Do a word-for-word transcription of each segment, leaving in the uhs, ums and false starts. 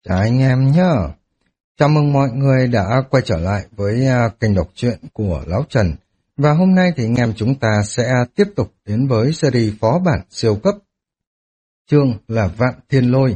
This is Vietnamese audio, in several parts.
Chào anh em nhé. Chào mừng mọi người đã quay trở lại với à, kênh đọc truyện của Lão Trần. Và hôm nay thì anh em chúng ta sẽ tiếp tục đến với series phó bản siêu cấp. Chương là Vạn Thiên Lôi.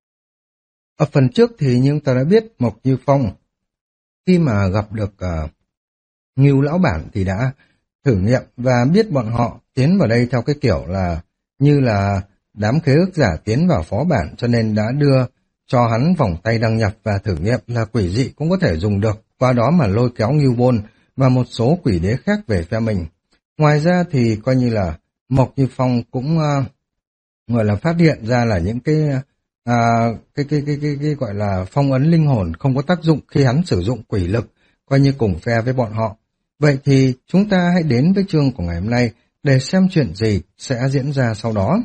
Ở phần trước thì chúng ta đã biết Mộc Như Phong khi mà gặp được uh, Ngưu Lão Bản thì đã thử nghiệm và biết bọn họ tiến vào đây theo cái kiểu là như là đám khế ước giả tiến vào phó bản, cho nên đã đưa cho hắn vòng tay đăng nhập và thử nghiệm là quỷ dị cũng có thể dùng được, qua đó mà lôi kéo Ngưu Bôn và một số quỷ đế khác về phe mình. Ngoài ra thì coi như là Mộc Như Phong cũng uh, gọi là phát hiện ra là những cái, uh, cái, cái, cái, cái, cái gọi là phong ấn linh hồn không có tác dụng khi hắn sử dụng quỷ lực, coi như cùng phe với bọn họ. Vậy thì chúng ta hãy đến với chương của ngày hôm nay để xem chuyện gì sẽ diễn ra sau đó.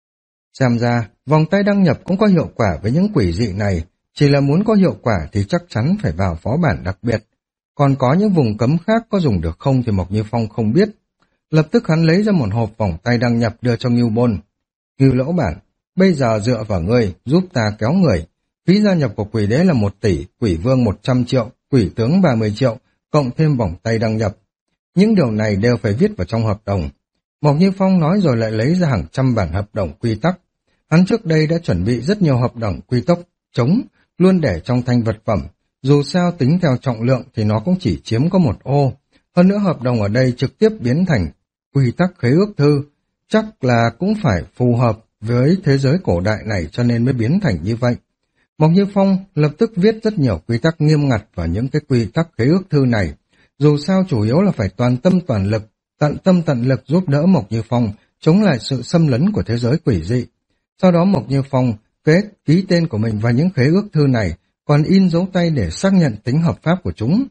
Xem ra, vòng tay đăng nhập cũng có hiệu quả với những quỷ dị này, chỉ là muốn có hiệu quả thì chắc chắn phải vào phó bản đặc biệt. Còn có những vùng cấm khác có dùng được không thì Mộc Như Phong không biết. Lập tức hắn lấy ra một hộp vòng tay đăng nhập đưa cho Ngưu Bôn. Ngưu Lão Bản, bây giờ dựa vào ngươi, giúp ta kéo người. Phí gia nhập của quỷ đế là một tỷ, quỷ vương một trăm triệu, quỷ tướng ba mươi triệu, cộng thêm vòng tay đăng nhập. Những điều này đều phải viết vào trong hợp đồng. Mộc Như Phong nói rồi lại lấy ra hàng trăm bản hợp đồng quy tắc. Hắn trước đây đã chuẩn bị rất nhiều hợp đồng quy tắc chống, luôn để trong thanh vật phẩm. Dù sao tính theo trọng lượng thì nó cũng chỉ chiếm có một ô. Hơn nữa hợp đồng ở đây trực tiếp biến thành quy tắc khế ước thư. Chắc là cũng phải phù hợp với thế giới cổ đại này cho nên mới biến thành như vậy. Mộc Như Phong lập tức viết rất nhiều quy tắc nghiêm ngặt vào những cái quy tắc khế ước thư này. Dù sao chủ yếu là phải toàn tâm toàn lực, tận tâm tận lực giúp đỡ Mộc Như Phong chống lại sự xâm lấn của thế giới quỷ dị. Sau đó Mộc Như Phong kết ký tên của mình vào những khế ước thư này, còn in dấu tay để xác nhận tính hợp pháp của chúng.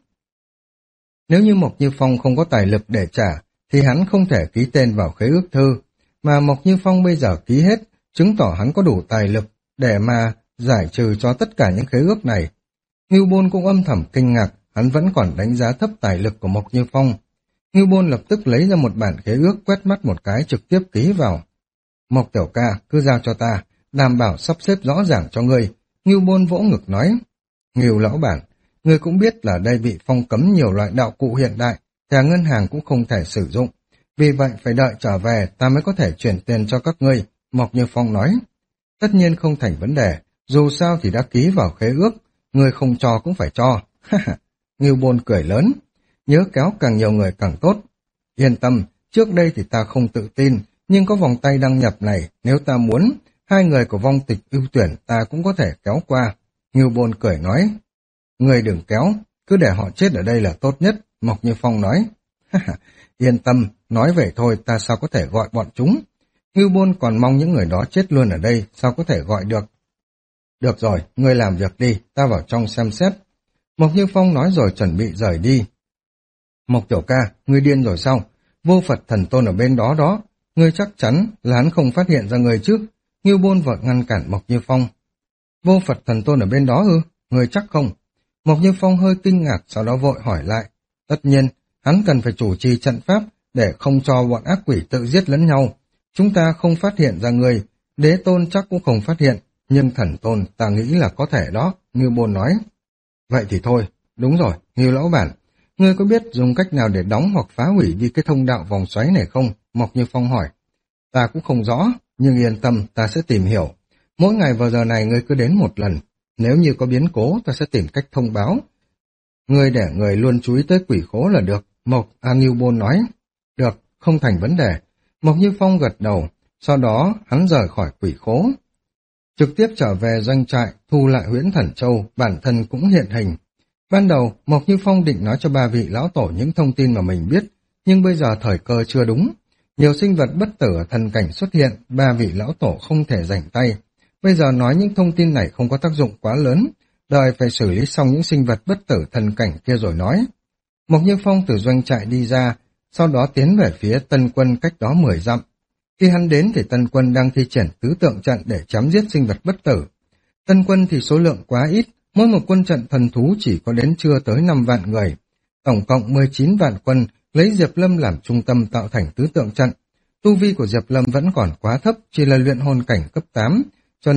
Nếu như Mộc Như Phong không có tài lực để trả, thì hắn không thể ký tên vào khế ước thư, mà Mộc Như Phong bây giờ ký hết, chứng tỏ hắn có đủ tài lực để mà giải trừ cho tất cả những khế ước này. Ngưu Bôn cũng âm thầm kinh ngạc, hắn vẫn còn đánh giá thấp tài lực của Mộc Như Phong. Ngưu Bôn lập tức lấy ra một bản khế ước, quét mắt một cái trực tiếp ký vào. Mộc tiểu ca, cứ giao cho ta, đảm bảo sắp xếp rõ ràng cho ngươi. Ngưu Bôn vỗ ngực nói. Ngưu Lão Bản, ngươi cũng biết là đây bị phong cấm nhiều loại đạo cụ hiện đại, thẻ ngân hàng cũng không thể sử dụng. Vì vậy phải đợi trở về ta mới có thể chuyển tiền cho các ngươi, Mộc Như Phong nói. Tất nhiên không thành vấn đề, dù sao thì đã ký vào khế ước, ngươi không cho cũng phải cho. Ngưu Bôn cười lớn, nhớ kéo càng nhiều người càng tốt. Yên tâm, trước đây thì ta không tự tin, nhưng có vòng tay đăng nhập này, nếu ta muốn, hai người của vong tịch ưu tuyển ta cũng có thể kéo qua. Ngưu Bôn cười nói, người đừng kéo, cứ để họ chết ở đây là tốt nhất, Mộc Như Phong nói. Yên tâm, nói vậy thôi ta sao có thể gọi bọn chúng. Ngưu Bôn còn mong những người đó chết luôn ở đây, sao có thể gọi được. Được rồi, ngươi làm việc đi, ta vào trong xem xét. Mộc Như Phong nói rồi chuẩn bị rời đi. Mộc tiểu ca, ngươi điên rồi sao? Vô Phật thần tôn ở bên đó đó. Ngươi chắc chắn là hắn không phát hiện ra ngươi chứ? Ngưu Bôn vội ngăn cản Mộc Như Phong. Vô Phật thần tôn ở bên đó ư? Ngươi chắc không? Mộc Như Phong hơi kinh ngạc, sau đó vội hỏi lại. Tất nhiên, hắn cần phải chủ trì trận pháp để không cho bọn ác quỷ tự giết lẫn nhau. Chúng ta không phát hiện ra ngươi, đế tôn chắc cũng không phát hiện, nhưng thần tôn ta nghĩ là có thể đó, Ngưu Bôn nói. Vậy thì thôi, đúng rồi, Ngưu Lão Bản, ngươi có biết dùng cách nào để đóng hoặc phá hủy đi cái thông đạo vòng xoáy này không? Mộc Như Phong hỏi. Ta cũng không rõ, nhưng yên tâm, ta sẽ tìm hiểu. Mỗi ngày vào giờ này ngươi cứ đến một lần. Nếu như có biến cố, ta sẽ tìm cách thông báo. Ngươi để người luôn chú ý tới quỷ khố là được, Mộc A Ngưu Bôn nói. Được, không thành vấn đề. Mộc Như Phong gật đầu, sau đó hắn rời khỏi quỷ khố. Trực tiếp trở về doanh trại, thu lại huyễn thần châu, bản thân cũng hiện hình. Ban đầu, Mộc Như Phong định nói cho ba vị lão tổ những thông tin mà mình biết, nhưng bây giờ thời cơ chưa đúng. Nhiều sinh vật bất tử ở thần cảnh xuất hiện, ba vị lão tổ không thể rảnh tay. Bây giờ nói những thông tin này không có tác dụng quá lớn, đợi phải xử lý xong những sinh vật bất tử thần cảnh kia rồi nói. Mộc Như Phong từ doanh trại đi ra, sau đó tiến về phía Tân Quân cách đó mười dặm. Khi hắn đến thì Tân Quân đang thi triển tứ tượng trận để chém giết sinh vật bất tử. Tân Quân thì số lượng quá ít, mỗi một quân trận thần thú chỉ có đến chưa tới năm vạn người. Tổng cộng mười chín vạn quân lấy Diệp Lâm làm trung tâm tạo thành tứ tượng trận. Tu vi của Diệp Lâm vẫn còn quá thấp, chỉ là luyện hồn cảnh cấp tám, cho nên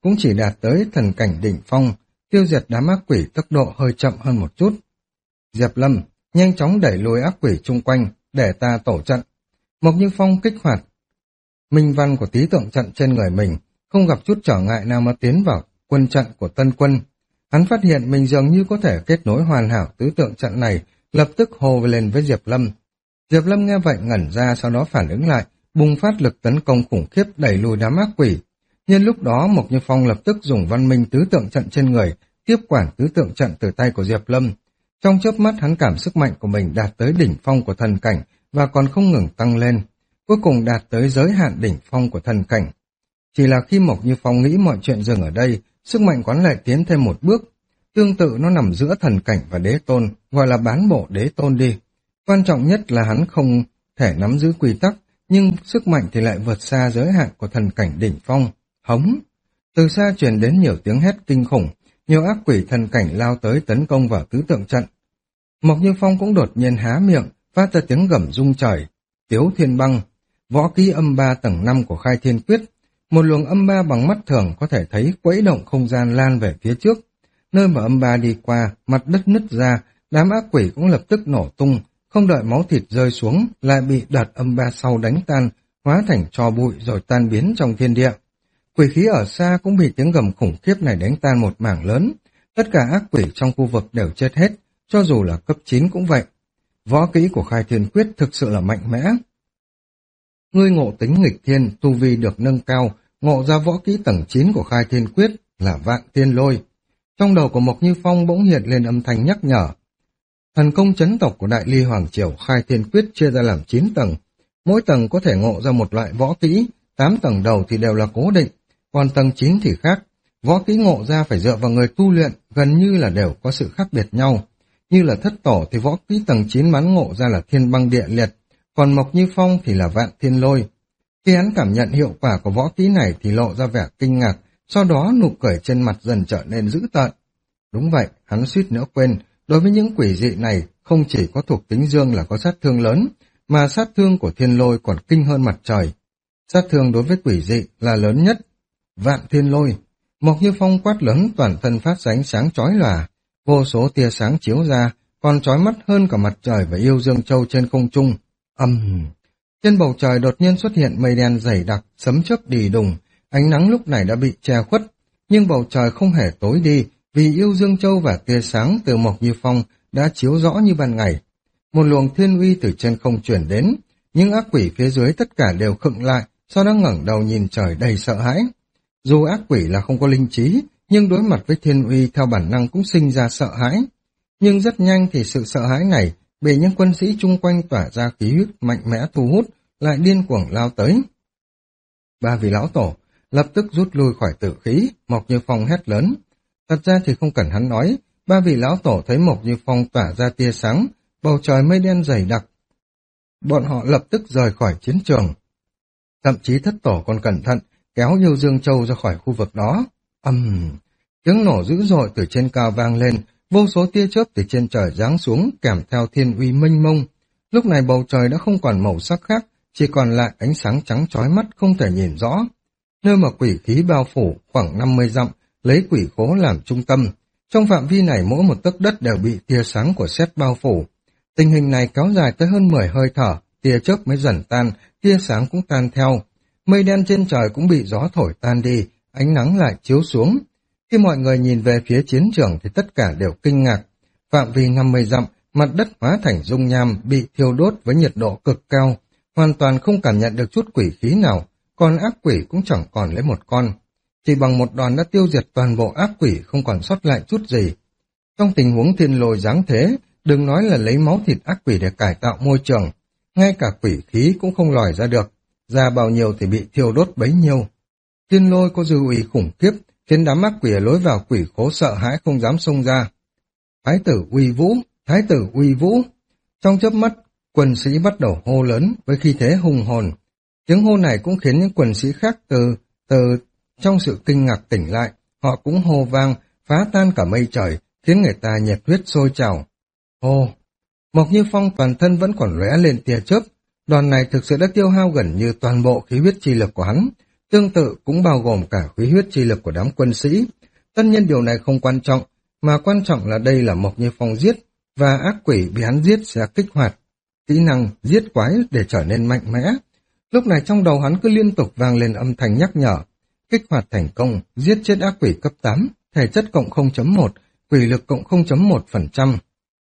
cũng chỉ đạt tới thần cảnh đỉnh phong, tiêu diệt đám ác quỷ tốc độ hơi chậm hơn một chút. Diệp Lâm, nhanh chóng đẩy lùi ác quỷ chung quanh, để ta tổ trận. Mộc Như Phong kích hoạt minh văn của tý tượng trận trên người mình, không gặp chút trở ngại nào mà tiến vào quân trận của tân quân. Hắn phát hiện mình dường như có thể kết nối hoàn hảo tứ tượng trận này, lập tức hô lên với Diệp Lâm. Diệp Lâm nghe vậy ngẩn ra, sau đó phản ứng lại, bùng phát lực tấn công khủng khiếp đẩy lùi đám ác quỷ. Nhân lúc đó Mộc Như Phong lập tức dùng văn minh tứ tượng trận trên người, tiếp quản tứ tượng trận từ tay của Diệp Lâm. Trong chớp mắt hắn cảm sức mạnh của mình đạt tới đỉnh phong của thần cảnh và còn không ngừng tăng lên, cuối cùng đạt tới giới hạn đỉnh phong của thần cảnh. Chỉ là khi Mộc Như Phong nghĩ mọi chuyện dừng ở đây, sức mạnh quán lại tiến thêm một bước. Tương tự nó nằm giữa thần cảnh và đế tôn, gọi là bán bộ đế tôn đi. Quan trọng nhất là hắn không thể nắm giữ quy tắc, nhưng sức mạnh thì lại vượt xa giới hạn của thần cảnh đỉnh phong. Hống! Từ xa truyền đến nhiều tiếng hét kinh khủng, nhiều ác quỷ thần cảnh lao tới tấn công vào tứ tượng trận. Mộc Như Phong cũng đột nhiên há miệng, phát ra tiếng gầm rung trời. Tiếu Thiên Băng, võ kỹ âm ba tầng năm của Khai Thiên Quyết. Một luồng âm ba bằng mắt thường có thể thấy quẫy động không gian lan về phía trước. Nơi mà âm ba đi qua, mặt đất nứt ra, đám ác quỷ cũng lập tức nổ tung, không đợi máu thịt rơi xuống, lại bị đợt âm ba sau đánh tan, hóa thành tro bụi rồi tan biến trong thiên địa. Quỷ khí ở xa cũng bị tiếng gầm khủng khiếp này đánh tan một mảng lớn. Tất cả ác quỷ trong khu vực đều chết hết, cho dù là cấp chín cũng vậy. Võ kỹ của Khai Thiên Quyết thực sự là mạnh mẽ. Ngươi ngộ tính nghịch thiên, tu vi được nâng cao, ngộ ra võ kỹ tầng chín của Khai Thiên Quyết là Vạn Thiên Lôi. Trong đầu của Mộc Như Phong bỗng hiện lên âm thanh nhắc nhở. Thần công chấn tộc của Đại Ly Hoàng Triều Khai Thiên Quyết chia ra làm chín tầng. Mỗi tầng có thể ngộ ra một loại võ kỹ, tám tầng đầu thì đều là cố định, còn tầng chín thì khác. Võ kỹ ngộ ra phải dựa vào người tu luyện, gần như là đều có sự khác biệt nhau. Như là Thất Tổ thì võ kỹ tầng chín mắn ngộ ra là Thiên Băng Địa Liệt, còn Mộc Như Phong thì là Vạn Thiên Lôi. Khi hắn cảm nhận hiệu quả của võ kỹ này thì lộ ra vẻ kinh ngạc, sau đó nụ cười trên mặt dần trở nên dữ tợn. Đúng vậy, hắn suýt nữa quên, đối với những quỷ dị này, không chỉ có thuộc tính dương là có sát thương lớn, mà sát thương của Thiên Lôi còn kinh hơn mặt trời. Sát thương đối với quỷ dị là lớn nhất. Vạn Thiên Lôi, Mộc Như Phong quát lớn, toàn thân phát ra ánh sáng chói lòa, vô số tia sáng chiếu ra, còn chói mắt hơn cả mặt trời và yêu dương châu trên không trung. Ầm! Uhm. Trên bầu trời đột nhiên xuất hiện mây đen dày đặc, sấm chớp đì đùng, ánh nắng lúc này đã bị che khuất, nhưng bầu trời không hề tối đi, vì yêu dương châu và tia sáng từ Mộc Như Phong đã chiếu rõ như ban ngày. Một luồng thiên uy từ trên không chuyển đến, những ác quỷ phía dưới tất cả đều khựng lại, sau đó ngẩng đầu nhìn trời đầy sợ hãi. Dù ác quỷ là không có linh trí, nhưng đối mặt với thiên uy theo bản năng cũng sinh ra sợ hãi. Nhưng rất nhanh thì sự sợ hãi này bị những quân sĩ chung quanh tỏa ra khí huyết mạnh mẽ thu hút, lại điên cuồng lao tới. Ba vị lão tổ lập tức rút lui khỏi tử khí, Mộc Như Phong hét lớn. Thật ra thì không cần hắn nói, ba vị lão tổ thấy Mộc Như Phong tỏa ra tia sáng, bầu trời mây đen dày đặc. Bọn họ lập tức rời khỏi chiến trường. Thậm chí Thất Tổ còn cẩn thận kéo Yêu Dương Châu ra khỏi khu vực đó. Ầm, uhm, tiếng nổ dữ dội từ trên cao vang lên, vô số tia chớp từ trên trời giáng xuống kèm theo thiên uy mênh mông. Lúc này bầu trời đã không còn màu sắc khác, chỉ còn lại ánh sáng trắng chói mắt không thể nhìn rõ. Nơi mà quỷ khí bao phủ khoảng năm mươi dặm, lấy quỷ khố làm trung tâm. Trong phạm vi này mỗi một tấc đất đều bị tia sáng của sét bao phủ. Tình hình này kéo dài tới hơn mười hơi thở, tia chớp mới dần tan, tia sáng cũng tan theo. Mây đen trên trời cũng bị gió thổi tan đi, ánh nắng lại chiếu xuống. Khi mọi người nhìn về phía chiến trường thì tất cả đều kinh ngạc. Phạm vi năm mươi dặm, mặt đất hóa thành dung nham bị thiêu đốt với nhiệt độ cực cao, hoàn toàn không cảm nhận được chút quỷ khí nào, còn ác quỷ cũng chẳng còn lấy một con. Chỉ bằng một đòn đã tiêu diệt toàn bộ ác quỷ, không còn sót lại chút gì. Trong tình huống thiên lôi giáng thế, đừng nói là lấy máu thịt ác quỷ để cải tạo môi trường, ngay cả quỷ khí cũng không lòi ra được, ra bao nhiêu thì bị thiêu đốt bấy nhiêu. Thiên lôi có dư uy khủng khiếp, khiến đám ác quỷ ở lối vào quỷ khố sợ hãi không dám xông ra. Thái tử uy vũ, thái tử uy vũ. Trong chớp mắt, quân sĩ bắt đầu hô lớn với khí thế hùng hồn. Tiếng hô này cũng khiến những quân sĩ khác từ từ trong sự kinh ngạc tỉnh lại, họ cũng hô vang, phá tan cả mây trời, khiến người ta nhiệt huyết sôi trào. Hô! Mộc Như Phong toàn thân vẫn còn lóe lên tia chớp, đòn này thực sự đã tiêu hao gần như toàn bộ khí huyết chi lực của hắn, tương tự cũng bao gồm cả khí huyết chi lực của đám quân sĩ. Tất nhiên điều này không quan trọng, mà quan trọng là đây là Mộc Như Phong giết, và ác quỷ bị hắn giết sẽ kích hoạt kỹ năng giết quái để trở nên mạnh mẽ. Lúc này trong đầu hắn cứ liên tục vang lên âm thanh nhắc nhở, kích hoạt thành công, giết chết ác quỷ cấp tám, thể chất cộng không chấm một, quỷ lực cộng không chấm một phần trăm.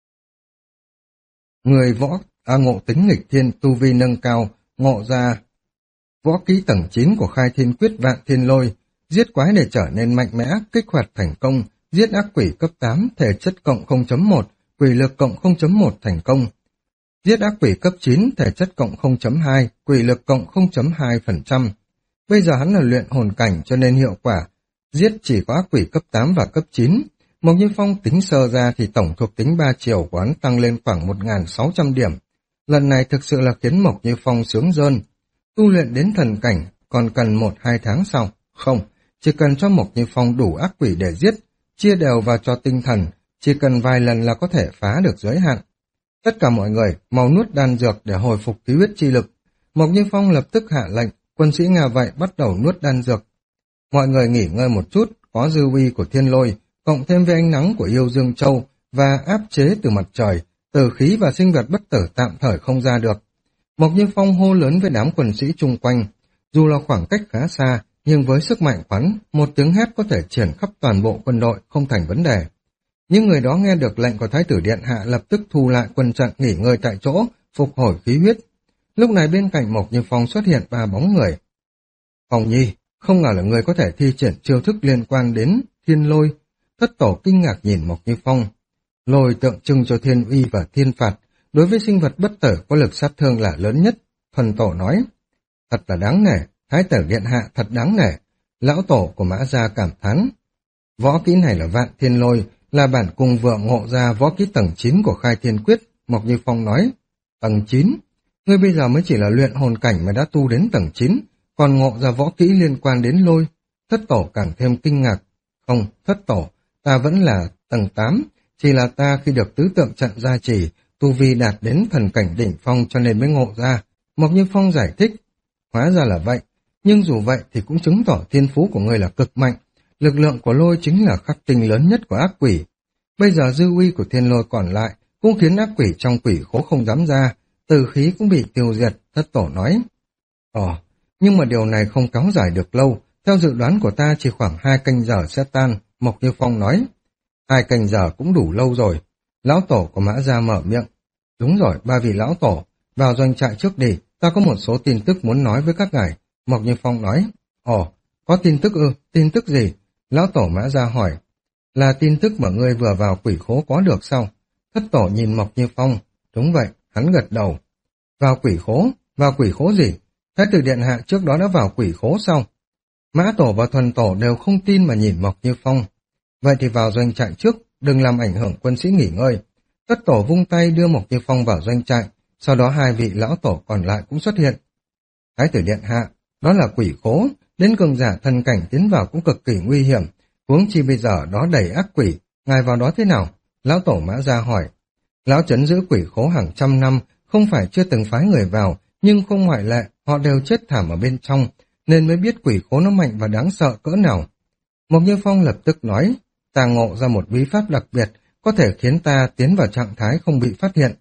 Người võ à, ngộ tính nghịch thiên, tu vi nâng cao, ngộ ra võ kỹ tầng chín của Khai Thiên Quyết Vạn Thiên Lôi, giết quái để trở nên mạnh mẽ, kích hoạt thành công, giết ác quỷ cấp tám, thể chất cộng không chấm một, quỷ lực cộng không chấm một thành công. Giết ác quỷ cấp chín, thể chất cộng không chấm hai, quỷ lực cộng không chấm hai phần trăm. Bây giờ hắn là luyện hồn cảnh cho nên hiệu quả giết chỉ có ác quỷ cấp tám và cấp chín. Mộc Như Phong tính sơ ra thì tổng thuộc tính ba chiều của hắn tăng lên khoảng một nghìn sáu trăm điểm. Lần này thực sự là khiến Mộc Như Phong sướng rơn. Tu luyện đến thần cảnh còn cần một hai tháng sau. Không, chỉ cần cho Mộc Như Phong đủ ác quỷ để giết, chia đều vào cho tinh thần, chỉ cần vài lần là có thể phá được giới hạn. Tất cả mọi người mau nuốt đan dược để hồi phục khí huyết chi lực. Mộc Như Phong lập tức hạ lệnh, quân sĩ Nga vậy bắt đầu nuốt đan dược. Mọi người nghỉ ngơi một chút, có dư uy của thiên lôi, cộng thêm với ánh nắng của yêu dương châu và áp chế từ mặt trời, tử khí và sinh vật bất tử tạm thời không ra được. Mộc Như Phong hô lớn với đám quân sĩ chung quanh. Dù là khoảng cách khá xa, nhưng với sức mạnh khoắn, một tiếng hét có thể triển khắp toàn bộ quân đội, không thành vấn đề. Những người đó nghe được lệnh của Thái tử Điện Hạ lập tức thu lại quân trận nghỉ ngơi tại chỗ, phục hồi khí huyết. Lúc này bên cạnh Mộc Như Phong xuất hiện ba bóng người. Phong Nhi, không ngờ là người có thể thi triển chiêu thức liên quan đến thiên lôi. Thất tổ kinh ngạc nhìn Mộc Như Phong. Lôi tượng trưng cho thiên uy và thiên phạt, đối với sinh vật bất tử có lực sát thương là lớn nhất. Thuần tổ nói, thật là đáng nể, Thái tử Điện Hạ thật đáng nể. Lão tổ của Mã Gia cảm thán. Võ kỹ này là Vạn Thiên Lôi, là bản cùng vừa ngộ ra võ kỹ tầng chín của Khai Thiên Quyết. Mộc Như Phong nói, tầng chín, ngươi bây giờ mới chỉ là luyện hồn cảnh mà đã tu đến tầng chín, còn ngộ ra võ kỹ liên quan đến lôi. Thất tổ càng thêm kinh ngạc. Không, thất tổ, ta vẫn là tầng tám, chỉ là ta khi được tứ tượng trận gia trì, tu vi đạt đến thần cảnh đỉnh phong cho nên mới ngộ ra. Mộc Như Phong giải thích, hóa ra là vậy, nhưng dù vậy thì cũng chứng tỏ thiên phú của ngươi là cực mạnh. Lực lượng của lôi chính là khắc tinh lớn nhất của ác quỷ. Bây giờ dư uy của thiên lôi còn lại cũng khiến ác quỷ trong quỷ khố không dám ra, tử khí cũng bị tiêu diệt. Thất tổ nói, ồ, nhưng mà điều này không kéo dài được lâu, theo dự đoán của ta chỉ khoảng hai canh giờ sẽ tan. Mộc Như Phong nói, hai canh giờ cũng đủ lâu rồi. Lão tổ của Mã Gia mở miệng, đúng rồi, ba vị lão tổ, vào doanh trại trước đi, ta có một số tin tức muốn nói với các ngài. Mộc Như Phong nói, ồ, có tin tức ư, tin tức gì? Lão tổ Mã Gia hỏi, là tin tức mà ngươi vừa vào quỷ khố có được sao? Thất tổ nhìn Mộc Như Phong, đúng vậy, hắn gật đầu. Vào quỷ khố? Vào quỷ khố gì? Thái tử Điện Hạ trước đó đã vào quỷ khố sao? Mã tổ và thuần tổ đều không tin mà nhìn Mộc Như Phong. Vậy thì vào doanh trại trước, đừng làm ảnh hưởng quân sĩ nghỉ ngơi. Thất tổ vung tay đưa Mộc Như Phong vào doanh trại, sau đó hai vị lão tổ còn lại cũng xuất hiện. Thái tử Điện Hạ, đó là quỷ khố, đến cường giả thần cảnh tiến vào cũng cực kỳ nguy hiểm, huống chi bây giờ đó đầy ác quỷ, ngài vào đó thế nào? Lão tổ Mã Gia hỏi. Lão trấn giữ quỷ khố hàng trăm năm, không phải chưa từng phái người vào, nhưng không ngoại lệ, họ đều chết thảm ở bên trong, nên mới biết quỷ khố nó mạnh và đáng sợ cỡ nào. Mộc Như Phong lập tức nói, ta ngộ ra một bí pháp đặc biệt, có thể khiến ta tiến vào trạng thái không bị phát hiện.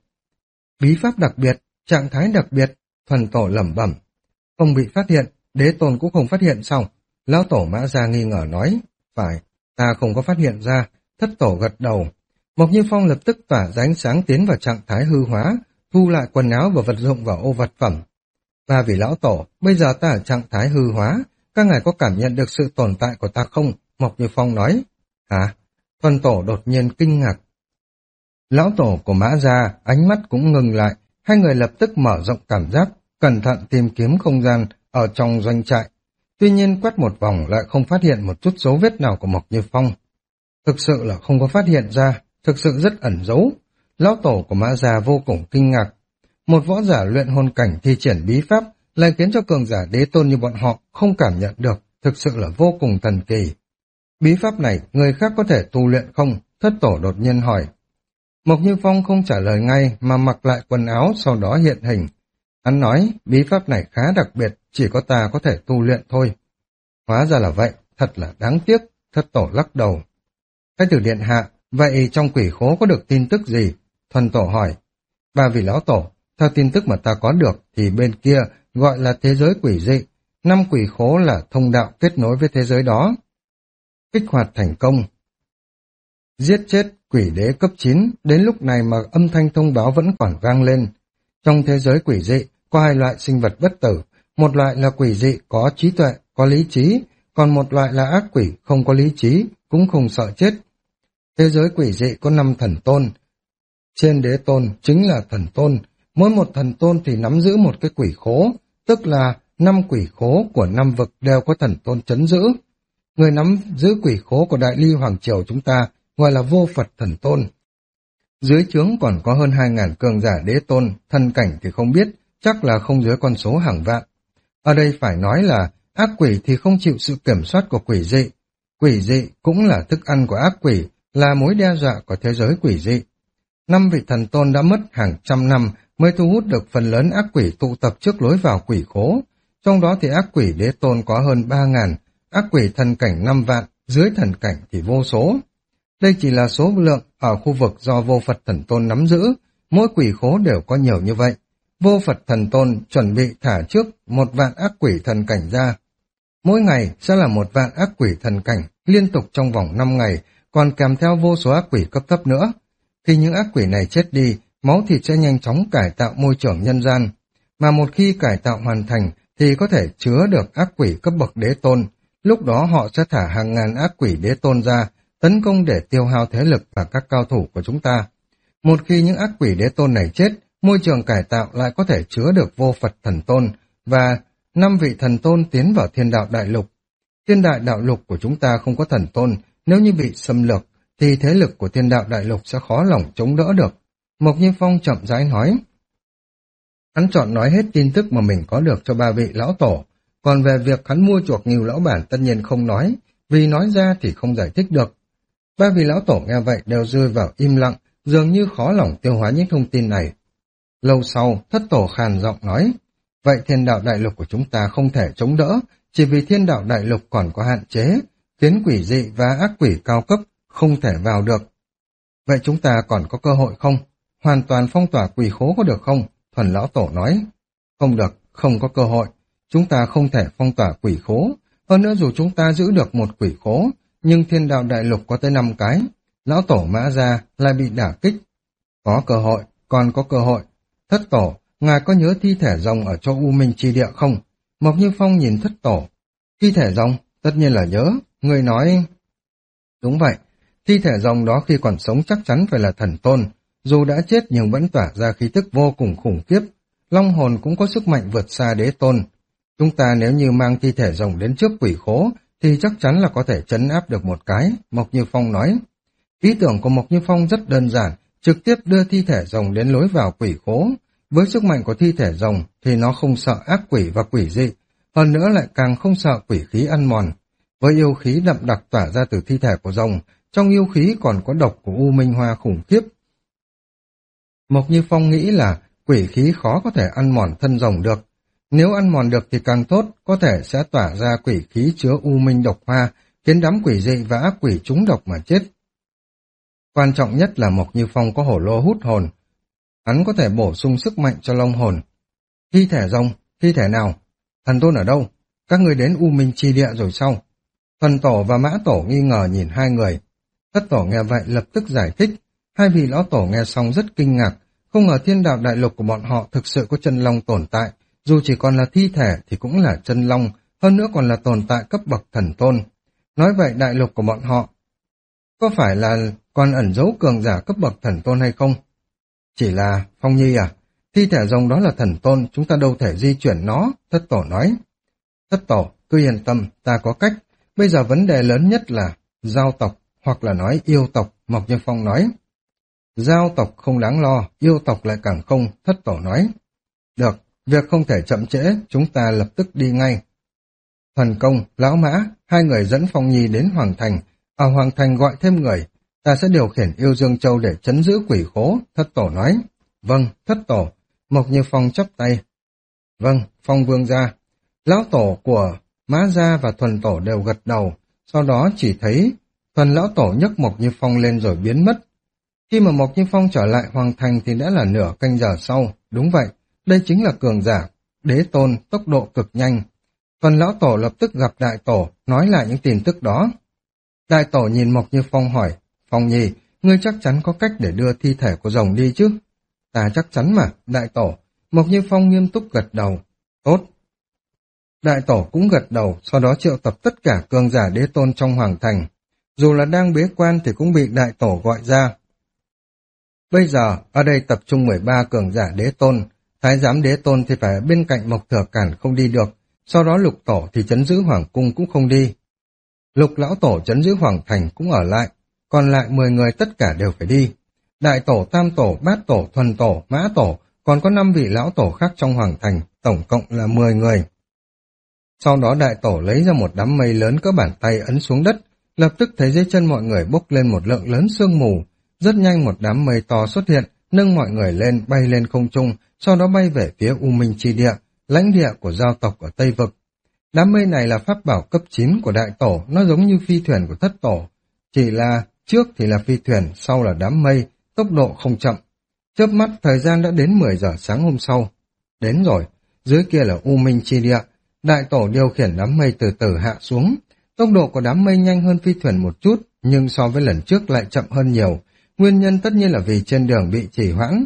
Bí pháp đặc biệt, trạng thái đặc biệt, thuần tổ lẩm bẩm. Không bị phát hiện, đế tôn cũng không phát hiện sao? Lão tổ Mã Gia nghi ngờ nói, phải, ta không có phát hiện ra. Thất tổ gật đầu. Mộc Như Phong lập tức tỏa ra ánh sáng tiến vào trạng thái hư hóa, thu lại quần áo và vật dụng vào ô vật phẩm. Và vì lão tổ, bây giờ ta ở trạng thái hư hóa, các ngài có cảm nhận được sự tồn tại của ta không? Mộc Như Phong nói. Hả? Thuần tổ đột nhiên kinh ngạc. Lão tổ của Mã Gia, ánh mắt cũng ngừng lại, hai người lập tức mở rộng cảm giác, cẩn thận tìm kiếm không gian ở trong doanh trại. Tuy nhiên quét một vòng lại không phát hiện một chút dấu vết nào của Mộc Như Phong. Thực sự là không có phát hiện ra, thực sự rất ẩn giấu. Lão tổ của Mã Gia vô cùng kinh ngạc. Một võ giả luyện hồn cảnh thi triển bí pháp lại khiến cho cường giả đế tôn như bọn họ không cảm nhận được, thực sự là vô cùng thần kỳ. Bí pháp này người khác có thể tu luyện không? Thất tổ đột nhiên hỏi. Mộc Như Phong không trả lời ngay mà mặc lại quần áo sau đó hiện hình. Hắn nói bí pháp này khá đặc biệt, chỉ có ta có thể tu luyện thôi. Hóa ra là vậy, thật là đáng tiếc, thất tổ lắc đầu. Thái tử điện hạ, vậy trong quỷ khố có được tin tức gì? Thuần tổ hỏi. Ba vị lão tổ, theo tin tức mà ta có được thì bên kia gọi là thế giới quỷ dị, năm quỷ khố là thông đạo kết nối với thế giới đó. Kích hoạt thành công. Giết chết quỷ đế cấp chín, đến lúc này mà âm thanh thông báo vẫn còn vang lên. Trong thế giới quỷ dị có hai loại sinh vật bất tử, một loại là quỷ dị có trí tuệ, có lý trí, còn một loại là ác quỷ không có lý trí, cũng không sợ chết. Thế giới quỷ dị có năm thần tôn. Trên đế tôn chính là thần tôn, mỗi một thần tôn thì nắm giữ một cái quỷ khố, tức là năm quỷ khố của năm vực đều có thần tôn trấn giữ. Người nắm giữ quỷ khố của Đại Ly Hoàng Triều chúng ta gọi là vô Phật thần tôn. Dưới trướng còn có hơn hai ngàn cường giả đế tôn, thân cảnh thì không biết, chắc là không dưới con số hàng vạn. Ở đây phải nói là ác quỷ thì không chịu sự kiểm soát của quỷ dị. Quỷ dị cũng là thức ăn của ác quỷ, là mối đe dọa của thế giới quỷ dị. Năm vị thần tôn đã mất hàng trăm năm mới thu hút được phần lớn ác quỷ tụ tập trước lối vào quỷ khố. Trong đó thì ác quỷ đế tôn có hơn ba ngàn, ác quỷ thần cảnh năm vạn, dưới thần cảnh thì vô số. Đây chỉ là số lượng ở khu vực do vô Phật thần tôn nắm giữ, mỗi quỷ khố đều có nhiều như vậy. Vô Phật thần tôn chuẩn bị thả trước một vạn ác quỷ thần cảnh ra. Mỗi ngày sẽ là một vạn ác quỷ thần cảnh, liên tục trong vòng năm ngày, còn kèm theo vô số ác quỷ cấp thấp nữa. Khi những ác quỷ này chết đi, máu thịt sẽ nhanh chóng cải tạo môi trường nhân gian. Mà một khi cải tạo hoàn thành thì có thể chứa được ác quỷ cấp bậc đế tôn. Lúc đó họ sẽ thả hàng ngàn ác quỷ đế tôn ra, tấn công để tiêu hao thế lực và các cao thủ của chúng ta. Một khi những ác quỷ đế tôn này chết, môi trường cải tạo lại có thể chứa được vô Phật thần tôn, và năm vị thần tôn tiến vào thiên đạo đại lục. Thiên đại đạo lục của chúng ta không có thần tôn, nếu như bị xâm lược, thì thế lực của thiên đạo đại lục sẽ khó lòng chống đỡ được. Mộc Như Phong chậm rãi nói. Hắn chọn nói hết tin tức mà mình có được cho ba vị lão tổ, còn về việc hắn mua chuộc Ngưu lão bản tất nhiên không nói, vì nói ra thì không giải thích được. Ba vị lão tổ nghe vậy đều rơi vào im lặng, dường như khó lòng tiêu hóa những thông tin này. Lâu sau, thất tổ khàn giọng nói, vậy thiên đạo đại lục của chúng ta không thể chống đỡ, chỉ vì thiên đạo đại lục còn có hạn chế, khiến quỷ dị và ác quỷ cao cấp không thể vào được. Vậy chúng ta còn có cơ hội không? Hoàn toàn phong tỏa quỷ khố có được không? Thuần lão tổ nói. Không được, không có cơ hội. Chúng ta không thể phong tỏa quỷ khố. Hơn nữa dù chúng ta giữ được một quỷ khố, nhưng thiên đạo đại lục có tới năm cái. Lão tổ Mã Gia lại bị đả kích. Có cơ hội, còn có cơ hội. Thất tổ, ngài có nhớ thi thể rồng ở chỗ U Minh Chi Địa không? Mộc Như Phong nhìn thất tổ. Thi thể rồng, tất nhiên là nhớ. Người nói... Đúng vậy, thi thể rồng đó khi còn sống chắc chắn phải là thần tôn. Dù đã chết nhưng vẫn tỏa ra khí tức vô cùng khủng khiếp. Long hồn cũng có sức mạnh vượt xa đế tôn. Chúng ta nếu như mang thi thể rồng đến trước quỷ khố, thì chắc chắn là có thể trấn áp được một cái, Mộc Như Phong nói. Ý tưởng của Mộc Như Phong rất đơn giản, trực tiếp đưa thi thể rồng đến lối vào quỷ khố. Với sức mạnh của thi thể rồng thì nó không sợ ác quỷ và quỷ dị, hơn nữa lại càng không sợ quỷ khí ăn mòn. Với yêu khí đậm đặc tỏa ra từ thi thể của rồng, trong yêu khí còn có độc của U Minh Hoa khủng khiếp. Mộc Như Phong nghĩ là quỷ khí khó có thể ăn mòn thân rồng được. Nếu ăn mòn được thì càng tốt, có thể sẽ tỏa ra quỷ khí chứa U Minh độc hoa, khiến đám quỷ dị và ác quỷ trúng độc mà chết. Quan trọng nhất là Mộc Như Phong có hổ lô hút hồn. Hắn có thể bổ sung sức mạnh cho long hồn. Thi thể rồng, thi thể nào? Thần tôn ở đâu? Các người đến U Minh Chi Địa rồi sao? Thần tổ và mã tổ nghi ngờ nhìn hai người. Thất tổ nghe vậy lập tức giải thích. Hai vị lão tổ nghe xong rất kinh ngạc. Không ngờ thiên đạo đại lục của bọn họ thực sự có chân long tồn tại. Dù chỉ còn là thi thể thì cũng là chân long, hơn nữa còn là tồn tại cấp bậc thần tôn. Nói vậy đại lục của bọn họ có phải là còn ẩn giấu cường giả cấp bậc thần tôn hay không? Chỉ là, Phong Nhi à, thi thể rồng đó là thần tôn, chúng ta đâu thể di chuyển nó, thất tổ nói. Thất tổ, cứ yên tâm, ta có cách. Bây giờ vấn đề lớn nhất là giao tộc, hoặc là nói yêu tộc, Mộc Như Phong nói. Giao tộc không đáng lo, yêu tộc lại càng không, thất tổ nói. Được, việc không thể chậm trễ, chúng ta lập tức đi ngay. Thần công, lão mã, hai người dẫn Phong Nhi đến Hoàng Thành. Ở Hoàng Thành gọi thêm người, ta sẽ điều khiển yêu Dương Châu để trấn giữ quỷ khố, thất tổ nói. Vâng, thất tổ, Mộc Như Phong chắp tay. Vâng, Phong Vương gia. Lão tổ của Mã Gia và Thuần Tổ đều gật đầu, sau đó chỉ thấy Thuần Lão Tổ nhấc Mộc Như Phong lên rồi biến mất. Khi mà Mộc Như Phong trở lại Hoàng Thành thì đã là nửa canh giờ sau, đúng vậy, đây chính là cường giả, đế tôn, tốc độ cực nhanh. Thuần Lão Tổ lập tức gặp Đại Tổ, nói lại những tin tức đó. Đại Tổ nhìn Mộc Như Phong hỏi, Phong Nhi, ngươi chắc chắn có cách để đưa thi thể của rồng đi chứ? Ta chắc chắn mà, Đại Tổ. Mộc Như Phong nghiêm túc gật đầu. Tốt. Đại Tổ cũng gật đầu, sau đó triệu tập tất cả cường giả đế tôn trong Hoàng Thành. Dù là đang bế quan thì cũng bị Đại Tổ gọi ra. Bây giờ, ở đây tập trung mười ba cường giả đế tôn. Thái giám đế tôn thì phải ở bên cạnh Mộc Thừa Cản không đi được. Sau đó Lục Tổ thì trấn giữ Hoàng Cung cũng không đi. Lục Lão Tổ trấn giữ Hoàng Thành cũng ở lại. Còn lại mười người tất cả đều phải đi. Đại Tổ, Tam Tổ, Bát Tổ, Thuần Tổ, Mã Tổ, còn có năm vị Lão Tổ khác trong Hoàng Thành, tổng cộng là mười người. Sau đó Đại Tổ lấy ra một đám mây lớn cỡ bàn tay ấn xuống đất, lập tức thấy dưới chân mọi người bốc lên một lượng lớn sương mù. Rất nhanh một đám mây to xuất hiện, nâng mọi người lên, bay lên không trung, sau đó bay về phía U Minh Chi Địa, lãnh địa của giao tộc ở Tây Vực. Đám mây này là pháp bảo cấp chín của Đại Tổ, nó giống như phi thuyền của Thất Tổ. Chỉ là trước thì là phi thuyền, sau là đám mây, tốc độ không chậm. Chớp mắt thời gian đã đến mười giờ sáng hôm sau. Đến rồi, dưới kia là U Minh Chi Địa. Đại Tổ điều khiển đám mây từ từ hạ xuống. Tốc độ của đám mây nhanh hơn phi thuyền một chút, nhưng so với lần trước lại chậm hơn nhiều. Nguyên nhân tất nhiên là vì trên đường bị trì hoãn.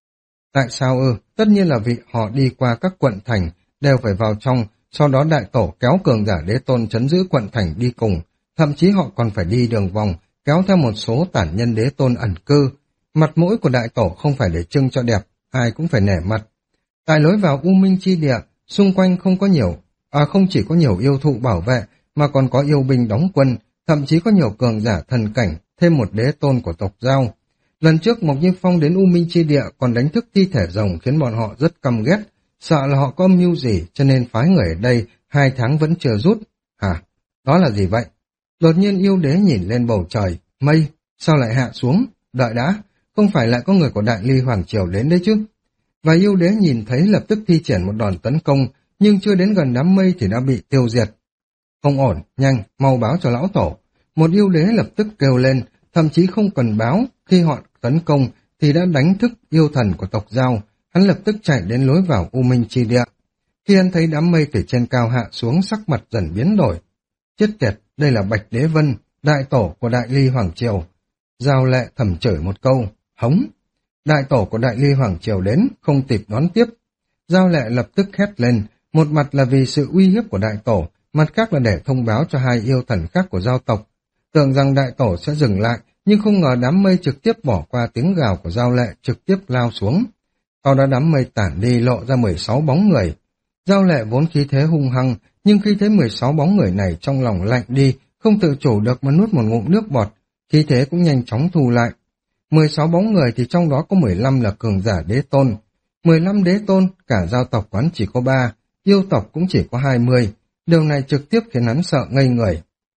Tại sao ư? Tất nhiên là vì họ đi qua các quận thành, đều phải vào trong, sau đó Đại Tổ kéo cường giả đế tôn trấn giữ quận thành đi cùng. Thậm chí họ còn phải đi đường vòng, kéo theo một số tản nhân đế tôn ẩn cư. Mặt mũi của Đại Tổ không phải để trưng cho đẹp, ai cũng phải nể mặt. Tại lối vào U Minh Chi Địa, xung quanh không có nhiều, à không chỉ có nhiều yêu thụ bảo vệ, mà còn có yêu binh đóng quân, thậm chí có nhiều cường giả thần cảnh, thêm một đế tôn của tộc Dao. Lần trước Mộc Như Phong đến U Minh Chi Địa còn đánh thức thi thể rồng khiến bọn họ rất căm ghét, sợ là họ có âm mưu gì cho nên phái người ở đây hai tháng vẫn chưa rút. Hả? Đó là gì vậy? Đột nhiên yêu đế nhìn lên bầu trời, mây, sao lại hạ xuống? Đợi đã, không phải lại có người của Đại Ly Hoàng Triều đến đấy chứ? Và yêu đế nhìn thấy lập tức thi triển một đòn tấn công, nhưng chưa đến gần đám mây thì đã bị tiêu diệt. Không ổn, nhanh, mau báo cho Lão Tổ. Một yêu đế lập tức kêu lên, thậm chí không cần báo, khi họ tấn công thì đã đánh thức yêu thần của tộc Dao, hắn lập tức chạy đến lối vào U Minh Chi Địa. Khi hắn thấy đám mây từ trên cao hạ xuống, sắc mặt dần biến đổi. Chết tiệt, đây là Bạch Đế Vân, Đại Tổ của Đại Ly Hoàng Triều. Dao Lệ thầm chửi một câu, hống. Đại Tổ của Đại Ly Hoàng Triều đến, không kịp đón tiếp. Dao Lệ lập tức hét lên, một mặt là vì sự uy hiếp của Đại Tổ, mặt khác là để thông báo cho hai yêu thần khác của giao tộc. Tưởng rằng Đại Tổ sẽ dừng lại, nhưng không ngờ đám mây trực tiếp bỏ qua tiếng gào của Dao Lệ trực tiếp lao xuống. Sau đó đám mây tản đi lộ ra mười sáu bóng người. Dao Lệ vốn khí thế hung hăng, nhưng khi thấy mười sáu bóng người này trong lòng lạnh đi, không tự chủ được mà nuốt một ngụm nước bọt, khí thế cũng nhanh chóng thu lại. mười sáu bóng người thì trong đó có mười lăm là cường giả đế tôn. mười lăm đế tôn, cả giao tộc quán chỉ có ba, yêu tộc cũng chỉ có hai mươi. Điều này trực tiếp khiến hắn sợ ngây người.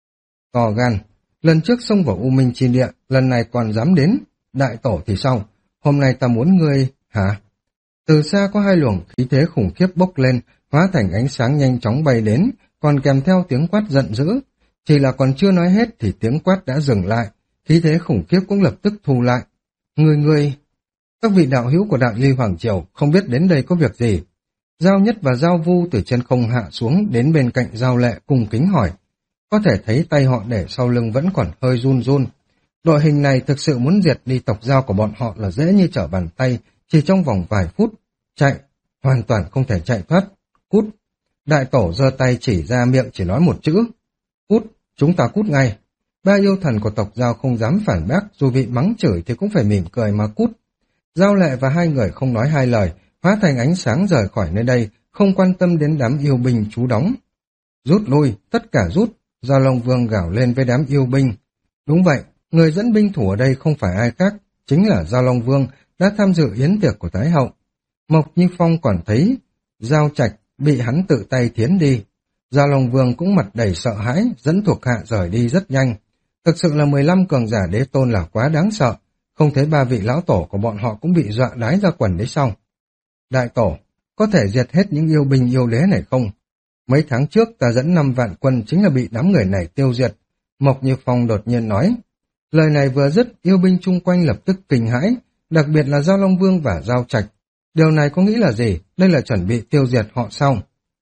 To gan, lần trước xông vào U Minh Chi Địa, lần này còn dám đến. Đại Tổ thì sao? Hôm nay ta muốn ngươi, hả? Từ xa có hai luồng khí thế khủng khiếp bốc lên, hóa thành ánh sáng nhanh chóng bay đến, còn kèm theo tiếng quát giận dữ. Chỉ là còn chưa nói hết thì tiếng quát đã dừng lại, khí thế khủng khiếp cũng lập tức thu lại. Người người, các vị đạo hữu của Đại Ly Hoàng Triều không biết đến đây có việc gì. Giao Nhất và Giao Vu từ trên không hạ xuống đến bên cạnh Giao Lệ cùng kính hỏi. Có thể thấy tay họ để sau lưng vẫn còn hơi run run. Đội hình này thực sự muốn diệt đi tộc Dao của bọn họ là dễ như trở bàn tay, chỉ trong vòng vài phút. Chạy, hoàn toàn không thể chạy thoát. Cút. Đại Tổ giơ tay chỉ ra miệng chỉ nói một chữ. Cút, chúng ta cút ngay. Ba yêu thần của tộc Dao không dám phản bác, dù bị mắng chửi thì cũng phải mỉm cười mà cút. Giao Lệ và hai người không nói hai lời, hóa thành ánh sáng rời khỏi nơi đây, không quan tâm đến đám yêu binh trú đóng. Rút lui, tất cả rút, Giao Long Vương gào lên với đám yêu binh. Đúng vậy, người dẫn binh thủ ở đây không phải ai khác, chính là Giao Long Vương đã tham dự yến tiệc của Thái Hậu. Mộc Như Phong còn thấy Giao Trạch bị hắn tự tay thiến đi. Giao Long Vương cũng mặt đầy sợ hãi, dẫn thuộc hạ rời đi rất nhanh. Thực sự là mười lăm cường giả đế tôn là quá đáng sợ, không thấy ba vị lão tổ của bọn họ cũng bị dọa đái ra quần đấy sao? Đại Tổ, có thể diệt hết những yêu binh yêu đế này không? Mấy tháng trước ta dẫn năm vạn quân chính là bị đám người này tiêu diệt. Mộc Như Phong đột nhiên nói. Lời này vừa dứt, yêu binh chung quanh lập tức kinh hãi, đặc biệt là Giao Long Vương và Giao Trạch. Điều này có nghĩa là gì? Đây là chuẩn bị tiêu diệt họ sao?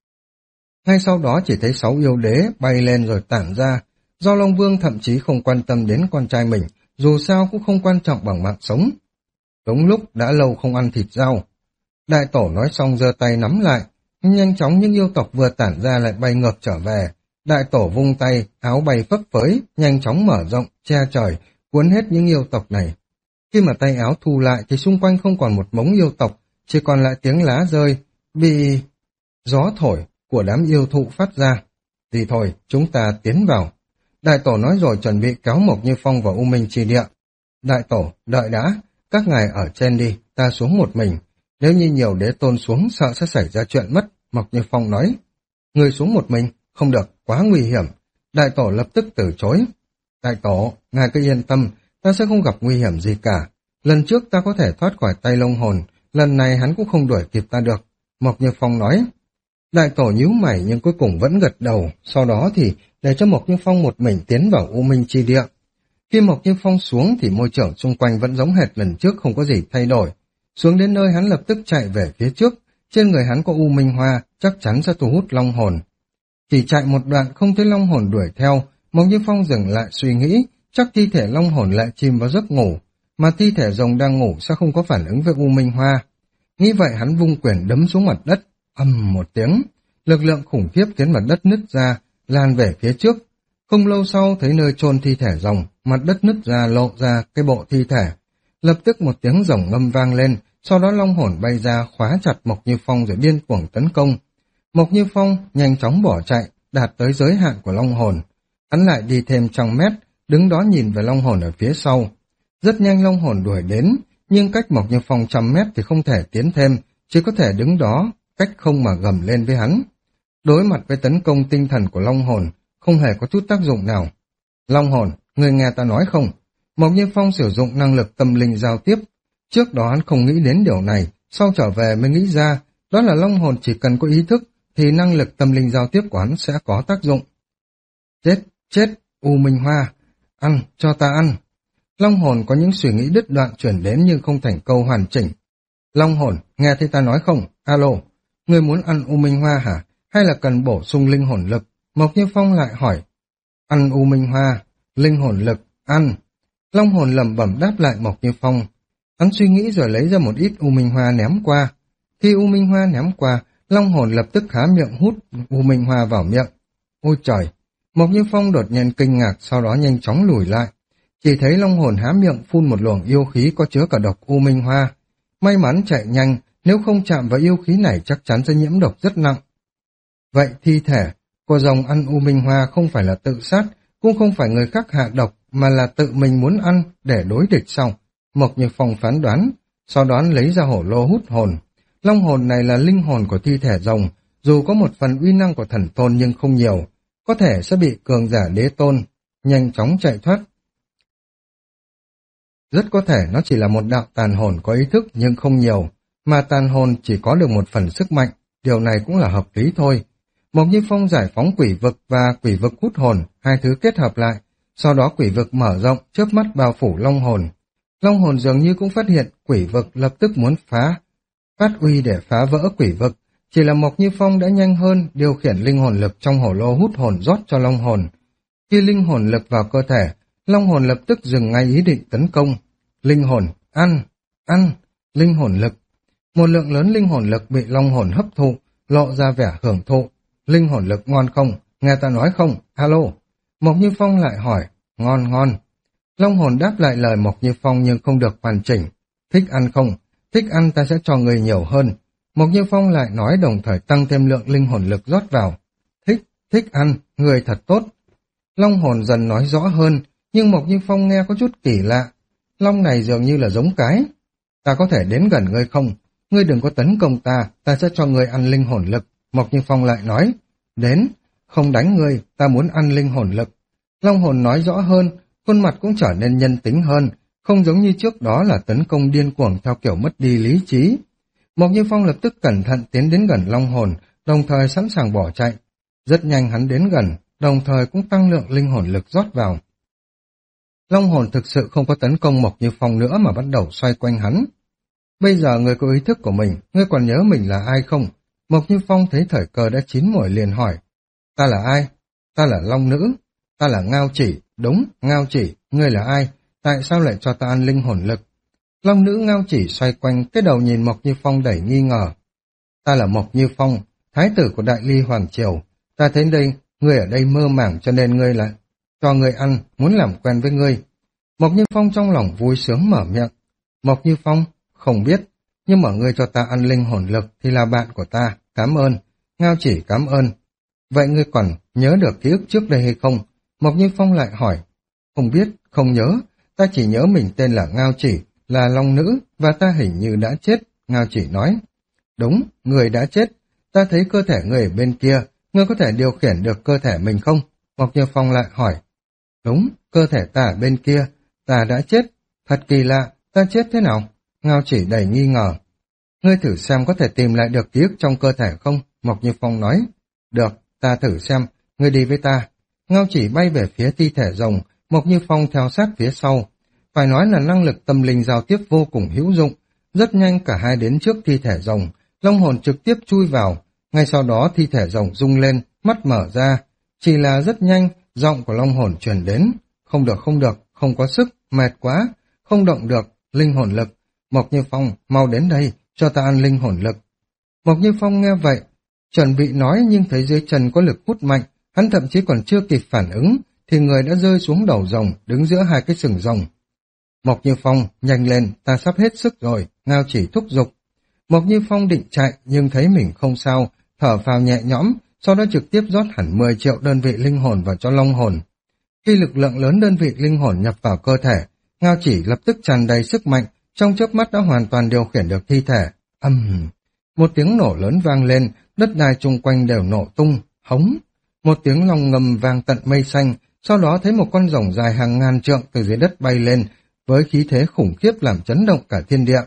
Ngay sau đó chỉ thấy sáu yêu đế bay lên rồi tản ra. Giao Long Vương thậm chí không quan tâm đến con trai mình, dù sao cũng không quan trọng bằng mạng sống. Đúng lúc đã lâu không ăn thịt dao. Đại tổ nói xong giơ tay nắm lại, nhanh chóng những yêu tộc vừa tản ra lại bay ngược trở về. Đại tổ vung tay, áo bay phấp phới, nhanh chóng mở rộng, che trời, cuốn hết những yêu tộc này. Khi mà tay áo thu lại thì xung quanh không còn một mống yêu tộc, chỉ còn lại tiếng lá rơi, bị gió thổi của đám yêu thụ phát ra. Thì thôi, chúng ta tiến vào. Đại tổ nói rồi chuẩn bị kéo Mộc Như Phong vào U Minh Chi Địa. Đại tổ, đợi đã, các ngài ở trên đi, ta xuống một mình. Nếu như nhiều đế tôn xuống sợ sẽ xảy ra chuyện mất, Mộc Như Phong nói. Người xuống một mình, không được, quá nguy hiểm. Đại tổ lập tức từ chối. Đại tổ, ngài cứ yên tâm, ta sẽ không gặp nguy hiểm gì cả. Lần trước ta có thể thoát khỏi tay Long Hồn, lần này hắn cũng không đuổi kịp ta được. Mộc Như Phong nói. Đại tổ nhíu mày nhưng cuối cùng vẫn gật đầu, sau đó thì để cho Mộc Như Phong một mình tiến vào U Minh Chi Địa. Khi Mộc Như Phong xuống thì môi trường xung quanh vẫn giống hệt lần trước, không có gì thay đổi. Xuống đến nơi hắn lập tức chạy về phía trước, trên người hắn có U Minh Hoa, chắc chắn sẽ thu hút Long Hồn. Chỉ chạy một đoạn không thấy Long Hồn đuổi theo, Mộc Như Phong dừng lại suy nghĩ, chắc thi thể Long Hồn lại chìm vào giấc ngủ, mà thi thể rồng đang ngủ sẽ không có phản ứng với U Minh Hoa. Nghĩ vậy hắn vung quyền đấm xuống mặt đất, ầm một tiếng, lực lượng khủng khiếp khiến mặt đất nứt ra, lan về phía trước. Không lâu sau thấy nơi chôn thi thể rồng, mặt đất nứt ra lộ ra cái bộ thi thể. Lập tức một tiếng rồng ngâm vang lên, sau đó Long Hồn bay ra khóa chặt Mộc Như Phong rồi điên cuồng tấn công. Mộc Như Phong nhanh chóng bỏ chạy, đạt tới giới hạn của Long Hồn. Hắn lại đi thêm trăm mét, đứng đó nhìn về Long Hồn ở phía sau. Rất nhanh Long Hồn đuổi đến, nhưng cách Mộc Như Phong trăm mét thì không thể tiến thêm, chỉ có thể đứng đó, cách không mà gầm lên với hắn. Đối mặt với tấn công tinh thần của Long Hồn, không hề có chút tác dụng nào. Long Hồn, người nghe ta nói không? Mộc Như Phong sử dụng năng lực tâm linh giao tiếp. Trước đó hắn không nghĩ đến điều này, sau trở về mới nghĩ ra, đó là Long Hồn chỉ cần có ý thức, thì năng lực tâm linh giao tiếp của hắn sẽ có tác dụng. Chết, chết, U Minh Hoa, ăn, cho ta ăn. Long Hồn có những suy nghĩ đứt đoạn chuyển đến nhưng không thành câu hoàn chỉnh. Long Hồn, nghe thấy ta nói không? Alo, người muốn ăn U Minh Hoa hả? Hay là cần bổ sung linh hồn lực? Mộc Như Phong lại hỏi. Ăn U Minh Hoa, linh hồn lực, ăn. Long Hồn lẩm bẩm đáp lại Mộc Như Phong. Hắn suy nghĩ rồi lấy ra một ít U Minh Hoa ném qua. Khi U Minh Hoa ném qua, Long Hồn lập tức há miệng hút U Minh Hoa vào miệng. Ôi trời! Mộc Như Phong đột nhiên kinh ngạc, sau đó nhanh chóng lùi lại. Chỉ thấy Long Hồn há miệng phun một luồng yêu khí có chứa cả độc U Minh Hoa. May mắn chạy nhanh, nếu không chạm vào yêu khí này chắc chắn sẽ nhiễm độc rất nặng. Vậy thi thể của rồng ăn U Minh Hoa không phải là tự sát, cũng không phải người khác hạ độc, mà là tự mình muốn ăn để đối địch sau. Mộc Như Phong phán đoán, sau đó lấy ra hổ lô hút hồn. Long hồn này là linh hồn của thi thể rồng, dù có một phần uy năng của thần tôn nhưng không nhiều, có thể sẽ bị cường giả đế tôn nhanh chóng chạy thoát. Rất có thể nó chỉ là một đạo tàn hồn có ý thức nhưng không nhiều, mà tàn hồn chỉ có được một phần sức mạnh, điều này cũng là hợp lý thôi. Mộc Như Phong giải phóng quỷ vực và quỷ vực hút hồn, hai thứ kết hợp lại, sau đó quỷ vực mở rộng, chớp mắt bao phủ long hồn. Long hồn dường như cũng phát hiện quỷ vực lập tức muốn phá, phát uy để phá vỡ quỷ vực, chỉ là Mộc Như Phong đã nhanh hơn điều khiển linh hồn lực trong hổ lô hút hồn rót cho long hồn. Khi linh hồn lực vào cơ thể, long hồn lập tức dừng ngay ý định tấn công. Linh hồn, ăn, ăn, linh hồn lực. Một lượng lớn linh hồn lực bị long hồn hấp thụ, lộ ra vẻ hưởng thụ. Linh hồn lực ngon không? Nghe ta nói không? Alo. Mộc Như Phong lại hỏi. Ngon ngon. Long hồn đáp lại lời Mộc Như Phong nhưng không được hoàn chỉnh. Thích ăn không? Thích ăn ta sẽ cho người nhiều hơn. Mộc Như Phong lại nói đồng thời tăng thêm lượng linh hồn lực rót vào. Thích, thích ăn, người thật tốt. Long hồn dần nói rõ hơn, nhưng Mộc Như Phong nghe có chút kỳ lạ. Long này dường như là giống cái. Ta có thể đến gần ngươi không? Ngươi đừng có tấn công ta, ta sẽ cho ngươi ăn linh hồn lực. Mộc Như Phong lại nói. Đến, không đánh ngươi, ta muốn ăn linh hồn lực. Long hồn nói rõ hơn, khuôn mặt cũng trở nên nhân tính hơn, không giống như trước đó là tấn công điên cuồng theo kiểu mất đi lý trí. Mộc Như Phong lập tức cẩn thận tiến đến gần long hồn, đồng thời sẵn sàng bỏ chạy. Rất nhanh hắn đến gần, đồng thời cũng tăng lượng linh hồn lực rót vào. Long hồn thực sự không có tấn công Mộc Như Phong nữa mà bắt đầu xoay quanh hắn. Bây giờ người có ý thức của mình, ngươi còn nhớ mình là ai không? Mộc Như Phong thấy thời cơ đã chín muồi liền hỏi. Ta là ai? Ta là Long Nữ. Ta là Ngao Chỉ. Đúng, Ngao Chỉ. Ngươi là ai? Tại sao lại cho ta ăn linh hồn lực? Long Nữ Ngao Chỉ xoay quanh, cái đầu nhìn Mộc Như Phong đầy nghi ngờ. Ta là Mộc Như Phong, thái tử của Đại Ly Hoàng Triều. Ta thấy đây, ngươi ở đây mơ màng cho nên ngươi lại cho ngươi ăn, muốn làm quen với ngươi. Mộc Như Phong trong lòng vui sướng mở miệng. Mộc Như Phong, không biết, nhưng mà ngươi cho ta ăn linh hồn lực thì là bạn của ta, cảm ơn. Ngao Chỉ cảm ơn. Vậy ngươi còn nhớ được ký ức trước đây hay không? Mộc Như Phong lại hỏi. Không biết, không nhớ, ta chỉ nhớ mình tên là Ngao Chỉ, là Long Nữ, và ta hình như đã chết, Ngao Chỉ nói. Đúng, người đã chết, ta thấy cơ thể người ở bên kia, ngươi có thể điều khiển được cơ thể mình không? Mộc Như Phong lại hỏi. Đúng, cơ thể ta ở bên kia, ta đã chết, thật kỳ lạ, ta chết thế nào? Ngao Chỉ đầy nghi ngờ. Ngươi thử xem có thể tìm lại được ký ức trong cơ thể không? Mộc Như Phong nói. Được, ta thử xem, ngươi đi với ta. Ngao Chỉ bay về phía thi thể rồng, Mộc Như Phong theo sát phía sau. Phải nói là năng lực tâm linh giao tiếp vô cùng hữu dụng. Rất nhanh cả hai đến trước thi thể rồng, long hồn trực tiếp chui vào. Ngay sau đó thi thể rồng rung lên, mắt mở ra. Chỉ là rất nhanh, giọng của long hồn truyền đến. Không được, không được, không có sức, mệt quá, không động được, linh hồn lực. Mộc Như Phong, mau đến đây, cho ta ăn linh hồn lực. Mộc Như Phong nghe vậy, chuẩn bị nói nhưng thấy dưới chân có lực hút mạnh, hắn thậm chí còn chưa kịp phản ứng, thì người đã rơi xuống đầu rồng, đứng giữa hai cái sừng rồng. Mộc Như Phong, nhanh lên, ta sắp hết sức rồi, Ngao Chỉ thúc giục. Mộc Như Phong định chạy nhưng thấy mình không sao, thở phào nhẹ nhõm, sau đó trực tiếp rót hẳn mười triệu đơn vị linh hồn vào cho long hồn. Khi lực lượng lớn đơn vị linh hồn nhập vào cơ thể, Ngao Chỉ lập tức tràn đầy sức mạnh, trong chớp mắt đã hoàn toàn điều khiển được thi thể. Âm! Uhm. Một tiếng nổ lớn vang lên, đất đai chung quanh đều nổ tung, hống. Một tiếng long ngầm vang tận mây xanh, sau đó thấy một con rồng dài hàng ngàn trượng từ dưới đất bay lên, với khí thế khủng khiếp làm chấn động cả thiên địa.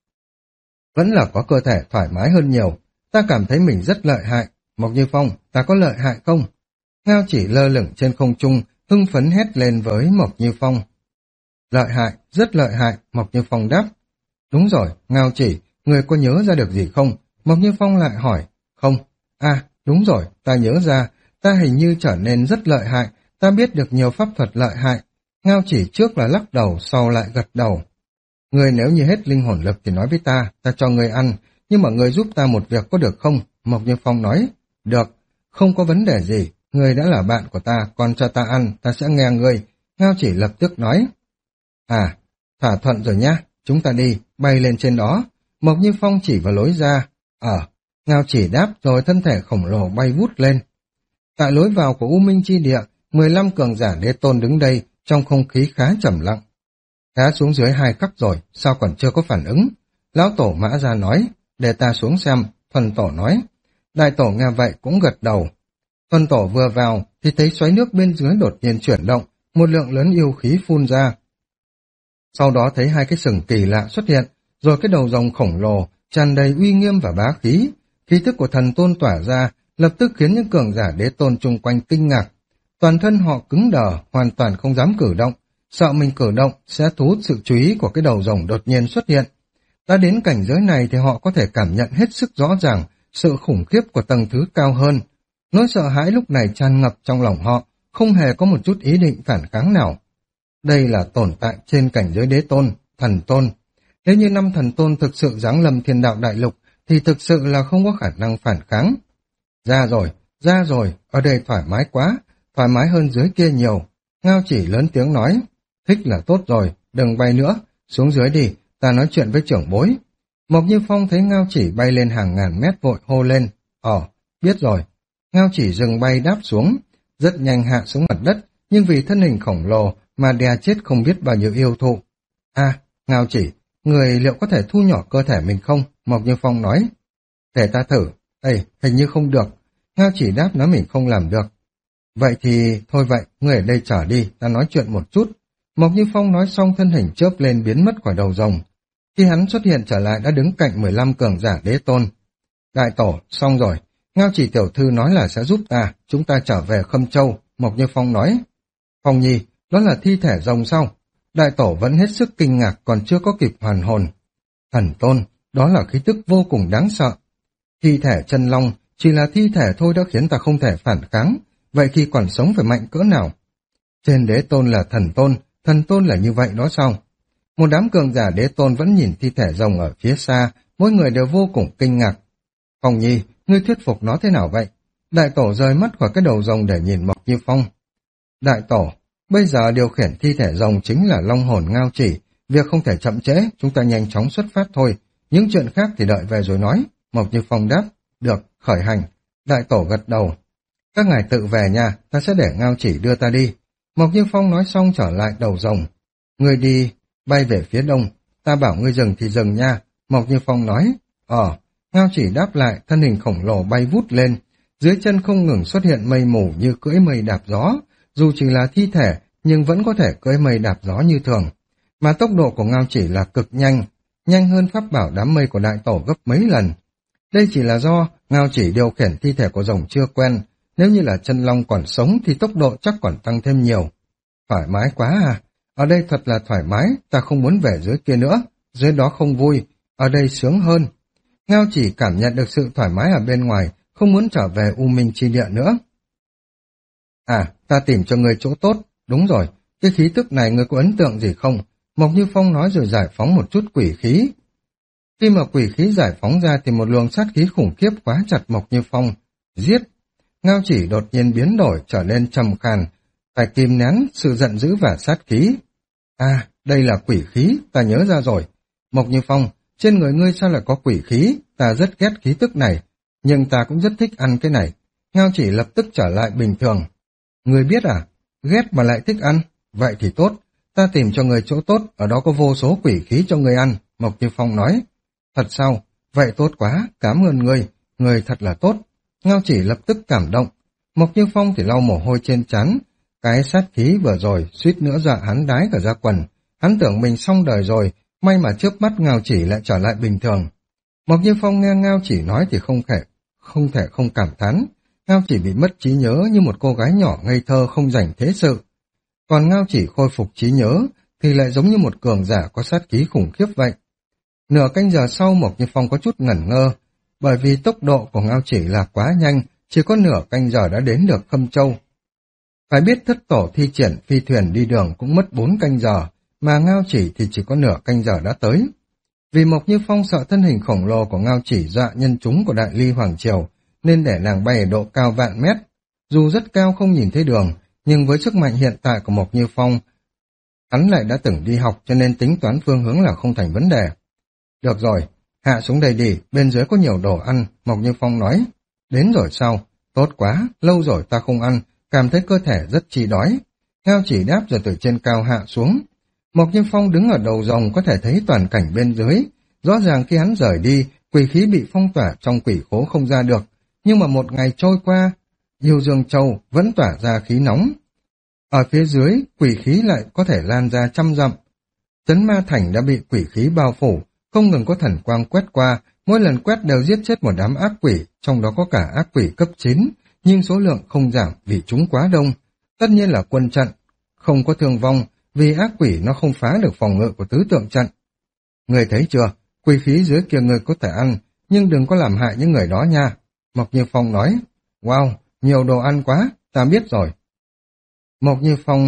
Vẫn là có cơ thể thoải mái hơn nhiều, ta cảm thấy mình rất lợi hại. Mộc Như Phong, ta có lợi hại không? Ngao Chỉ lơ lửng trên không trung, hưng phấn hét lên với Mộc Như Phong. Lợi hại, rất lợi hại, Mộc Như Phong đáp. Đúng rồi, Ngao Chỉ, người có nhớ ra được gì không? Mộc Như Phong lại hỏi. Không, à, đúng rồi, ta nhớ ra, ta hình như trở nên rất lợi hại, ta biết được nhiều pháp thuật lợi hại. Ngao Chỉ trước là lắc đầu, sau lại gật đầu. Người nếu như hết linh hồn lực thì nói với ta, ta cho người ăn, nhưng mà người giúp ta một việc có được không? Mộc Như Phong nói. Được, không có vấn đề gì, người đã là bạn của ta, còn cho ta ăn, ta sẽ nghe người. Ngao Chỉ lập tức nói. À, thỏa thuận rồi nhá, chúng ta đi, bay lên trên đó. Mộc Như Phong chỉ vào lối ra. Ở, Ngao Chỉ đáp rồi thân thể khổng lồ bay vút lên. Tại lối vào của U Minh Chi Địa, mười lăm cường giả đế tôn đứng đây, trong không khí khá trầm lặng. Đã xuống dưới hai khắc rồi, sao còn chưa có phản ứng? Lão Tổ Mã Ra nói, để ta xuống xem, Thuần Tổ nói. Đại Tổ nghe vậy cũng gật đầu. Thuần Tổ vừa vào, thì thấy xoáy nước bên dưới đột nhiên chuyển động, một lượng lớn yêu khí phun ra. Sau đó thấy hai cái sừng kỳ lạ xuất hiện, rồi cái đầu rồng khổng lồ, tràn đầy uy nghiêm và bá khí. Khí tức của thần tôn tỏa ra, lập tức khiến những cường giả đế tôn chung quanh kinh ngạc. Toàn thân họ cứng đờ, hoàn toàn không dám cử động, sợ mình cử động sẽ thu hút sự chú ý của cái đầu rồng đột nhiên xuất hiện. Đã đến cảnh giới này thì họ có thể cảm nhận hết sức rõ ràng sự khủng khiếp của tầng thứ cao hơn. Nỗi sợ hãi lúc này tràn ngập trong lòng họ, không hề có một chút ý định phản kháng nào. Đây là tồn tại trên cảnh giới đế tôn, thần tôn. Nếu như năm thần tôn thực sự giáng lâm thiên đạo đại lục, thì thực sự là không có khả năng phản kháng. Ra rồi, ra rồi, ở đây thoải mái quá, thoải mái hơn dưới kia nhiều. Ngao Chỉ lớn tiếng nói, thích là tốt rồi, đừng bay nữa, xuống dưới đi, ta nói chuyện với trưởng bối. Mộc Như Phong thấy Ngao Chỉ bay lên hàng ngàn mét vội hô lên, ờ, biết rồi. Ngao Chỉ dừng bay đáp xuống, rất nhanh hạ xuống mặt đất, nhưng vì thân hình khổng lồ mà đè chết không biết bao nhiêu yêu thụ. À, Ngao Chỉ, người liệu có thể thu nhỏ cơ thể mình không? Mộc Như Phong nói. Để ta thử. Ê, hình như không được. Ngao Chỉ đáp nói mình không làm được. Vậy thì, thôi vậy, người ở đây trở đi, ta nói chuyện một chút. Mộc Như Phong nói xong thân hình chớp lên biến mất khỏi đầu rồng. Khi hắn xuất hiện trở lại đã đứng cạnh mười lăm cường giả đế tôn. Đại Tổ, xong rồi, Ngao Chỉ tiểu thư nói là sẽ giúp ta, chúng ta trở về Khâm Châu, Mộc Như Phong nói. Phong Nhi, đó là thi thể rồng sao? Đại tổ vẫn hết sức kinh ngạc còn chưa có kịp hoàn hồn. Thần tôn, đó là khí tức vô cùng đáng sợ. Thi thể chân long, chỉ là thi thể thôi đã khiến ta không thể phản kháng, vậy khi còn sống phải mạnh cỡ nào? Trên đế tôn là thần tôn, thần tôn là như vậy đó sao? Một đám cường giả đế tôn vẫn nhìn thi thể rồng ở phía xa, mỗi người đều vô cùng kinh ngạc. Phong Nhi, ngươi thuyết phục nó thế nào vậy? Đại tổ rời mắt khỏi cái đầu rồng để nhìn Mộc Như Phong. Đại tổ, bây giờ điều khiển thi thể rồng chính là long hồn Ngao Chỉ, việc không thể chậm trễ, chúng ta nhanh chóng xuất phát thôi. Những chuyện khác thì đợi về rồi nói. Mộc Như Phong đáp, được, khởi hành. Đại tổ gật đầu. Các ngài tự về nhà, ta sẽ để Ngao Chỉ đưa ta đi. Mộc Như Phong nói xong trở lại đầu rồng. Ngươi đi, bay về phía đông, ta bảo ngươi dừng thì dừng nha. Mộc Như Phong nói, ờ, Ngao Chỉ đáp lại, thân hình khổng lồ bay vút lên. Dưới chân không ngừng xuất hiện mây mù như cưỡi mây đạp gió, dù chỉ là thi thể nhưng vẫn có thể cưỡi mây đạp gió như thường. Mà tốc độ của Ngao Chỉ là cực nhanh, nhanh hơn pháp bảo đám mây của đại tổ gấp mấy lần. Đây chỉ là do Ngao Chỉ điều khiển thi thể của rồng chưa quen, nếu như là chân long còn sống thì tốc độ chắc còn tăng thêm nhiều. Thoải mái quá à, ở đây thật là thoải mái, ta không muốn về dưới kia nữa, dưới đó không vui, ở đây sướng hơn. Ngao Chỉ cảm nhận được sự thoải mái ở bên ngoài, không muốn trở về U Minh Chi Địa nữa. À, ta tìm cho người chỗ tốt, đúng rồi, cái khí tức này người có ấn tượng gì không? Mộc Như Phong nói rồi giải phóng một chút quỷ khí. Khi mà quỷ khí giải phóng ra thì một luồng sát khí khủng khiếp khóa chặt Mộc Như Phong. Giết! Ngao Chỉ đột nhiên biến đổi trở nên trầm khàn, phải kìm nén sự giận dữ và sát khí. À, đây là quỷ khí, ta nhớ ra rồi. Mộc Như Phong, trên người ngươi sao lại có quỷ khí? Ta rất ghét khí tức này, nhưng ta cũng rất thích ăn cái này. Ngao Chỉ lập tức trở lại bình thường. Ngươi biết à? Ghét mà lại thích ăn? Vậy thì tốt, ta tìm cho người chỗ tốt, ở đó có vô số quỷ khí cho người ăn. Mộc Như Phong nói. Thật sao? Vậy tốt quá, cảm ơn ngươi, ngươi thật là tốt. Ngao Chỉ lập tức cảm động. Mộc Như Phong thì lau mồ hôi trên trán. Cái sát khí vừa rồi suýt nữa dọa hắn đái cả ra quần. Hắn tưởng mình xong đời rồi, may mà trước mắt Ngao Chỉ lại trở lại bình thường. Mộc Như Phong nghe Ngao Chỉ nói thì không thể, không thể không cảm thán. Ngao Chỉ bị mất trí nhớ như một cô gái nhỏ ngây thơ không rảnh thế sự. Còn Ngao Chỉ khôi phục trí nhớ thì lại giống như một cường giả có sát khí khủng khiếp vậy. Nửa canh giờ sau Mộc Như Phong có chút ngẩn ngơ, bởi vì tốc độ của Ngao Chỉ là quá nhanh, chỉ có nửa canh giờ đã đến được Khâm Châu. Phải biết thất tổ thi triển phi thuyền đi đường cũng mất bốn canh giờ, mà Ngao Chỉ thì chỉ có nửa canh giờ đã tới. Vì Mộc Như Phong sợ thân hình khổng lồ của Ngao Chỉ dọa nhân chúng của Đại Ly Hoàng Triều, nên để nàng bay ở độ cao vạn mét. Dù rất cao không nhìn thấy đường, nhưng với sức mạnh hiện tại của Mộc Như Phong, hắn lại đã từng đi học cho nên tính toán phương hướng là không thành vấn đề. Được rồi, hạ xuống đây đi, bên dưới có nhiều đồ ăn, Mộc Như Phong nói. Đến rồi sao? Tốt quá, lâu rồi ta không ăn, cảm thấy cơ thể rất chi đói. Ngao Chỉ đáp rồi từ trên cao hạ xuống. Mộc Như Phong đứng ở đầu rồng có thể thấy toàn cảnh bên dưới. Rõ ràng khi hắn rời đi, quỷ khí bị phong tỏa trong quỷ khố không ra được. Nhưng mà một ngày trôi qua, Yêu Dương Châu vẫn tỏa ra khí nóng. Ở phía dưới, quỷ khí lại có thể lan ra trăm dặm. Trấn Ma Thành đã bị quỷ khí bao phủ, không ngừng có thần quang quét qua, mỗi lần quét đều giết chết một đám ác quỷ, trong đó có cả ác quỷ cấp chín, nhưng số lượng không giảm vì chúng quá đông. Tất nhiên là quân trận, không có thương vong, vì ác quỷ nó không phá được phòng ngự của tứ tượng trận. Người thấy chưa, quỷ khí dưới kia người có thể ăn, nhưng đừng có làm hại những người đó nha. Mộc Như Phong nói, wow, nhiều đồ ăn quá, ta biết rồi. Mộc Như Phong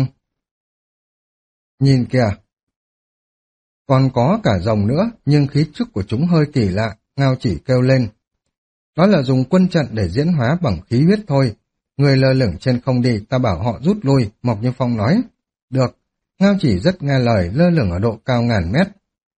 nhìn kìa, còn có cả rồng nữa, nhưng khí chất của chúng hơi kỳ lạ, Ngao Chỉ kêu lên. Đó là dùng quân trận để diễn hóa bằng khí huyết thôi. Người lơ lửng trên không đi, ta bảo họ rút lui, Mộc Như Phong nói. Được, Ngao Chỉ rất nghe lời, lơ lửng ở độ cao ngàn mét.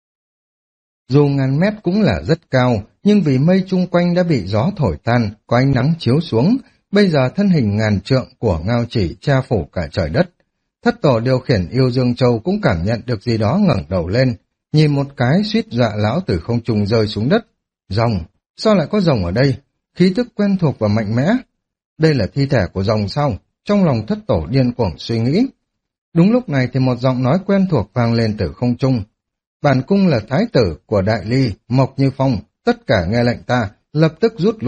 Dù ngàn mét cũng là rất cao, nhưng vì mây chung quanh đã bị gió thổi tan, có ánh nắng chiếu xuống, bây giờ thân hình ngàn trượng của Ngao Chỉ che phủ cả trời đất. Thất tổ điều khiển Yêu Dương Châu cũng cảm nhận được gì đó ngẩng đầu lên, nhìn một cái suýt dọa lão từ không trung rơi xuống đất. Rồng, sao lại có rồng ở đây? Khí tức quen thuộc và mạnh mẽ. Đây là thi thể của rồng sao? Trong lòng thất tổ điên cuồng suy nghĩ. Đúng lúc này thì một giọng nói quen thuộc vang lên từ không trung. Bản cung là thái tử của Đại Ly, Mộc Như Phong, tất cả nghe lệnh ta, lập tức rút lui,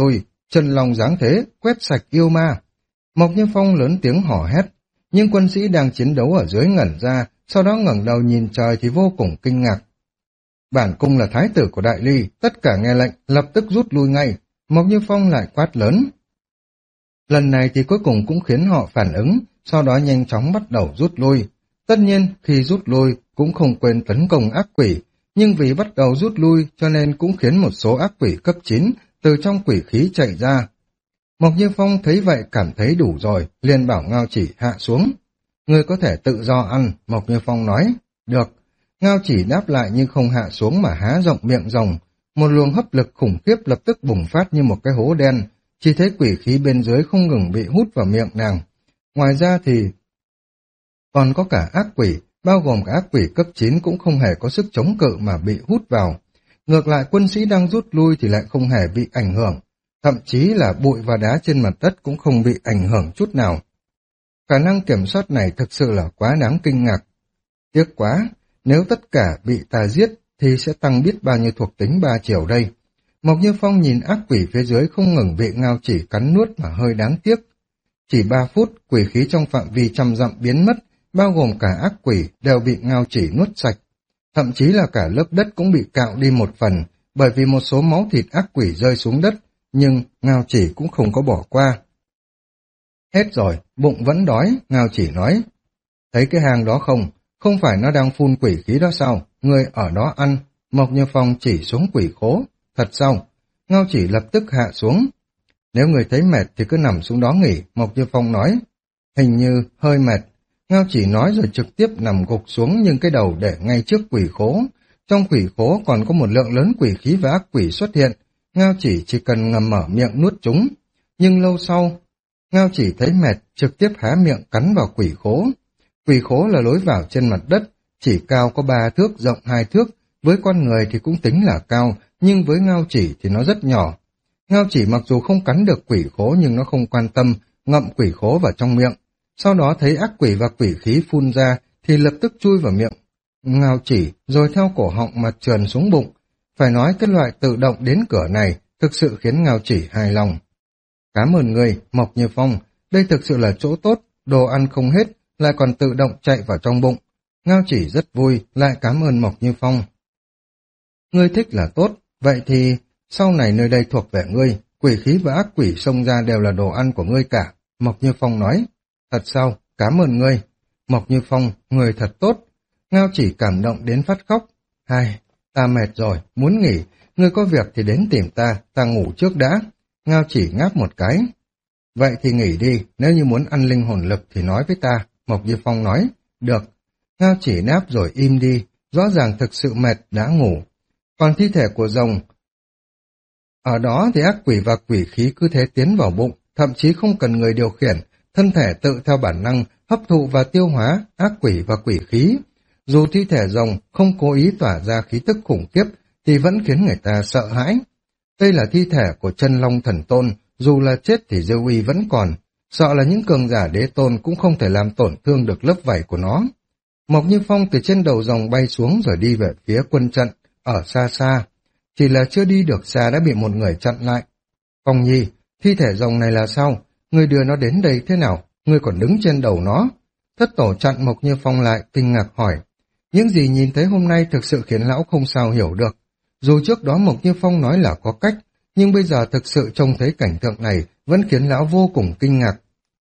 chân long giáng thế, quét sạch yêu ma. Mộc Như Phong lớn tiếng hò hét, nhưng quân sĩ đang chiến đấu ở dưới ngẩn ra, sau đó ngẩng đầu nhìn trời thì vô cùng kinh ngạc. Bản cung là thái tử của Đại Ly, tất cả nghe lệnh, lập tức rút lui ngay. Mộc Như Phong lại quát lớn. Lần này thì cuối cùng cũng khiến họ phản ứng, sau đó nhanh chóng bắt đầu rút lui. Tất nhiên, khi rút lui cũng không quên tấn công ác quỷ, nhưng vì bắt đầu rút lui cho nên cũng khiến một số ác quỷ cấp chín từ trong quỷ khí chạy ra. Mộc Như Phong thấy vậy cảm thấy đủ rồi, liền bảo Ngao Chỉ hạ xuống. Ngươi có thể tự do ăn, Mộc Như Phong nói. Được. Ngao Chỉ đáp lại nhưng không hạ xuống mà há rộng miệng rồng. Một luồng hấp lực khủng khiếp lập tức bùng phát như một cái hố đen, chỉ thấy quỷ khí bên dưới không ngừng bị hút vào miệng nàng. Ngoài ra thì còn có cả ác quỷ, bao gồm cả ác quỷ cấp chín cũng không hề có sức chống cự mà bị hút vào. Ngược lại quân sĩ đang rút lui thì lại không hề bị ảnh hưởng, thậm chí là bụi và đá trên mặt đất cũng không bị ảnh hưởng chút nào. Khả năng kiểm soát này thực sự là quá đáng kinh ngạc. Tiếc quá, nếu tất cả bị ta giết thì sẽ tăng biết bao nhiêu thuộc tính ba chiều đây. Mộc Như Phong nhìn ác quỷ phía dưới không ngừng bị Ngao Chỉ cắn nuốt mà hơi đáng tiếc. Chỉ ba phút, quỷ khí trong phạm vi trăm dặm biến mất, bao gồm cả ác quỷ đều bị Ngao Chỉ nuốt sạch. Thậm chí là cả lớp đất cũng bị cạo đi một phần, bởi vì một số máu thịt ác quỷ rơi xuống đất, nhưng Ngao Chỉ cũng không có bỏ qua. Hết rồi, bụng vẫn đói, Ngao Chỉ nói. Thấy cái hang đó không? Không phải nó đang phun quỷ khí đó sao? Ngươi ở đó ăn. Mộc Như Phong chỉ xuống quỷ khố. Thật sao? Ngao Chỉ lập tức hạ xuống. Nếu người thấy mệt thì cứ nằm xuống đó nghỉ, Mộc Như Phong nói. Hình như hơi mệt. Ngao Chỉ nói rồi trực tiếp nằm gục xuống nhưng cái đầu để ngay trước quỷ khố. Trong quỷ khố còn có một lượng lớn quỷ khí và ác quỷ xuất hiện. Ngao Chỉ chỉ cần ngầm mở miệng nuốt chúng. Nhưng lâu sau, Ngao Chỉ thấy mệt, trực tiếp há miệng cắn vào quỷ khố. Quỷ khố là lối vào trên mặt đất, chỉ cao có ba thước, rộng hai thước. Với con người thì cũng tính là cao, nhưng với Ngao Chỉ thì nó rất nhỏ. Ngao Chỉ mặc dù không cắn được quỷ khố nhưng nó không quan tâm, ngậm quỷ khố vào trong miệng. Sau đó thấy ác quỷ và quỷ khí phun ra thì lập tức chui vào miệng Ngao Chỉ rồi theo cổ họng mà trườn xuống bụng. Phải nói cái loại tự động đến cửa này thực sự khiến Ngao Chỉ hài lòng. Cảm ơn người, Mộc Như Phong, đây thực sự là chỗ tốt, đồ ăn không hết, lại còn tự động chạy vào trong bụng. Ngao Chỉ rất vui, lại cảm ơn Mộc Như Phong. Ngươi thích là tốt, vậy thì sau này nơi đây thuộc về ngươi, quỷ khí và ác quỷ xông ra đều là đồ ăn của ngươi cả, Mộc Như Phong nói. Thật sao, cảm ơn ngươi. Mộc Như Phong, người thật tốt. Ngao Chỉ cảm động đến phát khóc. Hai, ta mệt rồi, muốn nghỉ, ngươi có việc thì đến tìm ta, ta ngủ trước đã. Ngao Chỉ ngáp một cái. Vậy thì nghỉ đi, nếu như muốn ăn linh hồn lực thì nói với ta, Mộc Như Phong nói. Được. Ngao Chỉ đáp rồi im đi, rõ ràng thực sự mệt, đã ngủ. Còn thi thể của rồng, ở đó thì ác quỷ và quỷ khí cứ thế tiến vào bụng, thậm chí không cần người điều khiển, thân thể tự theo bản năng hấp thụ và tiêu hóa ác quỷ và quỷ khí. Dù thi thể rồng không cố ý tỏa ra khí tức khủng khiếp thì vẫn khiến người ta sợ hãi. Đây là thi thể của chân long thần tôn, dù là chết thì dư uy vẫn còn, sợ là những cường giả đế tôn cũng không thể làm tổn thương được lớp vảy của nó. Mộc Như Phong từ trên đầu rồng bay xuống rồi đi về phía quân trận, ở xa xa. Chỉ là chưa đi được xa đã bị một người chặn lại. Phong Nhi, thi thể rồng này là sao? Ngươi đưa nó đến đây thế nào? Ngươi còn đứng trên đầu nó. Thất tổ chặn Mộc Như Phong lại, kinh ngạc hỏi. Những gì nhìn thấy hôm nay thực sự khiến lão không sao hiểu được. Dù trước đó Mộc Như Phong nói là có cách, nhưng bây giờ thực sự trông thấy cảnh tượng này vẫn khiến lão vô cùng kinh ngạc.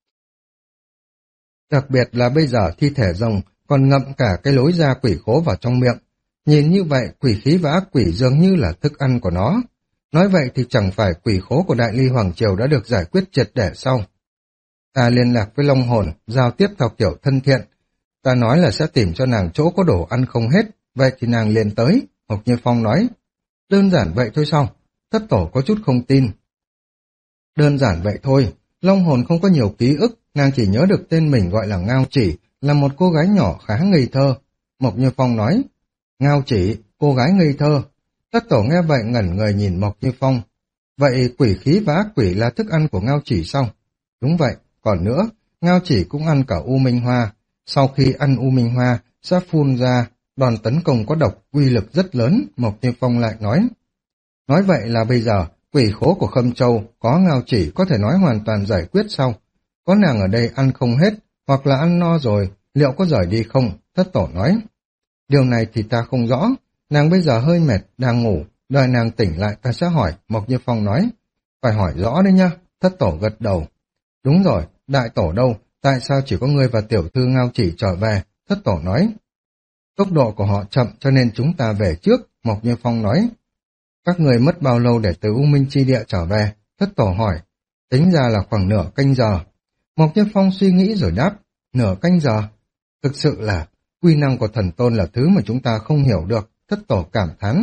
Đặc biệt là bây giờ thi thể rồng còn ngậm cả cái lối ra quỷ khố vào trong miệng. Nhìn như vậy, quỷ khí và ác quỷ dường như là thức ăn của nó. Nói vậy thì chẳng phải quỷ khố của Đại Ly Hoàng Triều đã được giải quyết triệt để sau. Ta liên lạc với Long Hồn, giao tiếp theo kiểu thân thiện. Ta nói là sẽ tìm cho nàng chỗ có đồ ăn không hết, vậy thì nàng liền tới, Mộc Như Phong nói. Đơn giản vậy thôi sao? Thất tổ có chút không tin. Đơn giản vậy thôi, Long Hồn không có nhiều ký ức, nàng chỉ nhớ được tên mình gọi là Ngao Chỉ, là một cô gái nhỏ khá ngây thơ. Mộc Như Phong nói. Ngao Chỉ, cô gái ngây thơ. Thất tổ nghe vậy ngẩn người nhìn Mộc Như Phong. Vậy quỷ khí và ác quỷ là thức ăn của Ngao Chỉ sao? Đúng vậy, còn nữa, Ngao Chỉ cũng ăn cả U Minh Hoa. Sau khi ăn U Minh Hoa, sẽ phun ra, đòn tấn công có độc, uy lực rất lớn, Mộc Như Phong lại nói. Nói vậy là bây giờ, Quỷ khố của Khâm Châu có Ngao Chỉ có thể nói hoàn toàn giải quyết sau. Có nàng ở đây ăn không hết, hoặc là ăn no rồi, liệu có rời đi không? Thất tổ nói. Điều này thì ta không rõ, nàng bây giờ hơi mệt, đang ngủ, đợi nàng tỉnh lại ta sẽ hỏi, Mộc Như Phong nói. Phải hỏi rõ đấy nhá, thất tổ gật đầu. Đúng rồi, đại tổ đâu, tại sao chỉ có ngươi và tiểu thư Ngao Chỉ trở về, thất tổ nói. Tốc độ của họ chậm cho nên chúng ta về trước, Mộc Như Phong nói. Các người mất bao lâu để từ U Minh Chi Địa trở về, thất tổ hỏi. Tính ra là khoảng nửa canh giờ. Mộc Như Phong suy nghĩ rồi đáp, nửa canh giờ. Thực sự là, quy năng của thần tôn là thứ mà chúng ta không hiểu được, thất tổ cảm thán.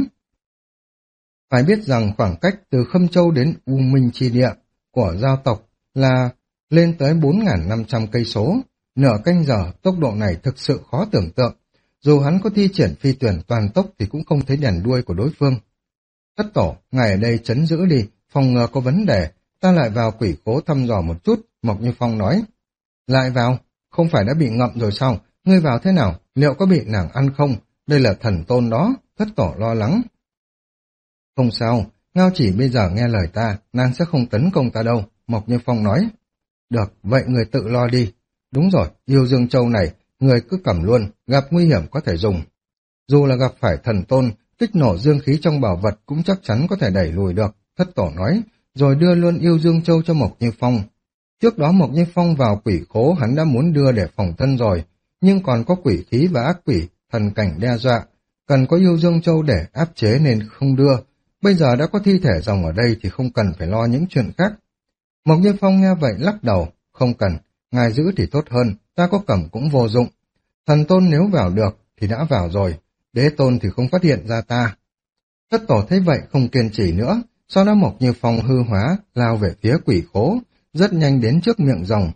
Phải biết rằng khoảng cách từ Khâm Châu đến U Minh Chi Địa của giao tộc là lên tới bốn nghìn năm trăm cây số. Nửa canh giờ, tốc độ này thực sự khó tưởng tượng. Dù hắn có thi triển phi tuyển toàn tốc thì cũng không thấy đèn đuôi của đối phương. Thất tổ, ngài ở đây trấn giữ đi, phòng ngừa có vấn đề, ta lại vào quỷ khố thăm dò một chút, Mộc Như Phong nói. Lại vào? Không phải đã bị ngậm rồi sao? Ngươi vào thế nào? Liệu có bị nàng ăn không? Đây là thần tôn đó, thất tổ lo lắng. Không sao, Ngao Chỉ bây giờ nghe lời ta, nàng sẽ không tấn công ta đâu, Mộc Như Phong nói. Được, vậy người tự lo đi. Đúng rồi, yêu Dương Châu này, người cứ cầm luôn, gặp nguy hiểm có thể dùng. Dù là gặp phải thần tôn, kích nổ dương khí trong bảo vật cũng chắc chắn có thể đẩy lùi được, thất tổ nói, rồi đưa luôn yêu Dương Châu cho Mộc Như Phong. Trước đó Mộc Như Phong vào quỷ khố hắn đã muốn đưa để phòng thân rồi, nhưng còn có quỷ khí và ác quỷ, thần cảnh đe dọa, cần có yêu Dương Châu để áp chế nên không đưa. Bây giờ đã có thi thể rồng ở đây thì không cần phải lo những chuyện khác. Mộc Như Phong nghe vậy lắc đầu, không cần, ngài giữ thì tốt hơn, ta có cầm cũng vô dụng. Thần tôn nếu vào được thì đã vào rồi, đế tôn thì không phát hiện ra ta. Thất tổ thấy vậy không kiên trì nữa, sau đó Mộc Như Phong hư hóa, lao về phía quỷ khố, rất nhanh đến trước miệng rồng.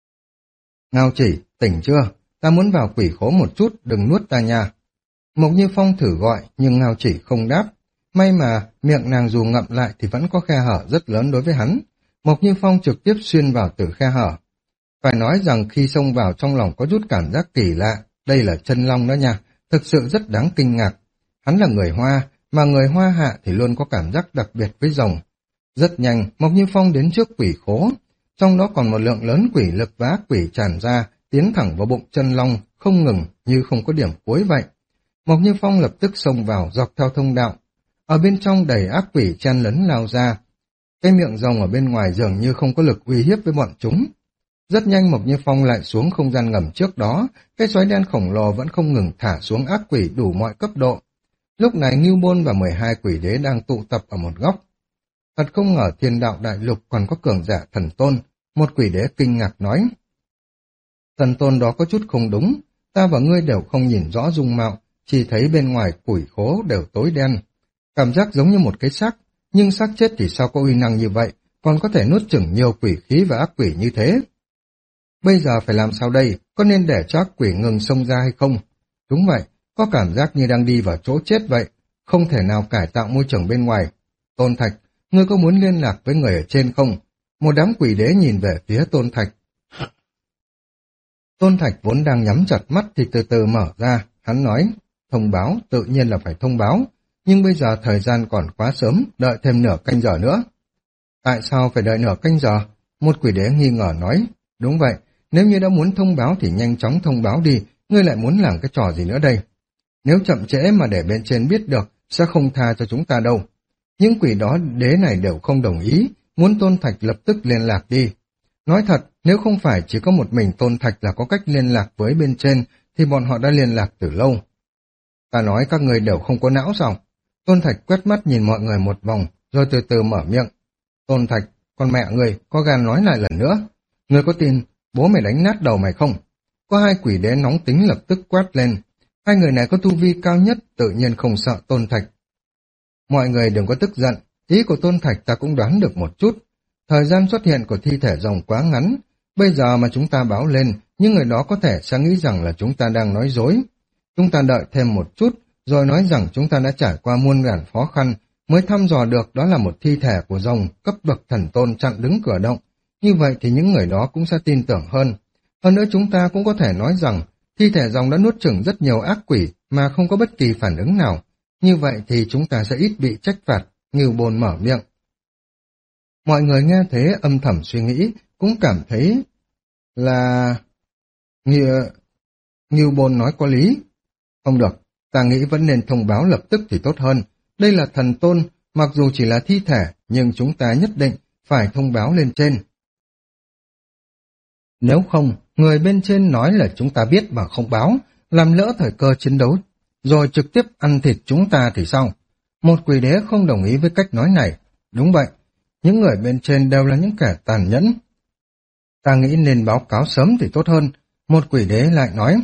Ngao Chỉ, tỉnh chưa? Ta muốn vào quỷ khố một chút, đừng nuốt ta nha. Mộc Như Phong thử gọi, nhưng Ngao Chỉ không đáp. May mà, miệng nàng dù ngậm lại thì vẫn có khe hở rất lớn đối với hắn. Mộc Như Phong trực tiếp xuyên vào từ khe hở. Phải nói rằng khi xông vào trong lòng có chút cảm giác kỳ lạ, đây là chân long đó nha, thực sự rất đáng kinh ngạc. Hắn là người Hoa, mà người Hoa hạ thì luôn có cảm giác đặc biệt với rồng. Rất nhanh, Mộc Như Phong đến trước quỷ khố, trong đó còn một lượng lớn quỷ lực và ác quỷ tràn ra, tiến thẳng vào bụng chân long, không ngừng như không có điểm cuối vậy. Mộc Như Phong lập tức xông vào dọc theo thông đạo. Ở bên trong đầy ác quỷ chen lấn lao ra. Cái miệng rồng ở bên ngoài dường như không có lực uy hiếp với bọn chúng. Rất nhanh Mộc Như Phong lại xuống không gian ngầm trước đó, cái xoáy đen khổng lồ vẫn không ngừng thả xuống ác quỷ đủ mọi cấp độ. Lúc này Ngưu Bôn và mười hai quỷ đế đang tụ tập ở một góc. Thật không ngờ thiên đạo đại lục còn có cường giả thần tôn, một quỷ đế kinh ngạc nói. Thần tôn đó có chút không đúng, ta và ngươi đều không nhìn rõ dung mạo, chỉ thấy bên ngoài quỷ khố đều tối đen. Cảm giác giống như một cái xác, nhưng xác chết thì sao có uy năng như vậy, còn có thể nuốt chửng nhiều quỷ khí và ác quỷ như thế. Bây giờ phải làm sao đây, có nên để cho ác quỷ ngừng xông ra hay không? Đúng vậy, có cảm giác như đang đi vào chỗ chết vậy, không thể nào cải tạo môi trường bên ngoài. Tôn Thạch, ngươi có muốn liên lạc với người ở trên không? Một đám quỷ đế nhìn về phía Tôn Thạch. Tôn Thạch vốn đang nhắm chặt mắt thì từ từ mở ra, hắn nói, thông báo, tự nhiên là phải thông báo, nhưng bây giờ thời gian còn quá sớm, đợi thêm nửa canh giờ nữa. Tại sao phải đợi nửa canh giờ? Một quỷ đế nghi ngờ nói, đúng vậy, nếu như đã muốn thông báo thì nhanh chóng thông báo đi, ngươi lại muốn làm cái trò gì nữa đây? Nếu chậm trễ mà để bên trên biết được, sẽ không tha cho chúng ta đâu. Những quỷ đó đế này đều không đồng ý, muốn Tôn Thạch lập tức liên lạc đi. Nói thật, nếu không phải chỉ có một mình Tôn Thạch là có cách liên lạc với bên trên, thì bọn họ đã liên lạc từ lâu. Ta nói các người đều không có não sao? Tôn Thạch quét mắt nhìn mọi người một vòng, rồi từ từ mở miệng. Tôn Thạch, con mẹ người, có gan nói lại lần nữa. Người có tin bố mày đánh nát đầu mày không? Có hai quỷ đế nóng tính lập tức quát lên. Hai người này có tu vi cao nhất, tự nhiên không sợ Tôn Thạch. Mọi người đừng có tức giận, ý của Tôn Thạch ta cũng đoán được một chút. Thời gian xuất hiện của thi thể rồng quá ngắn, bây giờ mà chúng ta báo lên, những người đó có thể sẽ nghĩ rằng là chúng ta đang nói dối. Chúng ta đợi thêm một chút, rồi nói rằng chúng ta đã trải qua muôn ngàn khó khăn, mới thăm dò được đó là một thi thể của rồng cấp bậc thần tôn chặn đứng cửa động. Như vậy thì những người đó cũng sẽ tin tưởng hơn. Hơn nữa chúng ta cũng có thể nói rằng thi thể rồng đã nuốt chửng rất nhiều ác quỷ mà không có bất kỳ phản ứng nào. Như vậy thì chúng ta sẽ ít bị trách phạt, Ngưu Bôn mở miệng. Mọi người nghe thế âm thầm suy nghĩ, cũng cảm thấy là Ngưu, Ngưu Bôn nói có lý. Không được, ta nghĩ vẫn nên thông báo lập tức thì tốt hơn. Đây là thần tôn, mặc dù chỉ là thi thể, nhưng chúng ta nhất định phải thông báo lên trên. Nếu không, người bên trên nói là chúng ta biết mà không báo, làm lỡ thời cơ chiến đấu, rồi trực tiếp ăn thịt chúng ta thì sao? Một quỷ đế không đồng ý với cách nói này. Đúng vậy, những người bên trên đều là những kẻ tàn nhẫn. Ta nghĩ nên báo cáo sớm thì tốt hơn. Một quỷ đế lại nói.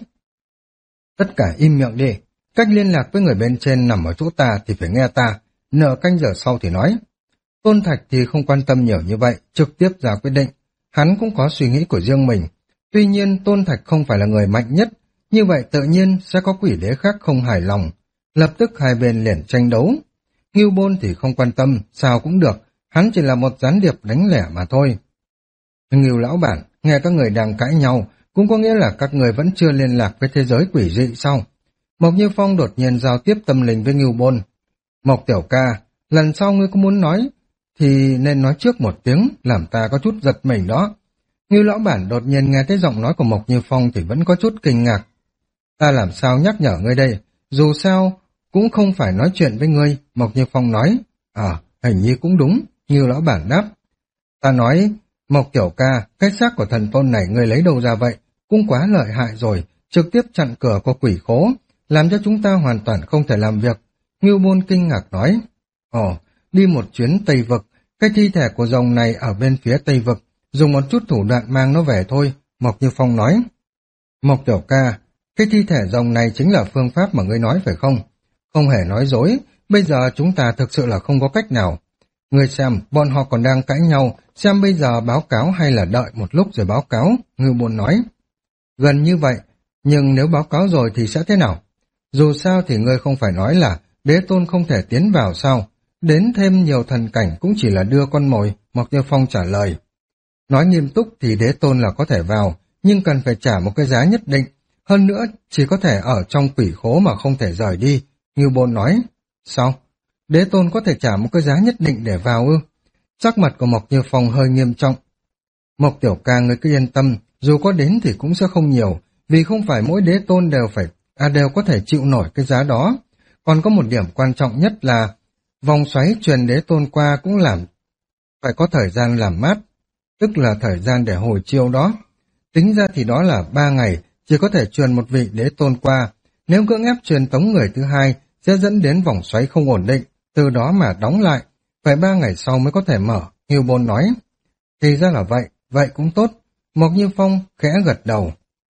Tất cả im miệng đi. Cách liên lạc với người bên trên nằm ở chỗ ta thì phải nghe ta. Nửa canh giờ sau thì nói. Tôn Thạch thì không quan tâm nhiều như vậy, trực tiếp ra quyết định. Hắn cũng có suy nghĩ của riêng mình. Tuy nhiên Tôn Thạch không phải là người mạnh nhất. Như vậy tự nhiên sẽ có quỷ đế khác không hài lòng. Lập tức hai bên liền tranh đấu. Ngưu Bôn thì không quan tâm, sao cũng được. Hắn chỉ là một gián điệp đánh lẻ mà thôi. Ngưu lão bản, nghe các người đang cãi nhau, cũng có nghĩa là các người vẫn chưa liên lạc với thế giới quỷ dị sao? Mộc Như Phong đột nhiên giao tiếp tâm linh với Ngưu Bôn. Mộc tiểu ca, lần sau ngươi có muốn nói, thì nên nói trước một tiếng, làm ta có chút giật mình đó. Ngưu lão bản đột nhiên nghe thấy giọng nói của Mộc Như Phong thì vẫn có chút kinh ngạc. Ta làm sao nhắc nhở ngươi đây, dù sao cũng không phải nói chuyện với ngươi, Mộc Như Phong nói. À, hình như cũng đúng, Ngưu lão bản đáp. Ta nói, Mộc tiểu ca, cái xác của thần tôn này ngươi lấy đâu ra vậy? Cũng quá lợi hại rồi, trực tiếp chặn cửa của quỷ khố, làm cho chúng ta hoàn toàn không thể làm việc. Ngưu Bôn kinh ngạc nói. Ồ, đi một chuyến Tây Vực, cái thi thể của rồng này ở bên phía Tây Vực, dùng một chút thủ đoạn mang nó về thôi, Mộc Như Phong nói. Mộc tiểu ca, cái thi thể rồng này chính là phương pháp mà ngươi nói phải không? Không hề nói dối, bây giờ chúng ta thực sự là không có cách nào. Ngươi xem, bọn họ còn đang cãi nhau, xem bây giờ báo cáo hay là đợi một lúc rồi báo cáo, Ngưu Bôn nói. Gần như vậy, nhưng nếu báo cáo rồi thì sẽ thế nào? Dù sao thì ngươi không phải nói là đế tôn không thể tiến vào sao? Đến thêm nhiều thần cảnh cũng chỉ là đưa con mồi, Mộc Như Phong trả lời. Nói nghiêm túc thì đế tôn là có thể vào, nhưng cần phải trả một cái giá nhất định. Hơn nữa, chỉ có thể ở trong quỷ khố mà không thể rời đi. Ngưu Bôn nói. Sao? Đế tôn có thể trả một cái giá nhất định để vào ư? Sắc mặt của Mộc Như Phong hơi nghiêm trọng. Mộc tiểu ca người cứ yên tâm, dù có đến thì cũng sẽ không nhiều, vì không phải mỗi đế tôn đều phải à, đều có thể chịu nổi cái giá đó. Còn có một điểm quan trọng nhất là vòng xoáy truyền đế tôn qua cũng làm phải có thời gian làm mát, tức là thời gian để hồi chiêu đó. Tính ra thì đó là ba ngày, chỉ có thể truyền một vị đế tôn qua. Nếu cưỡng ép truyền tống người thứ hai, sẽ dẫn đến vòng xoáy không ổn định, từ đó mà đóng lại. Phải ba ngày sau mới có thể mở, Ngưu Bôn nói. Thì ra là vậy, vậy cũng tốt. Mộc Như Phong khẽ gật đầu.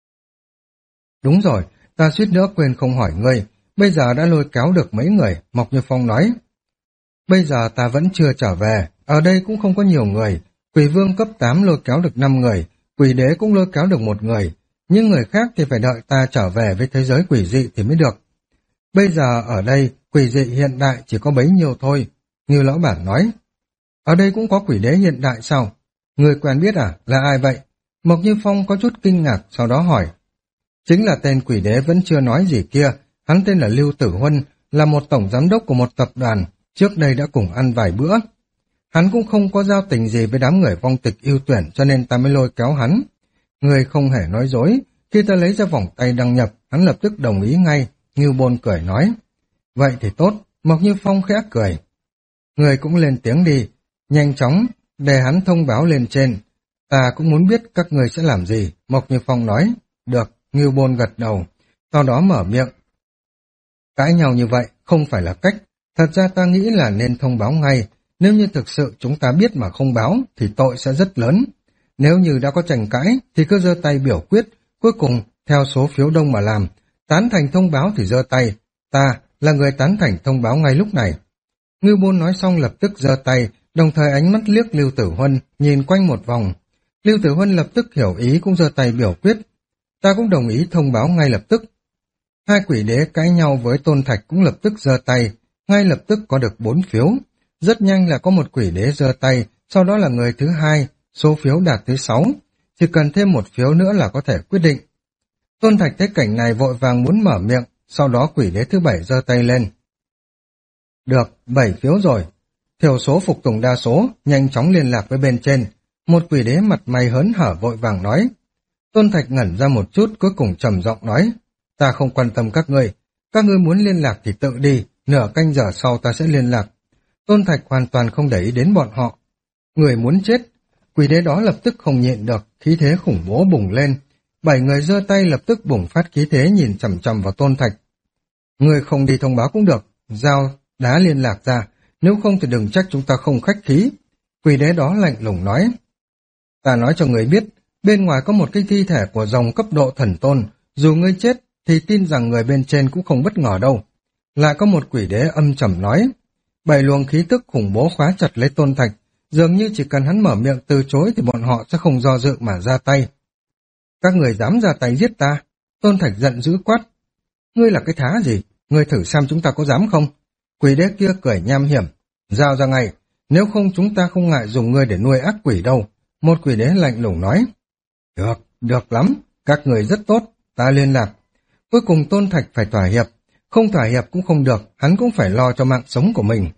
Đúng rồi, ta suýt nữa quên không hỏi ngươi, bây giờ đã lôi kéo được mấy người, Mộc Như Phong nói. Bây giờ ta vẫn chưa trở về, ở đây cũng không có nhiều người. Quỷ vương cấp tám lôi kéo được năm người, quỷ đế cũng lôi kéo được một người. Nhưng người khác thì phải đợi ta trở về với thế giới quỷ dị thì mới được. Bây giờ ở đây, quỷ dị hiện đại chỉ có bấy nhiêu thôi, như lão bản nói. Ở đây cũng có quỷ đế hiện đại sao? Người quen biết à? Là ai vậy? Mộc Như Phong có chút kinh ngạc, sau đó hỏi. Chính là tên quỷ đế vẫn chưa nói gì kia, hắn tên là Lưu Tử Huân, là một tổng giám đốc của một tập đoàn, trước đây đã cùng ăn vài bữa. Hắn cũng không có giao tình gì với đám người vong tịch ưu tuyển cho nên ta mới lôi kéo hắn. Người không hề nói dối, khi ta lấy ra vòng tay đăng nhập, hắn lập tức đồng ý ngay, Ngưu Bôn cười nói. Vậy thì tốt, Mộc Như Phong khẽ cười. Người cũng lên tiếng đi, nhanh chóng, để hắn thông báo lên trên. Ta cũng muốn biết các người sẽ làm gì, Mộc Như Phong nói. Được, Ngưu Bôn gật đầu, sau đó mở miệng. Cãi nhau như vậy không phải là cách, thật ra ta nghĩ là nên thông báo ngay. Nếu như thực sự chúng ta biết mà không báo thì tội sẽ rất lớn. Nếu như đã có tranh cãi thì cứ giơ tay biểu quyết, cuối cùng theo số phiếu đông mà làm. Tán thành thông báo thì giơ tay, ta là người tán thành thông báo ngay lúc này. Ngưu Bôn nói xong lập tức giơ tay, đồng thời ánh mắt liếc Lưu Tử Huân, nhìn quanh một vòng. Lưu Tử Huân lập tức hiểu ý cũng giơ tay biểu quyết. Ta cũng đồng ý thông báo ngay lập tức. Hai quỷ đế cãi nhau với Tôn Thạch cũng lập tức giơ tay, ngay lập tức có được bốn phiếu. Rất nhanh là có một quỷ đế giơ tay, sau đó là người thứ hai, số phiếu đạt tới sáu. Chỉ cần thêm một phiếu nữa là có thể quyết định. Tôn Thạch thấy cảnh này vội vàng muốn mở miệng, sau đó quỷ đế thứ bảy giơ tay lên. Được, bảy phiếu rồi. thiểu số phục tùng đa số, nhanh chóng liên lạc với bên trên. Một quỷ đế mặt mày hớn hở vội vàng nói. Tôn Thạch ngẩn ra một chút, cuối cùng trầm giọng nói, ta không quan tâm các ngươi, các ngươi muốn liên lạc thì tự đi, nửa canh giờ sau ta sẽ liên lạc. Tôn Thạch hoàn toàn không để ý đến bọn họ. Người muốn chết, quỷ đế đó lập tức không nhịn được, khí thế khủng bố bùng lên. Bảy người giơ tay lập tức bùng phát khí thế nhìn chằm chằm vào Tôn Thạch. Người không đi thông báo cũng được, giao đá liên lạc ra, nếu không thì đừng trách chúng ta không khách khí. Quỷ đế đó lạnh lùng nói. Ta nói cho người biết, bên ngoài có một cái thi thể của rồng cấp độ thần tôn, dù ngươi chết thì tin rằng người bên trên cũng không bất ngờ đâu. Lại có một quỷ đế âm trầm nói. Bảy luồng khí tức khủng bố khóa chặt lấy Tôn Thạch, dường như chỉ cần hắn mở miệng từ chối thì bọn họ sẽ không do dự mà ra tay. Các người dám ra tay giết ta? Tôn Thạch giận dữ quát. Ngươi là cái thá gì? Ngươi thử xem chúng ta có dám không? Quỷ đế kia cười nham hiểm. Giao ra ngay, nếu không chúng ta không ngại dùng ngươi để nuôi ác quỷ đâu. Một quỷ đế lạnh lùng nói. Được, được lắm, các người rất tốt, ta liên lạc. Cuối cùng Tôn Thạch phải thỏa hiệp, không thỏa hiệp cũng không được, hắn cũng phải lo cho mạng sống của mình.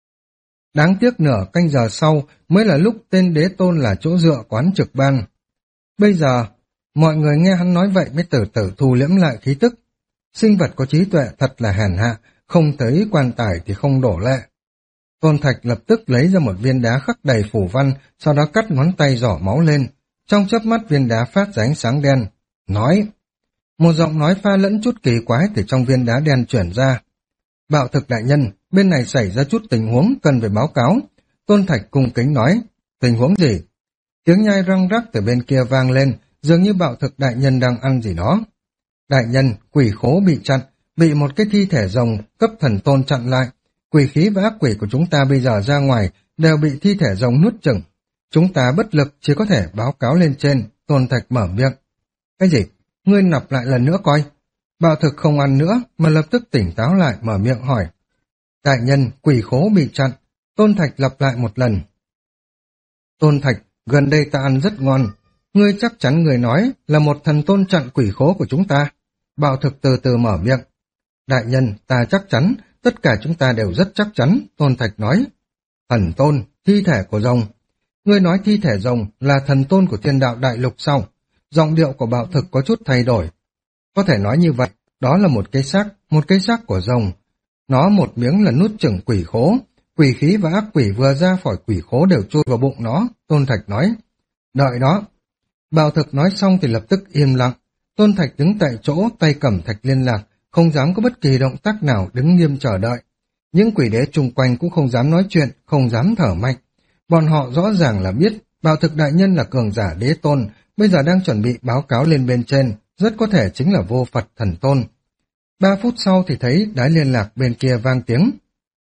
Đáng tiếc nửa canh giờ sau mới là lúc tên đế tôn là chỗ dựa quán trực ban. Bây giờ, mọi người nghe hắn nói vậy mới từ từ thu liễm lại khí tức. Sinh vật có trí tuệ thật là hèn hạ, không thấy quan tài thì không đổ lệ. Tôn Thạch lập tức lấy ra một viên đá khắc đầy phủ văn, sau đó cắt ngón tay giỏ máu lên. Trong chớp mắt viên đá phát ra ánh sáng đen. Nói. Một giọng nói pha lẫn chút kỳ quái từ trong viên đá đen chuyển ra. Bạo thực đại nhân, bên này xảy ra chút tình huống cần phải báo cáo. Tôn Thạch cung kính nói. Tình huống gì? Tiếng nhai răng rắc từ bên kia vang lên, dường như bạo thực đại nhân đang ăn gì đó. Đại nhân, quỷ khố bị chặn, bị một cái thi thể rồng cấp thần tôn chặn lại. Quỷ khí và ác quỷ của chúng ta bây giờ ra ngoài đều bị thi thể rồng nuốt chửng. Chúng ta bất lực chỉ có thể báo cáo lên trên. Tôn Thạch mở miệng. Cái gì? Ngươi lặp lại lần nữa coi. Bạo thực không ăn nữa mà lập tức tỉnh táo lại mở miệng hỏi. Đại nhân, quỷ khố bị chặn. Tôn Thạch lặp lại một lần. Tôn Thạch, gần đây ta ăn rất ngon. Ngươi chắc chắn người nói là một thần tôn chặn quỷ khố của chúng ta. Bạo thực từ từ mở miệng. Đại nhân, ta chắc chắn, tất cả chúng ta đều rất chắc chắn, Tôn Thạch nói. Thần tôn, thi thể của rồng. Ngươi nói thi thể rồng là thần tôn của thiên đạo đại lục sau. Giọng điệu của bạo thực có chút thay đổi. Có thể nói như vậy, đó là một cái xác, một cái xác của rồng. Nó một miếng là nuốt chửng quỷ khố. Quỷ khí và ác quỷ vừa ra khỏi quỷ khố đều chui vào bụng nó, Tôn Thạch nói. Đợi đó. Bạo thực nói xong thì lập tức im lặng. Tôn Thạch đứng tại chỗ, tay cầm thạch liên lạc, không dám có bất kỳ động tác nào, đứng nghiêm chờ đợi. Những quỷ đế chung quanh cũng không dám nói chuyện, không dám thở mạnh. Bọn họ rõ ràng là biết, bạo thực đại nhân là cường giả đế tôn, bây giờ đang chuẩn bị báo cáo lên bên trên, rất có thể chính là vô Phật thần tôn. Ba phút sau thì thấy đái liên lạc bên kia vang tiếng.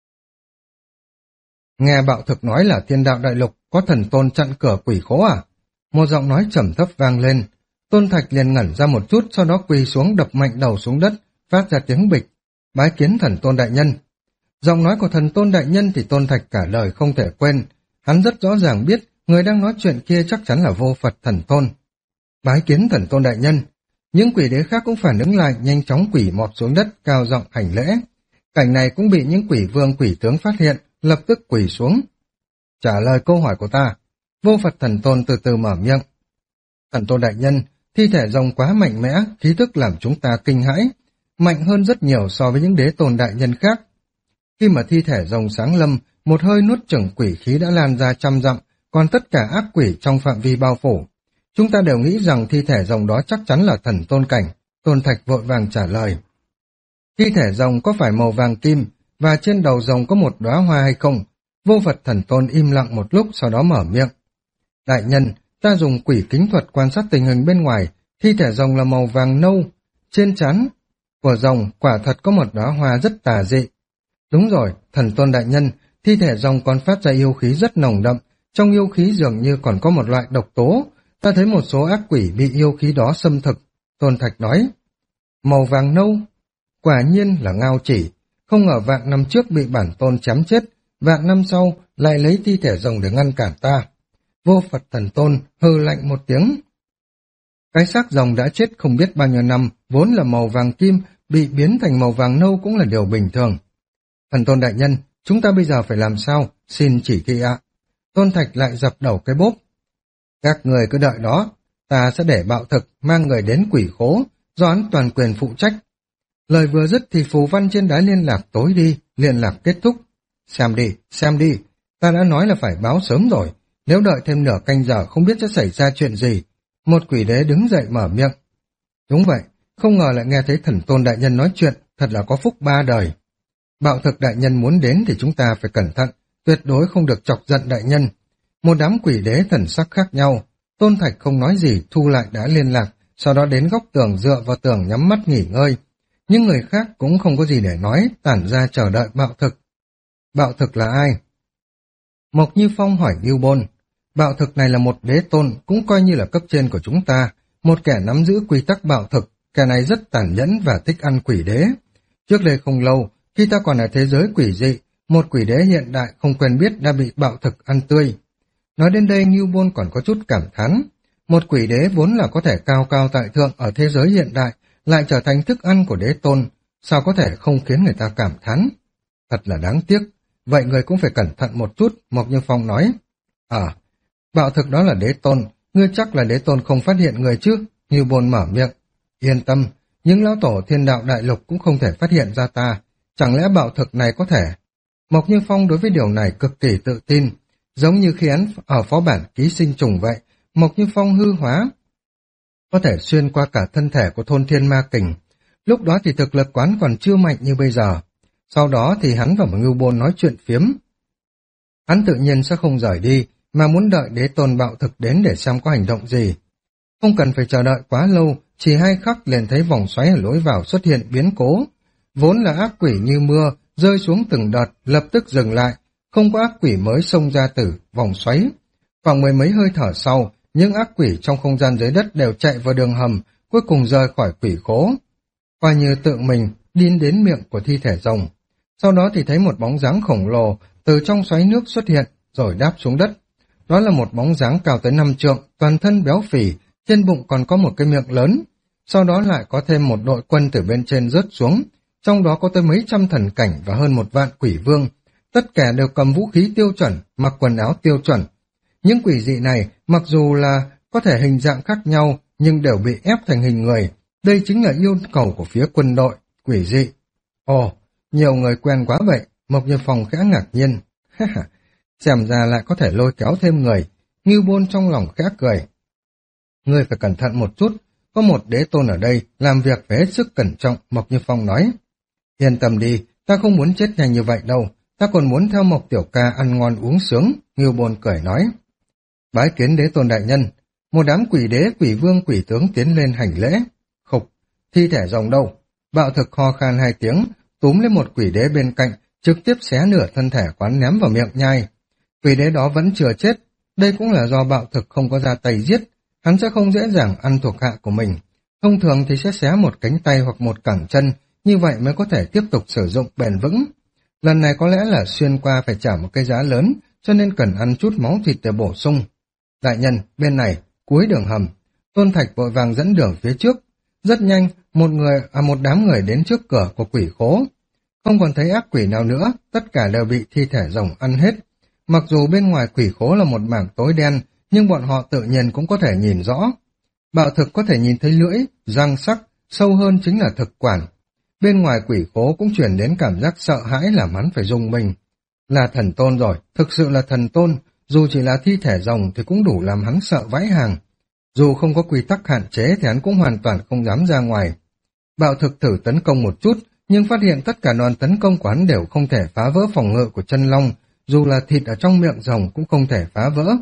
Nghe bạo thực nói là thiên đạo đại lục có thần tôn chặn cửa quỷ khố à? Một giọng nói trầm thấp vang lên. Tôn Thạch liền ngẩn ra một chút, sau đó quỳ xuống đập mạnh đầu xuống đất, phát ra tiếng bịch. Bái kiến thần tôn đại nhân. Giọng nói của thần tôn đại nhân thì Tôn Thạch cả đời không thể quên. Hắn rất rõ ràng biết người đang nói chuyện kia chắc chắn là vô Phật thần tôn. Bái kiến thần tôn đại nhân. Những quỷ đế khác cũng phản ứng lại, nhanh chóng quỳ mọp xuống đất, cao giọng hành lễ. Cảnh này cũng bị những quỷ vương quỷ tướng phát hiện, lập tức quỳ xuống. Trả lời câu hỏi của ta. Vô Phật thần tôn từ từ mở miệng. Thần tôn đại nhân, thi thể rồng quá mạnh mẽ, khí tức làm chúng ta kinh hãi, mạnh hơn rất nhiều so với những đế tôn đại nhân khác. Khi mà thi thể rồng sáng lâm, một hơi nuốt chửng quỷ khí đã lan ra trăm dặm, còn tất cả ác quỷ trong phạm vi bao phủ. Chúng ta đều nghĩ rằng thi thể rồng đó chắc chắn là thần tôn cảnh. Tôn Thạch vội vàng trả lời. Thi thể rồng có phải màu vàng kim, và trên đầu rồng có một đóa hoa hay không? Vô Phật thần tôn im lặng một lúc, sau đó mở miệng. Đại nhân, ta dùng quỷ kính thuật quan sát tình hình bên ngoài, thi thể rồng là màu vàng nâu, trên trán của rồng quả thật có một đóa hoa rất tà dị. Đúng rồi, thần tôn đại nhân, thi thể rồng còn phát ra yêu khí rất nồng đậm, trong yêu khí dường như còn có một loại độc tố, ta thấy một số ác quỷ bị yêu khí đó xâm thực. Tôn Thạch nói, màu vàng nâu, quả nhiên là ngao chỉ, không ngờ vạn năm trước bị bản tôn chém chết, vạn năm sau lại lấy thi thể rồng để ngăn cản ta. Vô Phật thần tôn hừ lạnh một tiếng. Cái xác rồng đã chết không biết bao nhiêu năm, vốn là màu vàng kim, bị biến thành màu vàng nâu cũng là điều bình thường. Thần tôn đại nhân, chúng ta bây giờ phải làm sao? Xin chỉ thị ạ. Tôn Thạch lại dập đầu cái bốp. Các người cứ đợi đó, ta sẽ để Bạo Thực mang người đến quỷ khố, do hắn toàn quyền phụ trách. Lời vừa dứt thì phù văn trên đá liên lạc tối đi, liên lạc kết thúc. Xem đi, xem đi, ta đã nói là phải báo sớm rồi, nếu đợi thêm nửa canh giờ không biết sẽ xảy ra chuyện gì. Một quỷ đế đứng dậy mở miệng. Đúng vậy, không ngờ lại nghe thấy Thần Tôn đại nhân nói chuyện, thật là có phúc ba đời. Bạo Thực đại nhân muốn đến thì chúng ta phải cẩn thận, tuyệt đối không được chọc giận đại nhân. Một đám quỷ đế thần sắc khác nhau, Tôn Thạch không nói gì thu lại đá liên lạc, sau đó đến góc tường dựa vào tường nhắm mắt nghỉ ngơi. Nhưng người khác cũng không có gì để nói, tản ra chờ đợi Bạo Thực. Bạo Thực là ai? Mộc Như Phong hỏi Ngưu Bôn. Bạo Thực này là một đế tôn, cũng coi như là cấp trên của chúng ta, một kẻ nắm giữ quy tắc bạo thực, kẻ này rất tàn nhẫn và thích ăn quỷ đế. Trước đây không lâu, khi ta còn ở thế giới quỷ dị, một quỷ đế hiện đại không quen biết đã bị bạo thực ăn tươi. Nói đến đây Ngưu Bôn còn có chút cảm thán. Một quỷ đế vốn là có thể cao cao tại thượng ở thế giới hiện đại, lại trở thành thức ăn của đế tôn, sao có thể không khiến người ta cảm thán? Thật là đáng tiếc, vậy người cũng phải cẩn thận một chút, Mộc Như Phong nói. À, bạo thực đó là đế tôn, ngươi chắc là đế tôn không phát hiện người chứ? Ngưu Bôn mở miệng. Yên tâm, những lão tổ thiên đạo đại lục cũng không thể phát hiện ra ta, chẳng lẽ bạo thực này có thể? Mộc Như Phong đối với điều này cực kỳ tự tin, giống như khi hắn ở phó bản ký sinh trùng vậy, Mộc Như Phong hư hóa, có thể xuyên qua cả thân thể của thôn thiên ma kình. Lúc đó thì thực lực quán còn chưa mạnh như bây giờ. Sau đó thì hắn và Ngưu Bôn nói chuyện phiếm. Hắn tự nhiên sẽ không rời đi, mà muốn đợi đế tôn bạo thực đến để xem có hành động gì. Không cần phải chờ đợi quá lâu, chỉ hai khắc liền thấy vòng xoáy ở lối vào xuất hiện biến cố. Vốn là ác quỷ như mưa, rơi xuống từng đợt, lập tức dừng lại, không có ác quỷ mới xông ra từ vòng xoáy. Khoảng mười mấy hơi thở sau, những ác quỷ trong không gian dưới đất đều chạy vào đường hầm, cuối cùng rời khỏi quỷ khố. Coi như tự mình đi đến miệng của thi thể rồng. Sau đó thì thấy một bóng dáng khổng lồ từ trong xoáy nước xuất hiện, rồi đáp xuống đất. Đó là một bóng dáng cao tới năm trượng, toàn thân béo phì, trên bụng còn có một cái miệng lớn. Sau đó lại có thêm một đội quân từ bên trên rớt xuống, trong đó có tới mấy trăm thần cảnh và hơn một vạn quỷ vương. Tất cả đều cầm vũ khí tiêu chuẩn, mặc quần áo tiêu chuẩn. Những quỷ dị này, mặc dù là có thể hình dạng khác nhau, nhưng đều bị ép thành hình người. Đây chính là yêu cầu của phía quân đội, quỷ dị. Ồ, nhiều người quen quá vậy, Mộc Như Phong khẽ ngạc nhiên. Xem ra lại có thể lôi kéo thêm người. Ngưu Bôn trong lòng khẽ cười. Ngươi phải cẩn thận một chút, có một đế tôn ở đây, làm việc phải hết sức cẩn trọng, Mộc Như Phong nói. Yên tâm đi, ta không muốn chết nhanh như vậy đâu, ta còn muốn theo Mộc tiểu ca ăn ngon uống sướng, Ngưu Bôn cười nói. Bái kiến đế tôn đại nhân, một đám quỷ đế, quỷ vương, quỷ tướng tiến lên hành lễ. Khục, thi thể rồng đâu? Bạo thực ho khan hai tiếng, túm lên một quỷ đế bên cạnh, trực tiếp xé nửa thân thể quán ném vào miệng nhai. Quỷ đế đó vẫn chưa chết, đây cũng là do bạo thực không có ra tay giết, hắn sẽ không dễ dàng ăn thuộc hạ của mình. Thông thường thì sẽ xé một cánh tay hoặc một cẳng chân, như vậy mới có thể tiếp tục sử dụng bền vững. Lần này có lẽ là xuyên qua phải trả một cái giá lớn, cho nên cần ăn chút máu thịt để bổ sung. Đại nhân, bên này, cuối đường hầm. Tôn Thạch vội vàng dẫn đường phía trước. Rất nhanh, một người à một đám người đến trước cửa của quỷ khố. Không còn thấy ác quỷ nào nữa, tất cả đều bị thi thể rồng ăn hết. Mặc dù bên ngoài quỷ khố là một mảng tối đen, nhưng bọn họ tự nhiên cũng có thể nhìn rõ. Bạo thực có thể nhìn thấy lưỡi, răng sắc, sâu hơn chính là thực quản. Bên ngoài quỷ khố cũng chuyển đến cảm giác sợ hãi làm hắn phải rùng mình. Là thần tôn rồi, thực sự là thần tôn, dù chỉ là thi thể rồng thì cũng đủ làm hắn sợ vãi hàng. Dù không có quy tắc hạn chế thì hắn cũng hoàn toàn không dám ra ngoài. Bạo thực thử tấn công một chút, nhưng phát hiện tất cả đoàn tấn công của hắn đều không thể phá vỡ phòng ngự của chân long, dù là thịt ở trong miệng rồng cũng không thể phá vỡ.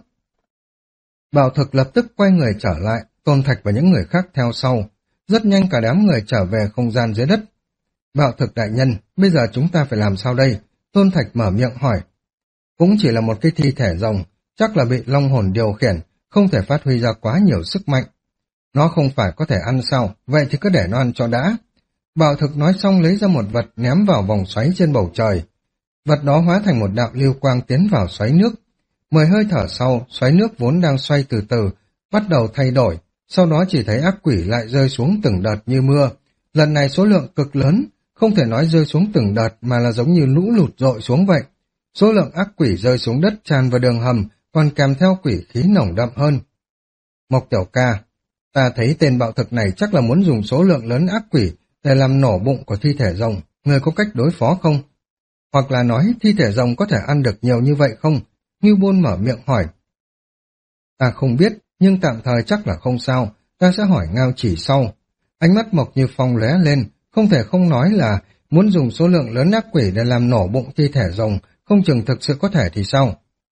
Bạo thực lập tức quay người trở lại, Tôn Thạch và những người khác theo sau. Rất nhanh cả đám người trở về không gian dưới đất. Bạo thực đại nhân, bây giờ chúng ta phải làm sao đây? Tôn Thạch mở miệng hỏi. Cũng chỉ là một cái thi thể rồng, chắc là bị long hồn điều khiển, không thể phát huy ra quá nhiều sức mạnh. Nó không phải có thể ăn sao, vậy thì cứ để nó ăn cho đã. Bạo thực nói xong lấy ra một vật ném vào vòng xoáy trên bầu trời. Vật đó hóa thành một đạo lưu quang tiến vào xoáy nước. Mười hơi thở sau, xoáy nước vốn đang xoay từ từ, bắt đầu thay đổi, sau đó chỉ thấy ác quỷ lại rơi xuống từng đợt như mưa. Lần này số lượng cực lớn, không thể nói rơi xuống từng đợt mà là giống như lũ lụt dội xuống vậy. Số lượng ác quỷ rơi xuống đất tràn vào đường hầm, còn kèm theo quỷ khí nồng đậm hơn. Mộc Tiểu Ca, ta thấy tên bạo thực này chắc là muốn dùng số lượng lớn ác quỷ để làm nổ bụng của thi thể rồng, người có cách đối phó không? Hoặc là nói thi thể rồng có thể ăn được nhiều như vậy không? Ngưu Bôn mở miệng hỏi. Ta không biết, nhưng tạm thời chắc là không sao, ta sẽ hỏi Ngao Chỉ sau. Ánh mắt Mộc Như Phong lóe lên, không thể không nói là muốn dùng số lượng lớn ác quỷ để làm nổ bụng thi thể rồng, không chừng thực sự có thể thì sao?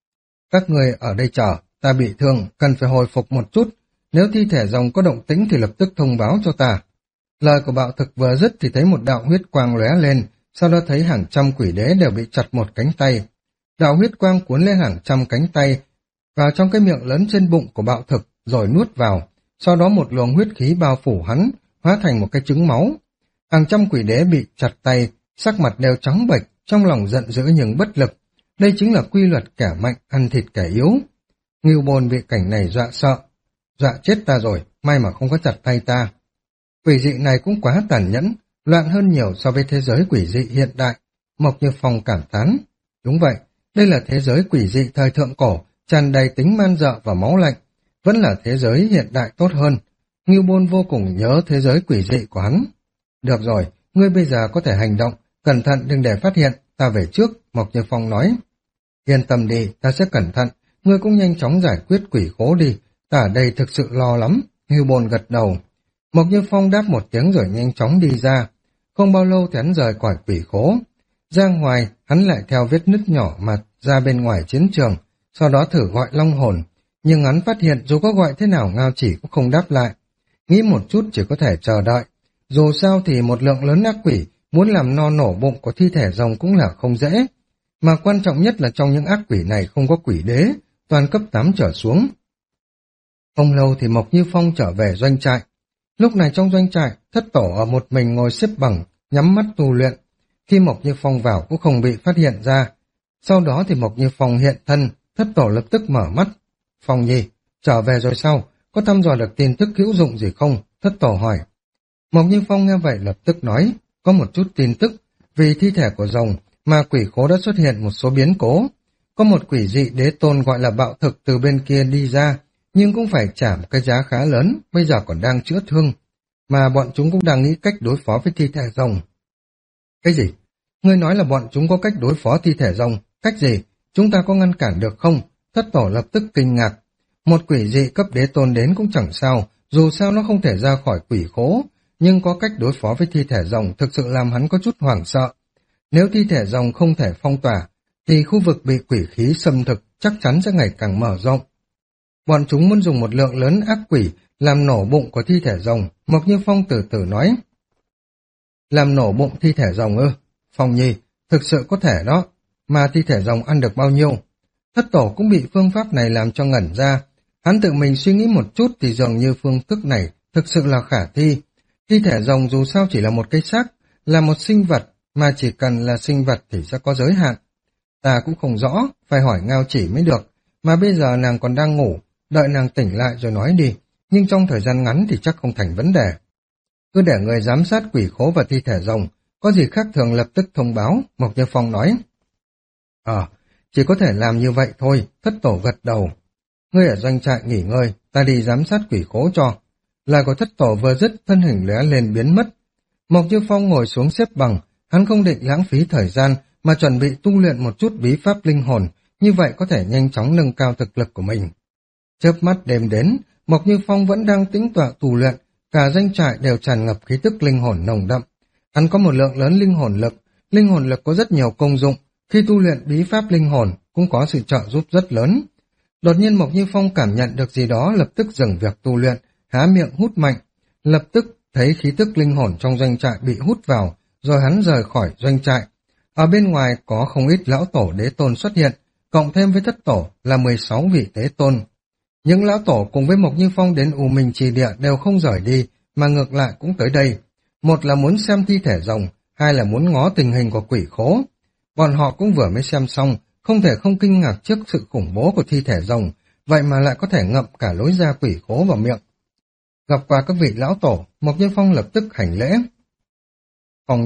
Các người ở đây chờ, ta bị thương, cần phải hồi phục một chút, nếu thi thể rồng có động tĩnh thì lập tức thông báo cho ta. Lời của bạo thực vừa dứt thì thấy một đạo huyết quang lóe lên, sau đó thấy hàng trăm quỷ đế đều bị chặt một cánh tay. Đạo huyết quang cuốn lên hàng trăm cánh tay vào trong cái miệng lớn trên bụng của bạo thực rồi nuốt vào, sau đó một luồng huyết khí bao phủ hắn, hóa thành một cái trứng máu. Hàng trăm quỷ đế bị chặt tay, sắc mặt đều trắng bệch, trong lòng giận dữ nhưng bất lực. Đây chính là quy luật kẻ mạnh ăn thịt kẻ yếu. Ngưu Bôn bị cảnh này dọa sợ. Dọa chết ta rồi, may mà không có chặt tay ta. Quỷ dị này cũng quá tàn nhẫn, loạn hơn nhiều so với thế giới quỷ dị hiện đại. Mộc Như Phong cảm thán. Đúng vậy, đây là thế giới quỷ dị thời thượng cổ, tràn đầy tính man dợ và máu lạnh. Vẫn là thế giới hiện đại tốt hơn. Ngưu Bôn vô cùng nhớ thế giới quỷ dị của hắn. Được rồi, ngươi bây giờ có thể hành động, cẩn thận đừng để phát hiện, ta về trước, Mộc Như Phong nói. Yên tâm đi, ta sẽ cẩn thận, ngươi cũng nhanh chóng giải quyết quỷ khố đi, ta ở đây thực sự lo lắm. Ngưu Bôn gật đầu. Mộc Như Phong đáp một tiếng rồi nhanh chóng đi ra. Không bao lâu thì hắn rời khỏi quỷ khố. Ra ngoài, hắn lại theo vết nứt nhỏ mà ra bên ngoài chiến trường, sau đó thử gọi long hồn. Nhưng hắn phát hiện dù có gọi thế nào Ngao Chỉ cũng không đáp lại. Nghĩ một chút chỉ có thể chờ đợi. Dù sao thì một lượng lớn ác quỷ muốn làm no nổ bụng của thi thể rồng cũng là không dễ. Mà quan trọng nhất là trong những ác quỷ này không có quỷ đế, toàn cấp tám trở xuống. Không lâu thì Mộc Như Phong trở về doanh trại. Lúc này trong doanh trại, thất tổ ở một mình ngồi xếp bằng, nhắm mắt tu luyện. Khi Mộc Như Phong vào cũng không bị phát hiện ra. Sau đó thì Mộc Như Phong hiện thân, thất tổ lập tức mở mắt. Phong Nhi, trở về rồi sao? Có thăm dò được tin tức hữu dụng gì không? Thất tổ hỏi. Mộc Như Phong nghe vậy lập tức nói, có một chút tin tức, vì thi thể của rồng mà quỷ khố đã xuất hiện một số biến cố. Có một quỷ dị đế tôn gọi là bạo thực từ bên kia đi ra, nhưng cũng phải trả một cái giá khá lớn, bây giờ còn đang chữa thương. Mà bọn chúng cũng đang nghĩ cách đối phó với thi thể rồng. Cái gì? Ngươi nói là bọn chúng có cách đối phó thi thể rồng, cách gì? Chúng ta có ngăn cản được không? Thất tổ lập tức kinh ngạc. Một quỷ dị cấp đế tôn đến cũng chẳng sao, dù sao nó không thể ra khỏi quỷ khố, nhưng có cách đối phó với thi thể rồng thực sự làm hắn có chút hoảng sợ. Nếu thi thể rồng không thể phong tỏa, thì khu vực bị quỷ khí xâm thực chắc chắn sẽ ngày càng mở rộng. Bọn chúng muốn dùng một lượng lớn ác quỷ làm nổ bụng của thi thể rồng, Mộc Như Phong từ từ nói. Làm nổ bụng thi thể rồng ư? Phong Nhi, thực sự có thể đó, mà thi thể rồng ăn được bao nhiêu? Thất tổ cũng bị phương pháp này làm cho ngẩn ra. Hắn tự mình suy nghĩ một chút thì dường như phương thức này thực sự là khả thi. Thi thể rồng dù sao chỉ là một cái xác, là một sinh vật, mà chỉ cần là sinh vật thì sẽ có giới hạn. Ta cũng không rõ, phải hỏi Ngao Chỉ mới được, mà bây giờ nàng còn đang ngủ, đợi nàng tỉnh lại rồi nói đi, nhưng trong thời gian ngắn thì chắc không thành vấn đề. Cứ để người giám sát quỷ khố và thi thể rồng, có gì khác thường lập tức thông báo, Mộc Như Phong nói. Ờ, chỉ có thể làm như vậy thôi, thất tổ gật đầu. Ngươi ở doanh trại nghỉ ngơi, ta đi giám sát quỷ khố cho. Lời của thất tổ vừa dứt, thân hình lóe lên biến mất. Mộc Như Phong ngồi xuống xếp bằng, hắn không định lãng phí thời gian mà chuẩn bị tu luyện một chút bí pháp linh hồn, như vậy có thể nhanh chóng nâng cao thực lực của mình. Chớp mắt đêm đến, Mộc Như Phong vẫn đang tĩnh tọa tu luyện, cả doanh trại đều tràn ngập khí tức linh hồn nồng đậm. Hắn có một lượng lớn linh hồn lực, linh hồn lực có rất nhiều công dụng, khi tu luyện bí pháp linh hồn cũng có sự trợ giúp rất lớn. Đột nhiên Mộc Như Phong cảm nhận được gì đó, lập tức dừng việc tu luyện, há miệng hút mạnh, lập tức thấy khí tức linh hồn trong doanh trại bị hút vào, rồi hắn rời khỏi doanh trại. Ở bên ngoài có không ít lão tổ đế tôn xuất hiện, cộng thêm với thất tổ là mười sáu vị đế tôn. Những lão tổ cùng với Mộc Như Phong đến U Minh Trì Địa đều không rời đi, mà ngược lại cũng tới đây. Một là muốn xem thi thể rồng, hai là muốn ngó tình hình của quỷ khố. Bọn họ cũng vừa mới xem xong, không thể không kinh ngạc trước sự khủng bố của thi thể rồng, vậy mà lại có thể ngậm cả lối ra quỷ khố vào miệng. Gặp qua các vị lão tổ, Mộc Như Phong lập tức hành lễ. Phong Nhi,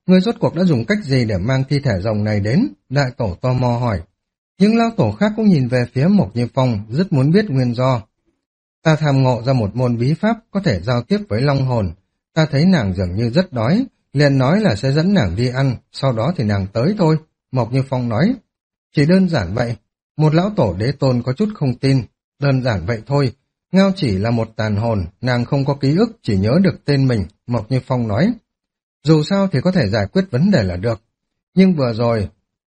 Ngươi rốt cuộc đã dùng cách gì để mang thi thể rồng này đến? Đại tổ tò mò hỏi. Những lão tổ khác cũng nhìn về phía Mộc Như Phong, rất muốn biết nguyên do. Ta tham ngộ ra một môn bí pháp có thể giao tiếp với long hồn. Ta thấy nàng dường như rất đói, liền nói là sẽ dẫn nàng đi ăn, sau đó thì nàng tới thôi. Mộc Như Phong nói. Chỉ đơn giản vậy. Một lão tổ đế tôn có chút không tin. Đơn giản vậy thôi. Ngao chỉ là một tàn hồn, nàng không có ký ức, chỉ nhớ được tên mình. Mộc Như Phong nói. Dù sao thì có thể giải quyết vấn đề là được. Nhưng vừa rồi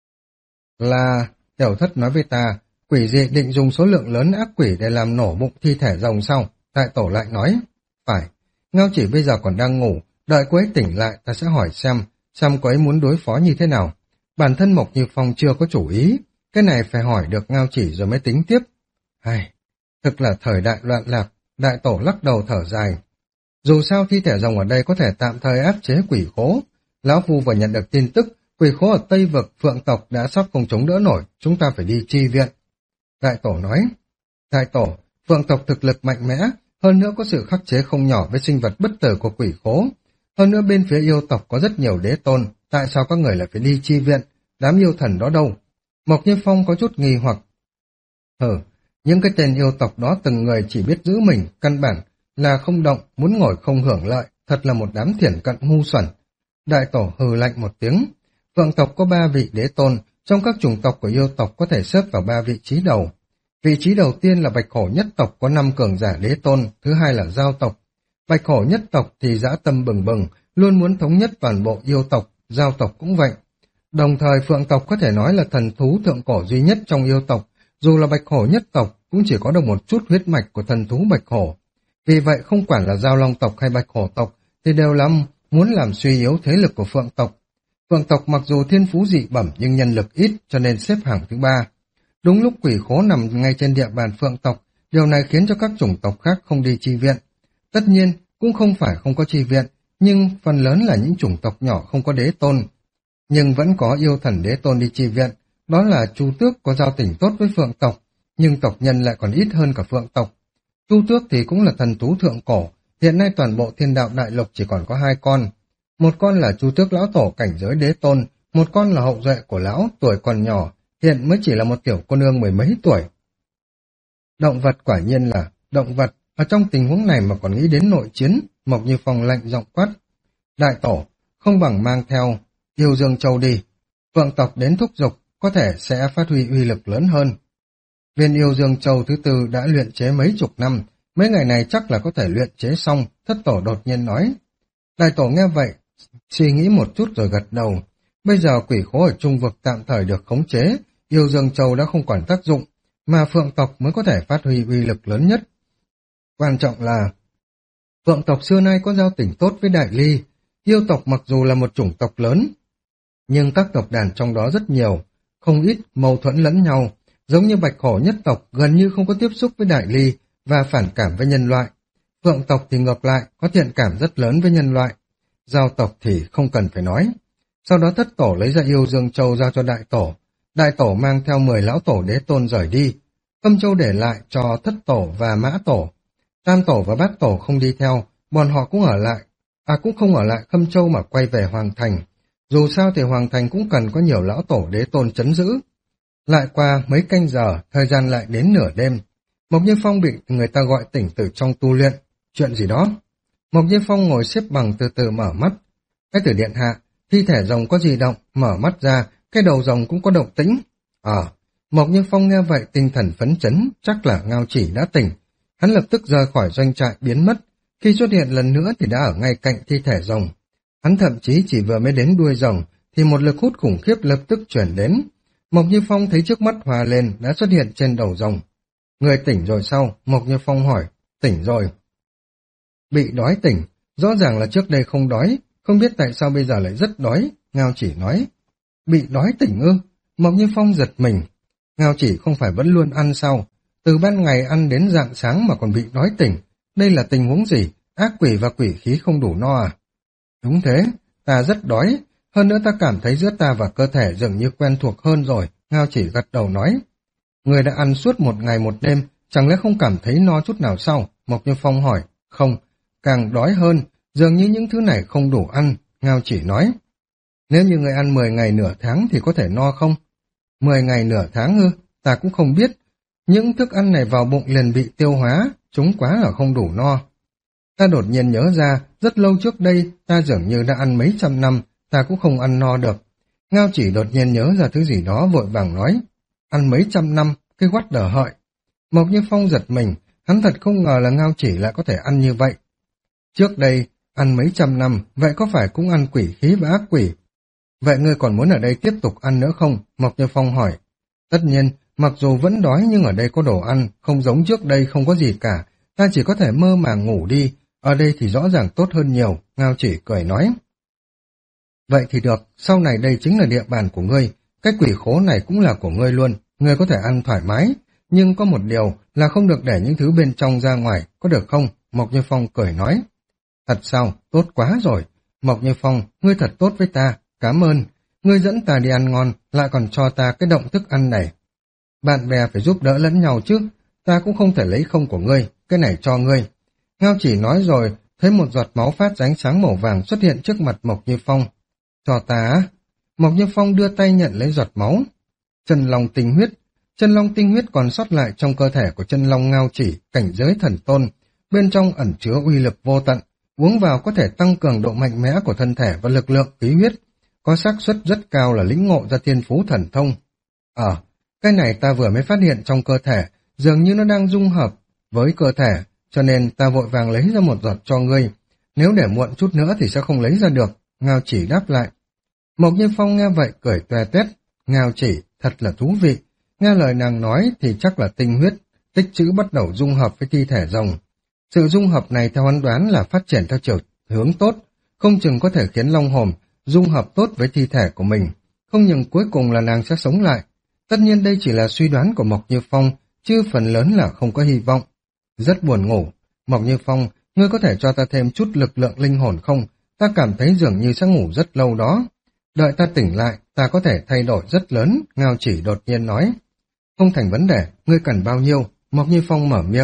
là... Tiểu thất nói với ta, quỷ dị định dùng số lượng lớn ác quỷ để làm nổ bụng thi thể rồng sau. Đại tổ lại nói. Phải, Ngao chỉ bây giờ còn đang ngủ, đợi cô ấy tỉnh lại ta sẽ hỏi xem, xem cô ấy muốn đối phó như thế nào. Bản thân Mộc Như Phong chưa có chủ ý, cái này phải hỏi được Ngao chỉ rồi mới tính tiếp. Hay, thực là thời đại loạn lạc, đại tổ lắc đầu thở dài. Dù sao thi thể rồng ở đây có thể tạm thời áp chế quỷ khố. Lão Phu vừa nhận được tin tức, quỷ khố ở Tây Vực Phượng tộc đã sắp không chống đỡ nổi, chúng ta phải đi chi viện. Đại tổ nói, đại tổ, Phượng tộc thực lực mạnh mẽ, hơn nữa có sự khắc chế không nhỏ với sinh vật bất tử của quỷ khố. Hơn nữa bên phía yêu tộc có rất nhiều đế tôn, tại sao các người lại phải đi chi viện, đám yêu thần đó đâu? Mộc Như Phong có chút nghi hoặc. Hừ, những cái tên yêu tộc đó từng người chỉ biết giữ mình, căn bản là không động, muốn ngồi không hưởng lợi, thật là một đám thiển cận ngu xuẩn. Đại tổ hừ lạnh một tiếng. Phượng tộc có ba vị đế tôn, trong các chủng tộc của yêu tộc có thể xếp vào ba vị trí đầu. Vị trí đầu tiên là Bạch Hổ nhất tộc có năm cường giả đế tôn, thứ hai là Giao tộc. Bạch Hổ nhất tộc thì dã tâm bừng bừng, luôn muốn thống nhất toàn bộ yêu tộc, Giao tộc cũng vậy. Đồng thời Phượng tộc có thể nói là thần thú thượng cổ duy nhất trong yêu tộc, dù là Bạch Hổ nhất tộc cũng chỉ có được một chút huyết mạch của thần thú Bạch Hổ. Vì vậy không quản là Giao Long tộc hay Bạch Hổ tộc thì đều lắm muốn làm suy yếu thế lực của Phượng tộc. Phượng tộc mặc dù thiên phú dị bẩm nhưng nhân lực ít cho nên xếp hạng thứ ba. Đúng lúc quỷ khố nằm ngay trên địa bàn Phượng tộc, điều này khiến cho các chủng tộc khác không đi chi viện. Tất nhiên, cũng không phải không có chi viện, nhưng phần lớn là những chủng tộc nhỏ không có đế tôn. Nhưng vẫn có yêu thần đế tôn đi chi viện, đó là Chu Tước có giao tình tốt với Phượng tộc, nhưng tộc nhân lại còn ít hơn cả Phượng tộc. Chu Tước thì cũng là thần thú thượng cổ, hiện nay toàn bộ thiên đạo đại lục chỉ còn có hai con. Một con là Chu Tước lão tổ cảnh giới đế tôn, một con là hậu duệ của lão, tuổi còn nhỏ, hiện mới chỉ là một tiểu cô nương mười mấy tuổi. Động vật quả nhiên là động vật, ở trong tình huống này mà còn nghĩ đến nội chiến, Mộc Như Phong lạnh giọng quát. Đại tổ, không bằng mang theo Yêu Dương Châu đi. Phượng tộc đến thúc giục, có thể sẽ phát huy uy lực lớn hơn. Viên Yêu Dương Châu thứ tư đã luyện chế mấy chục năm, mấy ngày này chắc là có thể luyện chế xong, thất tổ đột nhiên nói. Đại tổ nghe vậy, suy nghĩ một chút rồi gật đầu. Bây giờ quỷ khố ở trung vực tạm thời được khống chế, Yêu Dương Châu đã không còn tác dụng, mà Phượng tộc mới có thể phát huy uy lực lớn nhất. Quan trọng là, Phượng tộc xưa nay có giao tình tốt với Đại Ly, yêu tộc mặc dù là một chủng tộc lớn, nhưng các tộc đàn trong đó rất nhiều, không ít mâu thuẫn lẫn nhau, giống như Bạch Hổ nhất tộc gần như không có tiếp xúc với Đại Ly và phản cảm với nhân loại. Phượng tộc thì ngược lại, có thiện cảm rất lớn với nhân loại. Giao tộc thì không cần phải nói. Sau đó thất tổ lấy ra Yêu Dương Châu giao cho đại tổ. Đại tổ mang theo mười lão tổ đế tôn rời đi. Khâm Châu để lại cho thất tổ và mã tổ. Tam tổ và bát tổ không đi theo, bọn họ cũng ở lại. À cũng không ở lại Khâm Châu mà quay về Hoàng Thành. Dù sao thì Hoàng Thành cũng cần có nhiều lão tổ đế tôn trấn giữ. Lại qua mấy canh giờ, thời gian lại đến nửa đêm. Mộc Như Phong bị người ta gọi tỉnh từ trong tu luyện. Chuyện gì đó? Mộc Như Phong ngồi xếp bằng từ từ mở mắt. Cái tử điện hạ, thi thể rồng có gì động, mở mắt ra, cái đầu rồng cũng có động tĩnh. Ờ, à, Mộc Như Phong nghe vậy tinh thần phấn chấn, chắc là Ngao Chỉ đã tỉnh. Hắn lập tức rời khỏi doanh trại biến mất. Khi xuất hiện lần nữa thì đã ở ngay cạnh thi thể rồng. Hắn thậm chí chỉ vừa mới đến đuôi rồng, thì một lực hút khủng khiếp lập tức chuyển đến. Mộc Như Phong thấy trước mắt hòa lên đã xuất hiện trên đầu rồng. Người tỉnh rồi sao? Mộc Như Phong hỏi. Tỉnh rồi. Bị đói tỉnh, rõ ràng là trước đây không đói, không biết tại sao bây giờ lại rất đói, Ngao Chỉ nói. Bị đói tỉnh ư? Mộc Như Phong giật mình. Ngao Chỉ không phải vẫn luôn ăn sao? Từ ban ngày ăn đến rạng sáng mà còn bị đói tỉnh. Đây là tình huống gì? Ác quỷ và quỷ khí không đủ no à? Đúng thế, ta rất đói. Hơn nữa ta cảm thấy giữa ta và cơ thể dường như quen thuộc hơn rồi, Ngao Chỉ gật đầu nói. Người đã ăn suốt một ngày một đêm, chẳng lẽ không cảm thấy no chút nào sao? Mộc Như Phong hỏi. Không, càng đói hơn, dường như những thứ này không đủ ăn, Ngao Chỉ nói. Nếu như người ăn mười ngày nửa tháng thì có thể no không? Mười ngày nửa tháng ư? Ta cũng không biết. Những thức ăn này vào bụng liền bị tiêu hóa, chúng quá là không đủ no. Ta đột nhiên nhớ ra, rất lâu trước đây, ta dường như đã ăn mấy trăm năm, ta cũng không ăn no được. Ngao Chỉ đột nhiên nhớ ra thứ gì đó vội vàng nói. Ăn mấy trăm năm, cái quắt đờ hợi. Mộc Như Phong giật mình, hắn thật không ngờ là Ngao Chỉ lại có thể ăn như vậy. Trước đây, ăn mấy trăm năm, vậy có phải cũng ăn quỷ khí và ác quỷ? Vậy ngươi còn muốn ở đây tiếp tục ăn nữa không? Mộc Như Phong hỏi. Tất nhiên, mặc dù vẫn đói nhưng ở đây có đồ ăn, không giống trước đây không có gì cả. Ta chỉ có thể mơ màng ngủ đi, ở đây thì rõ ràng tốt hơn nhiều, Ngao Chỉ cười nói. Vậy thì được, sau này đây chính là địa bàn của ngươi, cái quỷ khố này cũng là của ngươi luôn, ngươi có thể ăn thoải mái, nhưng có một điều là không được để những thứ bên trong ra ngoài, có được không? Mộc Như Phong cười nói. Thật sao, tốt quá rồi. Mộc Như Phong, ngươi thật tốt với ta, cảm ơn. Ngươi dẫn ta đi ăn ngon, lại còn cho ta cái động thức ăn này. Bạn bè phải giúp đỡ lẫn nhau chứ, ta cũng không thể lấy không của ngươi, cái này cho ngươi. Ngao Chỉ nói rồi, thấy một giọt máu phát ra ánh sáng màu vàng xuất hiện trước mặt Mộc Như Phong. Cho ta á. Mộc Như Phong đưa tay nhận lấy giọt máu. Chân long tinh huyết. Chân long tinh huyết còn sót lại trong cơ thể của chân long Ngao Chỉ, cảnh giới thần tôn. Bên trong ẩn chứa uy lực vô tận. Uống vào có thể tăng cường độ mạnh mẽ của thân thể và lực lượng khí huyết. Có xác suất rất cao là lĩnh ngộ ra thiên phú thần thông. Ờ, cái này ta vừa mới phát hiện trong cơ thể, dường như nó đang dung hợp với cơ thể, cho nên ta vội vàng lấy ra một giọt cho ngươi. Nếu để muộn chút nữa thì sẽ không lấy ra được, Ngao Chỉ đáp lại. Mộc Như Phong nghe vậy cười toe toét. Ngao Chỉ, thật là thú vị. Nghe lời nàng nói thì chắc là tinh huyết, tích trữ bắt đầu dung hợp với thi thể rồng. Sự dung hợp này theo hắn đoán là phát triển theo chiều hướng tốt, không chừng có thể khiến long hồn dung hợp tốt với thi thể của mình, không nhưng cuối cùng là nàng sẽ sống lại. Tất nhiên đây chỉ là suy đoán của Mộc Như Phong, chứ phần lớn là không có hy vọng. Rất buồn ngủ. Mộc Như Phong, ngươi có thể cho ta thêm chút lực lượng linh hồn không? Ta cảm thấy dường như sẽ ngủ rất lâu đó. Đợi ta tỉnh lại, ta có thể thay đổi rất lớn, Ngao Chỉ đột nhiên nói. Không thành vấn đề, ngươi cần bao nhiêu? Mộc Như Phong mở miệng.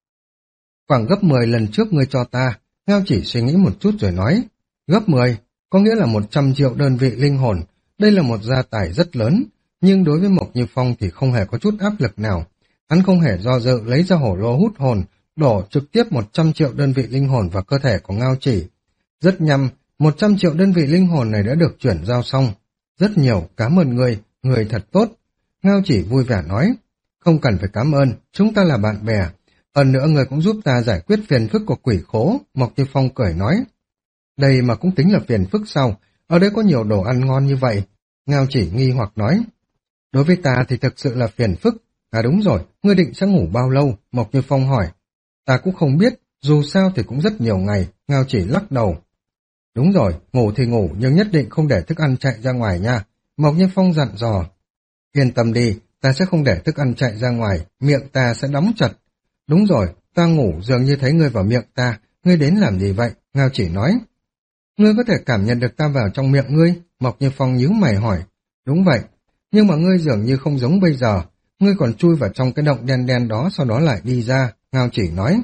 Khoảng gấp mười lần trước ngươi cho ta, Ngao Chỉ suy nghĩ một chút rồi nói. Gấp mười, có nghĩa là một trăm triệu đơn vị linh hồn, đây là một gia tài rất lớn, nhưng đối với Mộc Như Phong thì không hề có chút áp lực nào. Hắn không hề do dự lấy ra hổ lô hút hồn, đổ trực tiếp một trăm triệu đơn vị linh hồn vào cơ thể của Ngao Chỉ. Rất nhanh, một trăm triệu đơn vị linh hồn này đã được chuyển giao xong. Rất nhiều, cảm ơn người, người thật tốt. Ngao Chỉ vui vẻ nói, không cần phải cảm ơn, chúng ta là bạn bè. Hơn nữa người cũng giúp ta giải quyết phiền phức của quỷ khố, Mộc Như Phong cười nói. Đây mà cũng tính là phiền phức sao, ở đây có nhiều đồ ăn ngon như vậy. Ngao Chỉ nghi hoặc nói, đối với ta thì thực sự là phiền phức. À đúng rồi, ngươi định sẽ ngủ bao lâu? Mộc Như Phong hỏi. Ta cũng không biết, dù sao thì cũng rất nhiều ngày, Ngao Chỉ lắc đầu. Đúng rồi, ngủ thì ngủ, nhưng nhất định không để thức ăn chạy ra ngoài nha. Mộc Như Phong dặn dò. Yên tâm đi, ta sẽ không để thức ăn chạy ra ngoài, miệng ta sẽ đóng chặt. Đúng rồi, ta ngủ dường như thấy ngươi vào miệng ta, ngươi đến làm gì vậy? Ngao Chỉ nói. Ngươi có thể cảm nhận được ta vào trong miệng ngươi? Mộc Như Phong nhíu mày hỏi. Đúng vậy, nhưng mà ngươi dường như không giống bây giờ. Ngươi còn chui vào trong cái động đen đen đó, sau đó lại đi ra, Ngao Chỉ nói.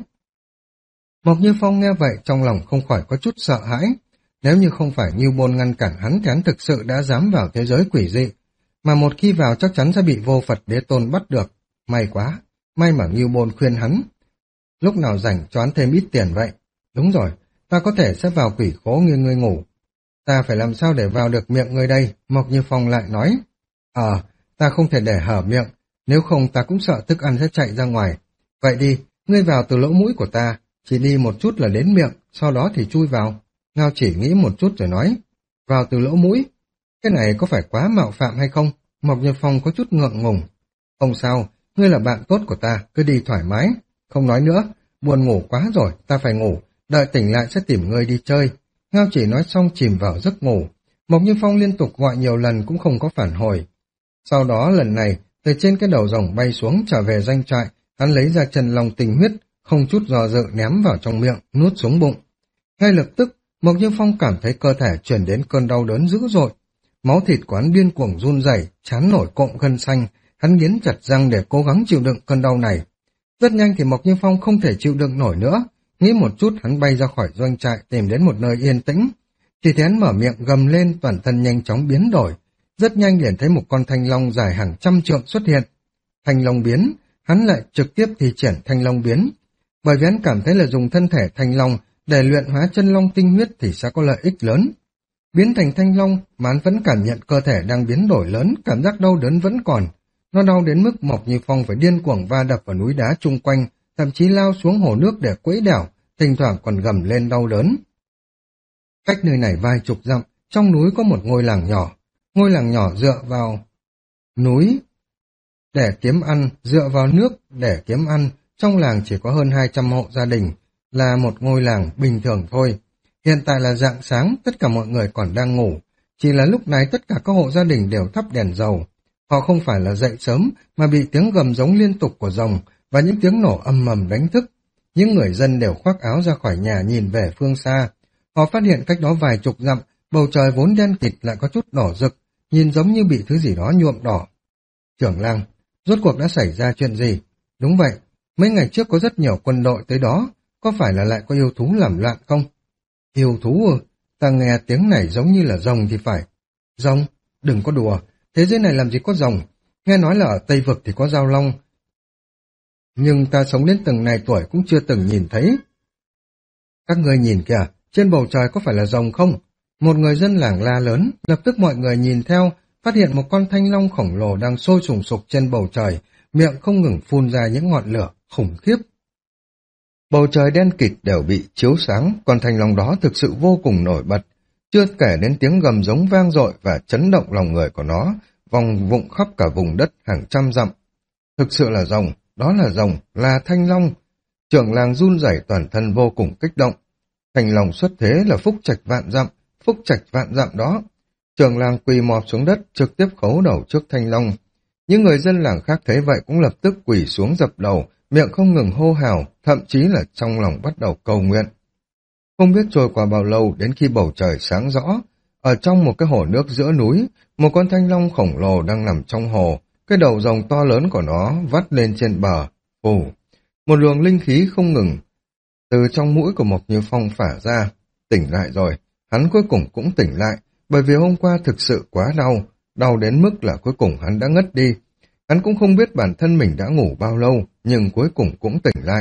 Mộc Như Phong nghe vậy trong lòng không khỏi có chút sợ hãi. Nếu như không phải Ngưu Bôn ngăn cản hắn thì hắn thực sự đã dám vào thế giới quỷ dị. Mà một khi vào chắc chắn sẽ bị vô Phật Đế Tôn bắt được. May quá, may mà Ngưu Bôn khuyên hắn. Lúc nào rảnh cho hắn thêm ít tiền vậy? Đúng rồi, ta có thể sẽ vào quỷ khố như ngươi ngủ. Ta phải làm sao để vào được miệng ngươi đây? Mộc Như Phong lại nói. Ờ, ta không thể để hở miệng. Nếu không ta cũng sợ thức ăn sẽ chạy ra ngoài. Vậy đi, ngươi vào từ lỗ mũi của ta, chỉ đi một chút là đến miệng, sau đó thì chui vào. Ngao Chỉ nghĩ một chút rồi nói. Vào từ lỗ mũi? Cái này có phải quá mạo phạm hay không? Mộc Như Phong có chút ngượng ngùng. Không sao, ngươi là bạn tốt của ta, cứ đi thoải mái. Không nói nữa, buồn ngủ quá rồi, ta phải ngủ, đợi tỉnh lại sẽ tìm ngươi đi chơi. Ngao Chỉ nói xong chìm vào giấc ngủ. Mộc Như Phong liên tục gọi nhiều lần cũng không có phản hồi. Sau đó lần này, từ trên cái đầu rồng bay xuống trở về doanh trại, hắn lấy ra chân long tinh huyết, không chút do dự ném vào trong miệng, nuốt xuống bụng. Ngay lập tức, Mộc Như Phong cảm thấy cơ thể chuyển đến cơn đau đớn dữ dội. Máu thịt của hắn điên cuồng run rẩy, trán nổi cộm gân xanh, hắn nghiến chặt răng để cố gắng chịu đựng cơn đau này. Rất nhanh thì Mộc Như Phong không thể chịu đựng nổi nữa, nghĩ một chút hắn bay ra khỏi doanh trại tìm đến một nơi yên tĩnh. Chỉ thấy hắn mở miệng gầm lên, toàn thân nhanh chóng biến đổi. Rất nhanh liền thấy một con thanh long dài hàng trăm trượng xuất hiện. Thanh long biến, hắn lại trực tiếp thi triển thanh long biến. Bởi vì hắn cảm thấy là dùng thân thể thanh long để luyện hóa chân long tinh huyết thì sẽ có lợi ích lớn. Biến thành thanh long, mà hắn vẫn cảm nhận cơ thể đang biến đổi lớn, cảm giác đau đớn vẫn còn. Nó đau đến mức Mộc Như Phong phải điên cuồng va đập vào núi đá chung quanh, thậm chí lao xuống hồ nước để quẫy đảo, thỉnh thoảng còn gầm lên đau đớn. Cách nơi này vài chục dặm, trong núi có một ngôi làng nhỏ. Ngôi làng nhỏ dựa vào núi để kiếm ăn, dựa vào nước để kiếm ăn. Trong làng chỉ có hơn hai trăm hộ gia đình, là một ngôi làng bình thường thôi. Hiện tại là rạng sáng, tất cả mọi người còn đang ngủ. Chỉ là lúc này tất cả các hộ gia đình đều thắp đèn dầu. Họ không phải là dậy sớm, mà bị tiếng gầm giống liên tục của rồng và những tiếng nổ âm mầm đánh thức. Những người dân đều khoác áo ra khỏi nhà nhìn về phương xa. Họ phát hiện cách đó vài chục dặm, bầu trời vốn đen kịt lại có chút đỏ rực, nhìn giống như bị thứ gì đó nhuộm đỏ. Trưởng làng, rốt cuộc đã xảy ra chuyện gì? Đúng vậy, mấy ngày trước có rất nhiều quân đội tới đó, có phải là lại có yêu thú làm loạn không? Yêu thú ư? Ta nghe tiếng này giống như là rồng thì phải. Rồng? Đừng có đùa, thế giới này làm gì có rồng? Nghe nói là ở Tây Vực thì có giao long. Nhưng ta sống đến từng này tuổi cũng chưa từng nhìn thấy. Các người nhìn kìa, trên bầu trời có phải là rồng không? Một người dân làng la lớn, lập tức mọi người nhìn theo, phát hiện một con thanh long khổng lồ đang sôi sùng sục trên bầu trời, miệng không ngừng phun ra những ngọn lửa khủng khiếp. Bầu trời đen kịt đều bị chiếu sáng, con thanh long đó thực sự vô cùng nổi bật, chưa kể đến tiếng gầm giống vang dội và chấn động lòng người của nó, vòng vụng khắp cả vùng đất hàng trăm dặm. Thực sự là rồng, đó là rồng, là thanh long. Trưởng làng run rẩy toàn thân vô cùng kích động. Thanh long xuất thế là phúc trạch vạn dặm, phúc trạch vạn dặm đó. Trưởng làng quỳ mọp xuống đất, trực tiếp khấu đầu trước thanh long. Những người dân làng khác thấy vậy cũng lập tức quỳ xuống dập đầu, miệng không ngừng hô hào, thậm chí là trong lòng bắt đầu cầu nguyện. Không biết trôi qua bao lâu đến khi bầu trời sáng rõ, ở trong một cái hồ nước giữa núi, một con thanh long khổng lồ đang nằm trong hồ, cái đầu rồng to lớn của nó vắt lên trên bờ, phù. Một luồng linh khí không ngừng từ trong mũi của Mộc Như Phong phả ra. Tỉnh lại rồi, hắn cuối cùng cũng tỉnh lại, bởi vì hôm qua thực sự quá đau, đau đến mức là cuối cùng hắn đã ngất đi. Hắn cũng không biết bản thân mình đã ngủ bao lâu, nhưng cuối cùng cũng tỉnh lại.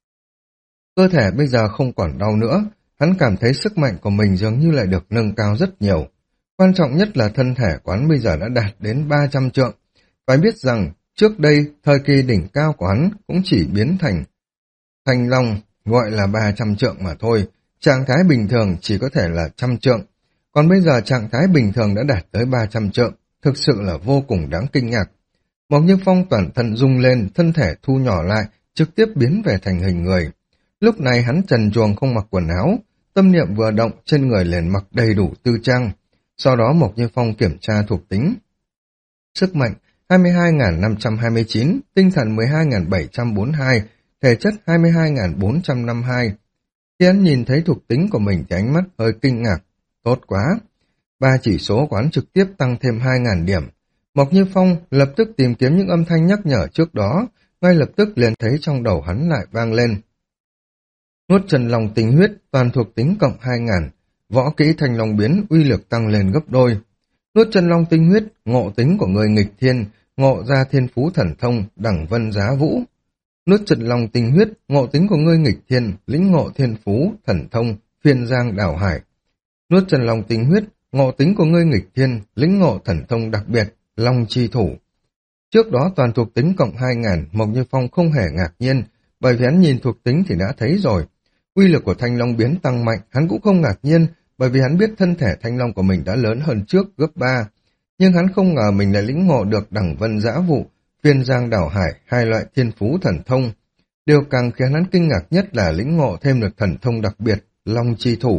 Cơ thể bây giờ không còn đau nữa, hắn cảm thấy sức mạnh của mình dường như lại được nâng cao rất nhiều. Quan trọng nhất là thân thể của hắn bây giờ đã đạt đến ba trăm trượng. Phải biết rằng, trước đây, thời kỳ đỉnh cao của hắn cũng chỉ biến thành thanh long, gọi là ba trăm trượng mà thôi. Trạng thái bình thường chỉ có thể là trăm trượng. Còn bây giờ trạng thái bình thường đã đạt tới ba trăm trượng, thực sự là vô cùng đáng kinh ngạc. Mộc Như Phong toàn thân rung lên, thân thể thu nhỏ lại, trực tiếp biến về thành hình người. Lúc này hắn trần truồng không mặc quần áo, tâm niệm vừa động, trên người liền mặc đầy đủ tư trang. Sau đó Mộc Như Phong kiểm tra thuộc tính. Sức mạnh hai mươi hai nghìn năm trăm hai mươi chín, tinh thần mười hai nghìn bảy trăm bốn mươi hai, thể chất hai mươi hai nghìn bốn trăm năm mươi hai. Khi hắn nhìn thấy thuộc tính của mình thì ánh mắt hơi kinh ngạc. Tốt quá! Ba chỉ số của hắn trực tiếp tăng thêm hai nghìn điểm. Mộc Như Phong lập tức tìm kiếm những âm thanh nhắc nhở trước đó, ngay lập tức liền thấy trong đầu hắn lại vang lên. Nuốt chân long tinh huyết, toàn thuộc tính cộng hai nghìn, võ kỹ thanh long biến uy lực tăng lên gấp đôi. Nuốt chân long tinh huyết, ngộ tính của người nghịch thiên, ngộ ra thiên phú thần thông, đẳng vân giá vũ. Nuốt chân long tinh huyết, ngộ tính của ngươi nghịch thiên, lĩnh ngộ thiên phú, thần thông, phiên giang đảo hải. Nuốt chân long tinh huyết, ngộ tính của ngươi nghịch thiên, lĩnh ngộ thần thông đặc biệt, long chi thủ. Trước đó toàn thuộc tính cộng hai nghìn, Mộc Như Phong không hề ngạc nhiên, bởi vì hắn nhìn thuộc tính thì đã thấy rồi. Uy lực của thanh long biến tăng mạnh, hắn cũng không ngạc nhiên, bởi vì hắn biết thân thể thanh long của mình đã lớn hơn trước gấp ba. Nhưng hắn không ngờ mình lại lĩnh ngộ được đẳng vân dã vụ, phiên giang đảo hải, hai loại thiên phú thần thông. Điều càng khiến hắn kinh ngạc nhất là lĩnh ngộ thêm được thần thông đặc biệt, long chi thủ.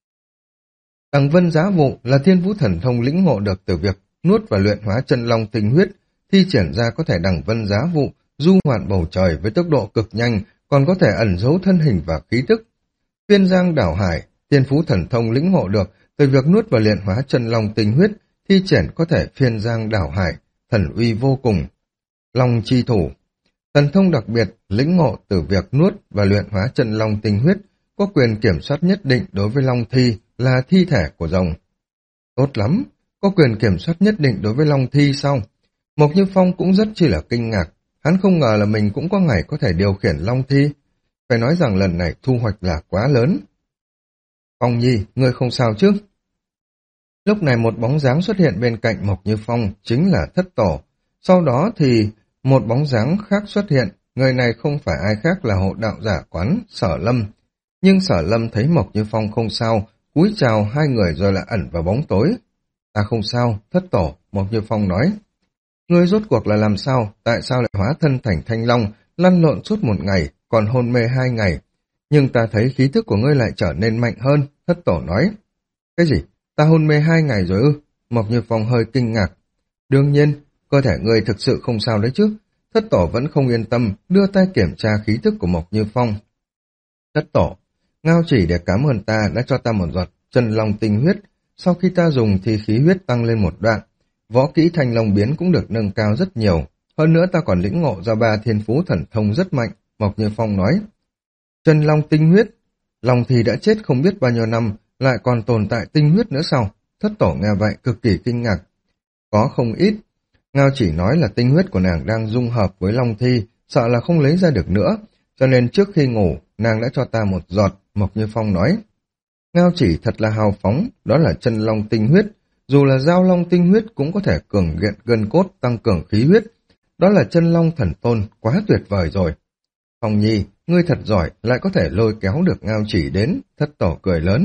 Đẳng vân giá vụ là thiên phú thần thông lĩnh ngộ được từ việc nuốt và luyện hóa chân long tinh huyết, thi triển ra có thể đẳng vân giá vụ, du ngoạn bầu trời với tốc độ cực nhanh, còn có thể ẩn giấu thân hình và khí tức. Phiên giang đảo hải, thiên phú thần thông lĩnh ngộ được từ việc nuốt và luyện hóa chân long tinh huyết, thi triển có thể phiên giang đảo hải, thần uy vô cùng. Long chi thủ, thần thông đặc biệt lĩnh ngộ từ việc nuốt và luyện hóa chân long tinh huyết, có quyền kiểm soát nhất định đối với long thi, là thi thể của rồng. Tốt lắm, có quyền kiểm soát nhất định đối với Long Thi sao? Mộc Như Phong cũng rất chi là kinh ngạc, hắn không ngờ là mình cũng có ngày có thể điều khiển Long Thi. Phải nói rằng lần này thu hoạch là quá lớn. Phong Nhi, ngươi không sao chứ? Lúc này một bóng dáng xuất hiện bên cạnh Mộc Như Phong, chính là Thất Tổ. Sau đó thì một bóng dáng khác xuất hiện, người này không phải ai khác là hộ đạo giả quán Sở Lâm. Nhưng Sở Lâm thấy Mộc Như Phong không sao, cúi chào hai người rồi lại ẩn vào bóng tối. Ta không sao, Thất Tổ, Mộc Như Phong nói. Ngươi rốt cuộc là làm sao, tại sao lại hóa thân thành thanh long, lăn lộn suốt một ngày, còn hôn mê hai ngày. Nhưng ta thấy khí thức của ngươi lại trở nên mạnh hơn, Thất Tổ nói. Cái gì? Ta hôn mê hai ngày rồi ư? Mộc Như Phong hơi kinh ngạc. Đương nhiên, cơ thể ngươi thực sự không sao đấy chứ. Thất Tổ vẫn không yên tâm, đưa tay kiểm tra khí thức của Mộc Như Phong. Thất Tổ, Ngao Chỉ để cảm ơn ta đã cho ta một giọt chân long tinh huyết. Sau khi ta dùng thì khí huyết tăng lên một đoạn. Võ kỹ thanh long biến cũng được nâng cao rất nhiều. Hơn nữa ta còn lĩnh ngộ ra ba thiên phú thần thông rất mạnh, Mộc Như Phong nói. Chân long tinh huyết, lòng thì đã chết không biết bao nhiêu năm, lại còn tồn tại tinh huyết nữa sao? Thất Tổ nghe vậy cực kỳ kinh ngạc. Có không ít. Ngao Chỉ nói là tinh huyết của nàng đang dung hợp với long thi, sợ là không lấy ra được nữa, cho nên trước khi ngủ, nàng đã cho ta một giọt, Mộc Như Phong nói. Ngao Chỉ thật là hào phóng, đó là chân long tinh huyết, dù là giao long tinh huyết cũng có thể cường luyện gân cốt, tăng cường khí huyết, đó là chân long thần tôn, quá tuyệt vời rồi. Phong Nhi, ngươi thật giỏi, lại có thể lôi kéo được Ngao Chỉ đến, Thất Tổ cười lớn.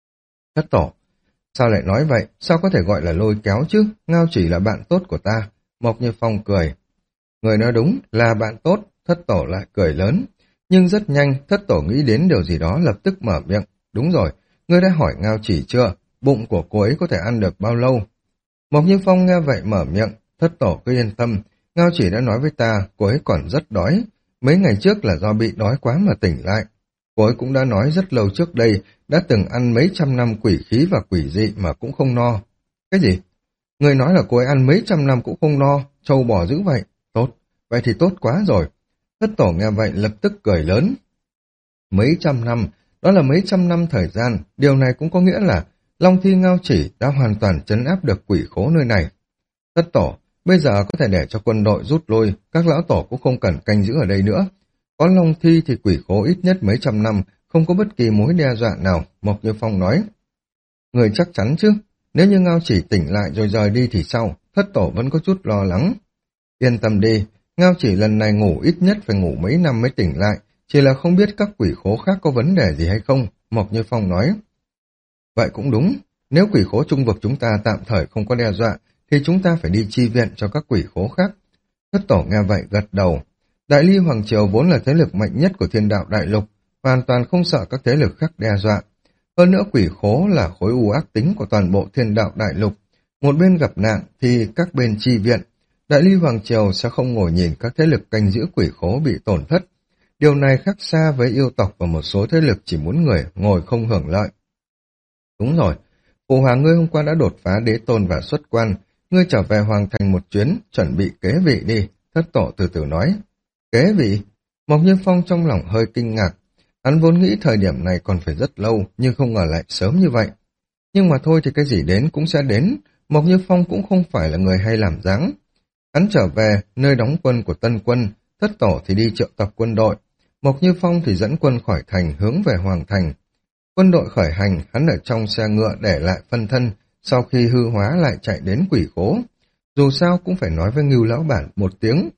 Thất Tổ, sao lại nói vậy, sao có thể gọi là lôi kéo chứ, Ngao Chỉ là bạn tốt của ta, Mộc Như Phong cười. Người nói đúng, là bạn tốt, Thất Tổ lại cười lớn. Nhưng rất nhanh, Thất Tổ nghĩ đến điều gì đó lập tức mở miệng. Đúng rồi, ngươi đã hỏi Ngao Chỉ chưa? Bụng của cô ấy có thể ăn được bao lâu? Mộc Như Phong nghe vậy mở miệng. Thất Tổ cứ yên tâm, Ngao Chỉ đã nói với ta, cô ấy còn rất đói. Mấy ngày trước là do bị đói quá mà tỉnh lại. Cô ấy cũng đã nói rất lâu trước đây, đã từng ăn mấy trăm năm quỷ khí và quỷ dị mà cũng không no. Cái gì? Người nói là cô ấy ăn mấy trăm năm cũng không no, trâu bò dữ vậy. Tốt, vậy thì tốt quá rồi. Thất Tổ nghe vậy lập tức cười lớn. Mấy trăm năm, đó là mấy trăm năm thời gian, điều này cũng có nghĩa là Long Thi Ngao Chỉ đã hoàn toàn trấn áp được quỷ khố nơi này. Thất Tổ, bây giờ có thể để cho quân đội rút lui, các lão tổ cũng không cần canh giữ ở đây nữa. Có Long Thi thì quỷ khố ít nhất mấy trăm năm, không có bất kỳ mối đe dọa nào, Mộc Như Phong nói. Người chắc chắn chứ, nếu như Ngao Chỉ tỉnh lại rồi rời đi thì sao? Thất Tổ vẫn có chút lo lắng. Yên tâm đi, Ngao Chỉ lần này ngủ ít nhất phải ngủ mấy năm mới tỉnh lại, chỉ là không biết các quỷ khố khác có vấn đề gì hay không, Mộc Như Phong nói. Vậy cũng đúng, nếu quỷ khố trung vực chúng ta tạm thời không có đe dọa, thì chúng ta phải đi chi viện cho các quỷ khố khác. Thất Tổ nghe vậy gật đầu. Đại Ly Hoàng Triều vốn là thế lực mạnh nhất của thiên đạo đại lục, hoàn toàn không sợ các thế lực khác đe dọa. Hơn nữa quỷ khố là khối u ác tính của toàn bộ thiên đạo đại lục. Một bên gặp nạn thì các bên chi viện. Đại Ly Hoàng Triều sẽ không ngồi nhìn các thế lực canh giữ quỷ khố bị tổn thất. Điều này khác xa với yêu tộc và một số thế lực chỉ muốn người ngồi không hưởng lợi. Đúng rồi, Phụ Hoàng ngươi hôm qua đã đột phá đế tôn và xuất quan, ngươi trở về Hoàng Thành một chuyến, chuẩn bị kế vị đi, Thất Tổ từ từ nói. Kế vị? Mộc Như Phong trong lòng hơi kinh ngạc, hắn vốn nghĩ thời điểm này còn phải rất lâu, nhưng không ngờ lại sớm như vậy. Nhưng mà thôi thì cái gì đến cũng sẽ đến, Mộc Như Phong cũng không phải là người hay làm dáng. Hắn trở về nơi đóng quân của Tân Quân, Thất Tổ thì đi triệu tập quân đội, Mộc Như Phong thì dẫn quân khỏi thành hướng về Hoàng Thành. Quân đội khởi hành, hắn ở trong xe ngựa để lại phân thân, sau khi hư hóa lại chạy đến quỷ khố. Dù sao cũng phải nói với Ngưu lão bản một tiếng.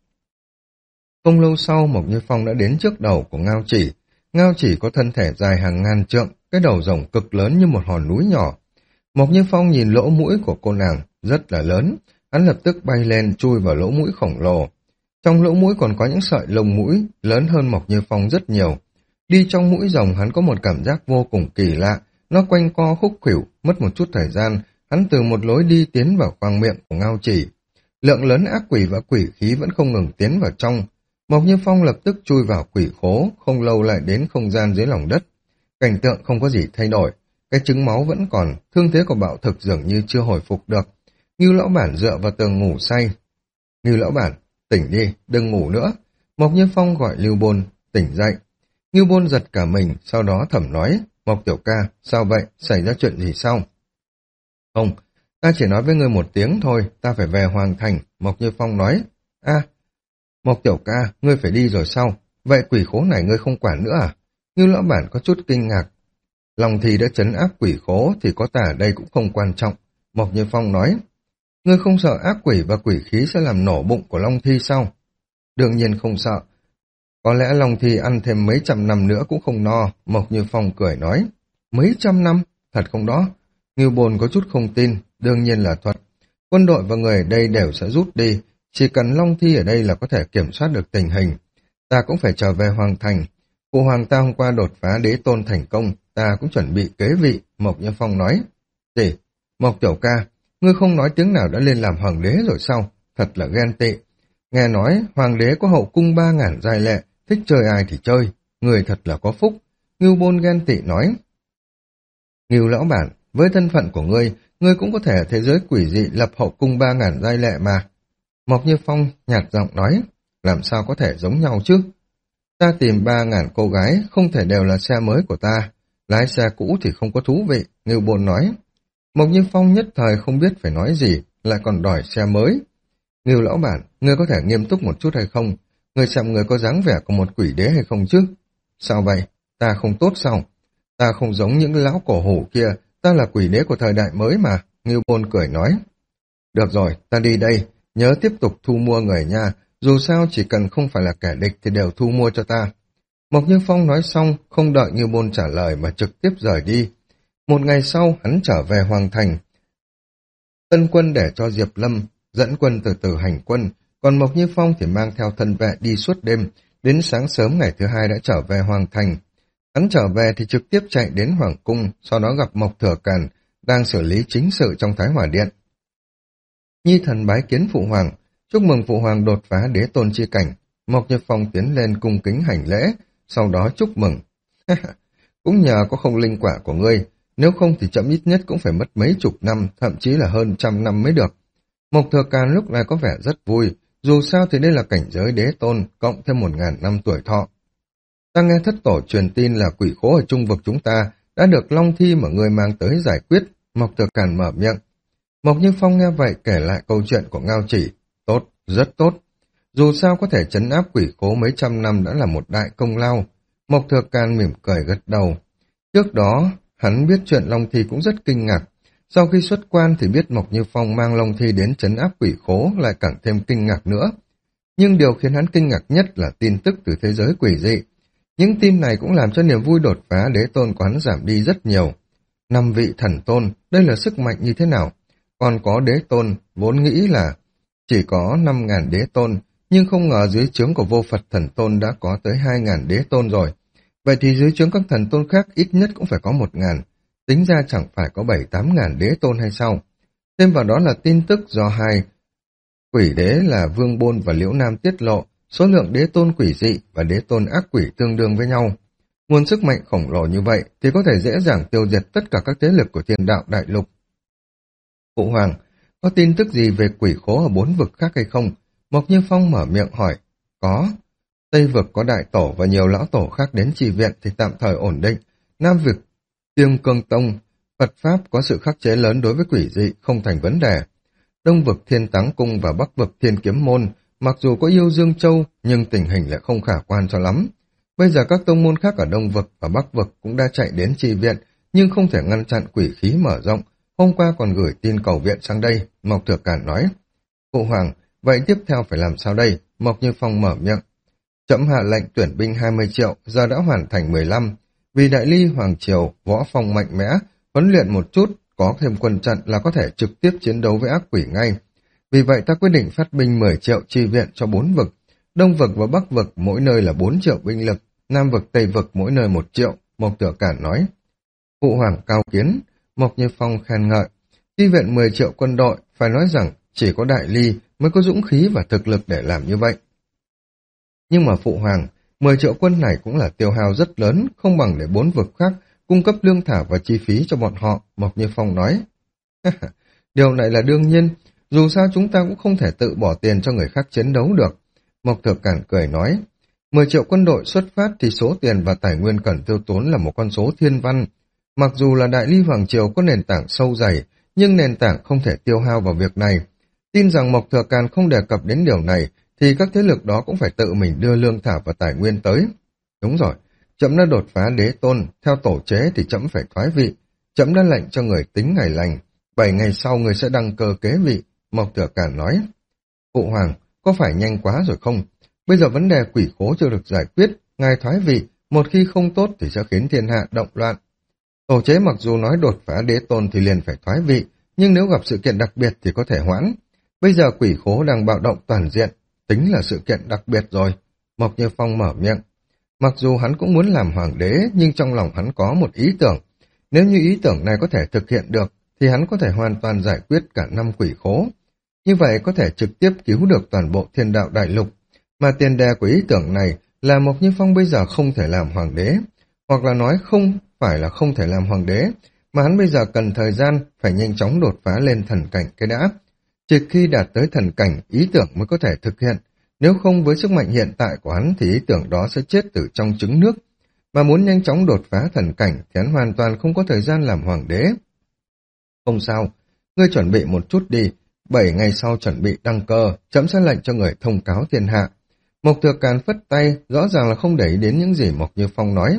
Không lâu sau, Mộc Như Phong đã đến trước đầu của Ngao Chỉ. Ngao Chỉ có thân thể dài hàng ngàn trượng, cái đầu rồng cực lớn như một hòn núi nhỏ. Mộc Như Phong nhìn lỗ mũi của cô nàng, rất là lớn, hắn lập tức bay lên chui vào lỗ mũi khổng lồ. Trong lỗ mũi còn có những sợi lông mũi, lớn hơn Mộc Như Phong rất nhiều. Đi trong mũi rồng hắn có một cảm giác vô cùng kỳ lạ, nó quanh co khúc khuỷu, mất một chút thời gian, hắn từ một lối đi tiến vào khoang miệng của Ngao Chỉ. Lượng lớn ác quỷ và quỷ khí vẫn không ngừng tiến vào trong. Mộc Như Phong lập tức chui vào quỷ khố, không lâu lại đến không gian dưới lòng đất. Cảnh tượng không có gì thay đổi, cái trứng máu vẫn còn, thương thế của bạo thực dường như chưa hồi phục được. Ngưu lão bản dựa vào tường ngủ say. Ngưu lão bản, tỉnh đi, đừng ngủ nữa. Mộc Như Phong gọi Lưu Bôn, tỉnh dậy. Ngưu Bôn giật cả mình, sau đó thầm nói, Mộc tiểu ca, sao vậy? Xảy ra chuyện gì sao? Không, ta chỉ nói với ngươi một tiếng thôi, ta phải về Hoàng Thành, Mộc Như Phong nói. A, Mộc tiểu ca, ngươi phải đi rồi sao? Vậy quỷ khố này ngươi không quản nữa à? Như lão bản có chút kinh ngạc. Long Thi đã trấn áp quỷ khố thì có ta ở đây cũng không quan trọng. Mộc Như Phong nói. Ngươi không sợ ác quỷ và quỷ khí sẽ làm nổ bụng của Long Thi sao? Đương nhiên không sợ. Có lẽ Long Thi ăn thêm mấy trăm năm nữa cũng không no, Mộc Như Phong cười nói. Mấy trăm năm? Thật không đó? Ngưu Bồn có chút không tin, đương nhiên là thuật. Quân đội và người ở đây đều sẽ rút đi, chỉ cần Long Thi ở đây là có thể kiểm soát được tình hình. Ta cũng phải trở về Hoàng Thành. Phụ hoàng ta hôm qua đột phá đế tôn thành công, ta cũng chuẩn bị kế vị, Mộc Như Phong nói. Gì? Mộc tiểu ca, ngươi không nói tiếng nào đã lên làm hoàng đế rồi sao? Thật là ghen tị. Nghe nói hoàng đế có hậu cung ba ngàn giai lệ, thích chơi ai thì chơi, người thật là có phúc. Ngưu Bôn ghen tị nói. Ngưu lão bản, với thân phận của ngươi, ngươi cũng có thể ở thế giới quỷ dị lập hậu cung ba ngàn giai lệ mà. Mộc Như Phong nhạt giọng nói, làm sao có thể giống nhau chứ? Ta tìm ba ngàn cô gái, không thể đều là xe mới của ta. Lái xe cũ thì không có thú vị, Ngưu Bôn nói. Mộc Như Phong nhất thời không biết phải nói gì, lại còn đòi xe mới. Ngưu lão bản, ngươi có thể nghiêm túc một chút hay không? Ngươi xem ngươi có dáng vẻ của một quỷ đế hay không chứ? Sao vậy? Ta không tốt sao? Ta không giống những lão cổ hủ kia, ta là quỷ đế của thời đại mới mà, Ngưu Bôn cười nói. Được rồi, ta đi đây, nhớ tiếp tục thu mua người nha, dù sao chỉ cần không phải là kẻ địch thì đều thu mua cho ta. Mộc Như Phong nói xong, không đợi Ngưu Bôn trả lời mà trực tiếp rời đi. Một ngày sau, hắn trở về Hoàng Thành. Tân quân để cho Diệp Lâm dẫn quân từ từ hành quân, còn Mộc Như Phong thì mang theo thân vệ đi suốt đêm, đến sáng sớm ngày thứ hai đã trở về Hoàng Thành. Hắn trở về thì trực tiếp chạy đến Hoàng Cung, sau đó gặp Mộc Thừa Càn, đang xử lý chính sự trong Thái Hỏa Điện. Nhi thần bái kiến Phụ Hoàng, chúc mừng Phụ Hoàng đột phá đế tôn chi cảnh. Mộc Như Phong tiến lên cung kính hành lễ, sau đó chúc mừng. Cũng nhờ có không linh quả của ngươi, nếu không thì chậm ít nhất cũng phải mất mấy chục năm, thậm chí là hơn trăm năm mới được. Mộc Thừa Càn lúc này có vẻ rất vui, dù sao thì đây là cảnh giới đế tôn, cộng thêm một ngàn năm tuổi thọ. Ta nghe thất tổ truyền tin là quỷ khố ở trung vực chúng ta đã được Long Thi mà ngươi mang tới giải quyết, Mộc Thừa Càn mở miệng. Mộc Như Phong nghe vậy kể lại câu chuyện của Ngao Chỉ. Tốt, rất tốt. Dù sao có thể trấn áp quỷ khố mấy trăm năm đã là một đại công lao. Mộc Thừa Càn mỉm cười gật đầu. Trước đó, hắn biết chuyện Long Thi cũng rất kinh ngạc. Sau khi xuất quan thì biết Mộc Như Phong mang Long Thi đến trấn áp quỷ khố lại càng thêm kinh ngạc nữa. Nhưng điều khiến hắn kinh ngạc nhất là tin tức từ thế giới quỷ dị. Những tin này cũng làm cho niềm vui đột phá đế tôn của hắn giảm đi rất nhiều. Năm vị thần tôn, đây là sức mạnh như thế nào? Còn có đế tôn, vốn nghĩ là chỉ có năm ngàn đế tôn, nhưng không ngờ dưới trướng của vô Phật thần tôn đã có tới hai ngàn đế tôn rồi. Vậy thì dưới trướng các thần tôn khác ít nhất cũng phải có một ngàn, tính ra chẳng phải có bảy tám ngàn đế tôn hay sao? Thêm vào đó là tin tức do hai quỷ đế là Vương Bôn và Liễu Nam tiết lộ, số lượng đế tôn quỷ dị và đế tôn ác quỷ tương đương với nhau. Nguồn sức mạnh khổng lồ như vậy thì có thể dễ dàng tiêu diệt tất cả các thế lực của thiên đạo đại lục. Phụ Hoàng, có tin tức gì về quỷ khố ở bốn vực khác hay không? Mộc Như Phong mở miệng hỏi. Có. Tây vực có đại tổ và nhiều lão tổ khác đến trì viện thì tạm thời ổn định. Nam vực, Tiêm Cương Tông, Phật Pháp có sự khắc chế lớn đối với quỷ dị, không thành vấn đề. Đông vực Thiên Táng Cung và Bắc vực Thiên Kiếm Môn, mặc dù có yêu Dương Châu, nhưng tình hình lại không khả quan cho lắm. Bây giờ các tông môn khác ở Đông vực và Bắc vực cũng đã chạy đến trì viện, nhưng không thể ngăn chặn quỷ khí mở rộng. Hôm qua còn gửi tin cầu viện sang đây, Mộc Thừa Càn nói. Phụ Hoàng, vậy tiếp theo phải làm sao đây? Mộc Như Phong mở miệng. Trẫm hạ lệnh tuyển binh hai mươi triệu, giờ đã hoàn thành mười lăm. Vì đại ly Hoàng Triều, võ phong mạnh mẽ, huấn luyện một chút, có thêm quân trận là có thể trực tiếp chiến đấu với ác quỷ ngay. Vì vậy ta quyết định phát binh mười triệu chi viện cho bốn vực. Đông vực và Bắc vực mỗi nơi là bốn triệu binh lực, Nam vực Tây vực mỗi nơi một triệu, Mộc Thừa Càn nói. Phụ Hoàng cao kiến, Mộc Như Phong khen ngợi. Chi viện mười triệu quân đội, phải nói rằng chỉ có đại ly mới có dũng khí và thực lực để làm như vậy. Nhưng mà Phụ Hoàng, mười triệu quân này cũng là tiêu hao rất lớn, không bằng để bốn vực khác cung cấp lương thảo và chi phí cho bọn họ, Mộc Như Phong nói. Điều này là đương nhiên, dù sao chúng ta cũng không thể tự bỏ tiền cho người khác chiến đấu được. Mộc Thừa Càn cười nói, mười triệu quân đội xuất phát thì số tiền và tài nguyên cần tiêu tốn là một con số thiên văn. Mặc dù là Đại Ly Hoàng Triều có nền tảng sâu dày, nhưng nền tảng không thể tiêu hao vào việc này. Tin rằng Mộc Thừa Càn không đề cập đến điều này, thì các thế lực đó cũng phải tự mình đưa lương thảo và tài nguyên tới. Đúng rồi, trẫm đã đột phá đế tôn, theo tổ chế thì trẫm phải thoái vị. Trẫm đã lệnh cho người tính ngày lành, bảy ngày sau người sẽ đăng cơ kế vị, Mộc Thừa Càn nói. Phụ hoàng, có phải nhanh quá rồi không? Bây giờ vấn đề quỷ khố chưa được giải quyết, ngài thoái vị, một khi không tốt thì sẽ khiến thiên hạ động loạn. Tổ chế mặc dù nói đột phá đế tôn thì liền phải thoái vị, nhưng nếu gặp sự kiện đặc biệt thì có thể hoãn. Bây giờ quỷ khố đang bạo động toàn diện, tính là sự kiện đặc biệt rồi. Mộc Như Phong mở miệng. Mặc dù hắn cũng muốn làm hoàng đế, nhưng trong lòng hắn có một ý tưởng. Nếu như ý tưởng này có thể thực hiện được, thì hắn có thể hoàn toàn giải quyết cả năm quỷ khố. Như vậy có thể trực tiếp cứu được toàn bộ thiên đạo đại lục. Mà tiền đề của ý tưởng này là Mộc Như Phong bây giờ không thể làm hoàng đế. Hoặc là nói không phải là không thể làm hoàng đế, mà hắn bây giờ cần thời gian phải nhanh chóng đột phá lên thần cảnh cái đã. Chỉ khi đạt tới thần cảnh, ý tưởng mới có thể thực hiện. Nếu không với sức mạnh hiện tại của hắn thì ý tưởng đó sẽ chết từ trong trứng nước. Mà muốn nhanh chóng đột phá thần cảnh thì hắn hoàn toàn không có thời gian làm hoàng đế. Không sao, ngươi chuẩn bị một chút đi, bảy ngày sau chuẩn bị đăng cơ, trẫm sẽ lệnh cho người thông cáo thiên hạ. Mộc Thừa Càn phất tay, rõ ràng là không để ý đến những gì Mộc Như Phong nói.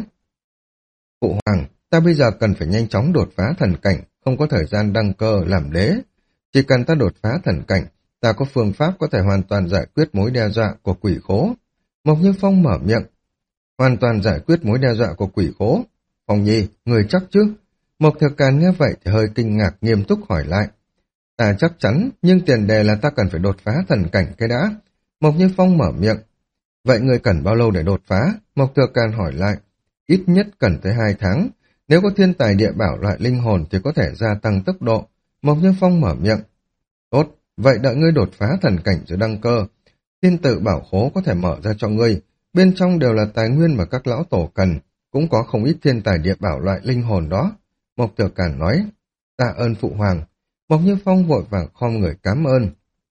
Phụ hoàng, ta bây giờ cần phải nhanh chóng đột phá thần cảnh, không có thời gian đăng cơ làm đế. Chỉ cần ta đột phá thần cảnh, ta có phương pháp có thể hoàn toàn giải quyết mối đe dọa của quỷ khố. Mộc Như Phong mở miệng. Hoàn toàn giải quyết mối đe dọa của quỷ khố. Phong Nhi, người chắc chứ? Mộc Thừa Càn nghe vậy thì hơi kinh ngạc nghiêm túc hỏi lại. Ta chắc chắn, nhưng tiền đề là ta cần phải đột phá thần cảnh cái đã. Mộc Như Phong mở miệng. Vậy người cần bao lâu để đột phá? Mộc Thừa Càn hỏi lại. Ít nhất cần tới hai tháng. Nếu có thiên tài địa bảo loại linh hồn thì có thể gia tăng tốc độ. Mộc Như Phong mở miệng. Tốt, vậy đợi ngươi đột phá thần cảnh rồi đăng cơ. Thiên tự bảo khố có thể mở ra cho ngươi. Bên trong đều là tài nguyên mà các lão tổ cần. Cũng có không ít thiên tài địa bảo loại linh hồn đó. Mộc Thừa Càn nói. Tạ ơn phụ hoàng. Mộc Như Phong vội vàng khom người cảm ơn.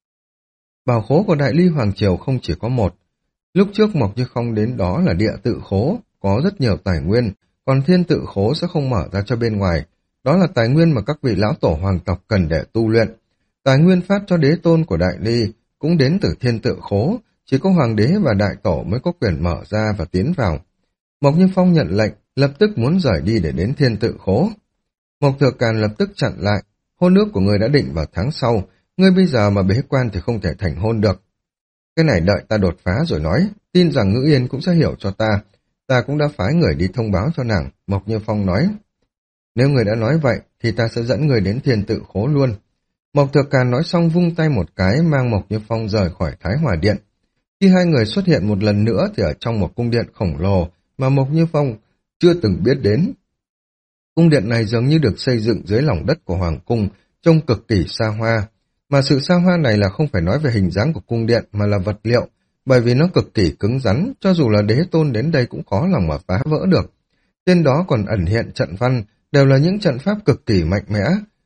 Bảo khố của Đại Ly Hoàng Triều không chỉ có một. Lúc trước Mộc Như Phong đến đó là địa tự khố, có rất nhiều tài nguyên, còn thiên tự khố sẽ không mở ra cho bên ngoài. Đó là tài nguyên mà các vị lão tổ hoàng tộc cần để tu luyện. Tài nguyên phát cho đế tôn của Đại Ly cũng đến từ thiên tự khố, chỉ có hoàng đế và đại tổ mới có quyền mở ra và tiến vào. Mộc Như Phong nhận lệnh, lập tức muốn rời đi để đến thiên tự khố. Mộc Thừa Càn lập tức chặn lại. Hôn ước của người đã định vào tháng sau, ngươi bây giờ mà bế quan thì không thể thành hôn được. Cái này đợi ta đột phá rồi nói, tin rằng Ngữ Yên cũng sẽ hiểu cho ta. Ta cũng đã phái người đi thông báo cho nàng, Mộc Như Phong nói. Nếu người đã nói vậy, thì ta sẽ dẫn người đến thiên tự khố luôn. Mộc Thừa Càn nói xong vung tay một cái mang Mộc Như Phong rời khỏi Thái Hòa Điện. Khi hai người xuất hiện một lần nữa thì ở trong một cung điện khổng lồ mà Mộc Như Phong chưa từng biết đến. Cung điện này dường như được xây dựng dưới lòng đất của Hoàng Cung, trông cực kỳ xa hoa. Mà sự xa hoa này là không phải nói về hình dáng của cung điện mà là vật liệu, bởi vì nó cực kỳ cứng rắn, cho dù là đế tôn đến đây cũng khó lòng mà phá vỡ được. Trên đó còn ẩn hiện trận văn, đều là những trận pháp cực kỳ mạnh mẽ.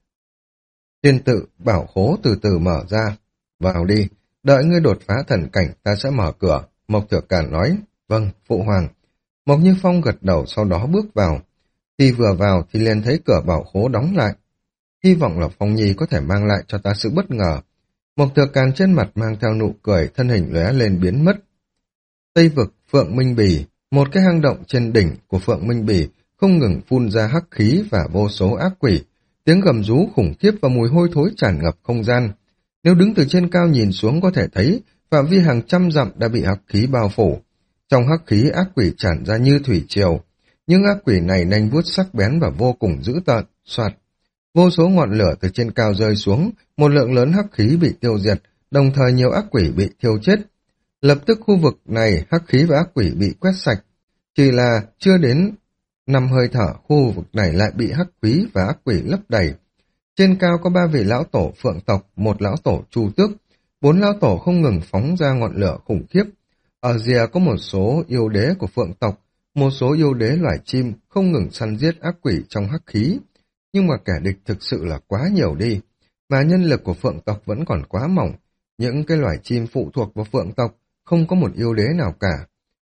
Thiên tự bảo khố từ từ mở ra. Vào đi, đợi ngươi đột phá thần cảnh ta sẽ mở cửa, Mộc Thừa Càn nói. Vâng, phụ hoàng. Mộc Như Phong gật đầu sau đó bước vào. Khi vừa vào thì liền thấy cửa bảo khố đóng lại. Hy vọng là Phong Nhi có thể mang lại cho ta sự bất ngờ. Mộc Thừa Càn trên mặt mang theo nụ cười, thân hình lóe lên biến mất. Tây vực Phượng Minh Bì, một cái hang động trên đỉnh của Phượng Minh Bì không ngừng phun ra hắc khí và vô số ác quỷ. Tiếng gầm rú khủng khiếp và mùi hôi thối tràn ngập không gian. Nếu đứng từ trên cao nhìn xuống có thể thấy phạm vi hàng trăm dặm đã bị hắc khí bao phủ. Trong hắc khí ác quỷ tràn ra như thủy triều. Những ác quỷ này nanh vuốt sắc bén và vô cùng dữ tợn, soạt. Vô số ngọn lửa từ trên cao rơi xuống, một lượng lớn hắc khí bị tiêu diệt, đồng thời nhiều ác quỷ bị thiêu chết. Lập tức khu vực này hắc khí và ác quỷ bị quét sạch. Chỉ là chưa đến năm hơi thở, khu vực này lại bị hắc khí và ác quỷ lấp đầy. Trên cao có ba vị lão tổ phượng tộc, một lão tổ chu tước, bốn lão tổ không ngừng phóng ra ngọn lửa khủng khiếp. Ở rìa có một số yêu đế của phượng tộc, một số yêu đế loài chim không ngừng săn giết ác quỷ trong hắc khí. Nhưng mà kẻ địch thực sự là quá nhiều đi, mà nhân lực của phượng tộc vẫn còn quá mỏng. Những cái loài chim phụ thuộc vào phượng tộc không có một yêu đế nào cả.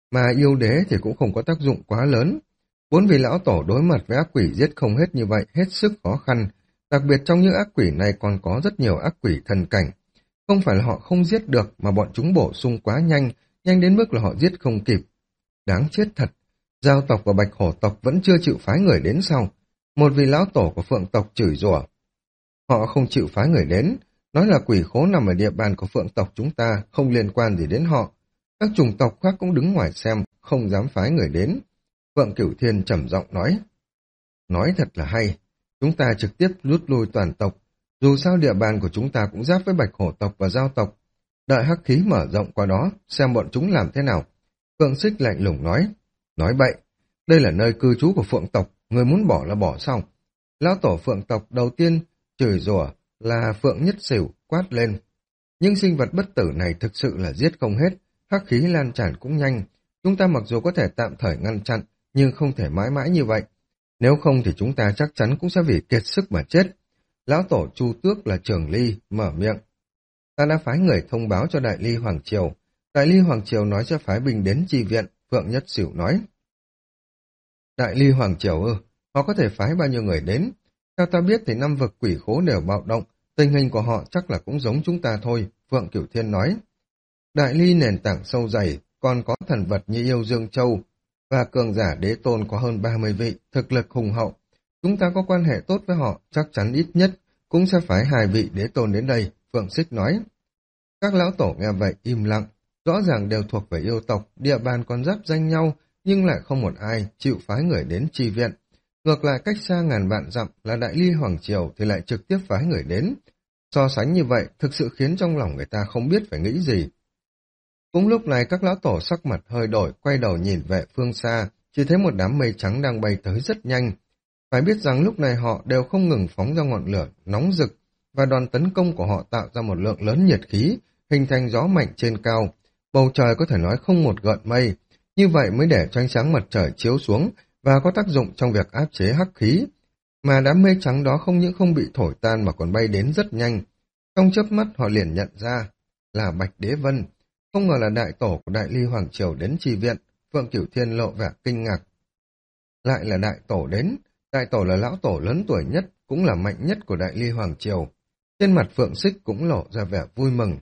mà yêu đế thì cũng không có tác dụng quá lớn. Bốn vị lão tổ đối mặt với ác quỷ giết không hết như vậy hết sức khó khăn, đặc biệt trong những ác quỷ này còn có rất nhiều ác quỷ thần cảnh. Không phải là họ không giết được mà bọn chúng bổ sung quá nhanh, nhanh đến mức là họ giết không kịp. Đáng chết thật, Giao tộc và Bạch Hổ tộc vẫn chưa chịu phái người đến sau. Một vị lão tổ của Phượng tộc chửi rủa. Họ không chịu phái người đến, nói là quỷ khố nằm ở địa bàn của Phượng tộc chúng ta, không liên quan gì đến họ. Các chủng tộc khác cũng đứng ngoài xem, không dám phái người đến. Phượng Cửu Thiên trầm giọng nói. Nói thật là hay, chúng ta trực tiếp rút lui toàn tộc. Dù sao địa bàn của chúng ta cũng giáp với Bạch Hổ tộc và Giao tộc. Đợi hắc khí mở rộng qua đó, xem bọn chúng làm thế nào. Phượng Xích lạnh lùng nói. Nói bậy, đây là nơi cư trú của Phượng tộc, người muốn bỏ là bỏ xong. Lão tổ Phượng tộc đầu tiên chửi rủa là Phượng Nhất Xỉu quát lên. Nhưng sinh vật bất tử này thực sự là giết không hết, hắc khí lan tràn cũng nhanh. Chúng ta mặc dù có thể tạm thời ngăn chặn, nhưng không thể mãi mãi như vậy. Nếu không thì chúng ta chắc chắn cũng sẽ vì kiệt sức mà chết. Lão tổ Chu Tước là Trường Ly, mở miệng. Ta đã phái người thông báo cho Đại Ly Hoàng Triều. Đại Ly Hoàng Triều nói sẽ phái binh đến chi viện, Phượng Nhất Xỉu nói. Đại Ly Hoàng Triều ư, họ có thể phái bao nhiêu người đến? Theo ta biết thì năm vực quỷ khố đều bạo động, tình hình của họ chắc là cũng giống chúng ta thôi, Phượng Cửu Thiên nói. Đại Ly nền tảng sâu dày, còn có thần vật như yêu Dương Châu, và cường giả đế tôn có hơn ba mươi vị, thực lực hùng hậu. Chúng ta có quan hệ tốt với họ, chắc chắn ít nhất cũng sẽ phái hai vị đế tôn đến đây, Phượng Xích nói. Các lão tổ nghe vậy im lặng, rõ ràng đều thuộc về yêu tộc, địa bàn còn giáp danh nhau, nhưng lại không một ai chịu phái người đến chi viện. Ngược lại cách xa ngàn vạn dặm là Đại Ly Hoàng Triều thì lại trực tiếp phái người đến. So sánh như vậy thực sự khiến trong lòng người ta không biết phải nghĩ gì. Cũng lúc này các lão tổ sắc mặt hơi đổi, quay đầu nhìn về phương xa, chỉ thấy một đám mây trắng đang bay tới rất nhanh. Phải biết rằng lúc này họ đều không ngừng phóng ra ngọn lửa nóng rực, và đòn tấn công của họ tạo ra một lượng lớn nhiệt khí, hình thành gió mạnh trên cao. Bầu trời có thể nói không một gợn mây, như vậy mới để cho ánh sáng mặt trời chiếu xuống và có tác dụng trong việc áp chế hắc khí. Mà đám mây trắng đó không những không bị thổi tan mà còn bay đến rất nhanh. Trong chớp mắt họ liền nhận ra là Bạch Đế Vân. Không ngờ là đại tổ của Đại Ly Hoàng Triều đến chi viện, Phượng Cửu Thiên lộ vẻ kinh ngạc. Lại là đại tổ đến, đại tổ là lão tổ lớn tuổi nhất, cũng là mạnh nhất của Đại Ly Hoàng Triều. Trên mặt Phượng Xích cũng lộ ra vẻ vui mừng.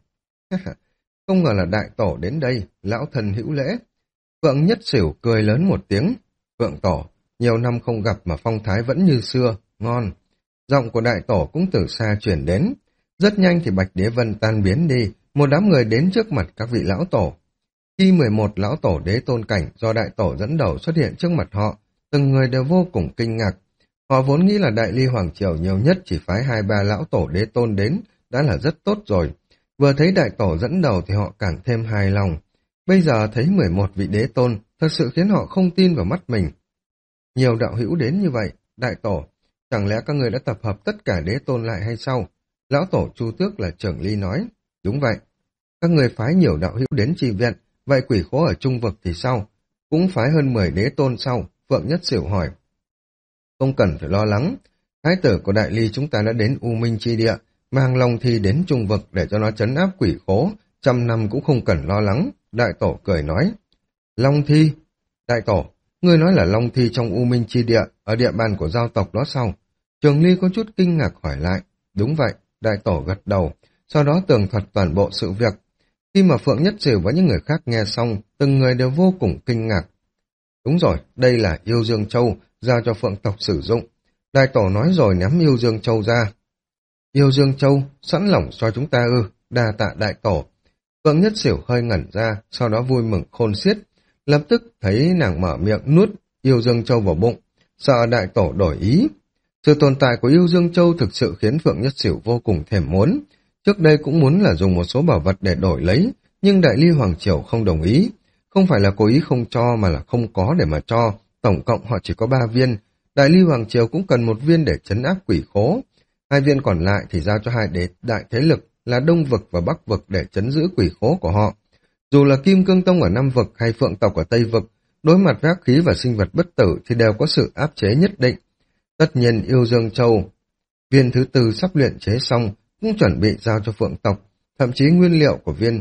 Không ngờ là đại tổ đến đây, lão thần hữu lễ. Phượng Nhất Xỉu cười lớn một tiếng. Phượng tổ, nhiều năm không gặp mà phong thái vẫn như xưa, ngon. Giọng của đại tổ cũng từ xa chuyển đến. Rất nhanh thì Bạch Đế Vân tan biến đi, một đám người đến trước mặt các vị lão tổ. Khi mười một lão tổ đế tôn cảnh do đại tổ dẫn đầu xuất hiện trước mặt họ, từng người đều vô cùng kinh ngạc. Họ vốn nghĩ là Đại Ly Hoàng Triều nhiều nhất chỉ phái hai ba lão tổ đế tôn đến, đã là rất tốt rồi. Vừa thấy đại tổ dẫn đầu thì họ càng thêm hài lòng. Bây giờ thấy mười một vị đế tôn, thật sự khiến họ không tin vào mắt mình. Nhiều đạo hữu đến như vậy, đại tổ, chẳng lẽ các người đã tập hợp tất cả đế tôn lại hay sao? Lão tổ Chu Tước là Trưởng Ly nói. Đúng vậy. Các người phái nhiều đạo hữu đến chi viện, vậy quỷ khố ở trung vực thì sao? Cũng phái hơn mười đế tôn sau, Phượng Nhất Xỉu hỏi. Không cần phải lo lắng, thái tử của Đại Ly chúng ta đã đến U Minh chi địa, mang Long Thi đến trung vực để cho nó trấn áp quỷ khố, trăm năm cũng không cần lo lắng, đại tổ cười nói. Long Thi? Đại tổ, ngươi nói là Long Thi trong U Minh chi địa, ở địa bàn của giao tộc đó sao? Trường Ly có chút kinh ngạc hỏi lại. Đúng vậy, đại tổ gật đầu, sau đó tường thuật toàn bộ sự việc. Khi mà Phượng Nhất Xỉu và những người khác nghe xong, từng người đều vô cùng kinh ngạc. Đúng rồi, đây là Yêu Dương Châu, giao cho Phượng tộc sử dụng. Đại tổ nói rồi ném Yêu Dương Châu ra. Yêu Dương Châu, sẵn lòng cho chúng ta ư, đa tạ đại tổ. Phượng Nhất Xỉu hơi ngẩn ra, sau đó vui mừng khôn xiết. Lập tức thấy nàng mở miệng nuốt Yêu Dương Châu vào bụng, sợ đại tổ đổi ý. Sự tồn tại của Yêu Dương Châu thực sự khiến Phượng Nhất Xỉu vô cùng thèm muốn. Trước đây cũng muốn là dùng một số bảo vật để đổi lấy, nhưng Đại Ly Hoàng Triều không đồng ý. Không phải là cố ý không cho mà là không có để mà cho, tổng cộng họ chỉ có ba viên. Đại Ly Hoàng Triều cũng cần một viên để trấn áp quỷ khố. Hai viên còn lại thì giao cho hai đế đại thế lực là Đông Vực và Bắc Vực để trấn giữ quỷ khố của họ. Dù là Kim Cương Tông ở Nam Vực hay Phượng tộc ở Tây Vực, đối mặt với ác khí và sinh vật bất tử thì đều có sự áp chế nhất định. Tất nhiên Yêu Dương Châu, viên thứ tư sắp luyện chế xong, cũng chuẩn bị giao cho Phượng tộc, thậm chí nguyên liệu của viên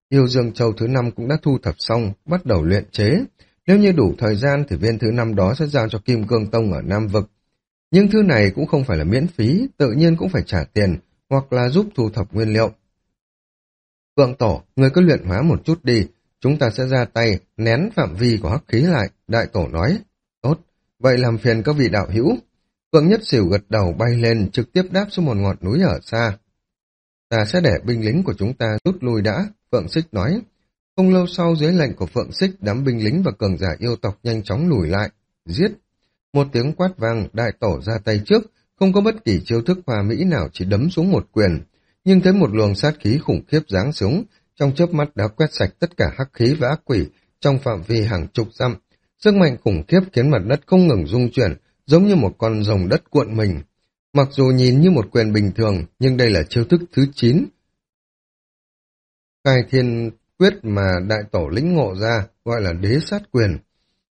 Yêu Dương Châu thứ năm cũng đã thu thập xong, bắt đầu luyện chế. Nếu như đủ thời gian thì viên thứ năm đó sẽ giao cho Kim Cương Tông ở Nam Vực. Nhưng thứ này cũng không phải là miễn phí, tự nhiên cũng phải trả tiền, hoặc là giúp thu thập nguyên liệu. Phượng Tổ, người cứ luyện hóa một chút đi, chúng ta sẽ ra tay, nén phạm vi của hắc khí lại, Đại Tổ nói. Tốt, vậy làm phiền các vị đạo hữu. Phượng Nhất Xỉu gật đầu bay lên, trực tiếp đáp xuống một ngọn núi ở xa. Ta sẽ để binh lính của chúng ta rút lui đã, Phượng Xích nói. Không lâu sau dưới lệnh của Phượng Xích, đám binh lính và cường giả yêu tộc nhanh chóng lùi lại. Giết! Một tiếng quát vang, Đại Tổ ra tay trước, không có bất kỳ chiêu thức hòa mỹ nào, chỉ đấm xuống một quyền. Nhưng thấy một luồng sát khí khủng khiếp giáng xuống, trong chớp mắt đã quét sạch tất cả hắc khí và ác quỷ trong phạm vi hàng chục dặm. Sức mạnh khủng khiếp khiến mặt đất không ngừng rung chuyển, giống như một con rồng đất cuộn mình. Mặc dù nhìn như một quyền bình thường, nhưng đây là chiêu thức thứ chín. Khai thiên quyết mà Đại Tổ lĩnh ngộ ra, gọi là đế sát quyền.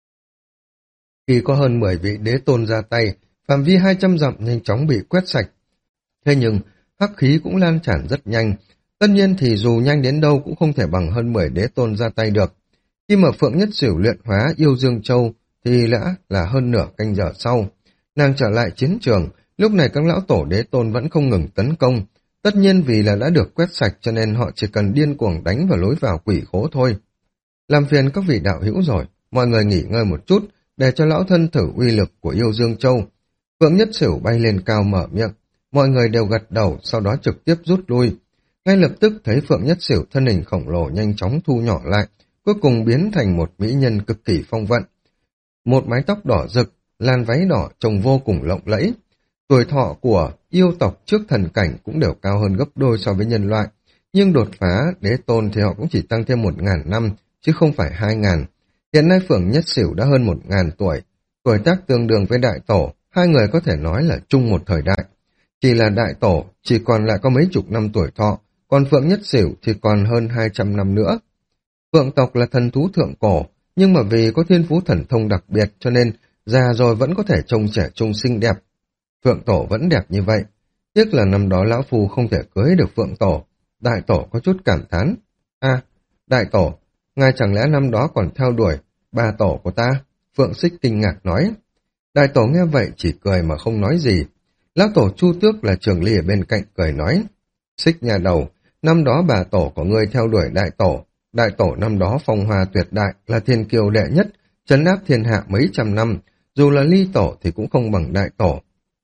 Khi có hơn mười vị đế tôn ra tay, phạm vi hai trăm dặm nhanh chóng bị quét sạch. Thế nhưng, hắc khí cũng lan tràn rất nhanh. Tất nhiên thì dù nhanh đến đâu cũng không thể bằng hơn mười đế tôn ra tay được. Khi mà Phượng Nhất Xỉu luyện hóa Yêu Dương Châu thì đã là hơn nửa canh giờ sau. Nàng trở lại chiến trường, lúc này các lão tổ đế tôn vẫn không ngừng tấn công. Tất nhiên vì là đã được quét sạch cho nên họ chỉ cần điên cuồng đánh vào lối vào quỷ khố thôi. Làm phiền các vị đạo hữu rồi, mọi người nghỉ ngơi một chút để cho lão thân thử uy lực của Yêu Dương Châu. Phượng Nhất Xỉu bay lên cao mở miệng, mọi người đều gật đầu, sau đó trực tiếp rút lui. Ngay lập tức thấy Phượng Nhất Xỉu thân hình khổng lồ nhanh chóng thu nhỏ lại, cuối cùng biến thành một mỹ nhân cực kỳ phong vận. Một mái tóc đỏ rực, làn váy đỏ trông vô cùng lộng lẫy. Tuổi thọ của yêu tộc trước thần cảnh cũng đều cao hơn gấp đôi so với nhân loại, nhưng đột phá đế tôn thì họ cũng chỉ tăng thêm một ngàn năm, chứ không phải hai ngàn. Hiện nay Phượng Nhất Xỉu đã hơn một ngàn tuổi, tuổi tác tương đương với Đại Tổ, hai người có thể nói là chung một thời đại. Chỉ là Đại Tổ chỉ còn lại có mấy chục năm tuổi thọ, còn Phượng Nhất Xỉu thì còn hơn hai trăm năm nữa. Phượng tộc là thần thú thượng cổ, nhưng mà vì có thiên phú thần thông đặc biệt cho nên già rồi vẫn có thể trông trẻ trung xinh đẹp. Phượng Tổ vẫn đẹp như vậy. Tiếc là năm đó lão phu không thể cưới được Phượng Tổ. Đại Tổ có chút cảm thán. À, Đại Tổ, ngài chẳng lẽ năm đó còn theo đuổi bà tổ của ta? Phượng Xích kinh ngạc nói. Đại Tổ nghe vậy chỉ cười mà không nói gì. Lão Tổ Chu Tước là Trường Ly ở bên cạnh cười nói. Xích nhà đầu, năm đó bà tổ của ngươi theo đuổi Đại Tổ. Đại Tổ năm đó phong hoa tuyệt đại, là thiên kiêu đệ nhất, trấn áp thiên hạ mấy trăm năm, dù là Ly Tổ thì cũng không bằng Đại Tổ.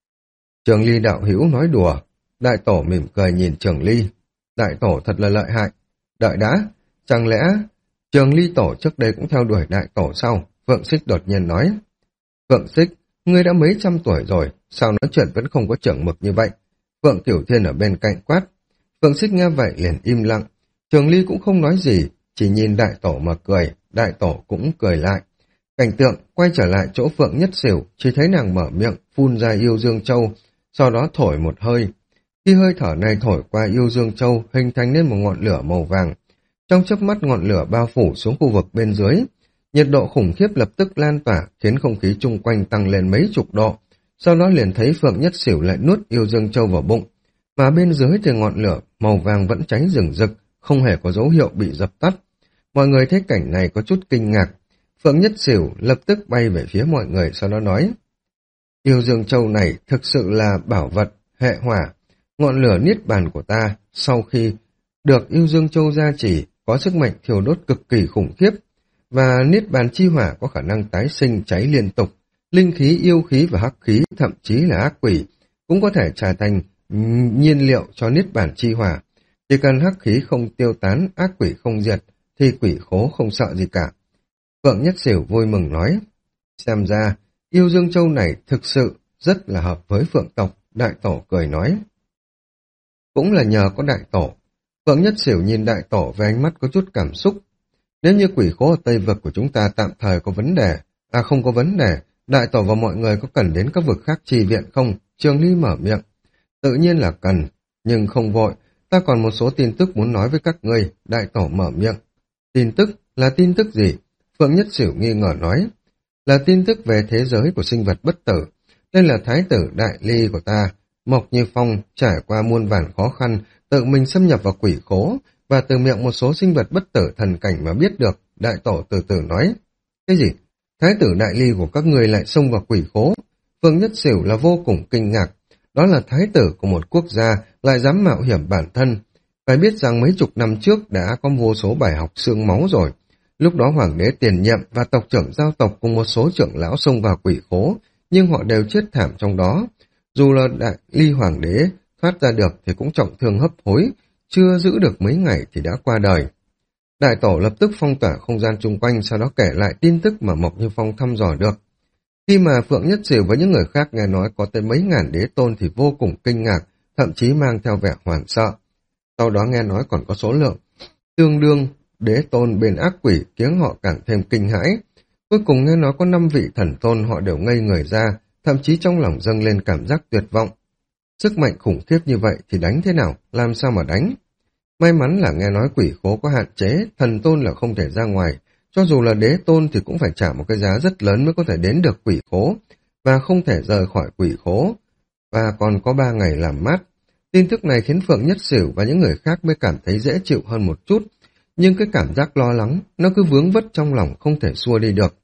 Trường Ly đạo hữu nói đùa. Đại Tổ mỉm cười nhìn Trường Ly. Đại Tổ thật là lợi hại. Đợi đã, chẳng lẽ Trường Ly Tổ trước đây cũng theo đuổi Đại Tổ sao? Phượng Xích đột nhiên nói. Phượng Xích, ngươi đã mấy trăm tuổi rồi, sao nói chuyện vẫn không có chuẩn mực như vậy? Phượng Cửu Thiên ở bên cạnh quát. Phượng Xích nghe vậy liền im lặng. Trường Ly cũng không nói gì, chỉ nhìn Đại Tổ mà cười, Đại Tổ cũng cười lại. Cảnh tượng quay trở lại chỗ Phượng Nhất Xỉu, chỉ thấy nàng mở miệng, phun ra Yêu Dương Châu, sau đó thổi một hơi. Khi hơi thở này thổi qua Yêu Dương Châu, hình thành nên một ngọn lửa màu vàng. Trong chớp mắt ngọn lửa bao phủ xuống khu vực bên dưới. Nhiệt độ khủng khiếp lập tức lan tỏa, khiến không khí chung quanh tăng lên mấy chục độ. Sau đó liền thấy Phượng Nhất Xỉu lại nuốt Yêu Dương Châu vào bụng. Mà bên dưới thì ngọn lửa màu vàng vẫn cháy rừng rực, không hề có dấu hiệu bị dập tắt. Mọi người thấy cảnh này có chút kinh ngạc. Phượng Nhất Xỉu lập tức bay về phía mọi người, sau đó nói. Yêu Dương Châu này thực sự là bảo vật, hệ hỏa. Ngọn lửa niết bàn của ta, sau khi được Yêu Dương Châu gia trì, có sức mạnh thiêu đốt cực kỳ khủng khiếp. Và niết bàn chi hỏa có khả năng tái sinh cháy liên tục. Linh khí, yêu khí và hắc khí, thậm chí là ác quỷ, cũng có thể trở thành nhiên liệu cho niết bàn chi hỏa. Chỉ cần hắc khí không tiêu tán, ác quỷ không diệt, thì quỷ khố không sợ gì cả. Phượng Nhất Xỉu vui mừng nói. Xem ra, Yêu Dương Châu này thực sự rất là hợp với Phượng tộc, Đại Tổ cười nói. Cũng là nhờ có Đại Tổ. Phượng Nhất Xỉu nhìn Đại Tổ với ánh mắt có chút cảm xúc. Nếu như quỷ khố ở Tây Vực của chúng ta tạm thời có vấn đề, à không có vấn đề, Đại Tổ và mọi người có cần đến các vực khác trì viện không? Trường Ly mở miệng. Tự nhiên là cần, nhưng không vội, ta còn một số tin tức muốn nói với các ngươi, Đại Tổ mở miệng. Tin tức? Là tin tức gì? Phượng Nhất Xỉu nghi ngờ nói. Là tin tức về thế giới của sinh vật bất tử. Đây là thái tử Đại Ly của ta, Mộc Như Phong trải qua muôn vàn khó khăn, tự mình xâm nhập vào quỷ khố và từ miệng một số sinh vật bất tử thần cảnh mà biết được, đại tổ từ từ nói. Cái gì? Thái tử đại ly của các ngươi lại xông vào quỷ khố. Phương Nhất Xỉu là vô cùng kinh ngạc. Đó là thái tử của một quốc gia lại dám mạo hiểm bản thân. Phải biết rằng mấy chục năm trước đã có vô số bài học xương máu rồi. Lúc đó hoàng đế tiền nhiệm và tộc trưởng giao tộc cùng một số trưởng lão xông vào quỷ khố, nhưng họ đều chết thảm trong đó. Dù là đại ly hoàng đế thoát ra được thì cũng trọng thương hấp hối, chưa giữ được mấy ngày thì đã qua đời. Đại tổ lập tức phong tỏa không gian chung quanh, sau đó kể lại tin tức mà Mộc Như Phong thăm dò được. Khi mà Phượng Nhất Xỉu với những người khác nghe nói có tới mấy ngàn đế tôn thì vô cùng kinh ngạc, thậm chí mang theo vẻ hoảng sợ. Sau đó nghe nói còn có số lượng tương đương đế tôn bên ác quỷ, khiến họ càng thêm kinh hãi. Cuối cùng nghe nói có năm vị thần tôn, họ đều ngây người ra, thậm chí trong lòng dâng lên cảm giác tuyệt vọng. Sức mạnh khủng khiếp như vậy thì đánh thế nào, làm sao mà đánh? May mắn là nghe nói quỷ khố có hạn chế, thần tôn là không thể ra ngoài, cho dù là đế tôn thì cũng phải trả một cái giá rất lớn mới có thể đến được quỷ khố, và không thể rời khỏi quỷ khố, và còn có ba ngày làm mát. Tin tức này khiến Phượng Nhất Xỉu và những người khác mới cảm thấy dễ chịu hơn một chút, nhưng cái cảm giác lo lắng, nó cứ vướng vất trong lòng không thể xua đi được.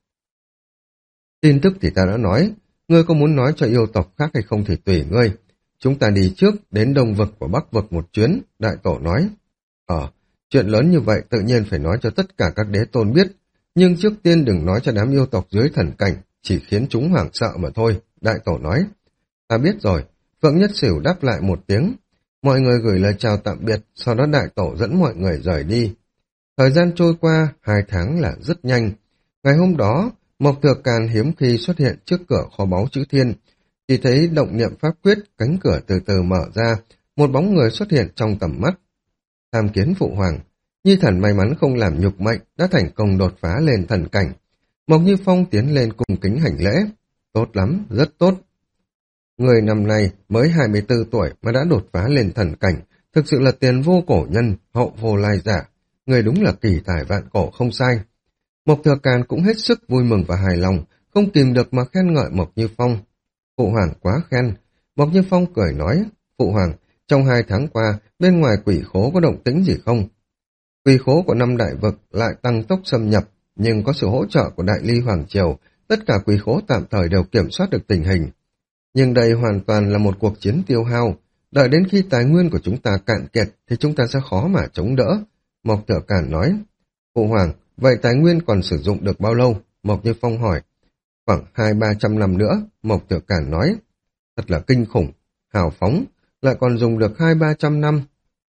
Tin tức thì ta đã nói, ngươi có muốn nói cho yêu tộc khác hay không thì tùy ngươi. Chúng ta đi trước, đến Đông Vực và Bắc Vực một chuyến, đại tổ nói. Ờ, chuyện lớn như vậy tự nhiên phải nói cho tất cả các đế tôn biết, nhưng trước tiên đừng nói cho đám yêu tộc dưới thần cảnh, chỉ khiến chúng hoảng sợ mà thôi, đại tổ nói. Ta biết rồi, Phượng Nhất Xỉu đáp lại một tiếng. Mọi người gửi lời chào tạm biệt, sau đó đại tổ dẫn mọi người rời đi. Thời gian trôi qua, hai tháng là rất nhanh. Ngày hôm đó, Mộc Thừa Càn hiếm khi xuất hiện trước cửa kho báu chữ thiên. Chỉ thấy động niệm pháp quyết, cánh cửa từ từ mở ra, một bóng người xuất hiện trong tầm mắt. Tham kiến phụ hoàng, Nhi thần may mắn không làm nhục mệnh, đã thành công đột phá lên thần cảnh. Mộc Như Phong tiến lên cung kính hành lễ. Tốt lắm, rất tốt. Người năm nay mới hai mươi tư tuổi mà đã đột phá lên thần cảnh, thực sự là tiền vô cổ nhân, hậu vô lai giả. Người đúng là kỳ tài vạn cổ không sai. Mộc Thừa Càn cũng hết sức vui mừng và hài lòng, không kìm được mà khen ngợi Mộc Như Phong. Phụ hoàng quá khen. Mộc Như Phong cười nói, phụ hoàng, trong hai tháng qua, bên ngoài quỷ khố có động tĩnh gì không? Quỷ khố của năm đại vực lại tăng tốc xâm nhập, nhưng có sự hỗ trợ của Đại Ly Hoàng Triều, tất cả quỷ khố tạm thời đều kiểm soát được tình hình. Nhưng đây hoàn toàn là một cuộc chiến tiêu hao, đợi đến khi tài nguyên của chúng ta cạn kiệt thì chúng ta sẽ khó mà chống đỡ. Mộc Thừa Càn nói, phụ hoàng, vậy tài nguyên còn sử dụng được bao lâu? Mộc Như Phong hỏi. Khoảng hai ba trăm năm nữa, Mộc Thừa Càn nói. Thật là kinh khủng, hào phóng, lại còn dùng được hai ba trăm năm.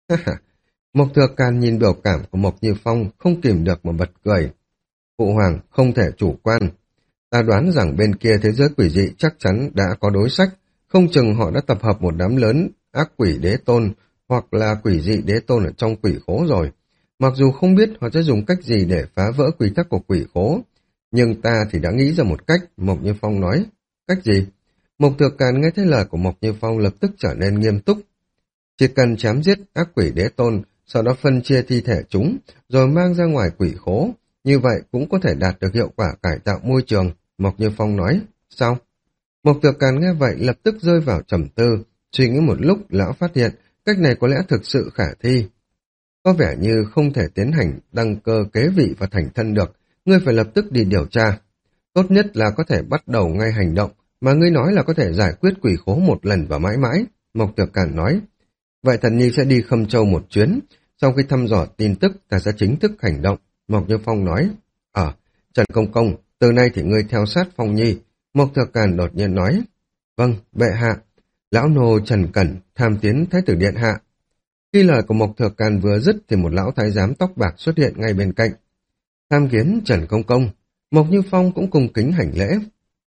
Mộc Thừa Càn nhìn biểu cảm của Mộc Như Phong không kìm được mà bật cười. Phụ hoàng không thể chủ quan. Ta đoán rằng bên kia thế giới quỷ dị chắc chắn đã có đối sách, không chừng họ đã tập hợp một đám lớn ác quỷ đế tôn hoặc là quỷ dị đế tôn ở trong quỷ khố rồi. Mặc dù không biết họ sẽ dùng cách gì để phá vỡ quy tắc của quỷ khố, nhưng ta thì đã nghĩ ra một cách, Mộc Như Phong nói. Cách gì? Mộc Thừa Càn nghe thấy lời của Mộc Như Phong lập tức trở nên nghiêm túc. Chỉ cần chém giết ác quỷ đế tôn, sau đó phân chia thi thể chúng, rồi mang ra ngoài quỷ khố, như vậy cũng có thể đạt được hiệu quả cải tạo môi trường, Mộc Như Phong nói. Sao? Mộc Thừa Càn nghe vậy lập tức rơi vào trầm tư, suy nghĩ một lúc lão phát hiện cách này có lẽ thực sự khả thi. Có vẻ như không thể tiến hành đăng cơ kế vị và thành thân được, ngươi phải lập tức đi điều tra. Tốt nhất là có thể bắt đầu ngay hành động, mà ngươi nói là có thể giải quyết quỷ khố một lần và mãi mãi, Mộc Thừa Càn nói. Vậy thần nhi sẽ đi Khâm Châu một chuyến, sau khi thăm dò tin tức ta sẽ chính thức hành động, Mộc Như Phong nói. Ờ, Trần Công Công, từ nay thì ngươi theo sát Phong Nhi, Mộc Thừa Càn đột nhiên nói. Vâng, bệ hạ. Lão nô Trần Cẩn tham tiến Thái tử điện hạ. Khi lời của Mộc Thừa Càn vừa dứt thì một lão thái giám tóc bạc xuất hiện ngay bên cạnh. Tham kiến Trần Công Công, Mộc Như Phong cũng cung kính hành lễ.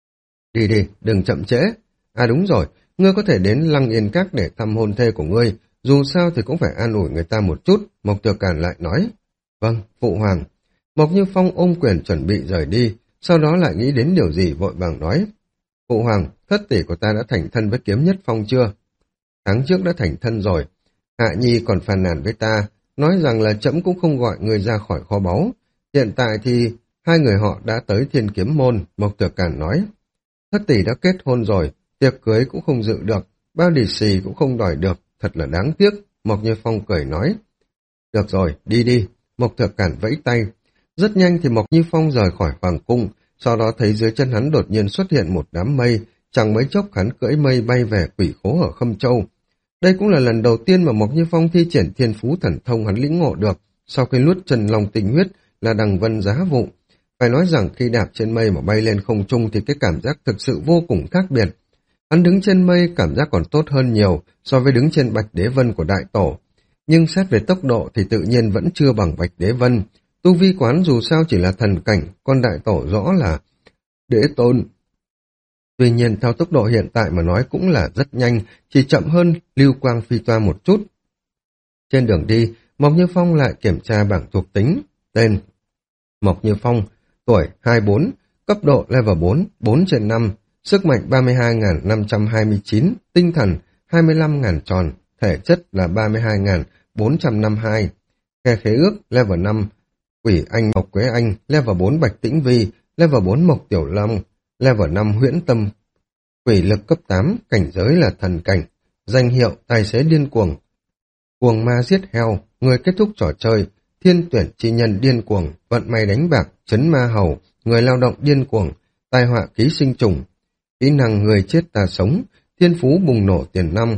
Đi đi, đừng chậm trễ. À đúng rồi, ngươi có thể đến Lăng Yên Các để thăm hôn thê của ngươi, dù sao thì cũng phải an ủi người ta một chút, Mộc Thừa Càn lại nói. Vâng, phụ hoàng. Mộc Như Phong ôm quyền chuẩn bị rời đi, sau đó lại nghĩ đến điều gì vội vàng nói. Phụ hoàng, thất tỷ của ta đã thành thân với Kiếm Nhất Phong chưa? Tháng trước đã thành thân rồi. Hạ Nhi còn phàn nàn với ta, nói rằng là trẫm cũng không gọi người ra khỏi kho báu. Hiện tại thì hai người họ đã tới Thiên Kiếm Môn, Mộc Thừa Càn nói. Thất tỷ đã kết hôn rồi, tiệc cưới cũng không dự được, bao lì xì cũng không đòi được, thật là đáng tiếc, Mộc Như Phong cười nói. Được rồi, đi đi. Mộc Thượng Cản vẫy tay. Rất nhanh thì Mộc Như Phong rời khỏi hoàng cung, sau đó thấy dưới chân hắn đột nhiên xuất hiện một đám mây, chẳng mấy chốc hắn cưỡi mây bay về quỷ khố ở Khâm Châu. Đây cũng là lần đầu tiên mà Mộc Như Phong thi triển thiên phú thần thông hắn lĩnh ngộ được, sau khi nuốt chân long tinh huyết là đằng vân giá vụ. Phải nói rằng khi đạp trên mây mà bay lên không trung thì cái cảm giác thực sự vô cùng khác biệt. Hắn đứng trên mây cảm giác còn tốt hơn nhiều so với đứng trên Bạch Đế Vân của Đại Tổ. Nhưng xét về tốc độ thì tự nhiên vẫn chưa bằng Bạch Đế Vân. Tu vi quán dù sao chỉ là thần cảnh, còn Đại Tổ rõ là Đế Tôn. Tuy nhiên theo tốc độ hiện tại mà nói cũng là rất nhanh, chỉ chậm hơn lưu quang phi toa một chút. Trên đường đi, Mộc Như Phong lại kiểm tra bảng thuộc tính. Tên Mộc Như Phong, tuổi hai mươi bốn, cấp độ level bốn, bốn trên năm, sức mạnh ba mươi hai nghìn năm trăm hai mươi chín, tinh thần hai mươi lăm nghìn tròn, thể chất là ba mươi hai nghìn bốn trăm năm mươi hai. Khe khế ước level năm, Quỷ Anh Mộc Quế Anh, level bốn Bạch Tĩnh Vi, level bốn Mộc Tiểu Long, level năm Huyễn Tâm, quỷ lực cấp tám, cảnh giới là thần cảnh, danh hiệu tài xế điên cuồng, cuồng ma giết heo, người kết thúc trò chơi, thiên tuyển chi nhân điên cuồng, vận may đánh bạc, chấn ma hầu, người lao động điên cuồng, tai họa ký sinh trùng, kỹ năng người chết ta sống, thiên phú bùng nổ tiền năm,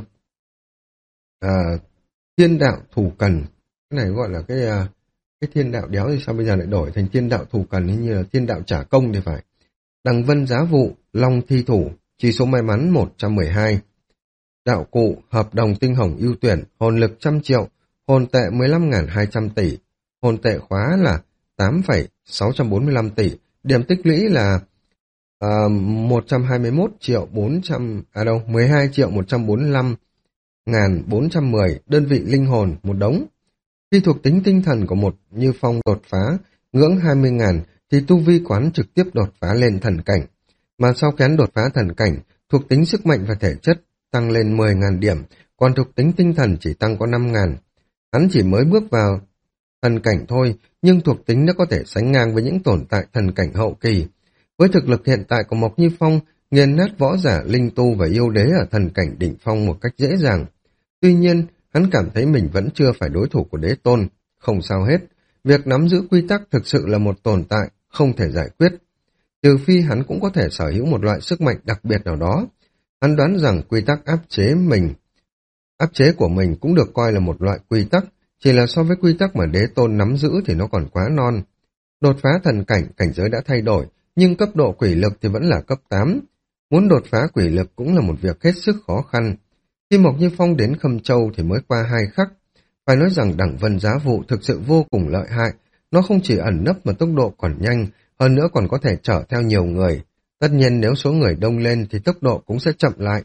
à, thiên đạo thù cần, cái này gọi là cái à, cái thiên đạo đéo thì sao bây giờ lại đổi thành thiên đạo thù cần, như là thiên đạo trả công thì phải. Đằng vân giá vụ, long thi thủ, chỉ số may mắn một trăm mười hai. Đạo cụ, hợp đồng tinh hồng ưu tuyển, hồn lực trăm triệu, hồn tệ mười lăm nghìn hai trăm tỷ, hồn tệ khóa là tám phẩy sáu trăm bốn mươi lăm tỷ, điểm tích lũy là uh, một trăm hai mươi mốt triệu bốn trăm, à đâu, mười hai triệu một trăm bốn mươi lăm nghìn bốn trăm mười, đơn vị linh hồn, một đống. Khi thuộc tính tinh thần của một Như Phong đột phá, ngưỡng hai mươi nghìn, thì tu vi quán trực tiếp đột phá lên thần cảnh. Mà sau khi hắn đột phá thần cảnh, thuộc tính sức mạnh và thể chất tăng lên mười nghìn điểm, còn thuộc tính tinh thần chỉ tăng có năm nghìn. Hắn chỉ mới bước vào thần cảnh thôi, nhưng thuộc tính đã có thể sánh ngang với những tồn tại thần cảnh hậu kỳ. Với thực lực hiện tại của Mộc Như Phong, nghiền nát võ giả, linh tu và yêu đế ở thần cảnh đỉnh phong một cách dễ dàng. Tuy nhiên, hắn cảm thấy mình vẫn chưa phải đối thủ của đế tôn. Không sao hết, việc nắm giữ quy tắc thực sự là một tồn tại không thể giải quyết. Trừ phi hắn cũng có thể sở hữu một loại sức mạnh đặc biệt nào đó. Hắn đoán rằng quy tắc áp chế mình, áp chế của mình cũng được coi là một loại quy tắc, chỉ là so với quy tắc mà đế tôn nắm giữ thì nó còn quá non. Đột phá thần cảnh, cảnh giới đã thay đổi, nhưng cấp độ quỷ lực thì vẫn là cấp tám. Muốn đột phá quỷ lực cũng là một việc hết sức khó khăn. Khi Mộc Như Phong đến Khâm Châu thì mới qua hai khắc. Phải nói rằng đẳng vân giá vụ thực sự vô cùng lợi hại. Nó không chỉ ẩn nấp mà tốc độ còn nhanh, hơn nữa còn có thể chở theo nhiều người. Tất nhiên nếu số người đông lên thì tốc độ cũng sẽ chậm lại.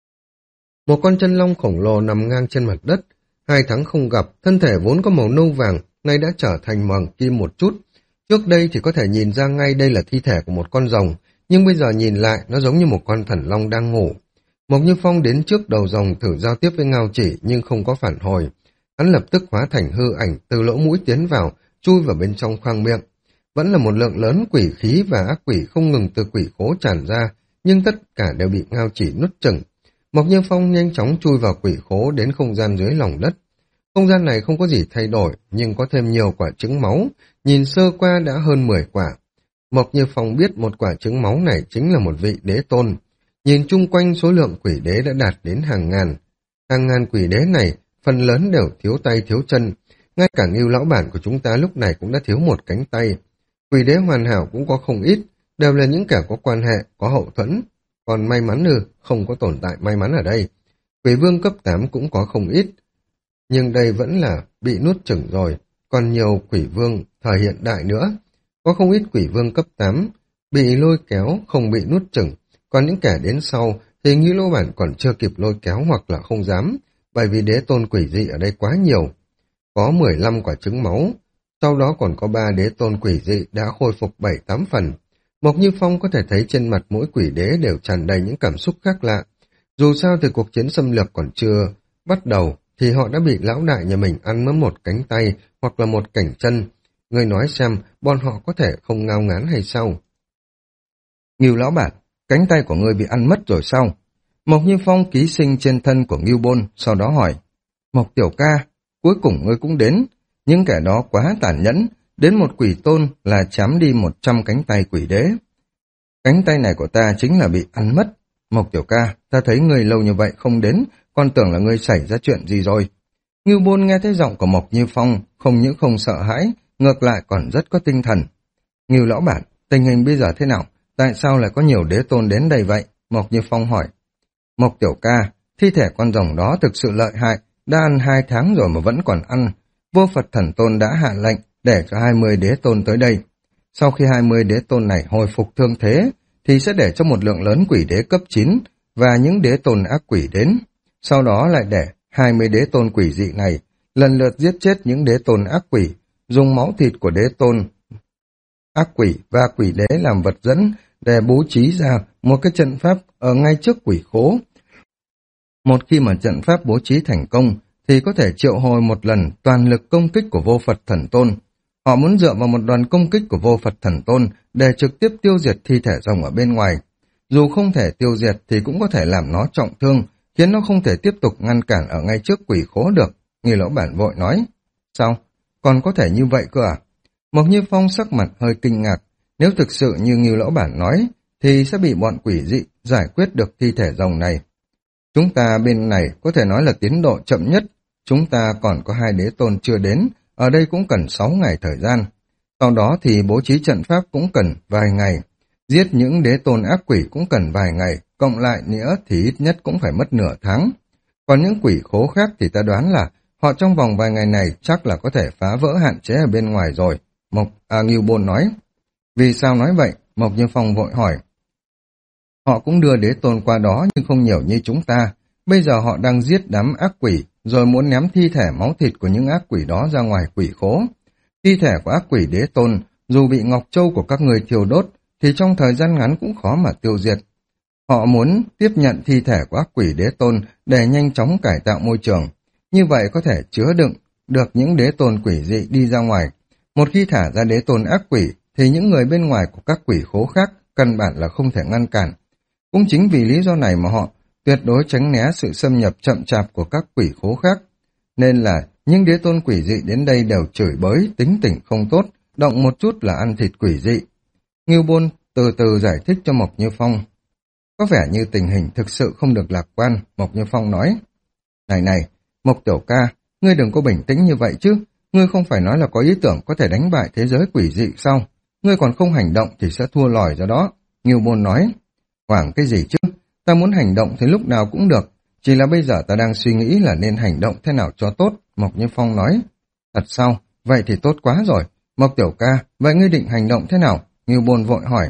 Một con chân long khổng lồ nằm ngang trên mặt đất. Hai tháng không gặp, thân thể vốn có màu nâu vàng, nay đã trở thành màng kim một chút. Trước đây thì có thể nhìn ra ngay đây là thi thể của một con rồng, nhưng bây giờ nhìn lại nó giống như một con thần long đang ngủ. Mộc Như Phong đến trước đầu rồng thử giao tiếp với Ngao Chỉ nhưng không có phản hồi. Hắn lập tức hóa thành hư ảnh từ lỗ mũi tiến vào, chui vào bên trong khoang miệng. Vẫn là một lượng lớn quỷ khí và ác quỷ không ngừng từ quỷ khố tràn ra, nhưng tất cả đều bị Ngao Chỉ nuốt chửng. Mộc Như Phong nhanh chóng chui vào quỷ khố đến không gian dưới lòng đất. Không gian này không có gì thay đổi, nhưng có thêm nhiều quả trứng máu, nhìn sơ qua đã hơn mười quả. Mộc Như Phong biết một quả trứng máu này chính là một vị đế tôn. Nhìn chung quanh số lượng quỷ đế đã đạt đến hàng ngàn. Hàng ngàn quỷ đế này, phần lớn đều thiếu tay thiếu chân. Ngay cả Ngưu lão bản của chúng ta lúc này cũng đã thiếu một cánh tay. Quỷ đế hoàn hảo cũng có không ít, đều là những kẻ có quan hệ, có hậu thuẫn. Còn may mắn ư, không có tồn tại may mắn ở đây. Quỷ vương cấp tám cũng có không ít. Nhưng đây vẫn là bị nuốt chửng rồi. Còn nhiều quỷ vương thời hiện đại nữa. Có không ít quỷ vương cấp tám, bị lôi kéo, không bị nuốt chửng. Còn những kẻ đến sau thì Ngưu lão bản còn chưa kịp lôi kéo hoặc là không dám, bởi vì đế tôn quỷ dị ở đây quá nhiều. Có mười lăm quả trứng máu, sau đó còn có ba đế tôn quỷ dị đã khôi phục bảy tám phần. Mộc Như Phong có thể thấy trên mặt mỗi quỷ đế đều tràn đầy những cảm xúc khác lạ. Dù sao thì cuộc chiến xâm lược còn chưa bắt đầu, thì họ đã bị lão đại nhà mình ăn mất một cánh tay hoặc là một cảnh chân. Người nói xem, bọn họ có thể không ngao ngán hay sao? Ngưu lão bản, cánh tay của ngươi bị ăn mất rồi sao? Mộc Như Phong ký sinh trên thân của Ngưu Bôn, sau đó hỏi. Mộc tiểu ca, cuối cùng ngươi cũng đến. Những kẻ đó quá tàn nhẫn, đến một quỷ tôn là chém đi một trăm cánh tay quỷ đế. Cánh tay này của ta chính là bị ăn mất. Mộc tiểu ca, ta thấy ngươi lâu như vậy không đến, còn tưởng là ngươi xảy ra chuyện gì rồi. Ngưu Bôn nghe thấy giọng của Mộc Như Phong, không những không sợ hãi, ngược lại còn rất có tinh thần. Ngưu lão bản, tình hình bây giờ thế nào? Tại sao lại có nhiều đế tôn đến đây vậy? Mộc Như Phong hỏi. Mộc tiểu ca, thi thể con rồng đó thực sự lợi hại, đã ăn hai tháng rồi mà vẫn còn ăn. Vô Phật Thần Tôn đã hạ lệnh để cho hai mươi đế tôn tới đây. Sau khi hai mươi đế tôn này hồi phục thương thế, thì sẽ để cho một lượng lớn quỷ đế cấp chín và những đế tôn ác quỷ đến. Sau đó lại để hai mươi đế tôn quỷ dị này lần lượt giết chết những đế tôn ác quỷ, dùng máu thịt của đế tôn ác quỷ và quỷ đế làm vật dẫn để bố trí ra một cái trận pháp ở ngay trước quỷ khố. Một khi mà trận pháp bố trí thành công, thì có thể triệu hồi một lần toàn lực công kích của Vô Phật Thần Tôn. Họ muốn dựa vào một đoàn công kích của Vô Phật Thần Tôn để trực tiếp tiêu diệt thi thể rồng ở bên ngoài. Dù không thể tiêu diệt thì cũng có thể làm nó trọng thương, khiến nó không thể tiếp tục ngăn cản ở ngay trước quỷ khố được. Ngưu lão bản vội nói. Sao? Còn có thể như vậy cơ à? Mộc Như Phong sắc mặt hơi kinh ngạc. Nếu thực sự như Ngưu lão bản nói, thì sẽ bị bọn quỷ dị giải quyết được thi thể rồng này. Chúng ta bên này có thể nói là tiến độ chậm nhất. Chúng ta còn có hai đế tôn chưa đến, ở đây cũng cần sáu ngày thời gian. Sau đó thì bố trí trận pháp cũng cần vài ngày. Giết những đế tôn ác quỷ cũng cần vài ngày, cộng lại nữa thì ít nhất cũng phải mất nửa tháng. Còn những quỷ khố khác thì ta đoán là họ trong vòng vài ngày này chắc là có thể phá vỡ hạn chế ở bên ngoài rồi. Mộc à, Ngưu Bôn nói. Vì sao nói vậy? Mộc Như Phong vội hỏi. Họ cũng đưa đế tôn qua đó nhưng không nhiều như chúng ta. Bây giờ họ đang giết đám ác quỷ, rồi muốn ném thi thể máu thịt của những ác quỷ đó ra ngoài quỷ khố. Thi thể của ác quỷ đế tôn, dù bị ngọc châu của các người thiêu đốt, thì trong thời gian ngắn cũng khó mà tiêu diệt. Họ muốn tiếp nhận thi thể của ác quỷ đế tôn để nhanh chóng cải tạo môi trường. Như vậy có thể chứa đựng được những đế tôn quỷ dị đi ra ngoài. Một khi thả ra đế tôn ác quỷ, thì những người bên ngoài của các quỷ khố khác căn bản là không thể ngăn cản. Cũng chính vì lý do này mà họ tuyệt đối tránh né sự xâm nhập chậm chạp của các quỷ khố khác. Nên là những đế tôn quỷ dị đến đây đều chửi bới, tính tình không tốt, động một chút là ăn thịt quỷ dị. Ngưu Bôn từ từ giải thích cho Mộc Như Phong. Có vẻ như tình hình thực sự không được lạc quan, Mộc Như Phong nói. Này này, Mộc tiểu ca, ngươi đừng có bình tĩnh như vậy chứ. Ngươi không phải nói là có ý tưởng có thể đánh bại thế giới quỷ dị sao? Ngươi còn không hành động thì sẽ thua lòi ra đó. Ngưu Bôn nói. Hoảng cái gì chứ? Ta muốn hành động thì lúc nào cũng được. Chỉ là bây giờ ta đang suy nghĩ là nên hành động thế nào cho tốt, Mộc Như Phong nói. Thật sao? Vậy thì tốt quá rồi. Mộc tiểu ca, vậy ngươi định hành động thế nào? Ngưu Bôn vội hỏi.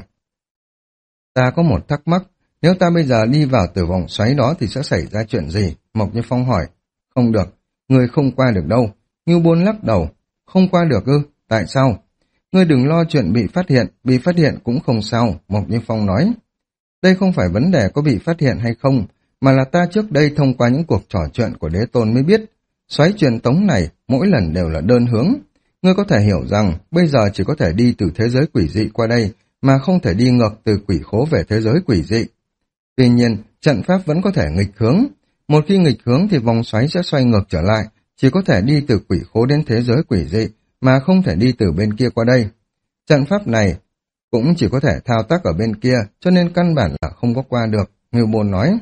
Ta có một thắc mắc, nếu ta bây giờ đi vào từ vòng xoáy đó thì sẽ xảy ra chuyện gì? Mộc Như Phong hỏi. Không được, ngươi không qua được đâu. Ngưu Bôn lắc đầu. Không qua được ư? Tại sao? Ngươi đừng lo chuyện bị phát hiện, bị phát hiện cũng không sao, Mộc Như Phong nói. Đây không phải vấn đề có bị phát hiện hay không, mà là ta trước đây thông qua những cuộc trò chuyện của đế tôn mới biết, xoáy truyền tống này mỗi lần đều là đơn hướng. Ngươi có thể hiểu rằng bây giờ chỉ có thể đi từ thế giới quỷ dị qua đây, mà không thể đi ngược từ quỷ khố về thế giới quỷ dị. Tuy nhiên, trận pháp vẫn có thể nghịch hướng. Một khi nghịch hướng thì vòng xoáy sẽ xoay ngược trở lại, chỉ có thể đi từ quỷ khố đến thế giới quỷ dị, mà không thể đi từ bên kia qua đây. Trận pháp này cũng chỉ có thể thao tác ở bên kia, cho nên căn bản là không có qua được, Ngưu Bôn nói.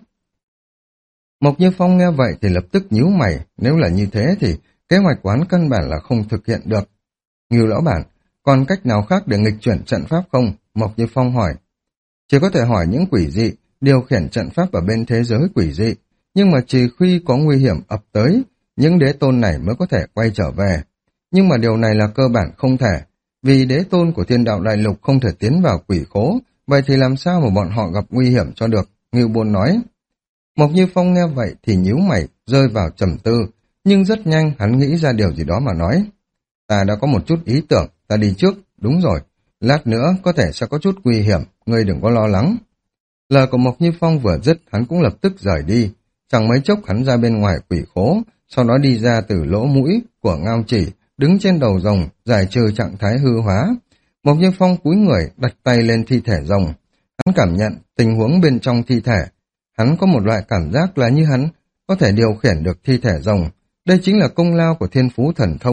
Mộc Như Phong nghe vậy thì lập tức nhíu mày, nếu là như thế thì kế hoạch quán căn bản là không thực hiện được. Ngưu lão bản, còn cách nào khác để nghịch chuyển trận pháp không? Mộc Như Phong hỏi. Chỉ có thể hỏi những quỷ dị, điều khiển trận pháp ở bên thế giới quỷ dị, nhưng mà chỉ khi có nguy hiểm ập tới, những đế tôn này mới có thể quay trở về. Nhưng mà điều này là cơ bản không thể, vì đế tôn của Thiên Đạo Đại Lục không thể tiến vào quỷ khố, vậy thì làm sao mà bọn họ gặp nguy hiểm cho được, Ngưu Bôn nói. Mộc Như Phong nghe vậy thì nhíu mày, rơi vào trầm tư, nhưng rất nhanh hắn nghĩ ra điều gì đó mà nói. Ta đã có một chút ý tưởng, ta đi trước, đúng rồi, lát nữa có thể sẽ có chút nguy hiểm, ngươi đừng có lo lắng. Lời của Mộc Như Phong vừa dứt, hắn cũng lập tức rời đi, chẳng mấy chốc hắn ra bên ngoài quỷ khố, sau đó đi ra từ lỗ mũi của Ngao Chỉ, đứng trên đầu rồng, giải trừ trạng thái hư hóa. Mộc Như Phong cúi người, đặt tay lên thi thể rồng. Hắn cảm nhận tình huống bên trong thi thể. Hắn có một loại cảm giác là như hắn có thể điều khiển được thi thể rồng. Đây chính là công lao của thiên phú thần thông.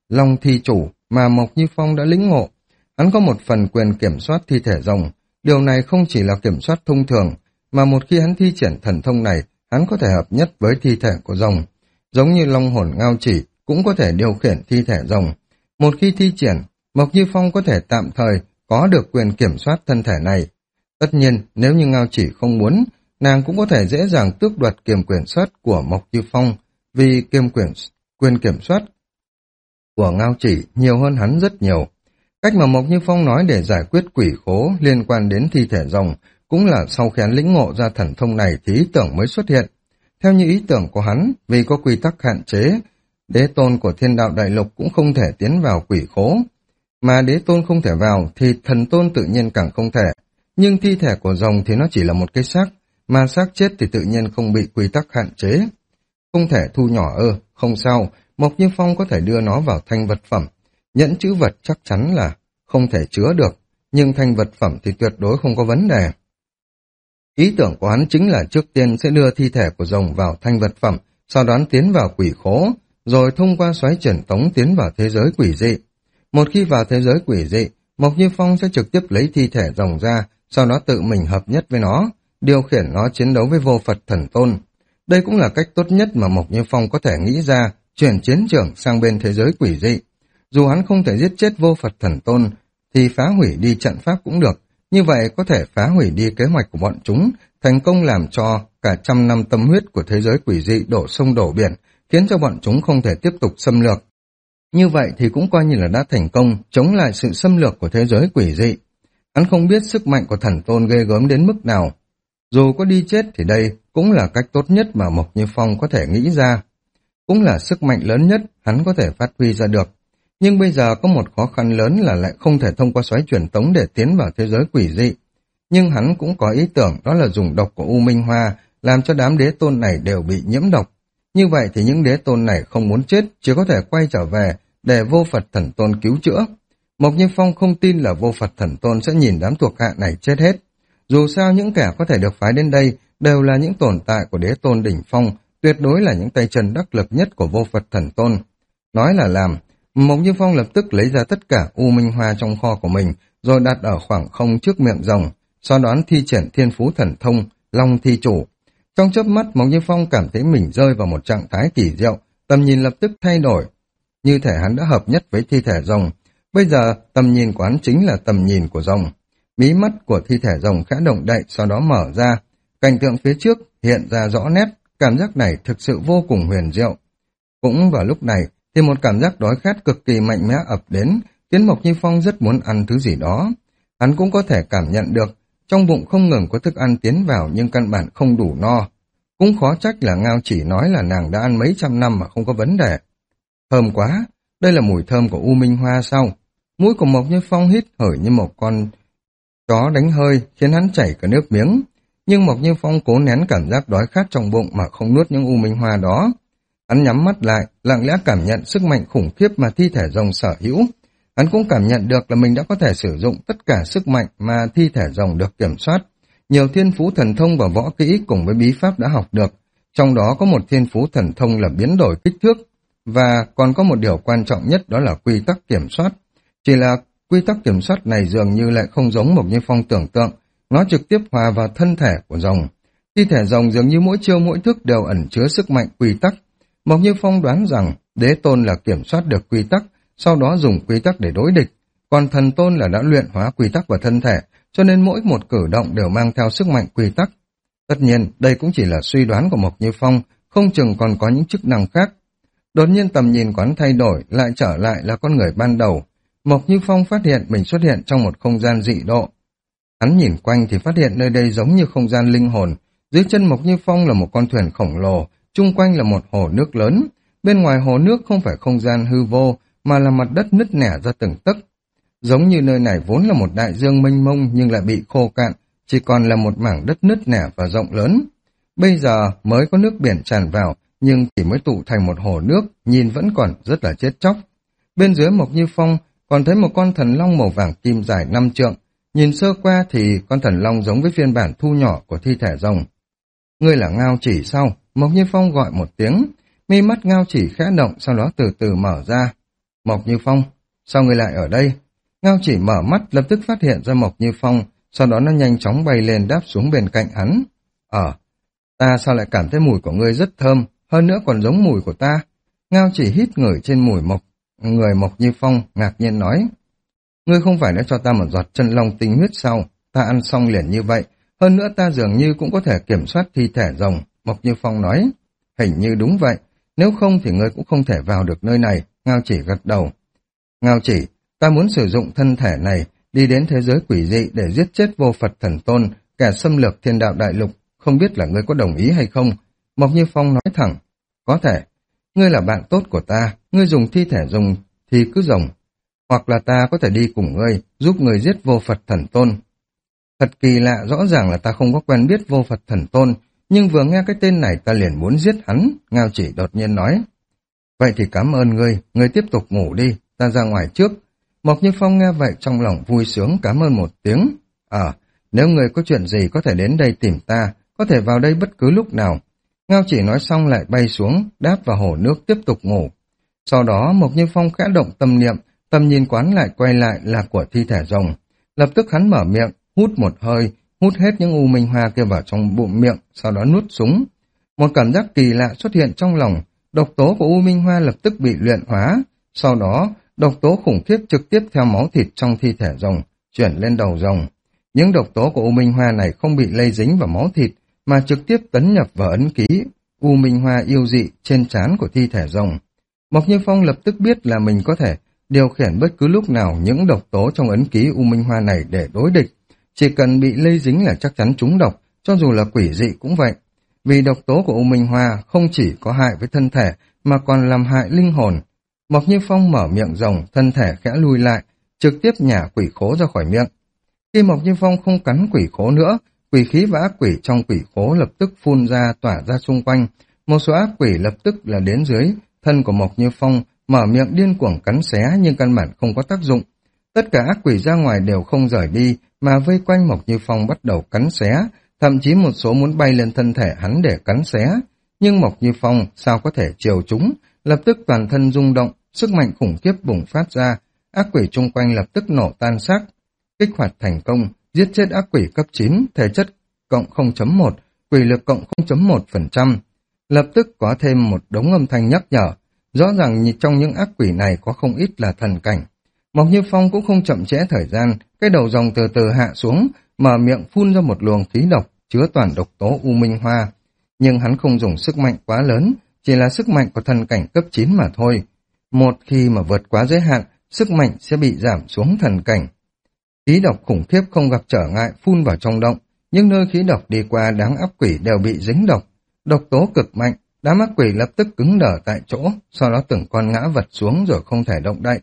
Long Thi Chủ mà Mộc Như Phong đã lĩnh ngộ. Hắn có một phần quyền kiểm soát thi thể rồng. Điều này không chỉ là kiểm soát thông thường, mà một khi hắn thi triển thần thông này, hắn có thể hợp nhất với thi thể của rồng. Giống như Long Hồn Ngao Chỉ cũng có thể điều khiển thi thể rồng. Một khi thi triển, Mộc Như Phong có thể tạm thời có được quyền kiểm soát thân thể này. Tất nhiên, nếu như Ngao Chỉ không muốn, nàng cũng có thể dễ dàng tước đoạt quyền kiểm soát của Mộc Như Phong, vì kiêm quyền, quyền kiểm soát của Ngao Chỉ nhiều hơn hắn rất nhiều. Cách mà Mộc Như Phong nói để giải quyết quỷ khố liên quan đến thi thể rồng cũng là sau khi hắn lĩnh ngộ ra thần thông này thì ý tưởng mới xuất hiện. Theo như ý tưởng của hắn, vì có quy tắc hạn chế, đế tôn của thiên đạo đại lục cũng không thể tiến vào quỷ khố. Mà đế tôn không thể vào thì thần tôn tự nhiên càng không thể. Nhưng thi thể của rồng thì nó chỉ là một cái xác, mà xác chết thì tự nhiên không bị quy tắc hạn chế. Không thể thu nhỏ ơ, không sao, Mộc Như Phong có thể đưa nó vào thanh vật phẩm. Nhẫn chữ vật chắc chắn là không thể chứa được, nhưng thanh vật phẩm thì tuyệt đối không có vấn đề. Ý tưởng của hắn chính là trước tiên sẽ đưa thi thể của rồng vào thanh vật phẩm, sau đó tiến vào quỷ khố, rồi thông qua xoáy truyền tống tiến vào thế giới quỷ dị. Một khi vào thế giới quỷ dị, Mộc Như Phong sẽ trực tiếp lấy thi thể rồng ra, sau đó tự mình hợp nhất với nó, điều khiển nó chiến đấu với vô Phật thần tôn. Đây cũng là cách tốt nhất mà Mộc Như Phong có thể nghĩ ra, chuyển chiến trường sang bên thế giới quỷ dị. Dù hắn không thể giết chết vô Phật thần tôn, thì phá hủy đi trận pháp cũng được, như vậy có thể phá hủy đi kế hoạch của bọn chúng, thành công làm cho cả trăm năm tâm huyết của thế giới quỷ dị đổ sông đổ biển, khiến cho bọn chúng không thể tiếp tục xâm lược. Như vậy thì cũng coi như là đã thành công, chống lại sự xâm lược của thế giới quỷ dị. Hắn không biết sức mạnh của thần tôn ghê gớm đến mức nào. Dù có đi chết thì đây cũng là cách tốt nhất mà Mộc Như Phong có thể nghĩ ra. Cũng là sức mạnh lớn nhất hắn có thể phát huy ra được. Nhưng bây giờ có một khó khăn lớn là lại không thể thông qua xoáy truyền tống để tiến vào thế giới quỷ dị. Nhưng hắn cũng có ý tưởng đó là dùng độc của U Minh Hoa làm cho đám đế tôn này đều bị nhiễm độc. Như vậy thì những đế tôn này không muốn chết, chỉ có thể quay trở về để vô Phật thần tôn cứu chữa. Mộc Như Phong không tin là vô Phật thần tôn sẽ nhìn đám thuộc hạ này chết hết. Dù sao những kẻ có thể được phái đến đây đều là những tồn tại của đế tôn đỉnh phong, tuyệt đối là những tay chân đắc lực nhất của vô Phật thần tôn. Nói là làm, Mộc Như Phong lập tức lấy ra tất cả U Minh Hoa trong kho của mình, rồi đặt ở khoảng không trước miệng rồng, sau đó thi triển thiên phú thần thông, Long Thi Chủ. Trong chớp mắt, Mộc Như Phong cảm thấy mình rơi vào một trạng thái kỳ diệu, tầm nhìn lập tức thay đổi. Như thể hắn đã hợp nhất với thi thể rồng. Bây giờ, tầm nhìn của hắn chính là tầm nhìn của rồng. Mí mắt của thi thể rồng khẽ động đậy, sau đó mở ra. Cảnh tượng phía trước hiện ra rõ nét, cảm giác này thực sự vô cùng huyền diệu. Cũng vào lúc này, thì một cảm giác đói khát cực kỳ mạnh mẽ ập đến, khiến Mộc Như Phong rất muốn ăn thứ gì đó. Hắn cũng có thể cảm nhận được, trong bụng không ngừng có thức ăn tiến vào nhưng căn bản không đủ no. Cũng khó trách là Ngao Chỉ nói là nàng đã ăn mấy trăm năm mà không có vấn đề. Thơm quá, đây là mùi thơm của U Minh Hoa sao? Mũi của Mộc Như Phong hít hởi như một con chó đánh hơi, khiến hắn chảy cả nước miếng. Nhưng Mộc Như Phong cố nén cảm giác đói khát trong bụng mà không nuốt những U Minh Hoa đó. Hắn nhắm mắt lại, lặng lẽ cảm nhận sức mạnh khủng khiếp mà thi thể rồng sở hữu. Hắn cũng cảm nhận được là mình đã có thể sử dụng tất cả sức mạnh mà thi thể rồng được kiểm soát. Nhiều thiên phú thần thông và võ kỹ cùng với bí pháp đã học được. Trong đó có một thiên phú thần thông là biến đổi kích thước. Và còn có một điều quan trọng nhất đó là quy tắc kiểm soát. Chỉ là quy tắc kiểm soát này dường như lại không giống Mộc Như Phong tưởng tượng. Nó trực tiếp hòa vào thân thể của rồng. Thi thể rồng dường như mỗi chiêu mỗi thức đều ẩn chứa sức mạnh quy tắc. Mộc Như Phong đoán rằng đế tôn là kiểm soát được quy tắc, sau đó dùng quy tắc để đối địch. Còn thần tôn là đã luyện hóa quy tắc vào thân thể, cho nên mỗi một cử động đều mang theo sức mạnh quy tắc. Tất nhiên, đây cũng chỉ là suy đoán của Mộc Như Phong, không chừng còn có những chức năng khác. Đột nhiên tầm nhìn quán thay đổi, lại trở lại là con người ban đầu. Mộc Như Phong phát hiện mình xuất hiện trong một không gian dị độ. Hắn nhìn quanh thì phát hiện nơi đây giống như không gian linh hồn. Dưới chân Mộc Như Phong là một con thuyền khổng lồ, chung quanh là một hồ nước lớn. Bên ngoài hồ nước không phải không gian hư vô, mà là mặt đất nứt nẻ ra từng tấc. Giống như nơi này vốn là một đại dương mênh mông nhưng lại bị khô cạn, chỉ còn là một mảng đất nứt nẻ và rộng lớn. Bây giờ mới có nước biển tràn vào, nhưng chỉ mới tụ thành một hồ nước, nhìn vẫn còn rất là chết chóc. Bên dưới Mộc Như Phong còn thấy một con thần long màu vàng kim dài năm trượng. Nhìn sơ qua thì con thần long giống với phiên bản thu nhỏ của thi thể rồng. Ngươi là Ngao Chỉ sao? Mộc Như Phong gọi một tiếng, mi mắt Ngao Chỉ khẽ động, sau đó từ từ mở ra. Mộc Như Phong, sao ngươi lại ở đây? Ngao Chỉ mở mắt lập tức phát hiện ra Mộc Như Phong, sau đó nó nhanh chóng bay lên đáp xuống bên cạnh hắn. Ờ, ta sao lại cảm thấy mùi của ngươi rất thơm, hơn nữa còn giống mùi của ta. Ngao Chỉ hít ngửi trên mùi mộc, người Mộc Như Phong ngạc nhiên nói. Ngươi không phải đã cho ta một giọt chân long tinh huyết sao? Ta ăn xong liền như vậy, hơn nữa ta dường như cũng có thể kiểm soát thi thể rồng, Mộc Như Phong nói. Hình như đúng vậy, nếu không thì ngươi cũng không thể vào được nơi này, Ngao Chỉ gật đầu. Ngao Chỉ, ta muốn sử dụng thân thể này đi đến thế giới quỷ dị để giết chết Vô Phật Thần Tôn, kẻ xâm lược thiên đạo đại lục, không biết là ngươi có đồng ý hay không? Mộc Như Phong nói thẳng, có thể, ngươi là bạn tốt của ta, ngươi dùng thi thể rồng thì cứ rồng, hoặc là ta có thể đi cùng ngươi, giúp ngươi giết Vô Phật Thần Tôn. Thật kỳ lạ, rõ ràng là ta không có quen biết Vô Phật Thần Tôn, nhưng vừa nghe cái tên này ta liền muốn giết hắn, Ngao Chỉ đột nhiên nói. Vậy thì cảm ơn ngươi, ngươi tiếp tục ngủ đi, ta ra ngoài trước. Mộc Như Phong nghe vậy trong lòng vui sướng cảm ơn một tiếng. À, nếu ngươi có chuyện gì có thể đến đây tìm ta, có thể vào đây bất cứ lúc nào. Ngao Chỉ nói xong lại bay xuống, đáp vào hồ nước tiếp tục ngủ. Sau đó Mộc Như Phong khẽ động tâm niệm, tầm nhìn quán lại quay lại là của thi thể rồng. Lập tức hắn mở miệng, hút một hơi, hút hết những u minh hoa kia vào trong bụng miệng, sau đó nuốt súng. Một cảm giác kỳ lạ xuất hiện trong lòng, độc tố của u minh hoa lập tức bị luyện hóa, sau đó độc tố khủng khiếp trực tiếp theo máu thịt trong thi thể rồng, chuyển lên đầu rồng. Những độc tố của u minh hoa này không bị lây dính vào máu thịt, mà trực tiếp tấn nhập vào ấn ký u minh hoa yêu dị trên trán của thi thể rồng. Mộc Như Phong lập tức biết là mình có thể điều khiển bất cứ lúc nào những độc tố trong ấn ký u minh hoa này để đối địch. Chỉ cần bị lây dính là chắc chắn trúng độc, cho dù là quỷ dị cũng vậy. Vì độc tố của u minh hoa không chỉ có hại với thân thể mà còn làm hại linh hồn. Mộc Như Phong mở miệng rồng, thân thể khẽ lui lại, trực tiếp nhả quỷ khố ra khỏi miệng. Khi Mộc Như Phong không cắn quỷ khố nữa, quỷ khí và ác quỷ trong quỷ khố lập tức phun ra tỏa ra xung quanh. Một số ác quỷ lập tức là đến dưới thân của Mộc Như Phong, mở miệng điên cuồng cắn xé nhưng căn bản không có tác dụng. Tất cả ác quỷ ra ngoài đều không rời đi mà vây quanh Mộc Như Phong bắt đầu cắn xé, thậm chí một số muốn bay lên thân thể hắn để cắn xé. Nhưng Mộc Như Phong sao có thể chiều chúng, lập tức toàn thân rung động, sức mạnh khủng khiếp bùng phát ra, ác quỷ chung quanh lập tức nổ tan xác. Kích hoạt thành công, giết chết ác quỷ cấp chín, thể chất cộng không chấm một, quỷ lực cộng không chấm một phần trăm. Lập tức có thêm một đống âm thanh nhắc nhở, rõ ràng trong những ác quỷ này có không ít là thần cảnh. Mộc Như Phong cũng không chậm trễ thời gian, cái đầu rồng từ từ hạ xuống, mở miệng phun ra một luồng khí độc, chứa toàn độc tố u minh hoa. Nhưng hắn không dùng sức mạnh quá lớn, chỉ là sức mạnh của thần cảnh cấp chín mà thôi. Một khi mà vượt quá giới hạn, sức mạnh sẽ bị giảm xuống thần cảnh. Khí độc khủng khiếp không gặp trở ngại phun vào trong động, nhưng nơi khí độc đi qua đám ác quỷ đều bị dính độc. Độc tố cực mạnh, đám ác quỷ lập tức cứng đờ tại chỗ, sau đó từng con ngã vật xuống rồi không thể động đậy.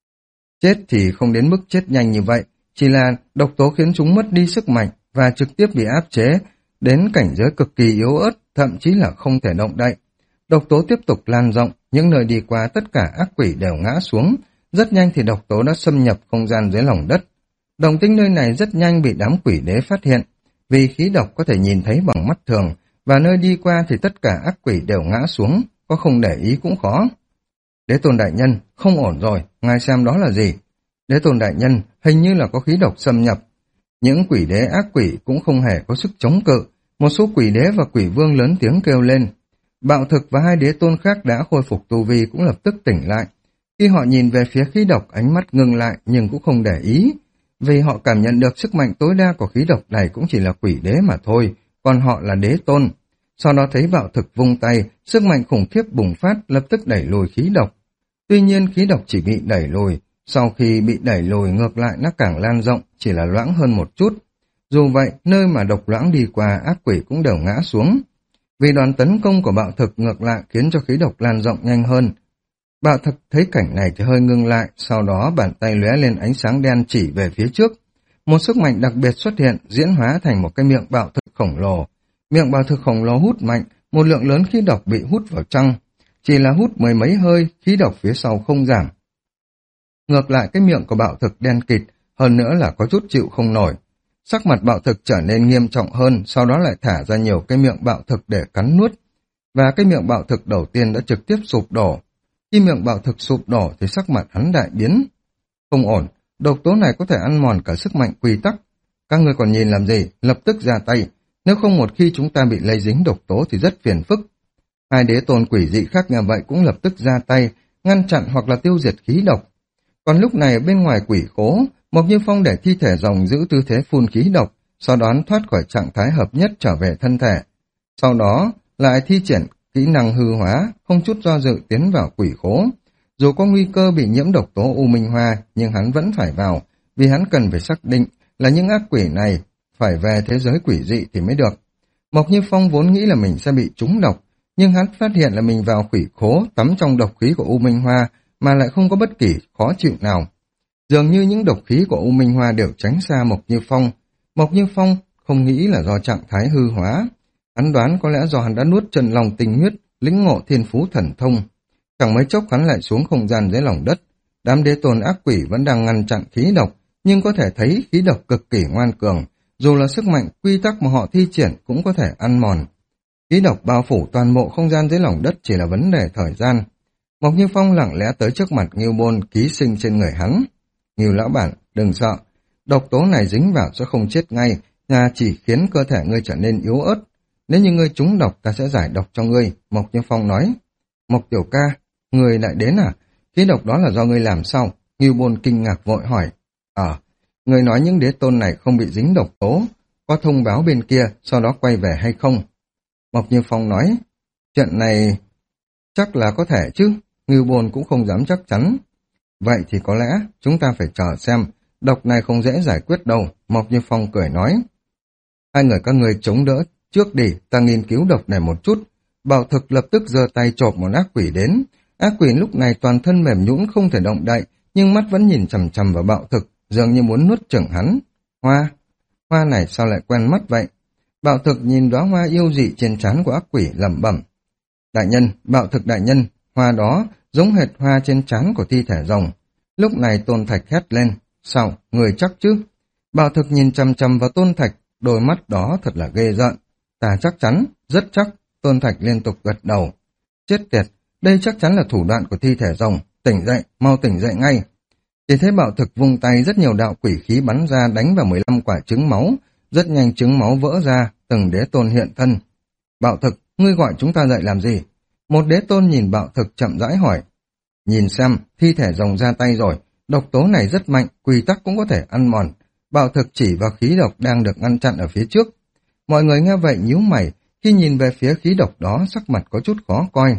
Chết thì không đến mức chết nhanh như vậy, chỉ là độc tố khiến chúng mất đi sức mạnh và trực tiếp bị áp chế đến cảnh giới cực kỳ yếu ớt, thậm chí là không thể động đậy. Độc tố tiếp tục lan rộng, những nơi đi qua tất cả ác quỷ đều ngã xuống, rất nhanh thì độc tố đã xâm nhập không gian dưới lòng đất. Động tĩnh nơi này rất nhanh bị đám quỷ đế phát hiện, vì khí độc có thể nhìn thấy bằng mắt thường, và nơi đi qua thì tất cả ác quỷ đều ngã xuống, có không để ý cũng khó. Đế tôn đại nhân, không ổn rồi, ngài xem đó là gì? Đế tôn đại nhân, hình như là có khí độc xâm nhập. Những quỷ đế ác quỷ cũng không hề có sức chống cự, một số quỷ đế và quỷ vương lớn tiếng kêu lên. Bạo thực và hai đế tôn khác đã khôi phục tu vi cũng lập tức tỉnh lại. Khi họ nhìn về phía khí độc, ánh mắt ngưng lại nhưng cũng không để ý, vì họ cảm nhận được sức mạnh tối đa của khí độc này cũng chỉ là quỷ đế mà thôi, còn họ là đế tôn. Sau đó thấy bạo thực vung tay, sức mạnh khủng khiếp bùng phát lập tức đẩy lùi khí độc. Tuy nhiên khí độc chỉ bị đẩy lùi, sau khi bị đẩy lùi ngược lại nó càng lan rộng, chỉ là loãng hơn một chút. Dù vậy, nơi mà độc loãng đi qua ác quỷ cũng đều ngã xuống. Vì đòn tấn công của bạo thực ngược lại khiến cho khí độc lan rộng nhanh hơn. Bạo thực thấy cảnh này thì hơi ngưng lại, sau đó bàn tay lóe lên ánh sáng đen chỉ về phía trước. Một sức mạnh đặc biệt xuất hiện, diễn hóa thành một cái miệng bạo thực khổng lồ. Miệng bạo thực khổng lồ hút mạnh, một lượng lớn khí độc bị hút vào trong. Chỉ là hút mười mấy hơi, khí độc phía sau không giảm. Ngược lại cái miệng của bạo thực đen kịt, hơn nữa là có chút chịu không nổi. Sắc mặt bạo thực trở nên nghiêm trọng hơn, sau đó lại thả ra nhiều cái miệng bạo thực để cắn nuốt. Và cái miệng bạo thực đầu tiên đã trực tiếp sụp đổ. Khi miệng Bạo Thực sụp đổ thì sắc mặt hắn đại biến. Không ổn, độc tố này có thể ăn mòn cả sức mạnh quy tắc. Các ngươi còn nhìn làm gì, lập tức ra tay. Nếu không một khi chúng ta bị lây dính độc tố thì rất phiền phức. Hai đế tôn quỷ dị khác nhà vậy cũng lập tức ra tay, ngăn chặn hoặc là tiêu diệt khí độc. Còn lúc này ở bên ngoài quỷ khố, Mộc Như Phong để thi thể rồng giữ tư thế phun khí độc, sau đó thoát khỏi trạng thái hợp nhất trở về thân thể. Sau đó lại thi triển kỹ năng hư hóa, không chút do dự tiến vào quỷ khố. Dù có nguy cơ bị nhiễm độc tố U Minh Hoa, nhưng hắn vẫn phải vào, vì hắn cần phải xác định là những ác quỷ này phải về thế giới quỷ dị thì mới được. Mộc Như Phong vốn nghĩ là mình sẽ bị trúng độc, nhưng hắn phát hiện là mình vào quỷ khố tắm trong độc khí của U Minh Hoa mà lại không có bất kỳ khó chịu nào. Dường như những độc khí của U Minh Hoa đều tránh xa Mộc Như Phong. Mộc Như Phong không nghĩ là do trạng thái hư hóa. Hắn đoán có lẽ do hắn đã nuốt chân lòng tinh huyết, lĩnh ngộ thiên phú thần thông. Chẳng mấy chốc hắn lại xuống không gian dưới lòng đất. Đám đế tôn ác quỷ vẫn đang ngăn chặn khí độc, nhưng có thể thấy khí độc cực kỳ ngoan cường. Dù là sức mạnh quy tắc mà họ thi triển cũng có thể ăn mòn. Khí độc bao phủ toàn bộ không gian dưới lòng đất chỉ là vấn đề thời gian. Mộc Như Phong lặng lẽ tới trước mặt Ngưu Bôn ký sinh trên người hắn. Ngưu lão bản, đừng sợ. Độc tố này dính vào sẽ không chết ngay, mà chỉ khiến cơ thể ngươi trở nên yếu ớt. Nếu như ngươi trúng độc, ta sẽ giải độc cho ngươi, Mộc Như Phong nói. Mộc tiểu ca, ngươi lại đến à? Khí độc đó là do ngươi làm sao? Ngưu Bôn kinh ngạc vội hỏi. Ờ, à, ngươi nói những đế tôn này không bị dính độc tố, có thông báo bên kia, sau đó quay về hay không? Mộc Như Phong nói, chuyện này chắc là có thể chứ, Ngưu Bôn cũng không dám chắc chắn. Vậy thì có lẽ chúng ta phải chờ xem, độc này không dễ giải quyết đâu, Mộc Như Phong cười nói. Hai người các người chống đỡ trước đi, ta nghiên cứu độc này một chút. Bảo Thực lập tức giơ tay chộp một ác quỷ đến. Ác quỷ lúc này toàn thân mềm nhũn không thể động đậy, nhưng mắt vẫn nhìn chằm chằm vào Bạo Thực, dường như muốn nuốt chửng hắn. Hoa, hoa này sao lại quen mắt vậy? Bạo Thực nhìn đóa hoa yêu dị trên trán của ác quỷ lẩm bẩm. Đại nhân, Bạo Thực đại nhân, hoa đó giống hệt hoa trên trán của thi thể rồng. Lúc này Tôn Thạch hét lên. Sao, người chắc chứ? Bạo Thực nhìn chằm chằm vào Tôn Thạch, đôi mắt đó thật là ghê rợn. Ta chắc chắn, rất chắc. Tôn Thạch liên tục gật đầu. Chết tiệt, đây chắc chắn là thủ đoạn của thi thể rồng. Tỉnh dậy, mau tỉnh dậy ngay. Chỉ thấy Bạo Thực vung tay, rất nhiều đạo quỷ khí bắn ra đánh vào mười lăm quả trứng máu. Rất nhanh trứng máu vỡ ra, từng đế tôn hiện thân. Bạo Thực, ngươi gọi chúng ta dậy làm gì? Một đế tôn nhìn Bạo Thực chậm rãi hỏi. Nhìn xem, thi thể rồng ra tay rồi, độc tố này rất mạnh, quy tắc cũng có thể ăn mòn. Bạo Thực chỉ vào khí độc đang được ngăn chặn ở phía trước. Mọi người nghe vậy nhíu mày, khi nhìn về phía khí độc đó sắc mặt có chút khó coi.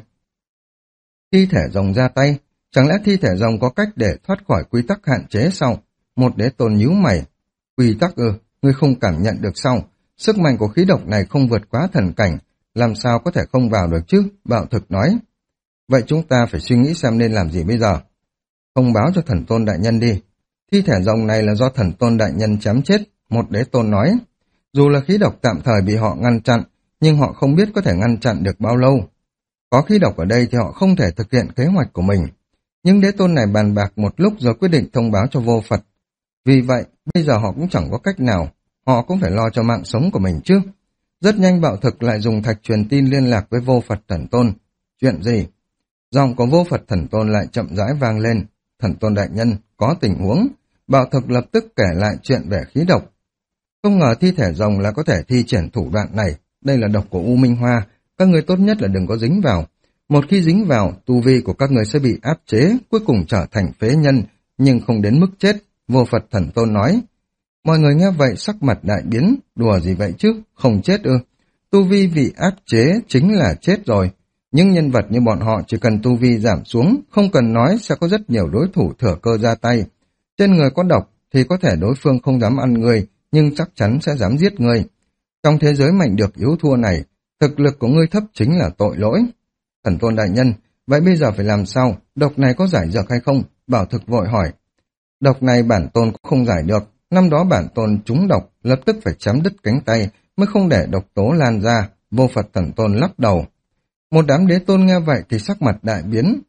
Thi thể rồng ra tay, chẳng lẽ thi thể rồng có cách để thoát khỏi quy tắc hạn chế sao? Một đế tôn nhíu mày. Quy tắc ư, ngươi không cảm nhận được sao? Sức mạnh của khí độc này không vượt quá thần cảnh, làm sao có thể không vào được chứ? Bạo Thực nói. Vậy chúng ta phải suy nghĩ xem nên làm gì bây giờ. Thông báo cho thần tôn đại nhân đi. Thi thể rồng này là do thần tôn đại nhân chém chết, một đế tôn nói. Dù là khí độc tạm thời bị họ ngăn chặn, nhưng họ không biết có thể ngăn chặn được bao lâu. Có khí độc ở đây thì họ không thể thực hiện kế hoạch của mình. Nhưng đế tôn này bàn bạc một lúc rồi quyết định thông báo cho vô Phật. Vì vậy, bây giờ họ cũng chẳng có cách nào, họ cũng phải lo cho mạng sống của mình chứ. Rất nhanh Bạo Thực lại dùng thạch truyền tin liên lạc với vô Phật thần tôn. Chuyện gì? Giọng của vô Phật thần tôn lại chậm rãi vang lên. Thần tôn đại nhân, có tình huống. Bạo Thực lập tức kể lại chuyện về khí độc. Không ngờ thi thể rồng là có thể thi triển thủ đoạn này. Đây là độc của U Minh Hoa, các người tốt nhất là đừng có dính vào. Một khi dính vào, tu vi của các người sẽ bị áp chế, cuối cùng trở thành phế nhân, nhưng không đến mức chết, vô Phật thần tôn nói. Mọi người nghe vậy sắc mặt đại biến, đùa gì vậy chứ, không chết ư. Tu vi bị áp chế chính là chết rồi. Những nhân vật như bọn họ chỉ cần tu vi giảm xuống, không cần nói sẽ có rất nhiều đối thủ thừa cơ ra tay. Trên người có độc thì có thể đối phương không dám ăn người, nhưng chắc chắn sẽ dám giết người. Trong thế giới mạnh được yếu thua này, thực lực của ngươi thấp chính là tội lỗi. Thần tôn đại nhân, vậy bây giờ phải làm sao? Độc này có giải dược hay không? Bảo Thực vội hỏi. Độc này bản tôn cũng không giải được. Năm đó bản tôn trúng độc, lập tức phải chém đứt cánh tay, mới không để độc tố lan ra. Vô Phật thần tôn lắc đầu. Một đám đế tôn nghe vậy thì sắc mặt đại biến.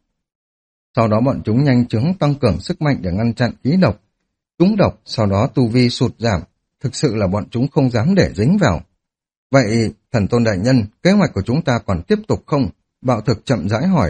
Sau đó bọn chúng nhanh chóng tăng cường sức mạnh để ngăn chặn khí độc. Trúng độc, sau đó tu vi sụt giảm. Thực sự là bọn chúng không dám để dính vào. Vậy, thần tôn đại nhân, kế hoạch của chúng ta còn tiếp tục không? Bạo Thực chậm rãi hỏi.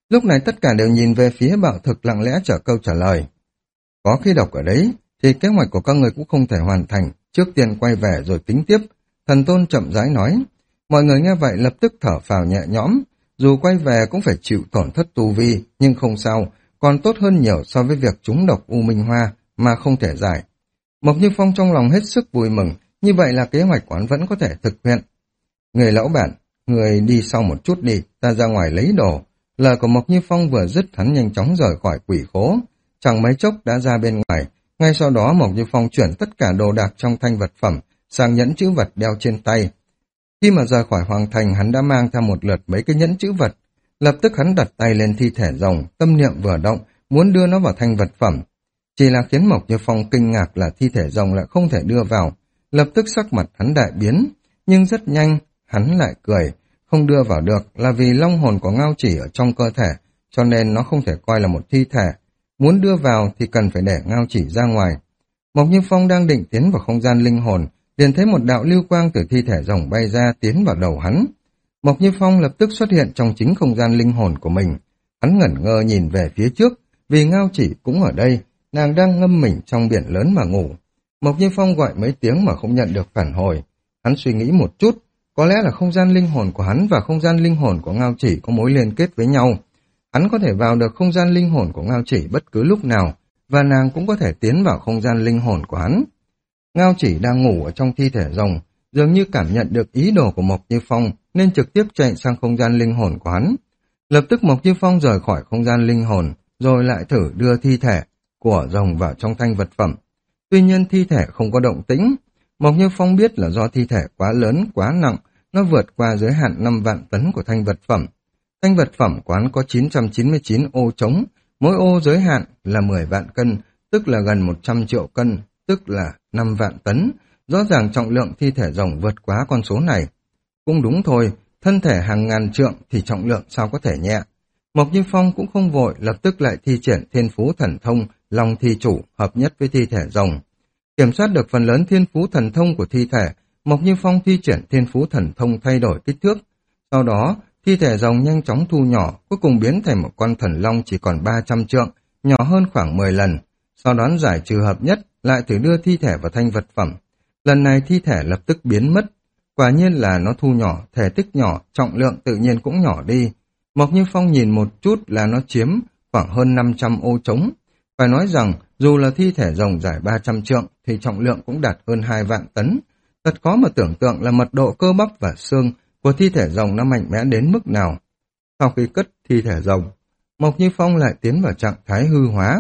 Lúc này tất cả đều nhìn về phía Bạo Thực lặng lẽ chờ câu trả lời. Có khí độc ở đấy, thì kế hoạch của các người cũng không thể hoàn thành, trước tiên quay về rồi tính tiếp. Thần Tôn chậm rãi nói. Mọi người nghe vậy lập tức thở phào nhẹ nhõm, dù quay về cũng phải chịu tổn thất tu vi, nhưng không sao, còn tốt hơn nhiều so với việc trúng độc U Minh Hoa mà không thể giải. Mộc Như Phong trong lòng hết sức vui mừng, như vậy là kế hoạch quán vẫn có thể thực hiện. Người lão bản, người đi sau một chút đi, ta ra ngoài lấy đồ. Lời của Mộc Như Phong vừa dứt, hắn nhanh chóng rời khỏi quỷ khố, chẳng mấy chốc đã ra bên ngoài. Ngay sau đó Mộc Như Phong chuyển tất cả đồ đạc trong thanh vật phẩm sang nhẫn chữ vật đeo trên tay. Khi mà rời khỏi hoàng thành, hắn đã mang theo một lượt mấy cái nhẫn chữ vật. Lập tức hắn đặt tay lên thi thể rồng, tâm niệm vừa động, muốn đưa nó vào thanh vật phẩm. Chỉ là khiến Mộc Như Phong kinh ngạc là thi thể rồng lại không thể đưa vào. Lập tức sắc mặt hắn đại biến, nhưng rất nhanh hắn lại cười. Không đưa vào được là vì long hồn của Ngao Chỉ ở trong cơ thể, cho nên nó không thể coi là một thi thể. Muốn đưa vào thì cần phải để Ngao Chỉ ra ngoài. Mộc Như Phong đang định tiến vào không gian linh hồn, liền thấy một đạo lưu quang từ thi thể rồng bay ra tiến vào đầu hắn. Mộc Như Phong lập tức xuất hiện trong chính không gian linh hồn của mình. Hắn ngẩn ngơ nhìn về phía trước, vì Ngao Chỉ cũng ở đây, nàng đang ngâm mình trong biển lớn mà ngủ. Mộc Như Phong gọi mấy tiếng mà không nhận được phản hồi. Hắn suy nghĩ một chút, có lẽ là không gian linh hồn của hắn và không gian linh hồn của Ngao Chỉ có mối liên kết với nhau. Hắn có thể vào được không gian linh hồn của Ngao Chỉ bất cứ lúc nào, và nàng cũng có thể tiến vào không gian linh hồn của hắn. Ngao Chỉ đang ngủ ở trong thi thể rồng, dường như cảm nhận được ý đồ của Mộc Như Phong nên trực tiếp chạy sang không gian linh hồn của hắn. Lập tức Mộc Như Phong rời khỏi không gian linh hồn, rồi lại thử đưa thi thể của rồng vào trong thanh vật phẩm. Tuy nhiên thi thể không có động tĩnh. Mộc Như Phong biết là do thi thể quá lớn, quá nặng, nó vượt qua giới hạn năm vạn tấn của thanh vật phẩm. Thanh vật phẩm quán có chín trăm chín mươi chín ô trống, mỗi ô giới hạn là mười vạn cân, tức là gần một trăm triệu cân, tức là năm vạn tấn. Rõ ràng trọng lượng thi thể rồng vượt quá con số này. Cũng đúng thôi, thân thể hàng ngàn trượng thì trọng lượng sao có thể nhẹ. Mộc Như Phong cũng không vội, lập tức lại thi triển thiên phú thần thông, Long Thi Chủ hợp nhất với thi thể rồng. Kiểm soát được phần lớn thiên phú thần thông của thi thể, Mộc Như Phong thi triển thiên phú thần thông thay đổi kích thước. Sau đó, thi thể rồng nhanh chóng thu nhỏ, cuối cùng biến thành một con thần long chỉ còn ba trăm trượng, nhỏ hơn khoảng mười lần. Sau đó giải trừ hợp nhất, lại thử đưa thi thể vào thanh vật phẩm. Lần này thi thể lập tức biến mất. Quả nhiên là nó thu nhỏ, thể tích nhỏ, trọng lượng tự nhiên cũng nhỏ đi. Mộc Như Phong nhìn một chút là nó chiếm khoảng hơn năm trăm ô trống. Phải nói rằng, dù là thi thể rồng dài ba trăm trượng, thì trọng lượng cũng đạt hơn hai vạn tấn. Thật khó mà tưởng tượng là mật độ cơ bắp và xương của thi thể rồng nó mạnh mẽ đến mức nào. Sau khi cất thi thể rồng, Mộc Như Phong lại tiến vào trạng thái hư hóa.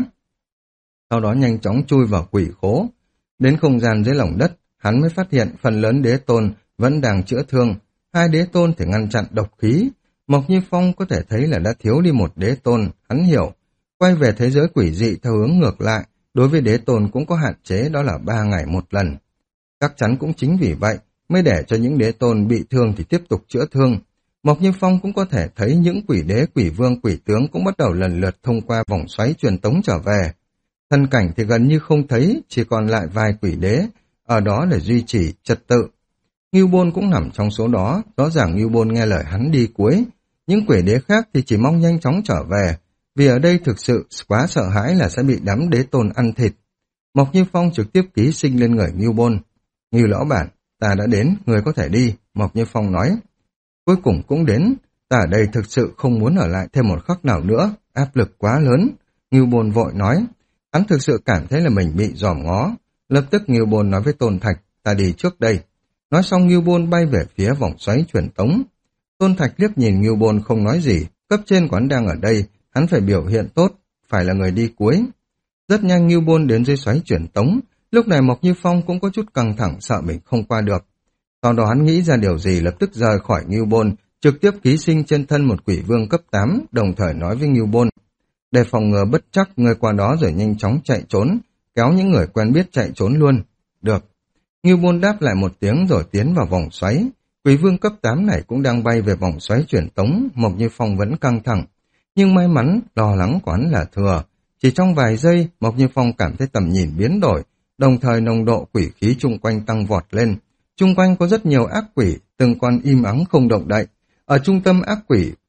Sau đó nhanh chóng chui vào quỷ khố. Đến không gian dưới lòng đất, hắn mới phát hiện phần lớn đế tôn vẫn đang chữa thương. Hai đế tôn thì ngăn chặn độc khí. Mộc Như Phong có thể thấy là đã thiếu đi một đế tôn, hắn hiểu. Quay về thế giới quỷ dị theo hướng ngược lại, đối với đế tôn cũng có hạn chế, đó là ba ngày một lần. Chắc chắn cũng chính vì vậy, mới để cho những đế tôn bị thương thì tiếp tục chữa thương. Mộc Như Phong cũng có thể thấy những quỷ đế, quỷ vương, quỷ tướng cũng bắt đầu lần lượt thông qua vòng xoáy truyền tống trở về. Thân cảnh thì gần như không thấy, chỉ còn lại vài quỷ đế, ở đó để duy trì trật tự. Ngưu Bôn cũng nằm trong số đó, rõ ràng Ngưu Bôn nghe lời hắn đi cuối. Những quỷ đế khác thì chỉ mong nhanh chóng trở về, vì ở đây thực sự quá sợ hãi là sẽ bị đám đế tôn ăn thịt. Mộc Như Phong trực tiếp ký sinh lên người Ngưu Bôn. Ngưu lão bản, ta đã đến, người có thể đi, Mộc Như Phong nói. Cuối cùng cũng đến, ta ở đây thực sự không muốn ở lại thêm một khắc nào nữa, áp lực quá lớn. Ngưu Bôn vội nói, hắn thực sự cảm thấy là mình bị dòm ngó. Lập tức Ngưu Bôn nói với Tôn Thạch, ta đi trước đây. Nói xong Ngưu Bôn bay về phía vòng xoáy truyền tống. Tôn Thạch liếc nhìn Ngưu Bôn không nói gì, cấp trên quán đang ở đây, hắn phải biểu hiện tốt, phải là người đi cuối. Rất nhanh Ngưu Bôn đến dưới xoáy truyền tống, lúc này Mộc Như Phong cũng có chút căng thẳng sợ mình không qua được. Sau đó hắn nghĩ ra điều gì lập tức rời khỏi Ngưu Bôn, trực tiếp ký sinh trên thân một quỷ vương cấp tám, đồng thời nói với Ngưu Bôn. Để phòng ngừa bất chắc, người qua đó rồi nhanh chóng chạy trốn, kéo những người quen biết chạy trốn luôn. Được. Ngưu Bôn đáp lại một tiếng rồi tiến vào vòng xoáy. Quỷ vương cấp tám này cũng đang bay về vòng xoáy truyền tống, Mộc Như Phong vẫn căng thẳng. Nhưng may mắn, lo lắng quán là thừa. Chỉ trong vài giây, Mộc Như Phong cảm thấy tầm nhìn biến đổi, đồng thời nồng độ quỷ khí chung quanh tăng vọt lên. Chung quanh có rất nhiều ác quỷ, từng con im ắng không động đậy. Ở trung tâm ác quỷ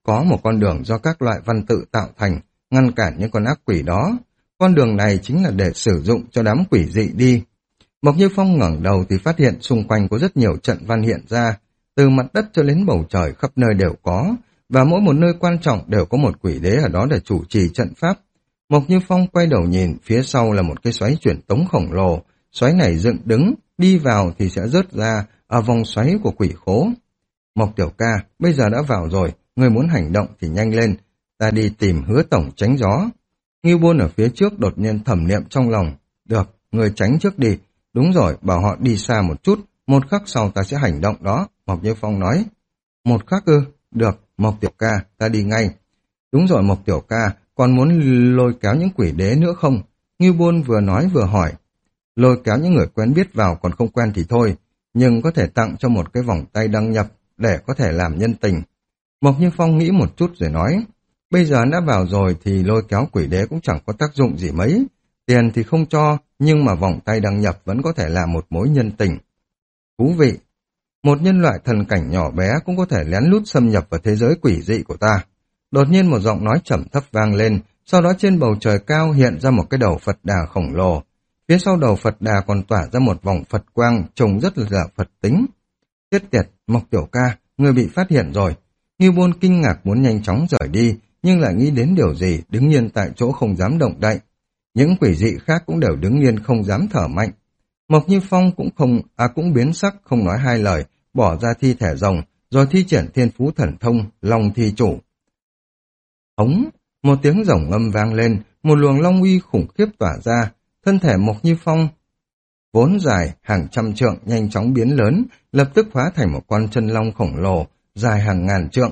có một con đường do các loại văn tự tạo thành, ngăn cản những con ác quỷ đó. Con đường này chính là để sử dụng cho đám quỷ dị đi. Mộc Như Phong ngẩng đầu thì phát hiện xung quanh có rất nhiều trận văn hiện ra, từ mặt đất cho đến bầu trời khắp nơi đều có, và mỗi một nơi quan trọng đều có một quỷ đế ở đó để chủ trì trận pháp. Mộc Như Phong quay đầu nhìn, phía sau là một cái xoáy truyền tống khổng lồ, xoáy này dựng đứng, đi vào thì sẽ rớt ra ở vòng xoáy của quỷ khố. Mộc tiểu ca, bây giờ đã vào rồi, ngươi muốn hành động thì nhanh lên, ta đi tìm Hứa tổng tránh gió. Ngưu Bôn ở phía trước đột nhiên thẩm niệm trong lòng, được, ngươi tránh trước đi, đúng rồi, bảo họ đi xa một chút, một khắc sau ta sẽ hành động đó, Mộc Như Phong nói. Một khắc ư, được, Mộc tiểu ca, ta đi ngay. Đúng rồi Mộc tiểu ca, còn muốn lôi kéo những quỷ đế nữa không? Ngưu Bôn vừa nói vừa hỏi. Lôi kéo những người quen biết vào còn không quen thì thôi, nhưng có thể tặng cho một cái vòng tay đăng nhập để có thể làm nhân tình. Mộc Như Phong nghĩ một chút rồi nói, bây giờ đã vào rồi thì lôi kéo quỷ đế cũng chẳng có tác dụng gì mấy. Tiền thì không cho, nhưng mà vòng tay đăng nhập vẫn có thể là một mối nhân tình. Thú vị! Một nhân loại thần cảnh nhỏ bé cũng có thể lén lút xâm nhập vào thế giới quỷ dị của ta. Đột nhiên một giọng nói trầm thấp vang lên, sau đó trên bầu trời cao hiện ra một cái đầu Phật Đà khổng lồ. Phía sau đầu Phật Đà còn tỏa ra một vòng Phật quang trông rất là Phật tính. Chết tiệt, Mộc tiểu ca, người bị phát hiện rồi. Ngưu Bôn kinh ngạc muốn nhanh chóng rời đi, nhưng lại nghĩ đến điều gì, đứng yên tại chỗ không dám động đậy. Những quỷ dị khác cũng đều đứng yên không dám thở mạnh. Mộc Như Phong cũng không, à cũng biến sắc, không nói hai lời, bỏ ra thi thể rồng, rồi thi triển thiên phú thần thông, Long Thi Chủ. Hống, một tiếng rồng ngâm vang lên, một luồng long uy khủng khiếp tỏa ra, thân thể Mộc Như Phong vốn dài hàng trăm trượng nhanh chóng biến lớn, lập tức hóa thành một con chân long khổng lồ, dài hàng ngàn trượng.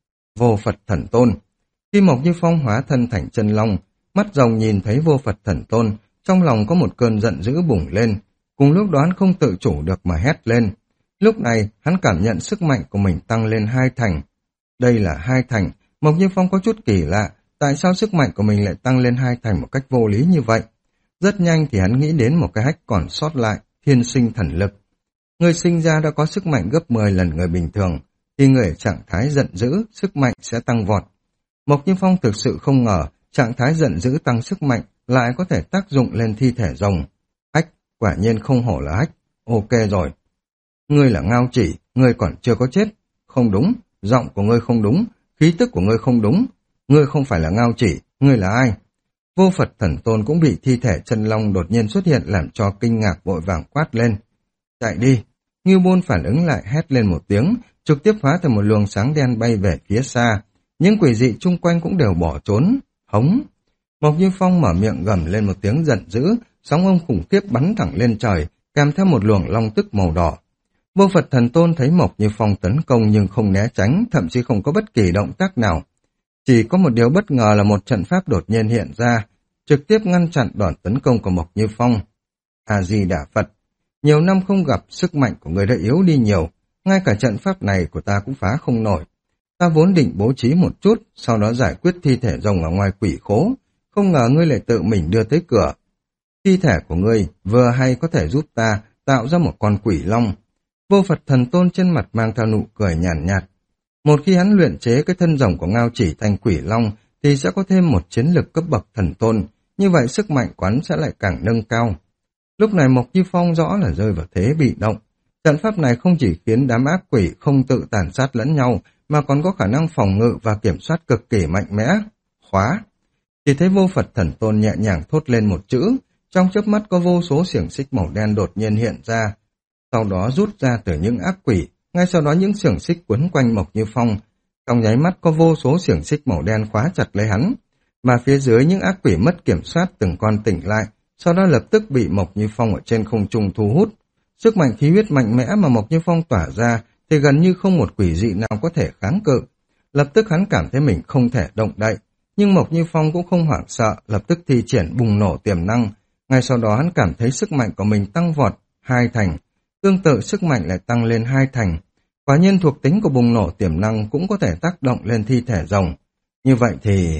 Vô Phật Thần Tôn. Khi Mộc Như Phong hóa thân thành chân long, mắt rồng nhìn thấy Vô Phật Thần Tôn, trong lòng có một cơn giận dữ bùng lên, cùng lúc đó hắn không tự chủ được mà hét lên. Lúc này, hắn cảm nhận sức mạnh của mình tăng lên hai thành. Đây là hai thành, Mộc Như Phong có chút kỳ lạ, tại sao sức mạnh của mình lại tăng lên hai thành một cách vô lý như vậy? Rất nhanh thì hắn nghĩ đến một cái hách còn sót lại, thiên sinh thần lực. Người sinh ra đã có sức mạnh gấp mười lần người bình thường, khi người ở trạng thái giận dữ, sức mạnh sẽ tăng vọt. Mộc Như Phong thực sự không ngờ, trạng thái giận dữ tăng sức mạnh lại có thể tác dụng lên thi thể rồng. Hách, quả nhiên không hổ là hách, ok rồi. Ngươi là Ngao Chỉ, ngươi còn chưa có chết. Không đúng, giọng của ngươi không đúng, khí tức của ngươi không đúng. Ngươi không phải là Ngao Chỉ, ngươi là ai? Vô Phật Thần Tôn cũng bị thi thể chân long đột nhiên xuất hiện làm cho kinh ngạc vội vàng quát lên. Chạy đi! Ngưu Bôn phản ứng lại hét lên một tiếng, trực tiếp hóa thành một luồng sáng đen bay về phía xa. Những quỷ dị chung quanh cũng đều bỏ trốn. Hống! Mộc Như Phong mở miệng gầm lên một tiếng giận dữ, sóng âm khủng khiếp bắn thẳng lên trời, kèm theo một luồng long tức màu đỏ. Vô Phật Thần Tôn thấy Mộc Như Phong tấn công nhưng không né tránh, thậm chí không có bất kỳ động tác nào. Chỉ có một điều bất ngờ là một trận pháp đột nhiên hiện ra, trực tiếp ngăn chặn đòn tấn công của Mộc Như Phong. A-di-đà Phật, nhiều năm không gặp, sức mạnh của người đã yếu đi nhiều, ngay cả trận pháp này của ta cũng phá không nổi. Ta vốn định bố trí một chút, sau đó giải quyết thi thể rồng ở ngoài quỷ khố, không ngờ ngươi lại tự mình đưa tới cửa. Thi thể của ngươi vừa hay có thể giúp ta tạo ra một con quỷ long. Vô Phật Thần Tôn trên mặt mang theo nụ cười nhàn nhạt, nhạt. Một khi hắn luyện chế cái thân rồng của Ngao Chỉ thành quỷ long thì sẽ có thêm một chiến lực cấp bậc thần tôn, như vậy sức mạnh quán sẽ lại càng nâng cao. Lúc này Mộc Như Phong rõ là rơi vào thế bị động. Trận pháp này không chỉ khiến đám ác quỷ không tự tàn sát lẫn nhau, mà còn có khả năng phòng ngự và kiểm soát cực kỳ mạnh mẽ. Khóa! Chỉ thấy Vô Phật Thần Tôn nhẹ nhàng thốt lên một chữ, trong chớp mắt có vô số xiềng xích màu đen đột nhiên hiện ra, sau đó rút ra từ những ác quỷ, ngay sau đó những xiềng xích quấn quanh Mộc Như Phong. Trong nháy mắt có vô số xiềng xích màu đen khóa chặt lấy hắn, mà phía dưới những ác quỷ mất kiểm soát từng con tỉnh lại, sau đó lập tức bị Mộc Như Phong ở trên không trung thu hút. Sức mạnh khí huyết mạnh mẽ mà Mộc Như Phong tỏa ra thì gần như không một quỷ dị nào có thể kháng cự. Lập tức hắn cảm thấy mình không thể động đậy, nhưng Mộc Như Phong cũng không hoảng sợ, lập tức thi triển bùng nổ tiềm năng. Ngay sau đó hắn cảm thấy sức mạnh của mình tăng vọt hai thành, tương tự sức mạnh lại tăng lên hai thành. Quả nhiên thuộc tính của bùng nổ tiềm năng cũng có thể tác động lên thi thể rồng. Như vậy thì...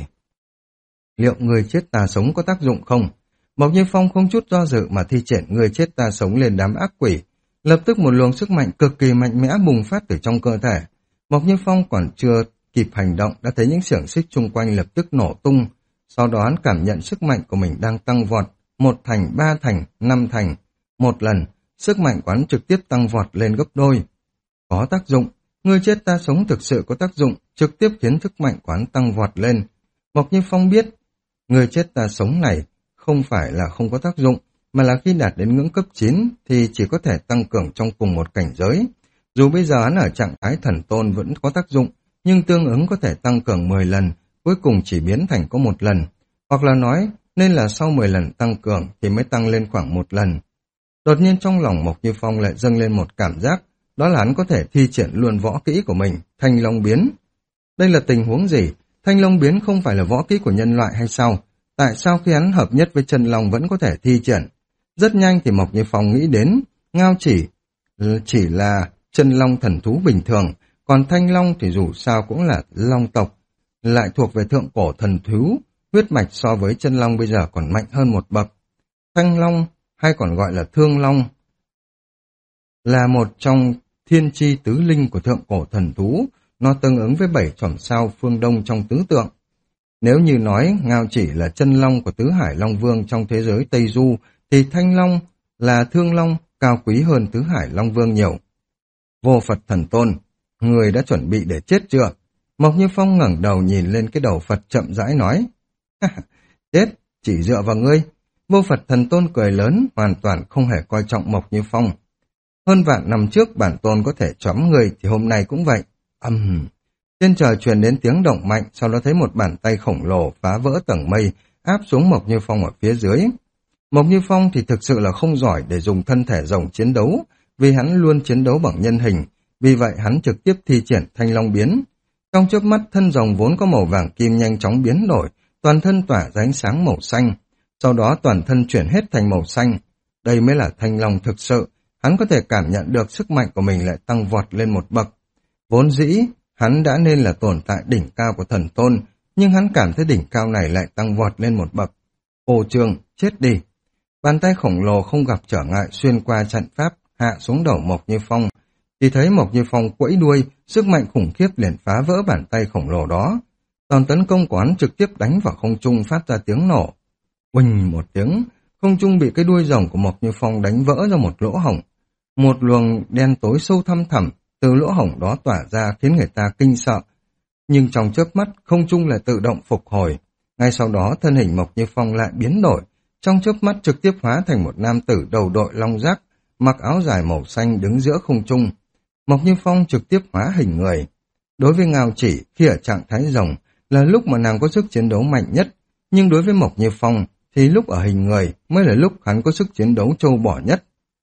liệu người chết ta sống có tác dụng không? Mộc Như Phong không chút do dự mà thi triển người chết ta sống lên đám ác quỷ. Lập tức một luồng sức mạnh cực kỳ mạnh mẽ bùng phát từ trong cơ thể. Mộc Như Phong còn chưa kịp hành động đã thấy những xiềng xích chung quanh lập tức nổ tung. Sau đó hắn cảm nhận sức mạnh của mình đang tăng vọt, một thành, ba thành, năm thành. Một lần, sức mạnh của hắn trực tiếp tăng vọt lên gấp đôi. Có tác dụng, người chết ta sống thực sự có tác dụng, trực tiếp khiến sức mạnh của hắn tăng vọt lên. Mộc Như Phong biết, người chết ta sống này không phải là không có tác dụng, mà là khi đạt đến ngưỡng cấp chín thì chỉ có thể tăng cường trong cùng một cảnh giới. Dù bây giờ hắn ở trạng thái thần tôn vẫn có tác dụng, nhưng tương ứng có thể tăng cường mười lần, cuối cùng chỉ biến thành có một lần. Hoặc là nói, nên là sau mười lần tăng cường thì mới tăng lên khoảng một lần. Đột nhiên trong lòng Mộc Như Phong lại dâng lên một cảm giác, đó là hắn có thể thi triển luôn võ kỹ của mình, Thanh Long Biến. Đây là tình huống gì? Thanh Long Biến không phải là võ kỹ của nhân loại hay sao? Tại sao khi hắn hợp nhất với chân long vẫn có thể thi triển? Rất nhanh thì Mộc Như Phong nghĩ đến, Ngao chỉ chỉ là chân long thần thú bình thường, còn Thanh Long thì dù sao cũng là long tộc, lại thuộc về thượng cổ thần thú, huyết mạch so với chân long bây giờ còn mạnh hơn một bậc. Thanh Long, hay còn gọi là Thương Long, là một trong thiên chi tứ linh của thượng cổ thần thú, nó tương ứng với bảy chòm sao phương Đông trong tứ tượng. Nếu như nói Ngao chỉ là chân long của tứ hải long vương trong thế giới Tây Du, thì Thanh Long là Thương Long, cao quý hơn tứ hải long vương nhiều. Vô Phật thần tôn, người đã chuẩn bị để chết chưa? Mộc Như Phong ngẩng đầu nhìn lên cái đầu Phật chậm rãi nói. Chết, chỉ dựa vào ngươi. Vô Phật thần tôn cười lớn, hoàn toàn không hề coi trọng Mộc Như Phong. Hơn vạn năm trước bản tôn có thể chóm người thì hôm nay cũng vậy. Âm um. Trên trời truyền đến tiếng động mạnh, sau đó thấy một bàn tay khổng lồ phá vỡ tầng mây, áp xuống Mộc Như Phong ở phía dưới. Mộc Như Phong thì thực sự là không giỏi để dùng thân thể rồng chiến đấu, vì hắn luôn chiến đấu bằng nhân hình, vì vậy hắn trực tiếp thi triển Thanh Long Biến. Trong chớp mắt thân rồng vốn có màu vàng kim nhanh chóng biến đổi, toàn thân tỏa ra ánh sáng màu xanh, sau đó toàn thân chuyển hết thành màu xanh. Đây mới là Thanh Long thực sự, hắn có thể cảm nhận được sức mạnh của mình lại tăng vọt lên một bậc. Vốn dĩ, hắn đã nên là tồn tại đỉnh cao của thần tôn, nhưng hắn cảm thấy đỉnh cao này lại tăng vọt lên một bậc. Ô Trương, chết đi! Bàn tay khổng lồ không gặp trở ngại xuyên qua trận pháp, hạ xuống đầu Mộc Như Phong. Chỉ thấy Mộc Như Phong quẫy đuôi, sức mạnh khủng khiếp liền phá vỡ bàn tay khổng lồ đó. Toàn tấn công của hắn trực tiếp đánh vào không trung phát ra tiếng nổ. Uỳnh một tiếng, không trung bị cái đuôi rồng của Mộc Như Phong đánh vỡ ra một lỗ hổng. Một luồng đen tối sâu thăm thẳm từ lỗ hổng đó tỏa ra khiến người ta kinh sợ. Nhưng trong chớp mắt, không trung lại tự động phục hồi. Ngay sau đó thân hình Mộc Như Phong lại biến đổi, trong chớp mắt trực tiếp hóa thành một nam tử đầu đội long giác, mặc áo dài màu xanh đứng giữa không trung. Mộc Như Phong trực tiếp hóa hình người. Đối với Ngao Chỉ, khi ở trạng thái rồng là lúc mà nàng có sức chiến đấu mạnh nhất, nhưng đối với Mộc Như Phong thì lúc ở hình người mới là lúc hắn có sức chiến đấu trâu bò nhất.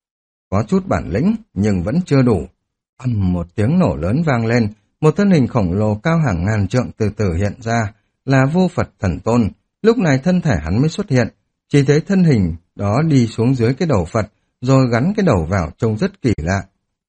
Có chút bản lĩnh nhưng vẫn chưa đủ. Ầm một tiếng nổ lớn vang lên, một thân hình khổng lồ cao hàng ngàn trượng từ từ hiện ra, là Vô Phật thần tôn. Lúc này thân thể hắn mới xuất hiện, chỉ thấy thân hình đó đi xuống dưới cái đầu Phật, rồi gắn cái đầu vào trông rất kỳ lạ.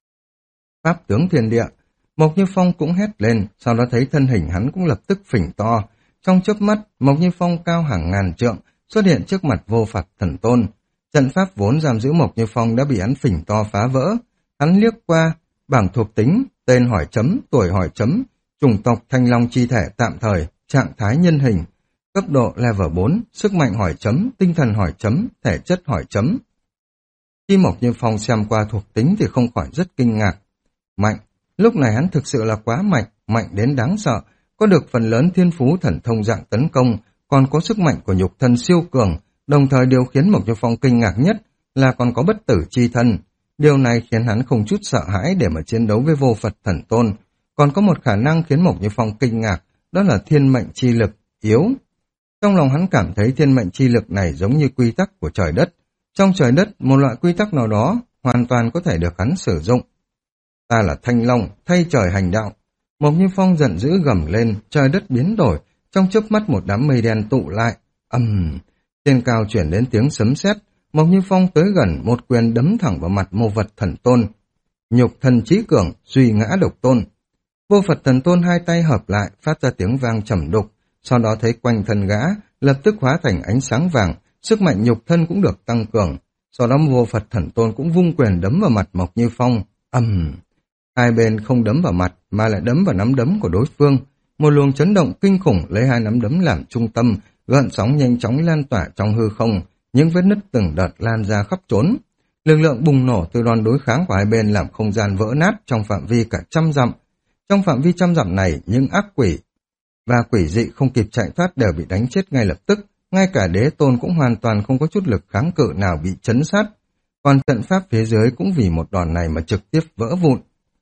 Pháp tướng thiên địa, Mộc Như Phong cũng hét lên, sau đó thấy thân hình hắn cũng lập tức phình to. Trong chớp mắt, Mộc Như Phong cao hàng ngàn trượng xuất hiện trước mặt Vô Phật thần tôn. Trận pháp vốn giam giữ Mộc Như Phong đã bị hắn phình to phá vỡ. Hắn liếc qua bảng thuộc tính, tên hỏi chấm, tuổi hỏi chấm, chủng tộc Thanh Long chi thể tạm thời, trạng thái nhân hình, cấp độ level bốn, sức mạnh hỏi chấm, tinh thần hỏi chấm, thể chất hỏi chấm. Khi Mộc Như Phong xem qua thuộc tính thì không khỏi rất kinh ngạc. Mạnh, lúc này hắn thực sự là quá mạnh, mạnh đến đáng sợ, có được phần lớn thiên phú thần thông dạng tấn công, còn có sức mạnh của nhục thân siêu cường, đồng thời điều khiến Mộc Như Phong kinh ngạc nhất là còn có bất tử chi thân. Điều này khiến hắn không chút sợ hãi để mà chiến đấu với Vô Phật thần tôn. Còn có một khả năng khiến Mộc Như Phong kinh ngạc, đó là thiên mệnh chi lực, yếu. Trong lòng hắn cảm thấy thiên mệnh chi lực này giống như quy tắc của trời đất. Trong trời đất, một loại quy tắc nào đó hoàn toàn có thể được hắn sử dụng. Ta là Thanh Long, thay trời hành đạo. Mộc Như Phong giận dữ gầm lên, trời đất biến đổi, trong chớp mắt một đám mây đen tụ lại. Ầm, um, trên cao chuyển đến tiếng sấm sét. Mộc Như Phong tới gần, một quyền đấm thẳng vào mặt Vô Phật thần tôn. Nhục thần trí cường, duy ngã độc tôn. Vô Phật thần tôn hai tay hợp lại, phát ra tiếng vang trầm đục, sau đó thấy quanh thân gã lập tức hóa thành ánh sáng vàng, sức mạnh nhục thân cũng được tăng cường. Sau đó Vô Phật thần tôn cũng vung quyền đấm vào mặt Mộc Như Phong. Ầm, um, hai bên không đấm vào mặt mà lại đấm vào nắm đấm của đối phương. một luồng chấn động kinh khủng lấy hai nắm đấm làm trung tâm, gợn sóng nhanh chóng lan tỏa trong hư không, những vết nứt từng đợt lan ra khắp trốn. Lực lượng bùng nổ từ đòn đối kháng của hai bên làm không gian vỡ nát trong phạm vi cả trăm dặm. Trong phạm vi trăm dặm này, những ác quỷ và quỷ dị không kịp chạy thoát đều bị đánh chết ngay lập tức, ngay cả đế tôn cũng hoàn toàn không có chút lực kháng cự nào bị chấn sát. Còn trận pháp phía dưới cũng vì một đòn này mà trực tiếp vỡ vụn.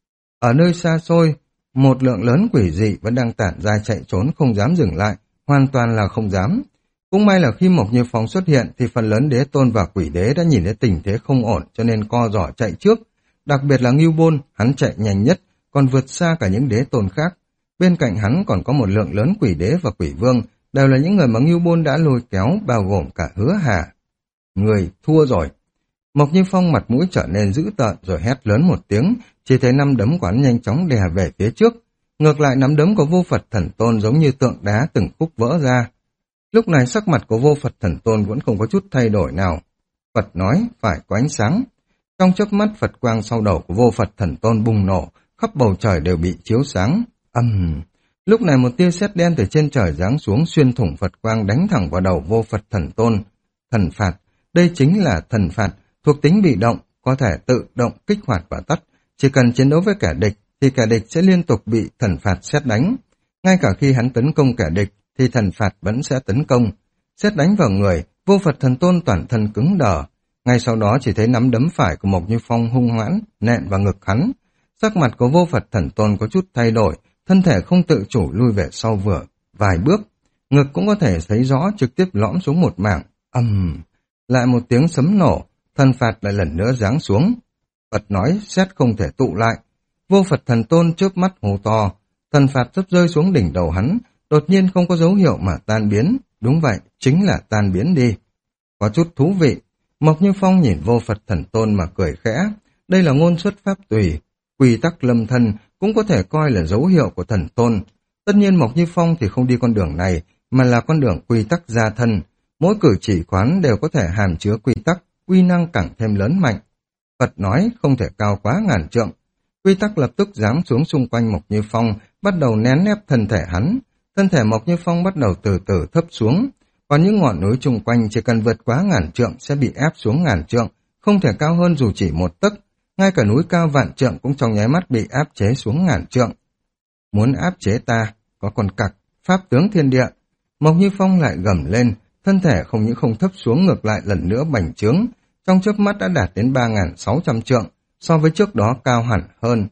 Ở nơi xa xôi, một lượng lớn quỷ dị vẫn đang tản ra chạy trốn không dám dừng lại, hoàn toàn là không dám. Cũng may là khi Mộc Như Phong xuất hiện thì phần lớn đế tôn và quỷ đế đã nhìn thấy tình thế không ổn cho nên co giỏ chạy trước. Đặc biệt là Ngưu Bôn, hắn chạy nhanh nhất, còn vượt xa cả những đế tôn khác. Bên cạnh hắn còn có một lượng lớn quỷ đế và quỷ vương, đều là những người mà Ngưu Bôn đã lôi kéo, bao gồm cả Hứa Hà. Người thua rồi. Mộc Như Phong mặt mũi trở nên dữ tợn rồi hét lớn một tiếng, chỉ thấy năm đấm quán nhanh chóng đè về phía trước. Ngược lại nắm đấm của Vô Phật Thần Tôn giống như tượng đá từng khúc vỡ ra. Lúc này sắc mặt của Vô Phật Thần Tôn vẫn không có chút thay đổi nào. Phật nói phải có ánh sáng. Trong chớp mắt Phật quang sau đầu của Vô Phật Thần Tôn bùng nổ, khắp bầu trời đều bị chiếu sáng. Âm! Uhm. Lúc này một tia sét đen từ trên trời giáng xuống xuyên thủng Phật quang đánh thẳng vào đầu Vô Phật Thần Tôn. Thần phạt, đây chính là thần phạt, thuộc tính bị động, có thể tự động kích hoạt và tắt. Chỉ cần chiến đấu với kẻ địch thì kẻ địch sẽ liên tục bị thần phạt sét đánh. Ngay cả khi hắn tấn công kẻ địch thì thần phạt vẫn sẽ tấn công. Sét đánh vào người, Vô Phật Thần Tôn toàn thân cứng đờ. Ngay sau đó chỉ thấy nắm đấm phải của Mộc Như Phong hung hãn nện vào ngực hắn. Sắc mặt của Vô Phật Thần Tôn có chút thay đổi, thân thể không tự chủ lui về sau vừa vài bước. Ngực cũng có thể thấy rõ trực tiếp lõm xuống một mảng. Ầm! Uhm. Lại một tiếng sấm nổ, thần phạt lại lần nữa giáng xuống. Phật nói sét không thể tụ lại. Vô Phật Thần Tôn chớp mắt hô to, thần phạt sắp rơi xuống đỉnh đầu hắn, đột nhiên không có dấu hiệu mà tan biến. Đúng vậy, chính là tan biến đi. Có chút thú vị. Mộc Như Phong nhìn Vô Phật Thần Tôn mà cười khẽ. Đây là ngôn xuất pháp tùy. Quy tắc lâm thân cũng có thể coi là dấu hiệu của thần tôn. Tất nhiên Mộc Như Phong thì không đi con đường này, mà là con đường quy tắc gia thân. Mỗi cử chỉ quán đều có thể hàm chứa quy tắc, uy năng càng thêm lớn mạnh. Phật nói không thể cao quá ngàn trượng. Quy tắc lập tức giáng xuống xung quanh Mộc Như Phong, bắt đầu nén ép thân thể hắn. Thân thể Mộc Như Phong bắt đầu từ từ thấp xuống. Còn những ngọn núi chung quanh chỉ cần vượt quá ngàn trượng sẽ bị ép xuống ngàn trượng, không thể cao hơn dù chỉ một tấc. Ngay cả núi cao vạn trượng cũng trong nháy mắt bị áp chế xuống ngàn trượng. Muốn áp chế ta, có con cặc, pháp tướng thiên địa. Mộc Như Phong lại gầm lên, thân thể không những không thấp xuống ngược lại lần nữa bành trướng, trong chớp mắt đã đạt đến ba nghìn sáu trăm trượng, so với trước đó cao hẳn hơn.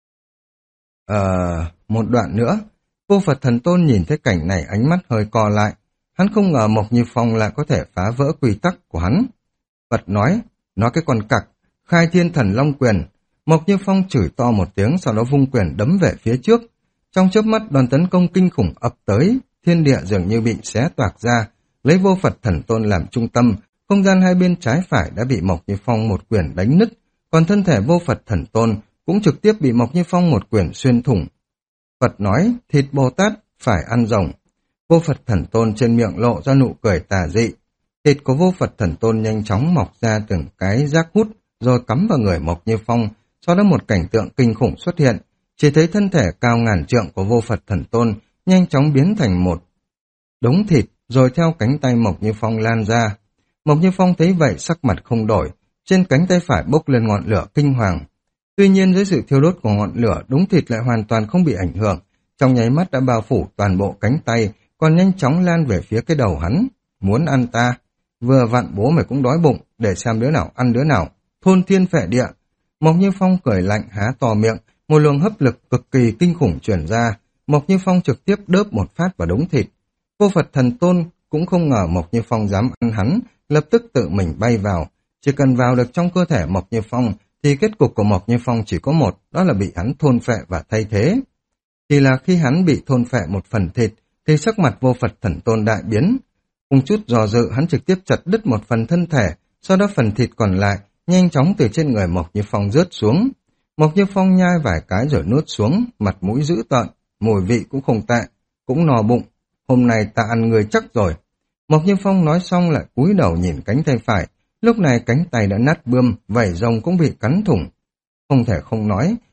Ờ, một đoạn nữa, Vô Phật Thần Tôn nhìn thấy cảnh này ánh mắt hơi co lại. Hắn không ngờ Mộc Như Phong lại có thể phá vỡ quy tắc của hắn. Phật nói, nói cái con cặc, khai thiên thần long quyền. Mộc Như Phong chửi to một tiếng, sau đó vung quyền đấm về phía trước. Trong chớp mắt đòn tấn công kinh khủng ập tới, thiên địa dường như bị xé toạc ra, lấy Vô Phật Thần Tôn làm trung tâm, không gian hai bên trái phải đã bị Mộc Như Phong một quyền đánh nứt, còn thân thể Vô Phật Thần Tôn cũng trực tiếp bị Mộc Như Phong một quyền xuyên thủng. Phật nói, thịt Bồ Tát phải ăn rồng. Vô Phật Thần Tôn trên miệng lộ ra nụ cười tà dị. Thịt của Vô Phật Thần Tôn nhanh chóng mọc ra từng cái rác hút, rồi cắm vào người Mộc Như Phong. Sau đó một cảnh tượng kinh khủng xuất hiện, chỉ thấy thân thể cao ngàn trượng của Vô Phật Thần Tôn nhanh chóng biến thành một đống thịt, rồi theo cánh tay Mộc Như Phong lan ra. Mộc Như Phong thấy vậy sắc mặt không đổi, trên cánh tay phải bốc lên ngọn lửa kinh hoàng. Tuy nhiên dưới sự thiêu đốt của ngọn lửa, đống thịt lại hoàn toàn không bị ảnh hưởng, trong nháy mắt đã bao phủ toàn bộ cánh tay, còn nhanh chóng lan về phía cái đầu hắn. Muốn ăn ta? Vừa vặn bố mày cũng đói bụng, để xem đứa nào ăn đứa nào. Thôn thiên phệ địa. Mộc Như Phong cười lạnh há to miệng, một luồng hấp lực cực kỳ kinh khủng truyền ra. Mộc Như Phong trực tiếp đớp một phát vào đống thịt. Vô Phật Thần Tôn cũng không ngờ Mộc Như Phong dám ăn hắn, lập tức tự mình bay vào. Chỉ cần vào được trong cơ thể Mộc Như Phong, thì kết cục của Mộc Như Phong chỉ có một, đó là bị hắn thôn phệ và thay thế. Thì là khi hắn bị thôn phệ một phần thịt, thì sắc mặt Vô Phật Thần Tôn đại biến. Không chút dò dự, hắn trực tiếp chặt đứt một phần thân thể, sau đó phần thịt còn lại nhanh chóng từ trên người Mộc Như Phong rớt xuống. Mộc Như Phong nhai vài cái rồi nuốt xuống, mặt mũi dữ tợn, mùi vị cũng không tệ, cũng no bụng. Hôm nay ta ăn người chắc rồi. Mộc Như Phong nói xong lại cúi đầu nhìn cánh tay phải, lúc này cánh tay đã nát bươm, vảy rồng cũng bị cắn thủng. Không thể không nói,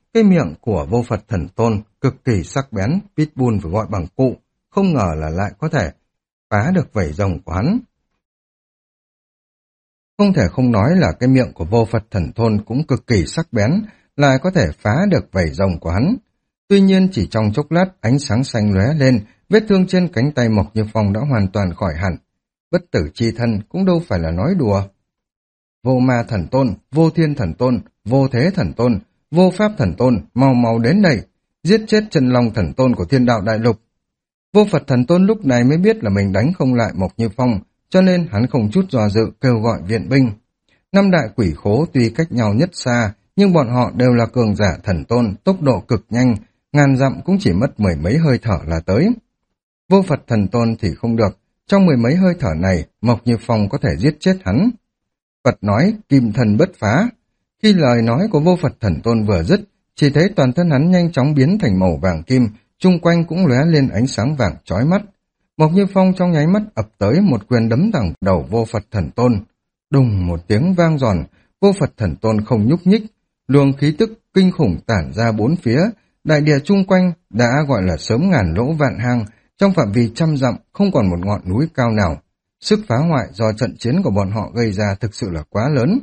Cái miệng của vô Phật Thần Tôn cực kỳ sắc bén, Pitbull phải gọi bằng cụ, không ngờ là lại có thể phá được vảy rồng của hắn. Không thể không nói là cái miệng của vô Phật Thần Tôn cũng cực kỳ sắc bén, lại có thể phá được vảy rồng của hắn. Tuy nhiên chỉ trong chốc lát ánh sáng xanh lóe lên, vết thương trên cánh tay Mộc Như Phong đã hoàn toàn khỏi hẳn. Bất tử chi thân cũng đâu phải là nói đùa. Vô Ma Thần Tôn, Vô Thiên Thần Tôn, Vô Thế Thần Tôn, Vô Pháp Thần Tôn, mau mau đến đây, giết chết Chân Long Thần Tôn của Thiên Đạo Đại Lục. Vô Phật Thần Tôn lúc này mới biết là mình đánh không lại Mộc Như Phong, cho nên hắn không chút do dự kêu gọi viện binh. Năm đại quỷ khố tuy cách nhau nhất xa, nhưng bọn họ đều là cường giả thần tôn, tốc độ cực nhanh, ngàn dặm cũng chỉ mất mười mấy hơi thở là tới. Vô Phật Thần Tôn thì không được, trong mười mấy hơi thở này, Mộc Như Phong có thể giết chết hắn. Phật nói, kim thần bất phá. Khi lời nói của Vô Phật Thần Tôn vừa dứt, chỉ thấy toàn thân hắn nhanh chóng biến thành màu vàng kim, chung quanh cũng lóe lên ánh sáng vàng chói mắt. Mộc Như Phong trong nháy mắt ập tới một quyền đấm thẳng đầu Vô Phật Thần Tôn. Đùng một tiếng vang giòn, Vô Phật Thần Tôn không nhúc nhích, luồng khí tức kinh khủng tản ra bốn phía, đại địa chung quanh đã gọi là sớm ngàn lỗ vạn hang, trong phạm vi trăm dặm không còn một ngọn núi cao nào. Sức phá hoại do trận chiến của bọn họ gây ra thực sự là quá lớn.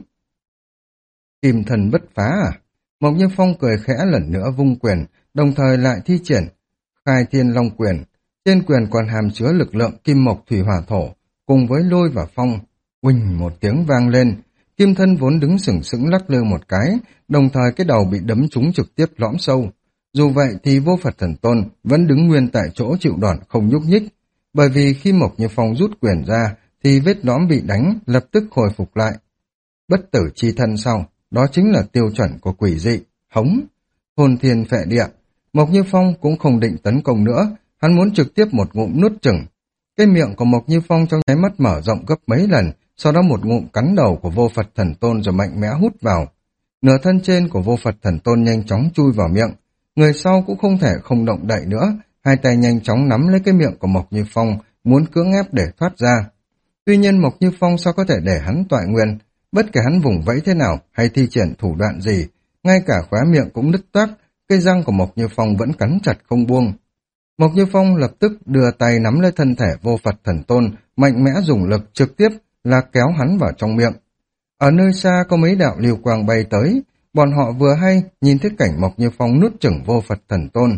Kim thần bất phá à? Mộc Như Phong cười khẽ lần nữa vung quyền, đồng thời lại thi triển Khai Thiên Long Quyền. Trên quyền còn hàm chứa lực lượng kim mộc thủy hỏa thổ, cùng với lôi và phong. Uỳnh một tiếng vang lên, kim thân vốn đứng sừng sững lắc lư một cái, đồng thời cái đầu bị đấm trúng trực tiếp lõm sâu. Dù vậy thì Vô Phật Thần Tôn vẫn đứng nguyên tại chỗ chịu đòn không nhúc nhích, bởi vì khi Mộc Như Phong rút quyền ra thì vết lõm bị đánh lập tức hồi phục lại. Bất tử chi thân sau, đó chính là tiêu chuẩn của quỷ dị, hống, hồn thiên phệ địa. Mộc Như Phong cũng không định tấn công nữa, hắn muốn trực tiếp một ngụm nuốt chửng. Cái miệng của Mộc Như Phong trong nháy mắt mở rộng gấp mấy lần, sau đó một ngụm cắn đầu của Vô Phật Thần Tôn rồi mạnh mẽ hút vào. Nửa thân trên của Vô Phật Thần Tôn nhanh chóng chui vào miệng, người sau cũng không thể không động đậy nữa, hai tay nhanh chóng nắm lấy cái miệng của Mộc Như Phong, muốn cưỡng ép để thoát ra. Tuy nhiên Mộc Như Phong sao có thể để hắn tọa nguyên, bất kể hắn vùng vẫy thế nào hay thi triển thủ đoạn gì, ngay cả khóe miệng cũng nứt toác, cây răng của Mộc Như Phong vẫn cắn chặt không buông. Mộc Như Phong lập tức đưa tay nắm lấy thân thể Vô Phật Thần Tôn, mạnh mẽ dùng lực trực tiếp là kéo hắn vào trong miệng. Ở nơi xa có mấy đạo lưu quang bay tới, bọn họ vừa hay nhìn thấy cảnh Mộc Như Phong nuốt chửng Vô Phật Thần Tôn.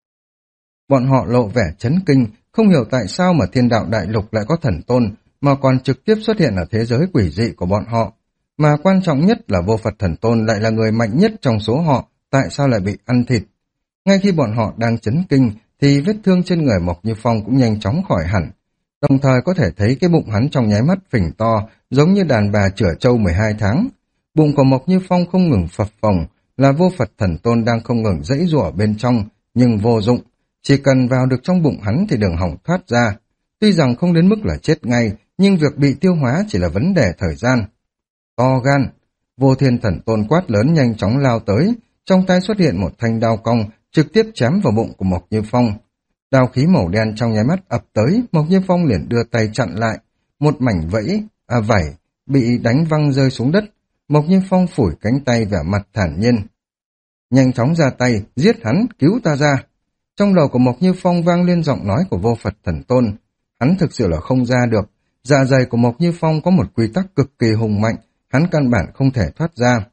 Bọn họ lộ vẻ chấn kinh, không hiểu tại sao mà Thiên Đạo Đại Lục lại có thần tôn, mà còn trực tiếp xuất hiện ở thế giới quỷ dị của bọn họ. Mà quan trọng nhất là Vô Phật Thần Tôn lại là người mạnh nhất trong số họ, tại sao lại bị ăn thịt? Ngay khi bọn họ đang chấn kinh, thì vết thương trên người Mộc Như Phong cũng nhanh chóng khỏi hẳn. Đồng thời có thể thấy cái bụng hắn trong nháy mắt phình to, giống như đàn bà chửa trâu mười hai tháng. Bụng của Mộc Như Phong không ngừng phập phồng, là Vô Phật Thần Tôn đang không ngừng giãy giụa bên trong, nhưng vô dụng. Chỉ cần vào được trong bụng hắn thì đường hỏng thoát ra. Tuy rằng không đến mức là chết ngay, nhưng việc bị tiêu hóa chỉ là vấn đề thời gian. To gan! Vô Thiên Thần Tôn quát lớn nhanh chóng lao tới, trong tay xuất hiện một thanh đao cong, trực tiếp chém vào bụng của Mộc Như Phong. Đao khí màu đen trong nháy mắt ập tới, Mộc Như Phong liền đưa tay chặn lại, một mảnh vẫy, à vảy, bị đánh văng rơi xuống đất. Mộc Như Phong phủi cánh tay vẻ mặt thản nhiên. Nhanh chóng ra tay, giết hắn, cứu ta ra. Trong đầu của Mộc Như Phong vang lên giọng nói của Vô Phật Thần Tôn. Hắn thực sự là không ra được. Dạ dày của Mộc Như Phong có một quy tắc cực kỳ hùng mạnh, hắn căn bản không thể thoát ra.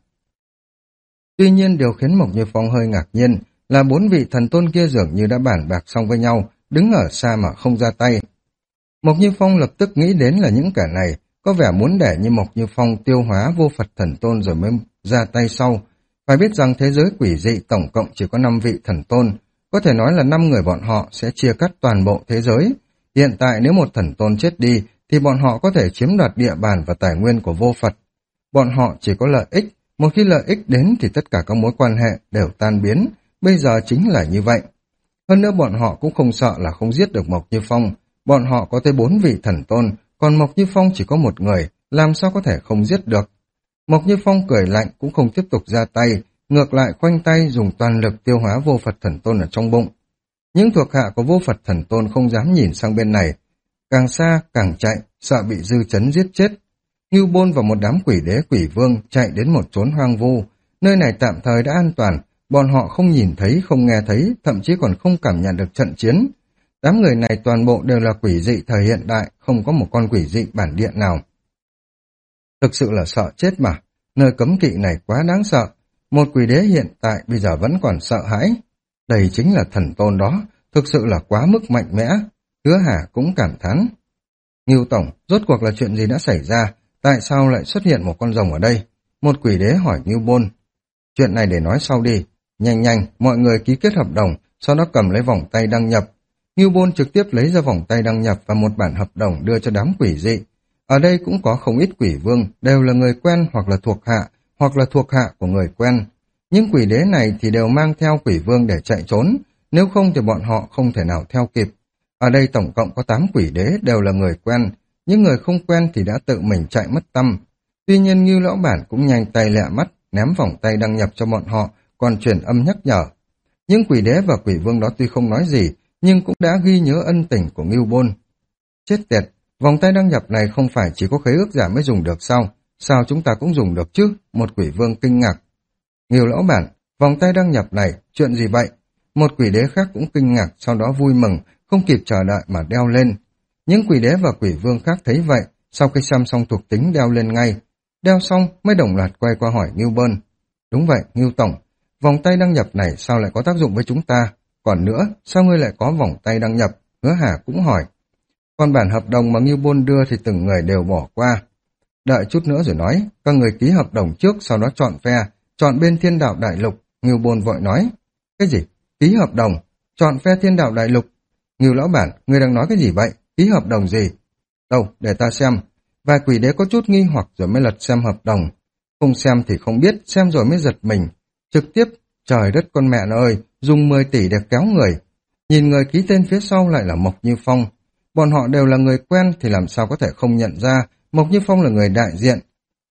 Tuy nhiên điều khiến Mộc Như Phong hơi ngạc nhiên là bốn vị thần tôn kia dường như đã bàn bạc xong với nhau, đứng ở xa mà không ra tay. Mộc Như Phong lập tức nghĩ đến là những kẻ này có vẻ muốn để như Mộc Như Phong tiêu hóa Vô Phật Thần Tôn rồi mới ra tay sau. Phải biết rằng thế giới quỷ dị tổng cộng chỉ có năm vị thần tôn, có thể nói là năm người bọn họ sẽ chia cắt toàn bộ thế giới. Hiện tại nếu một thần tôn chết đi thì bọn họ có thể chiếm đoạt địa bàn và tài nguyên của Vô Phật. Bọn họ chỉ có lợi ích, một khi lợi ích đến thì tất cả các mối quan hệ đều tan biến, bây giờ chính là như vậy. Hơn nữa bọn họ cũng không sợ là không giết được Mộc Như Phong, bọn họ có tới bốn vị thần tôn, còn Mộc Như Phong chỉ có một người, làm sao có thể không giết được. Mộc Như Phong cười lạnh cũng không tiếp tục ra tay, ngược lại khoanh tay dùng toàn lực tiêu hóa Vô Phật Thần Tôn ở trong bụng. Những thuộc hạ của Vô Phật Thần Tôn không dám nhìn sang bên này, càng xa càng chạy, sợ bị dư chấn giết chết. Ngưu Bôn và một đám quỷ đế quỷ vương chạy đến một chốn hoang vu, nơi này tạm thời đã an toàn, bọn họ không nhìn thấy, không nghe thấy, thậm chí còn không cảm nhận được trận chiến. Đám người này toàn bộ đều là quỷ dị thời hiện đại, không có một con quỷ dị bản địa nào. Thực sự là sợ chết mà, nơi cấm kỵ này quá đáng sợ. Một quỷ đế hiện tại bây giờ vẫn còn sợ hãi. Đây chính là thần tôn đó, thực sự là quá mức mạnh mẽ. Hứa Hà cũng cảm thán. Ngưu Tổng, rốt cuộc là chuyện gì đã xảy ra? Tại sao lại xuất hiện một con rồng ở đây? Một quỷ đế hỏi Ngưu Bôn. Chuyện này để nói sau đi. Nhanh nhanh, mọi người ký kết hợp đồng, sau đó cầm lấy vòng tay đăng nhập. Ngưu Bôn trực tiếp lấy ra vòng tay đăng nhập và một bản hợp đồng đưa cho đám quỷ dị. Ở đây cũng có không ít quỷ vương, đều là người quen hoặc là thuộc hạ, hoặc là thuộc hạ của người quen. Những quỷ đế này thì đều mang theo quỷ vương để chạy trốn, nếu không thì bọn họ không thể nào theo kịp. Ở đây tổng cộng có tám quỷ đế đều là người quen, những người không quen thì đã tự mình chạy mất tăm. Tuy nhiên Ngưu lão bản cũng nhanh tay lẹ mắt, ném vòng tay đăng nhập cho bọn họ, còn truyền âm nhắc nhở. Những quỷ đế và quỷ vương đó tuy không nói gì, nhưng cũng đã ghi nhớ ân tình của Ngưu Bôn. Chết tiệt, vòng tay đăng nhập này không phải chỉ có khế ước giả mới dùng được sao? Sao chúng ta cũng dùng được chứ? Một quỷ vương kinh ngạc. Ngưu lão bản, vòng tay đăng nhập này, chuyện gì vậy? Một quỷ đế khác cũng kinh ngạc, sau đó vui mừng, không kịp chờ đợi mà đeo lên. Những quỷ đế và quỷ vương khác thấy vậy, sau khi xem xong thuộc tính đeo lên ngay. Đeo xong mới đồng loạt quay qua hỏi Ngưu Bôn. Đúng vậy, Ngưu Tổng, vòng tay đăng nhập này sao lại có tác dụng với chúng ta? Còn nữa, sao ngươi lại có vòng tay đăng nhập? Hứa Hà cũng hỏi. Còn bản hợp đồng mà Ngưu Bôn đưa thì từng người đều bỏ qua. Đợi chút nữa rồi nói, các người ký hợp đồng trước, sau đó chọn phe, chọn bên Thiên Đạo Đại Lục. Ngưu Bôn vội nói. Cái gì? Ký hợp đồng? Chọn phe Thiên Đạo Đại Lục? Ngưu lão bản, ngươi đang nói cái gì vậy? Ký hợp đồng gì? Đâu, để ta xem. Vài quỷ đế có chút nghi hoặc rồi mới lật xem hợp đồng. Không xem thì không biết, xem rồi mới giật mình. Trực tiếp, trời đất con mẹ nó ơi, dùng mười tỷ để kéo người. Nhìn người ký tên phía sau lại là Mộc Như Phong. Bọn họ đều là người quen thì làm sao có thể không nhận ra Mộc Như Phong là người đại diện.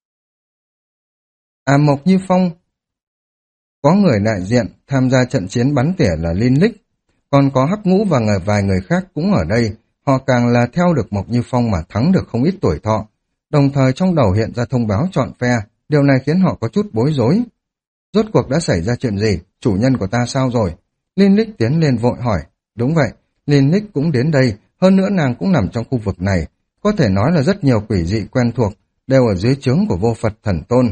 À, Mộc Như Phong có người đại diện tham gia trận chiến bắn tỉa là Linh Lích, còn có Hắc Ngũ và người vài người khác cũng ở đây. Họ càng là theo được Mộc Như Phong mà thắng được không ít tuổi thọ. Đồng thời trong đầu hiện ra thông báo chọn phe, điều này khiến họ có chút bối rối. Rốt cuộc đã xảy ra chuyện gì? Chủ nhân của ta sao rồi? Linh Lích tiến lên vội hỏi. Đúng vậy, Linh Lích cũng đến đây, hơn nữa nàng cũng nằm trong khu vực này. Có thể nói là rất nhiều quỷ dị quen thuộc, đều ở dưới trướng của vô Phật thần tôn.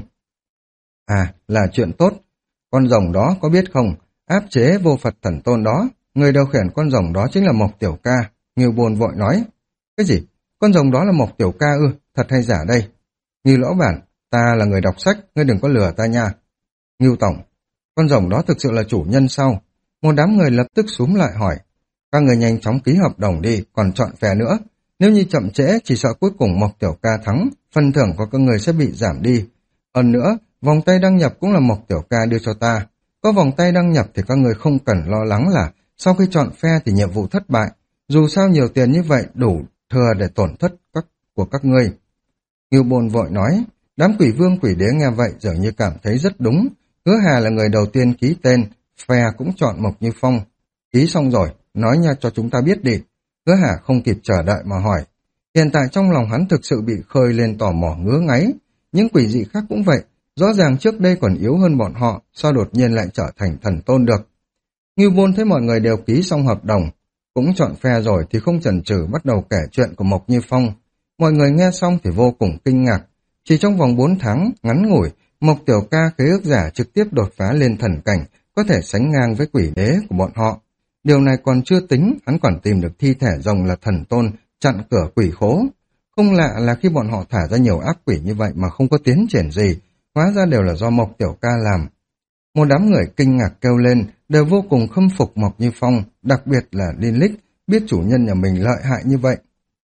À, là chuyện tốt. Con rồng đó có biết không? Áp chế vô Phật thần tôn đó. Người điều khiển con rồng đó chính là Mộc Tiểu Ca. Ngưu Bôn vội nói. Cái gì? Con rồng đó là Mộc Tiểu Ca ư? Thật hay giả đây? Ngưu lão bản, ta là người đọc sách, ngươi đừng có lừa ta nha. Ngưu tổng, con rồng đó thực sự là chủ nhân sao? Một đám người lập tức xúm lại hỏi. Các người nhanh chóng ký hợp đồng đi, còn chọn phe nữa. Nếu như chậm trễ, chỉ sợ cuối cùng Mộc Tiểu Ca thắng, phần thưởng của các người sẽ bị giảm đi. Hơn nữa, vòng tay đăng nhập cũng là Mộc Tiểu Ca đưa cho ta. Có vòng tay đăng nhập thì các người không cần lo lắng là sau khi chọn phe thì nhiệm vụ thất bại. Dù sao nhiều tiền như vậy đủ thừa để tổn thất các của các ngươi. Ngưu Bôn vội nói. Đám quỷ vương quỷ đế nghe vậy dường như cảm thấy rất đúng. Hứa Hà là người đầu tiên ký tên, phe cũng chọn Mộc Như Phong. Ký xong rồi, nói nha cho chúng ta biết đi. Hứa Hà không kịp chờ đợi mà hỏi. Hiện tại trong lòng hắn thực sự bị khơi lên tò mò ngứa ngáy. Những quỷ dị khác cũng vậy, rõ ràng trước đây còn yếu hơn bọn họ, sao đột nhiên lại trở thành thần tôn được. Ngưu Bôn thấy mọi người đều ký xong hợp đồng, cũng chọn phe rồi thì không chần chừ bắt đầu kể chuyện của Mộc Như Phong. Mọi người nghe xong thì vô cùng kinh ngạc. Chỉ trong vòng bốn tháng, ngắn ngủi, Mộc Tiểu Ca khế ước giả trực tiếp đột phá lên thần cảnh, có thể sánh ngang với quỷ đế của bọn họ. Điều này còn chưa tính, hắn còn tìm được thi thể rồng là thần tôn, chặn cửa quỷ khố. Không lạ là khi bọn họ thả ra nhiều ác quỷ như vậy mà không có tiến triển gì, hóa ra đều là do Mộc Tiểu Ca làm. Một đám người kinh ngạc kêu lên, đều vô cùng khâm phục Mộc Như Phong, đặc biệt là Linh Lích, biết chủ nhân nhà mình lợi hại như vậy.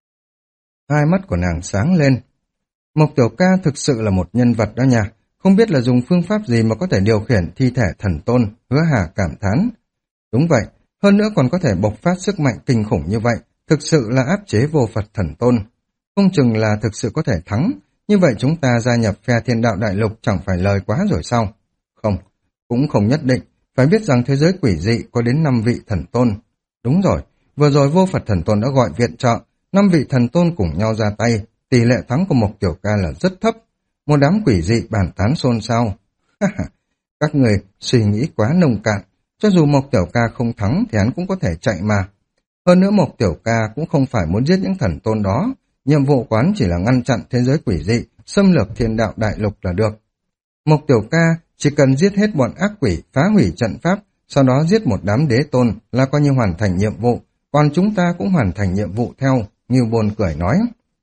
Hai mắt của nàng sáng lên. Mộc Tiểu Ca thực sự là một nhân vật đó nha, không biết là dùng phương pháp gì mà có thể điều khiển thi thể thần tôn. Hứa Hà cảm thán. Đúng vậy, hơn nữa còn có thể bộc phát sức mạnh kinh khủng như vậy, thực sự là áp chế vô Phật thần tôn. Không chừng là thực sự có thể thắng, như vậy chúng ta gia nhập phe Thiên Đạo Đại Lục chẳng phải lời quá rồi sao? Không, cũng không nhất định, phải biết rằng thế giới quỷ dị có đến năm vị thần tôn. Đúng rồi, vừa rồi vô Phật thần tôn đã gọi viện trợ, năm vị thần tôn cùng nhau ra tay, tỷ lệ thắng của Mộc Tiểu Ca là rất thấp. Một đám quỷ dị bàn tán xôn xao. Các người suy nghĩ quá nông cạn, cho dù Mộc Tiểu Ca không thắng thì hắn cũng có thể chạy mà. Hơn nữa Mộc Tiểu Ca cũng không phải muốn giết những thần tôn đó, nhiệm vụ quán chỉ là ngăn chặn thế giới quỷ dị, xâm lược thiên đạo đại lục là được. Mộc Tiểu Ca chỉ cần giết hết bọn ác quỷ, phá hủy trận pháp, sau đó giết một đám đế tôn là coi như hoàn thành nhiệm vụ, còn chúng ta cũng hoàn thành nhiệm vụ theo, Ngưu Bôn cười nói.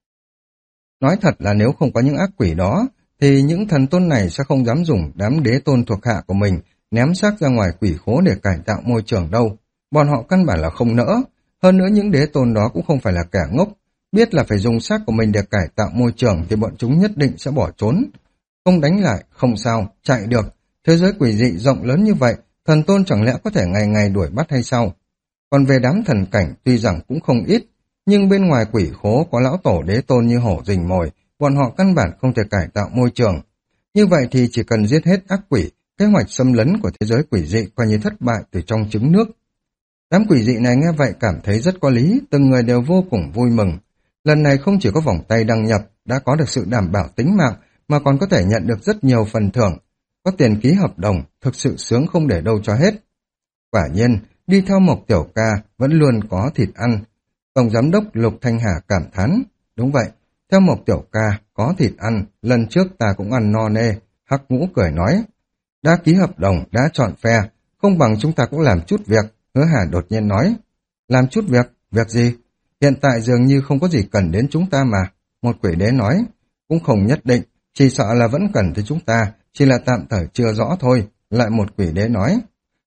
Nói thật là nếu không có những ác quỷ đó, thì những thần tôn này sẽ không dám dùng đám đế tôn thuộc hạ của mình ném xác ra ngoài quỷ khố để cải tạo môi trường đâu. Bọn họ căn bản là không nỡ. Hơn nữa những đế tôn đó cũng không phải là kẻ ngốc. Biết là phải dùng xác của mình để cải tạo môi trường thì bọn chúng nhất định sẽ bỏ trốn. Không đánh lại, không sao, chạy được. Thế giới quỷ dị rộng lớn như vậy, thần tôn chẳng lẽ có thể ngày ngày đuổi bắt hay sao? Còn về đám thần cảnh tuy rằng cũng không ít, nhưng bên ngoài quỷ khố có lão tổ đế tôn như hổ rình mồi, bọn họ căn bản không thể cải tạo môi trường. Như vậy thì chỉ cần giết hết ác quỷ, kế hoạch xâm lấn của thế giới quỷ dị coi như thất bại từ trong trứng nước. Đám quỷ dị này nghe vậy cảm thấy rất có lý, từng người đều vô cùng vui mừng. Lần này không chỉ có vòng tay đăng nhập, đã có được sự đảm bảo tính mạng, mà còn có thể nhận được rất nhiều phần thưởng. Có tiền ký hợp đồng, thực sự sướng không để đâu cho hết. Quả nhiên, đi theo Mộc Tiểu Ca vẫn luôn có thịt ăn. Tổng giám đốc Lục Thanh Hà cảm thán. Đúng vậy, theo Mộc Tiểu Ca có thịt ăn, lần trước ta cũng ăn no nê. Hắc Ngũ cười nói. Đã ký hợp đồng, đã chọn phe, không bằng chúng ta cũng làm chút việc. Hứa Hà đột nhiên nói. Làm chút việc, việc gì? Hiện tại dường như không có gì cần đến chúng ta mà. Một quỷ đế nói. Cũng không nhất định, chỉ sợ là vẫn cần tới chúng ta, chỉ là tạm thời chưa rõ thôi. Lại một quỷ đế nói.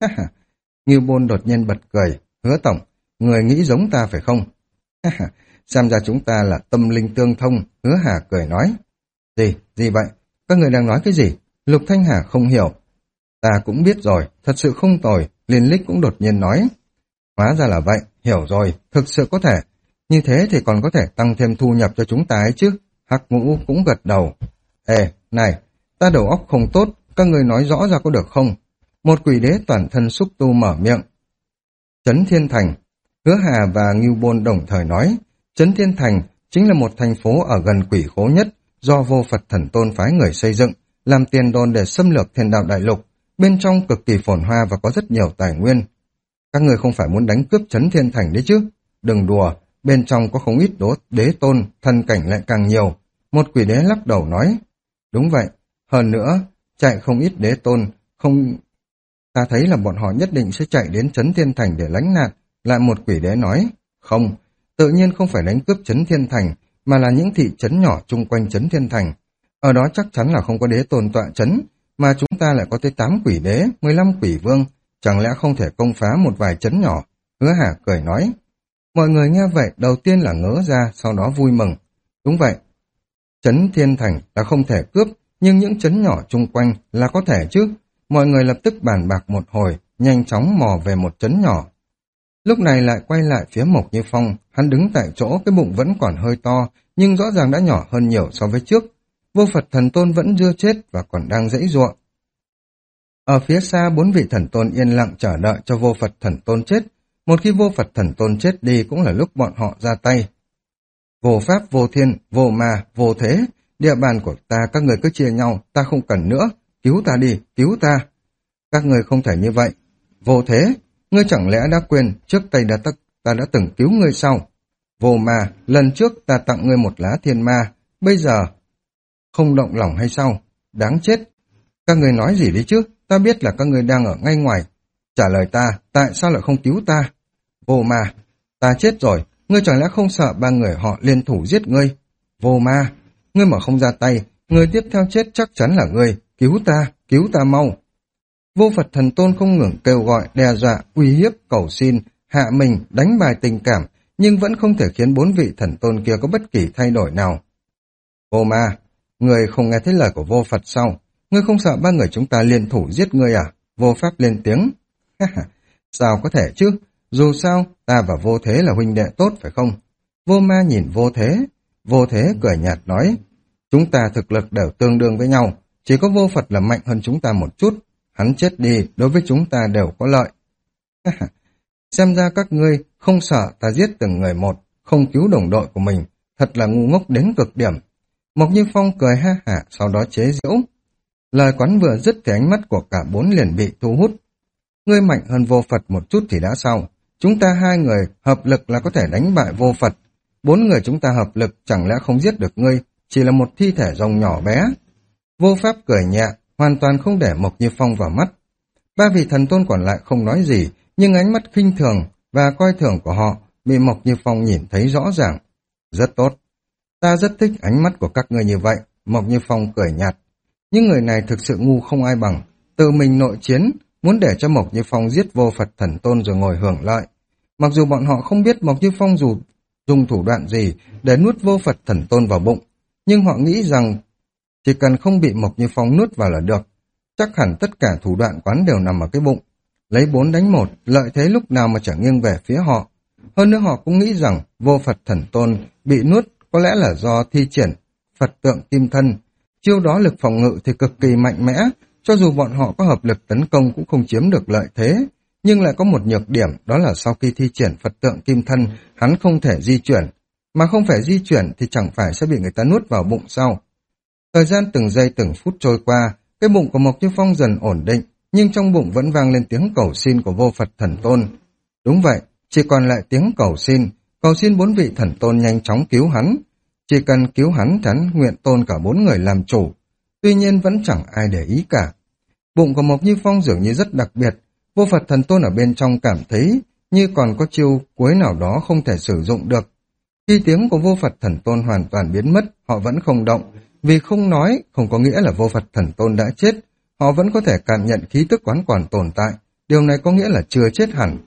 Ngưu Bôn đột nhiên bật cười. Hứa tổng, người nghĩ giống ta phải không? Xem ra chúng ta là tâm linh tương thông. Hứa Hà cười nói. Gì, gì vậy? Các người đang nói cái gì? Lục Thanh Hà không hiểu. Ta cũng biết rồi, thật sự không tồi. Liên Lích cũng đột nhiên nói. Hóa ra là vậy, hiểu rồi, thực sự có thể. Như thế thì còn có thể tăng thêm thu nhập cho chúng ta ấy chứ. Hắc Ngũ cũng gật đầu. Ê, này, ta đầu óc không tốt, các người nói rõ ra có được không? Một quỷ đế toàn thân xúc tu mở miệng. Trấn Thiên Thành. Hứa Hà và Ngưu Bôn đồng thời nói. Trấn Thiên Thành chính là một thành phố ở gần quỷ khố nhất, do Vô Phật Thần Tôn phái người xây dựng, làm tiền đồn để xâm lược thiên đạo đại lục. Bên trong cực kỳ phồn hoa và có rất nhiều tài nguyên. Các người không phải muốn đánh cướp Trấn Thiên Thành đấy chứ? Đừng đùa, bên trong có không ít đố đế tôn, thân cảnh lại càng nhiều. Một quỷ đế lắc đầu nói. Đúng vậy, hơn nữa, chạy không ít đế tôn, không... Ta thấy là bọn họ nhất định sẽ chạy đến Trấn Thiên Thành để lánh nạn. Lại một quỷ đế nói. Không, tự nhiên không phải đánh cướp Trấn Thiên Thành, mà là những thị trấn nhỏ chung quanh Trấn Thiên Thành. Ở đó chắc chắn là không có đế tôn tọa trấn, mà chúng ta lại có tới tám quỷ đế, mười lăm quỷ vương, chẳng lẽ không thể công phá một vài trấn nhỏ? Hứa Hà cười nói. Mọi người nghe vậy đầu tiên là ngớ ra, sau đó vui mừng. Đúng vậy, Trấn Thiên Thành là không thể cướp, nhưng những trấn nhỏ chung quanh là có thể chứ. Mọi người lập tức bàn bạc một hồi, nhanh chóng mò về một trấn nhỏ. Lúc này lại quay lại phía Mộc Như Phong, hắn đứng tại chỗ, cái bụng vẫn còn hơi to, nhưng rõ ràng đã nhỏ hơn nhiều so với trước. Vô Phật Thần Tôn vẫn chưa chết và còn đang giãy giụa. Ở phía xa, bốn vị thần tôn yên lặng chờ đợi cho Vô Phật Thần Tôn chết. Một khi Vô Phật Thần Tôn chết đi cũng là lúc bọn họ ra tay. Vô pháp, vô thiên, vô ma, vô thế. Địa bàn của ta các người cứ chia nhau, ta không cần nữa. Cứu ta đi, cứu ta. Các người không thể như vậy. Vô thế, ngươi chẳng lẽ đã quên trước đây đã ta, ta đã từng cứu ngươi sao? Vô ma, lần trước ta tặng ngươi một lá thiên ma, bây giờ không động lòng hay sao? Đáng chết. Các người nói gì đi chứ? Ta biết là các người đang ở ngay ngoài. Trả lời ta, tại sao lại không cứu ta? Vô ma, ta chết rồi, ngươi chẳng lẽ không sợ ba người họ liên thủ giết ngươi? Vô ma, ngươi mà không ra tay, người tiếp theo chết chắc chắn là ngươi. Cứu ta, cứu ta mau. Vô Phật Thần Tôn không ngừng kêu gọi, đe dọa, uy hiếp, cầu xin, hạ mình, đánh bài tình cảm, nhưng vẫn không thể khiến bốn vị thần tôn kia có bất kỳ thay đổi nào. Vô ma, người không nghe thấy lời của Vô Phật sao? Ngươi không sợ ba người chúng ta liên thủ giết ngươi à? Vô Pháp lên tiếng. Sao có thể chứ? Dù sao, ta và Vô Thế là huynh đệ tốt phải không? Vô ma nhìn Vô Thế. Vô Thế cười nhạt nói. Chúng ta thực lực đều tương đương với nhau. Chỉ có Vô Phật là mạnh hơn chúng ta một chút. Hắn chết đi, đối với chúng ta đều có lợi. Xem ra các ngươi không sợ ta giết từng người một, không cứu đồng đội của mình. Thật là ngu ngốc đến cực điểm. Mộc Như Phong cười ha hả, sau đó chế giễu. Lời quán vừa dứt thì ánh mắt của cả bốn liền bị thu hút. Ngươi mạnh hơn vô Phật một chút thì đã sao? Chúng ta hai người hợp lực là có thể đánh bại vô Phật. Bốn người chúng ta hợp lực chẳng lẽ không giết được ngươi, chỉ là một thi thể rồng nhỏ bé. Vô Pháp cười nhẹ, hoàn toàn không để Mộc Như Phong vào mắt. Ba vị thần tôn còn lại không nói gì, nhưng ánh mắt khinh thường và coi thường của họ bị Mộc Như Phong nhìn thấy rõ ràng. Rất tốt. Ta rất thích ánh mắt của các ngươi như vậy, Mộc Như Phong cười nhạt. Những người này thực sự ngu không ai bằng, tự mình nội chiến, muốn để cho Mộc Như Phong giết vô Phật thần tôn rồi ngồi hưởng lợi. Mặc dù bọn họ không biết Mộc Như Phong dù dùng thủ đoạn gì để nuốt vô Phật thần tôn vào bụng, nhưng họ nghĩ rằng chỉ cần không bị Mộc Như Phong nuốt vào là được. Chắc hẳn tất cả thủ đoạn quán đều nằm ở cái bụng. Lấy bốn đánh một, lợi thế lúc nào mà trở nghiêng về phía họ. Hơn nữa họ cũng nghĩ rằng vô Phật thần tôn bị nuốt có lẽ là do thi triển Phật tượng kim thân. Chiêu đó lực phòng ngự thì cực kỳ mạnh mẽ, cho dù bọn họ có hợp lực tấn công cũng không chiếm được lợi thế. Nhưng lại có một nhược điểm, đó là sau khi thi triển Phật tượng kim thân, hắn không thể di chuyển. Mà không phải di chuyển thì chẳng phải sẽ bị người ta nuốt vào bụng sao? Thời gian từng giây từng phút trôi qua, cái bụng của Mộc Như Phong dần ổn định, nhưng trong bụng vẫn vang lên tiếng cầu xin của vô Phật thần tôn. Đúng vậy, chỉ còn lại tiếng cầu xin, cầu xin bốn vị thần tôn nhanh chóng cứu hắn. Chỉ cần cứu hắn, hắn nguyện tôn cả bốn người làm chủ. Tuy nhiên vẫn chẳng ai để ý cả. Bụng của Mộc Như Phong dường như rất đặc biệt, vô Phật thần tôn ở bên trong cảm thấy như còn có chiêu cuối nào đó không thể sử dụng được. Khi tiếng của vô Phật thần tôn hoàn toàn biến mất, họ vẫn không động, vì không nói không có nghĩa là vô Phật thần tôn đã chết, họ vẫn có thể cảm nhận khí tức quán còn tồn tại, điều này có nghĩa là chưa chết hẳn.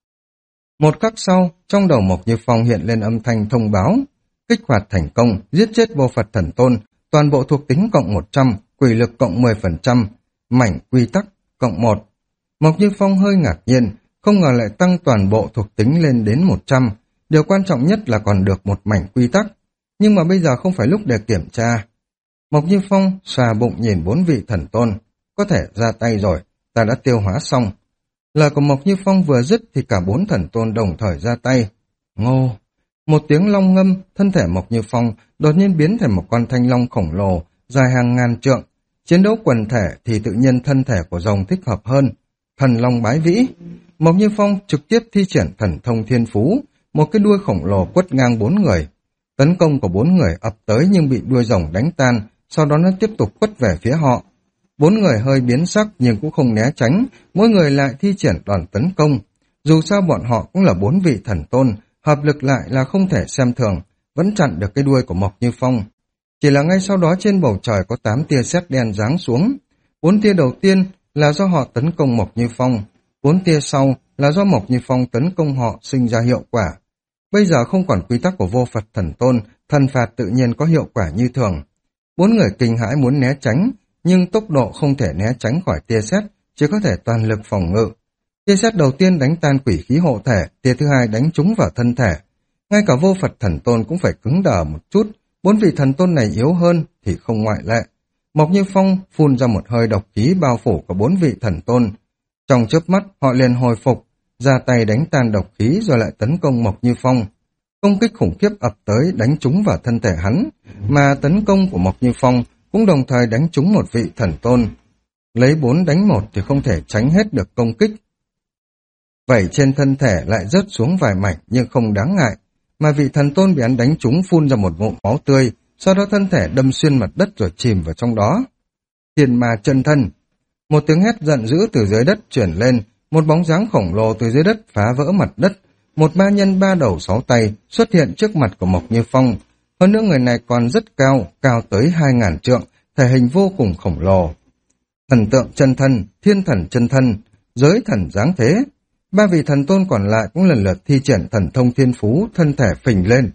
Một khắc sau, trong đầu Mộc Như Phong hiện lên âm thanh thông báo, kích hoạt thành công, giết chết vô Phật thần tôn, toàn bộ thuộc tính cộng một trăm, quỷ lực cộng mười phần trăm, mảnh quy tắc cộng một. Mộc Như Phong hơi ngạc nhiên, không ngờ lại tăng toàn bộ thuộc tính lên đến một trăm, điều quan trọng nhất là còn được một mảnh quy tắc, nhưng mà bây giờ không phải lúc để kiểm tra. Mộc Như Phong xòa bụng nhìn bốn vị thần tôn, có thể ra tay rồi, ta đã tiêu hóa xong. Lời của Mộc Như Phong vừa dứt thì cả bốn thần tôn đồng thời ra tay. Ngô! Một tiếng long ngâm, thân thể Mộc Như Phong đột nhiên biến thành một con thanh long khổng lồ, dài hàng ngàn trượng. Chiến đấu quần thể thì tự nhiên thân thể của rồng thích hợp hơn. Thần long bái vĩ. Mộc Như Phong trực tiếp thi triển thần thông thiên phú, một cái đuôi khổng lồ quất ngang bốn người. Tấn công của bốn người ập tới nhưng bị đuôi rồng đánh tan, sau đó nó tiếp tục quất về phía họ. Bốn người hơi biến sắc nhưng cũng không né tránh, mỗi người lại thi triển đòn tấn công. Dù sao bọn họ cũng là bốn vị thần tôn, hợp lực lại là không thể xem thường, vẫn chặn được cái đuôi của Mộc Như Phong. Chỉ là ngay sau đó trên bầu trời có tám tia sét đen giáng xuống. Bốn tia đầu tiên là do họ tấn công Mộc Như Phong, bốn tia sau là do Mộc Như Phong tấn công họ sinh ra hiệu quả. Bây giờ không còn quy tắc của vô Phật thần tôn, thần phạt tự nhiên có hiệu quả như thường. Bốn người kinh hãi muốn né tránh, nhưng tốc độ không thể né tránh khỏi tia sét, chỉ có thể toàn lực phòng ngự. Tia sét đầu tiên đánh tan quỷ khí hộ thể, tia thứ hai đánh trúng vào thân thể. Ngay cả vô Phật thần tôn cũng phải cứng đờ một chút, bốn vị thần tôn này yếu hơn thì không ngoại lệ. Mộc Như Phong phun ra một hơi độc khí bao phủ của bốn vị thần tôn. Trong chớp mắt họ liền hồi phục, ra tay đánh tan độc khí rồi lại tấn công Mộc Như Phong. Công kích khủng khiếp ập tới đánh trúng vào thân thể hắn, mà tấn công của Mộc Như Phong cũng đồng thời đánh trúng một vị thần tôn. Lấy bốn đánh một thì không thể tránh hết được công kích. Vảy trên thân thể lại rớt xuống vài mảnh nhưng không đáng ngại, mà vị thần tôn bị hắn đánh trúng phun ra một ngụm máu tươi, sau đó thân thể đâm xuyên mặt đất rồi chìm vào trong đó. Thiên ma chân thân. Một tiếng hét giận dữ từ dưới đất chuyển lên, một bóng dáng khổng lồ từ dưới đất phá vỡ mặt đất. Một ma nhân ba đầu sáu tay xuất hiện trước mặt của Mộc Như Phong. Hơn nữa người này còn rất cao, cao tới hai ngàn trượng, thể hình vô cùng khổng lồ. Thần tượng chân thân, thiên thần chân thân, giới thần dáng thế. Ba vị thần tôn còn lại cũng lần lượt thi triển thần thông thiên phú, thân thể phình lên.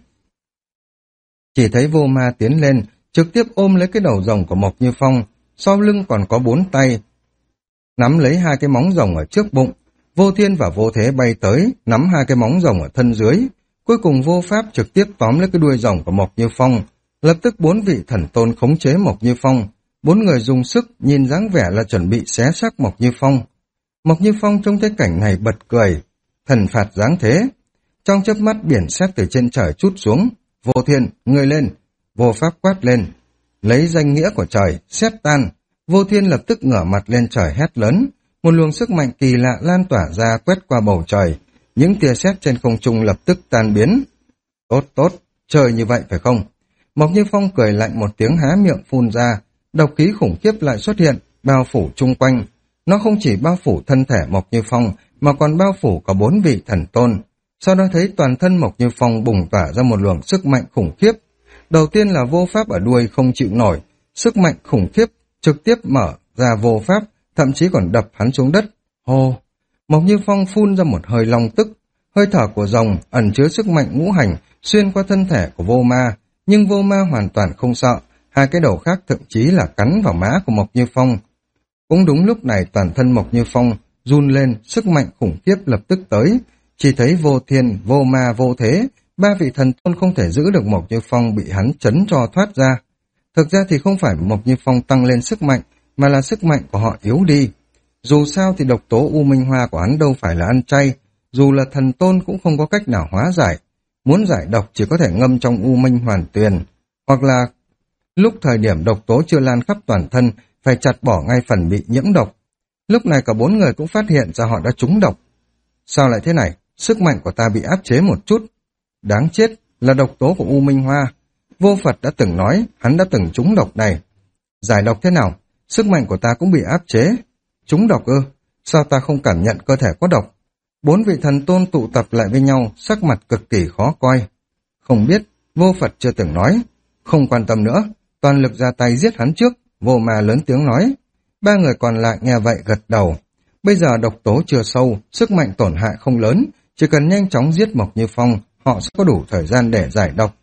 Chỉ thấy vô ma tiến lên, trực tiếp ôm lấy cái đầu rồng của Mộc Như Phong, sau lưng còn có bốn tay, nắm lấy hai cái móng rồng ở trước bụng. Vô thiên và vô thế bay tới, nắm hai cái móng rồng ở thân dưới. Cuối cùng vô pháp trực tiếp tóm lấy cái đuôi rồng của Mộc Như Phong. Lập tức bốn vị thần tôn khống chế Mộc Như Phong. Bốn người dùng sức, nhìn dáng vẻ là chuẩn bị xé xác Mộc Như Phong. Mộc Như Phong trông thấy cảnh này bật cười. Thần phạt dáng thế. Trong chớp mắt biển sét từ trên trời trút xuống. Vô thiên, người lên. Vô pháp quát lên. Lấy danh nghĩa của trời, sét tan. Vô Thiên lập tức ngửa mặt lên trời hét lớn, một luồng sức mạnh kỳ lạ lan tỏa ra quét qua bầu trời, những tia sét trên không trung lập tức tan biến. Tốt tốt, trời như vậy phải không? Mộc Như Phong cười lạnh một tiếng há miệng phun ra, độc khí khủng khiếp lại xuất hiện, bao phủ chung quanh. Nó không chỉ bao phủ thân thể Mộc Như Phong, mà còn bao phủ cả bốn vị thần tôn. Sau đó thấy toàn thân Mộc Như Phong bùng tỏa ra một luồng sức mạnh khủng khiếp. Đầu tiên là vô pháp ở đuôi không chịu nổi, sức mạnh khủng khiếp trực tiếp mở ra vô pháp, thậm chí còn đập hắn xuống đất. Hô! Mộc Như Phong phun ra một hơi long tức, hơi thở của rồng ẩn chứa sức mạnh ngũ hành xuyên qua thân thể của vô ma, nhưng vô ma hoàn toàn không sợ, hai cái đầu khác thậm chí là cắn vào má của Mộc Như Phong. Cũng đúng lúc này toàn thân Mộc Như Phong run lên, sức mạnh khủng khiếp lập tức tới, chỉ thấy vô thiên, vô ma, vô thế, ba vị thần tôn không thể giữ được Mộc Như Phong bị hắn chấn cho thoát ra. Thực ra thì không phải Mộc Như Phong tăng lên sức mạnh, mà là sức mạnh của họ yếu đi. Dù sao thì độc tố U Minh Hoa của hắn đâu phải là ăn chay, dù là thần tôn cũng không có cách nào hóa giải. Muốn giải độc chỉ có thể ngâm trong U Minh Hoàn Tuyền, hoặc là lúc thời điểm độc tố chưa lan khắp toàn thân, phải chặt bỏ ngay phần bị nhiễm độc. Lúc này cả bốn người cũng phát hiện ra họ đã trúng độc. Sao lại thế này? Sức mạnh của ta bị áp chế một chút. Đáng chết, là độc tố của U Minh Hoa. Vô Phật đã từng nói, hắn đã từng trúng độc này. Giải độc thế nào? Sức mạnh của ta cũng bị áp chế. Trúng độc ư? Sao ta không cảm nhận cơ thể có độc? Bốn vị thần tôn tụ tập lại với nhau, sắc mặt cực kỳ khó coi. Không biết, Vô Phật chưa từng nói. Không quan tâm nữa, toàn lực ra tay giết hắn trước. Vô Ma lớn tiếng nói. Ba người còn lại nghe vậy gật đầu. Bây giờ độc tố chưa sâu, sức mạnh tổn hại không lớn, chỉ cần nhanh chóng giết Mộc Như Phong, họ sẽ có đủ thời gian để giải độc.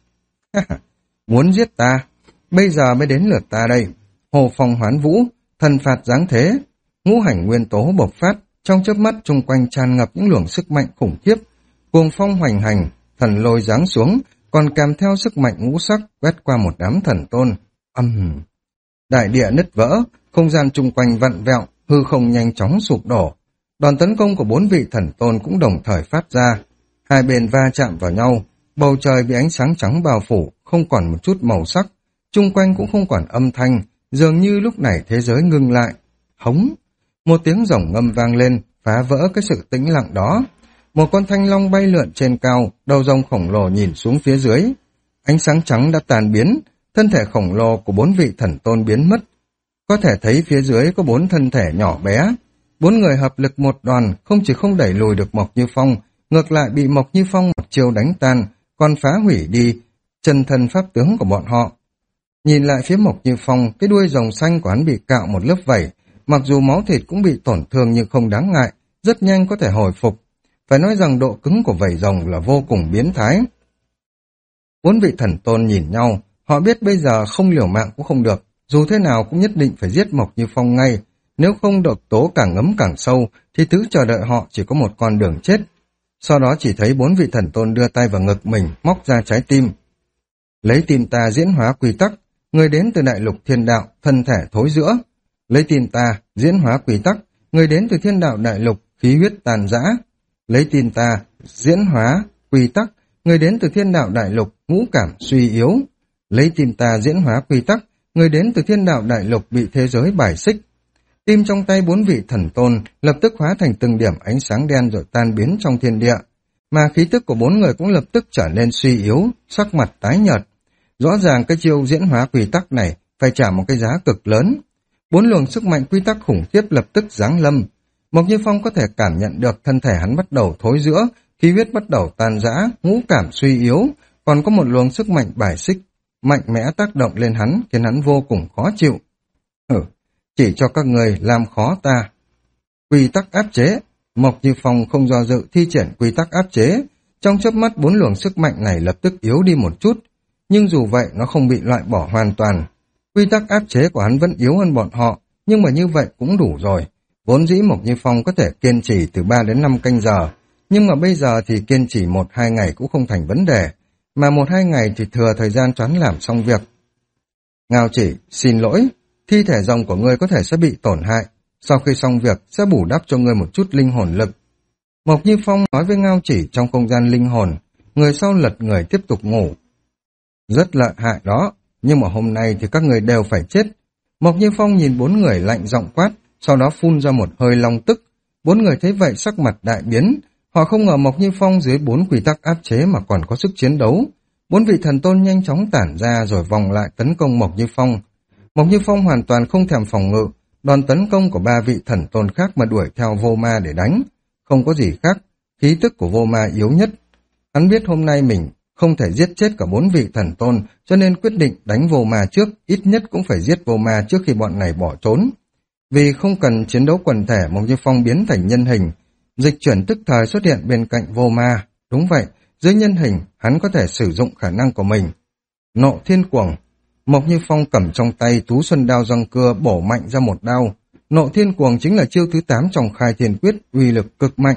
Muốn giết ta, bây giờ mới đến lượt ta đây. Hồ Phong hoán vũ, thần phạt giáng thế, ngũ hành nguyên tố bộc phát, trong chớp mắt chung quanh tràn ngập những luồng sức mạnh khủng khiếp, cuồng phong hoành hành, thần lôi giáng xuống, còn kèm theo sức mạnh ngũ sắc quét qua một đám thần tôn. Âm um. Đại địa nứt vỡ, không gian chung quanh vặn vẹo, hư không nhanh chóng sụp đổ. Đòn tấn công của bốn vị thần tôn cũng đồng thời phát ra. Hai bên va chạm vào nhau, bầu trời bị ánh sáng trắng bao phủ, không còn một chút màu sắc. Chung quanh cũng không còn âm thanh, dường như lúc này thế giới ngưng lại. Hống! Một tiếng rồng ngâm vang lên, phá vỡ cái sự tĩnh lặng đó. Một con thanh long bay lượn trên cao, đầu rồng khổng lồ nhìn xuống phía dưới. Ánh sáng trắng đã tàn biến, thân thể khổng lồ của bốn vị thần tôn biến mất. Có thể thấy phía dưới có bốn thân thể nhỏ bé. Bốn người hợp lực một đoàn, không chỉ không đẩy lùi được Mộc Như Phong, ngược lại bị Mộc Như Phong một chiêu đánh tan, còn phá hủy đi chân thân pháp tướng của bọn họ. Nhìn lại phía Mộc Như Phong, cái đuôi rồng xanh của hắn bị cạo một lớp vảy, mặc dù máu thịt cũng bị tổn thương nhưng không đáng ngại, rất nhanh có thể hồi phục. Phải nói rằng độ cứng của vảy rồng là vô cùng biến thái. Bốn vị thần tôn nhìn nhau, họ biết bây giờ không liều mạng cũng không được, dù thế nào cũng nhất định phải giết Mộc Như Phong ngay, nếu không độc tố càng ngấm càng sâu, thì thứ chờ đợi họ chỉ có một con đường chết. Sau đó chỉ thấy bốn vị thần tôn đưa tay vào ngực mình, móc ra trái tim. Lấy tim ta diễn hóa quy tắc, người đến từ đại lục thiên đạo, thân thể thối rữa. Lấy tim ta diễn hóa quy tắc, người đến từ thiên đạo đại lục, khí huyết tàn rã. Lấy tim ta diễn hóa quy tắc, người đến từ thiên đạo đại lục, ngũ cảm suy yếu. Lấy tim ta diễn hóa quy tắc, người đến từ thiên đạo đại lục bị thế giới bài xích. Tim trong tay bốn vị thần tôn lập tức hóa thành từng điểm ánh sáng đen rồi tan biến trong thiên địa, mà khí tức của bốn người cũng lập tức trở nên suy yếu, sắc mặt tái nhợt. Rõ ràng cái chiêu diễn hóa quy tắc này phải trả một cái giá cực lớn. Bốn luồng sức mạnh quy tắc khủng khiếp lập tức giáng lâm. Mộc Như Phong có thể cảm nhận được thân thể hắn bắt đầu thối rữa, khí huyết bắt đầu tan rã, ngũ cảm suy yếu, còn có một luồng sức mạnh bài xích mạnh mẽ tác động lên hắn, khiến hắn vô cùng khó chịu. Ừ, chỉ cho các người làm khó ta. Quy tắc áp chế. Mộc Như Phong không do dự thi triển quy tắc áp chế. Trong chớp mắt bốn luồng sức mạnh này lập tức yếu đi một chút, nhưng dù vậy nó không bị loại bỏ hoàn toàn. Quy tắc áp chế của hắn vẫn yếu hơn bọn họ, nhưng mà như vậy cũng đủ rồi. Vốn dĩ Mộc Như Phong có thể kiên trì từ ba đến năm canh giờ, nhưng mà bây giờ thì kiên trì một hai ngày cũng không thành vấn đề, mà một hai ngày thì thừa thời gian choán làm xong việc. Ngao Chỉ, xin lỗi, thi thể rồng của ngươi có thể sẽ bị tổn hại, sau khi xong việc sẽ bù đắp cho ngươi một chút linh hồn lực. Mộc Như Phong nói với Ngao Chỉ trong không gian linh hồn, người sau lật người tiếp tục ngủ. Rất lợi hại đó, nhưng mà hôm nay thì các người đều phải chết. Mộc Như Phong nhìn bốn người lạnh giọng quát, sau đó phun ra một hơi long tức. Bốn người thấy vậy sắc mặt đại biến, họ không ngờ Mộc Như Phong dưới bốn quy tắc áp chế mà còn có sức chiến đấu. Bốn vị thần tôn nhanh chóng tản ra rồi vòng lại tấn công Mộc Như Phong. Mộc Như Phong hoàn toàn không thèm phòng ngự, đòn tấn công của ba vị thần tôn khác mà đuổi theo vô ma để đánh. Không có gì khác, khí tức của vô ma yếu nhất. Hắn biết hôm nay mình không thể giết chết cả bốn vị thần tôn, cho nên quyết định đánh vô ma trước, ít nhất cũng phải giết vô ma trước khi bọn này bỏ trốn. Vì không cần chiến đấu quần thể, Mộc Như Phong biến thành nhân hình, dịch chuyển tức thời xuất hiện bên cạnh vô ma. Đúng vậy, dưới nhân hình, hắn có thể sử dụng khả năng của mình. Nộ thiên cuồng, Mộc Như Phong cầm trong tay Tú Xuân đao răng cưa bổ mạnh ra một đao. Nộ thiên cuồng chính là chiêu thứ tám trong Khai Thiên Quyết, uy lực cực mạnh.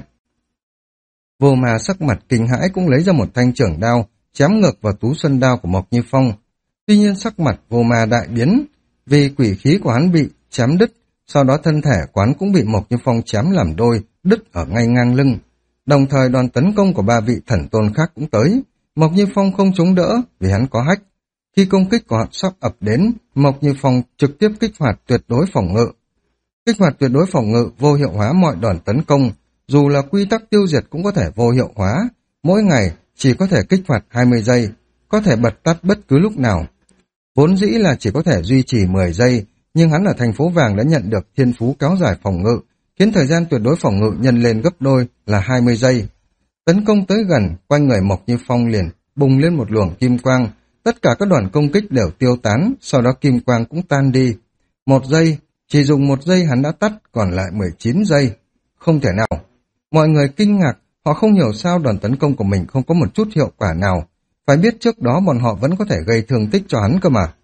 Vô ma sắc mặt kinh hãi cũng lấy ra một thanh trưởng đao, chém ngược vào Tú Xuân đao của Mộc Như Phong. Tuy nhiên sắc mặt vô ma đại biến, vì quỷ khí của hắn bị chém đứt, sau đó thân thể quán cũng bị Mộc Như Phong chém làm đôi, đứt ở ngay ngang lưng. Đồng thời đòn tấn công của ba vị thần tôn khác cũng tới. Mộc Như Phong không chống đỡ vì hắn có hách. Khi công kích của hắn sắp ập đến, Mộc Như Phong trực tiếp kích hoạt tuyệt đối phòng ngự. Kích hoạt tuyệt đối phòng ngự vô hiệu hóa mọi đòn tấn công, dù là quy tắc tiêu diệt cũng có thể vô hiệu hóa. Mỗi ngày chỉ có thể kích hoạt hai mươi giây, có thể bật tắt bất cứ lúc nào. Vốn dĩ là chỉ có thể duy trì mười giây, nhưng hắn ở thành phố vàng đã nhận được thiên phú kéo dài phòng ngự, khiến thời gian tuyệt đối phòng ngự nhân lên gấp đôi là hai mươi giây. Tấn công tới gần, quanh người Mộc Như Phong liền bùng lên một luồng kim quang, tất cả các đoàn công kích đều tiêu tán, sau đó kim quang cũng tan đi. Một giây, chỉ dùng một giây hắn đã tắt, còn lại mười chín giây. Không thể nào. Mọi người kinh ngạc, họ không hiểu sao đòn tấn công của mình không có một chút hiệu quả nào. Phải biết trước đó bọn họ vẫn có thể gây thương tích cho hắn cơ mà.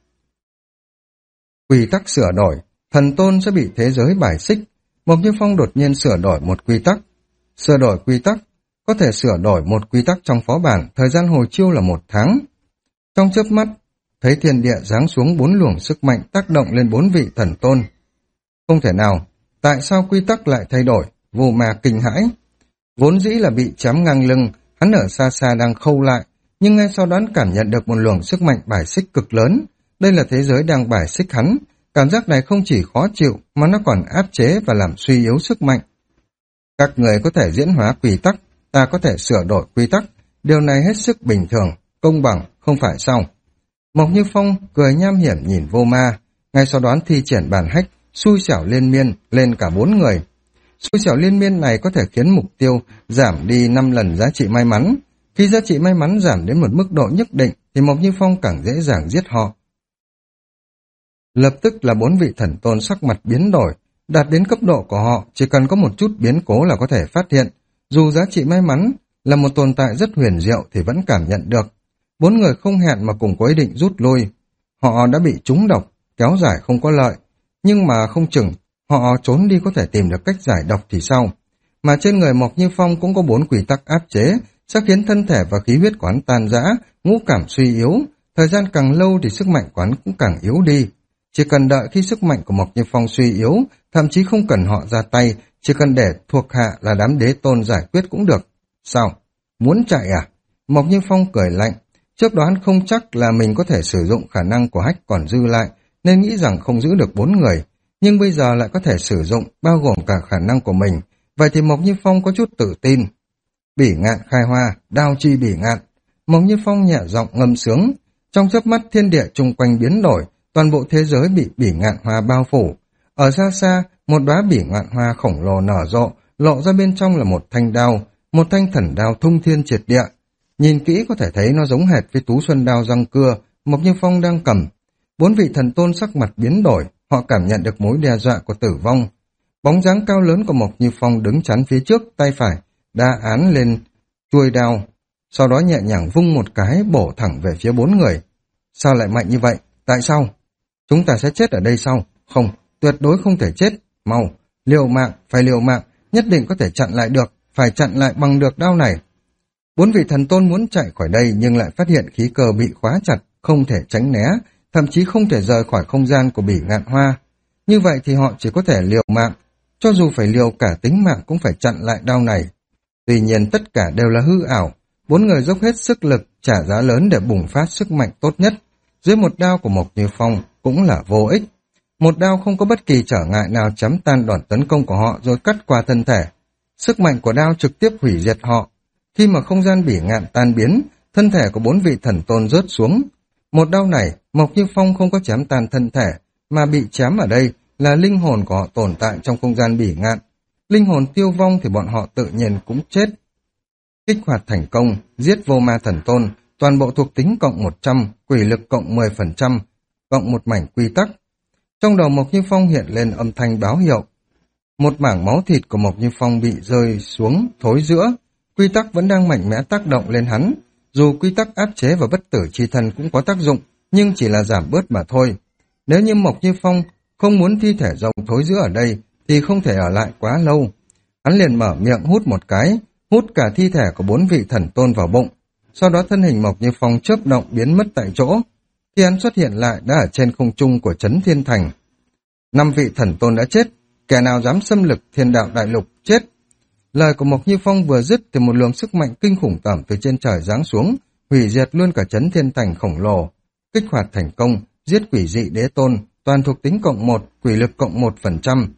Quy tắc sửa đổi, thần tôn sẽ bị thế giới bài xích. Mộc Như Phong đột nhiên sửa đổi một quy tắc. Sửa đổi quy tắc, có thể sửa đổi một quy tắc trong phó bản, thời gian hồi chiêu là một tháng. Trong chớp mắt, thấy thiên địa giáng xuống bốn luồng sức mạnh tác động lên bốn vị thần tôn. Không thể nào, tại sao quy tắc lại thay đổi? Vô ma kinh hãi. Vốn dĩ là bị chém ngang lưng, hắn ở xa xa đang khâu lại, nhưng ngay sau đó cảm nhận được một luồng sức mạnh bài xích cực lớn. Đây là thế giới đang bài xích hắn. Cảm giác này không chỉ khó chịu, mà nó còn áp chế và làm suy yếu sức mạnh. Các người có thể diễn hóa quy tắc, ta có thể sửa đổi quy tắc. Điều này hết sức bình thường, công bằng, không phải sao? Mộc Như Phong cười nham hiểm nhìn vô ma, ngay sau đó thi triển bản hách, xui xẻo liên miên lên cả bốn người. Xui xẻo liên miên này có thể khiến mục tiêu giảm đi năm lần giá trị may mắn. Khi giá trị may mắn giảm đến một mức độ nhất định, thì Mộc Như Phong càng dễ dàng giết họ. Lập tức là bốn vị thần tôn sắc mặt biến đổi, đạt đến cấp độ của họ, chỉ cần có một chút biến cố là có thể phát hiện. Dù giá trị may mắn là một tồn tại rất huyền diệu thì vẫn cảm nhận được. Bốn người không hẹn mà cùng có ý định rút lui. Họ đã bị trúng độc, kéo dài không có lợi, nhưng mà không chừng họ trốn đi có thể tìm được cách giải độc thì sao? Mà trên người Mộc Như Phong cũng có bốn quy tắc áp chế, sẽ khiến thân thể và khí huyết của hắn tan rã, ngũ cảm suy yếu. Thời gian càng lâu thì sức mạnh của hắn cũng càng yếu đi. Chỉ cần đợi khi sức mạnh của Mộc Như Phong suy yếu, thậm chí không cần họ ra tay, chỉ cần để thuộc hạ là đám đế tôn giải quyết cũng được. Sao? Muốn chạy à? Mộc Như Phong cười lạnh. Trước đó hắn không chắc là mình có thể sử dụng khả năng của hách còn dư lại, nên nghĩ rằng không giữ được bốn người. Nhưng bây giờ lại có thể sử dụng, bao gồm cả khả năng của mình. Vậy thì Mộc Như Phong có chút tự tin. Bỉ ngạn khai hoa, đao chi bỉ ngạn. Mộc Như Phong nhẹ giọng ngâm sướng. Trong chớp mắt thiên địa chung quanh biến đổi, toàn bộ thế giới bị bỉ ngạn hoa bao phủ. Ở xa xa, một đóa bỉ ngạn hoa khổng lồ nở rộ, lộ ra bên trong là một thanh đao, một thanh thần đao thông thiên triệt địa. Nhìn kỹ có thể thấy nó giống hệt với Tú Xuân đao răng cưa, Mộc Như Phong đang cầm. Bốn vị thần tôn sắc mặt biến đổi, họ cảm nhận được mối đe dọa của tử vong. Bóng dáng cao lớn của Mộc Như Phong đứng chắn phía trước, tay phải đa án lên chuôi đao, sau đó nhẹ nhàng vung một cái bổ thẳng về phía bốn người. Sao lại mạnh như vậy? Tại sao? Chúng ta sẽ chết ở đây sao? Không, tuyệt đối không thể chết. Mau, liều mạng, phải liều mạng, nhất định có thể chặn lại được, phải chặn lại bằng được đao này. Bốn vị thần tôn muốn chạy khỏi đây nhưng lại phát hiện khí cơ bị khóa chặt, không thể tránh né, thậm chí không thể rời khỏi không gian của bỉ ngạn hoa. Như vậy thì họ chỉ có thể liều mạng, cho dù phải liều cả tính mạng cũng phải chặn lại đao này. Tuy nhiên tất cả đều là hư ảo, bốn người dốc hết sức lực, trả giá lớn để bùng phát sức mạnh tốt nhất. Dưới một đao của Mộc Như Phong cũng là vô ích. Một đao không có bất kỳ trở ngại nào chém tan đòn tấn công của họ rồi cắt qua thân thể. Sức mạnh của đao trực tiếp hủy diệt họ. Khi mà không gian bỉ ngạn tan biến, thân thể của bốn vị thần tôn rớt xuống. Một đao này, Mộc Như Phong không có chém tan thân thể, mà bị chém ở đây là linh hồn của họ tồn tại trong không gian bỉ ngạn. Linh hồn tiêu vong thì bọn họ tự nhiên cũng chết. Kích hoạt thành công, giết vô ma thần tôn, toàn bộ thuộc tính cộng một trăm, quỷ lực cộng mười phần trăm, cộng một mảnh quy tắc. Trong đầu Mộc Như Phong hiện lên âm thanh báo hiệu. Một mảng máu thịt của Mộc Như Phong bị rơi xuống, thối rữa. Quy tắc vẫn đang mạnh mẽ tác động lên hắn. Dù quy tắc áp chế và bất tử chi thân cũng có tác dụng, nhưng chỉ là giảm bớt mà thôi. Nếu như Mộc Như Phong không muốn thi thể rồng thối rữa ở đây, thì không thể ở lại quá lâu. Hắn liền mở miệng hút một cái, hút cả thi thể của bốn vị thần tôn vào bụng. Sau đó thân hình Mộc Như Phong chớp động biến mất tại chỗ. Khi hắn xuất hiện lại đã ở trên không trung của Trấn Thiên Thành. Năm vị thần tôn đã chết, kẻ nào dám xâm lược thiên đạo đại lục chết. Lời của Mộc Như Phong vừa dứt thì một luồng sức mạnh kinh khủng tẩm từ trên trời giáng xuống, hủy diệt luôn cả Trấn Thiên Thành khổng lồ. Kích hoạt thành công, giết quỷ dị đế tôn, toàn thuộc tính cộng một, quỷ lực cộng một phần trăm.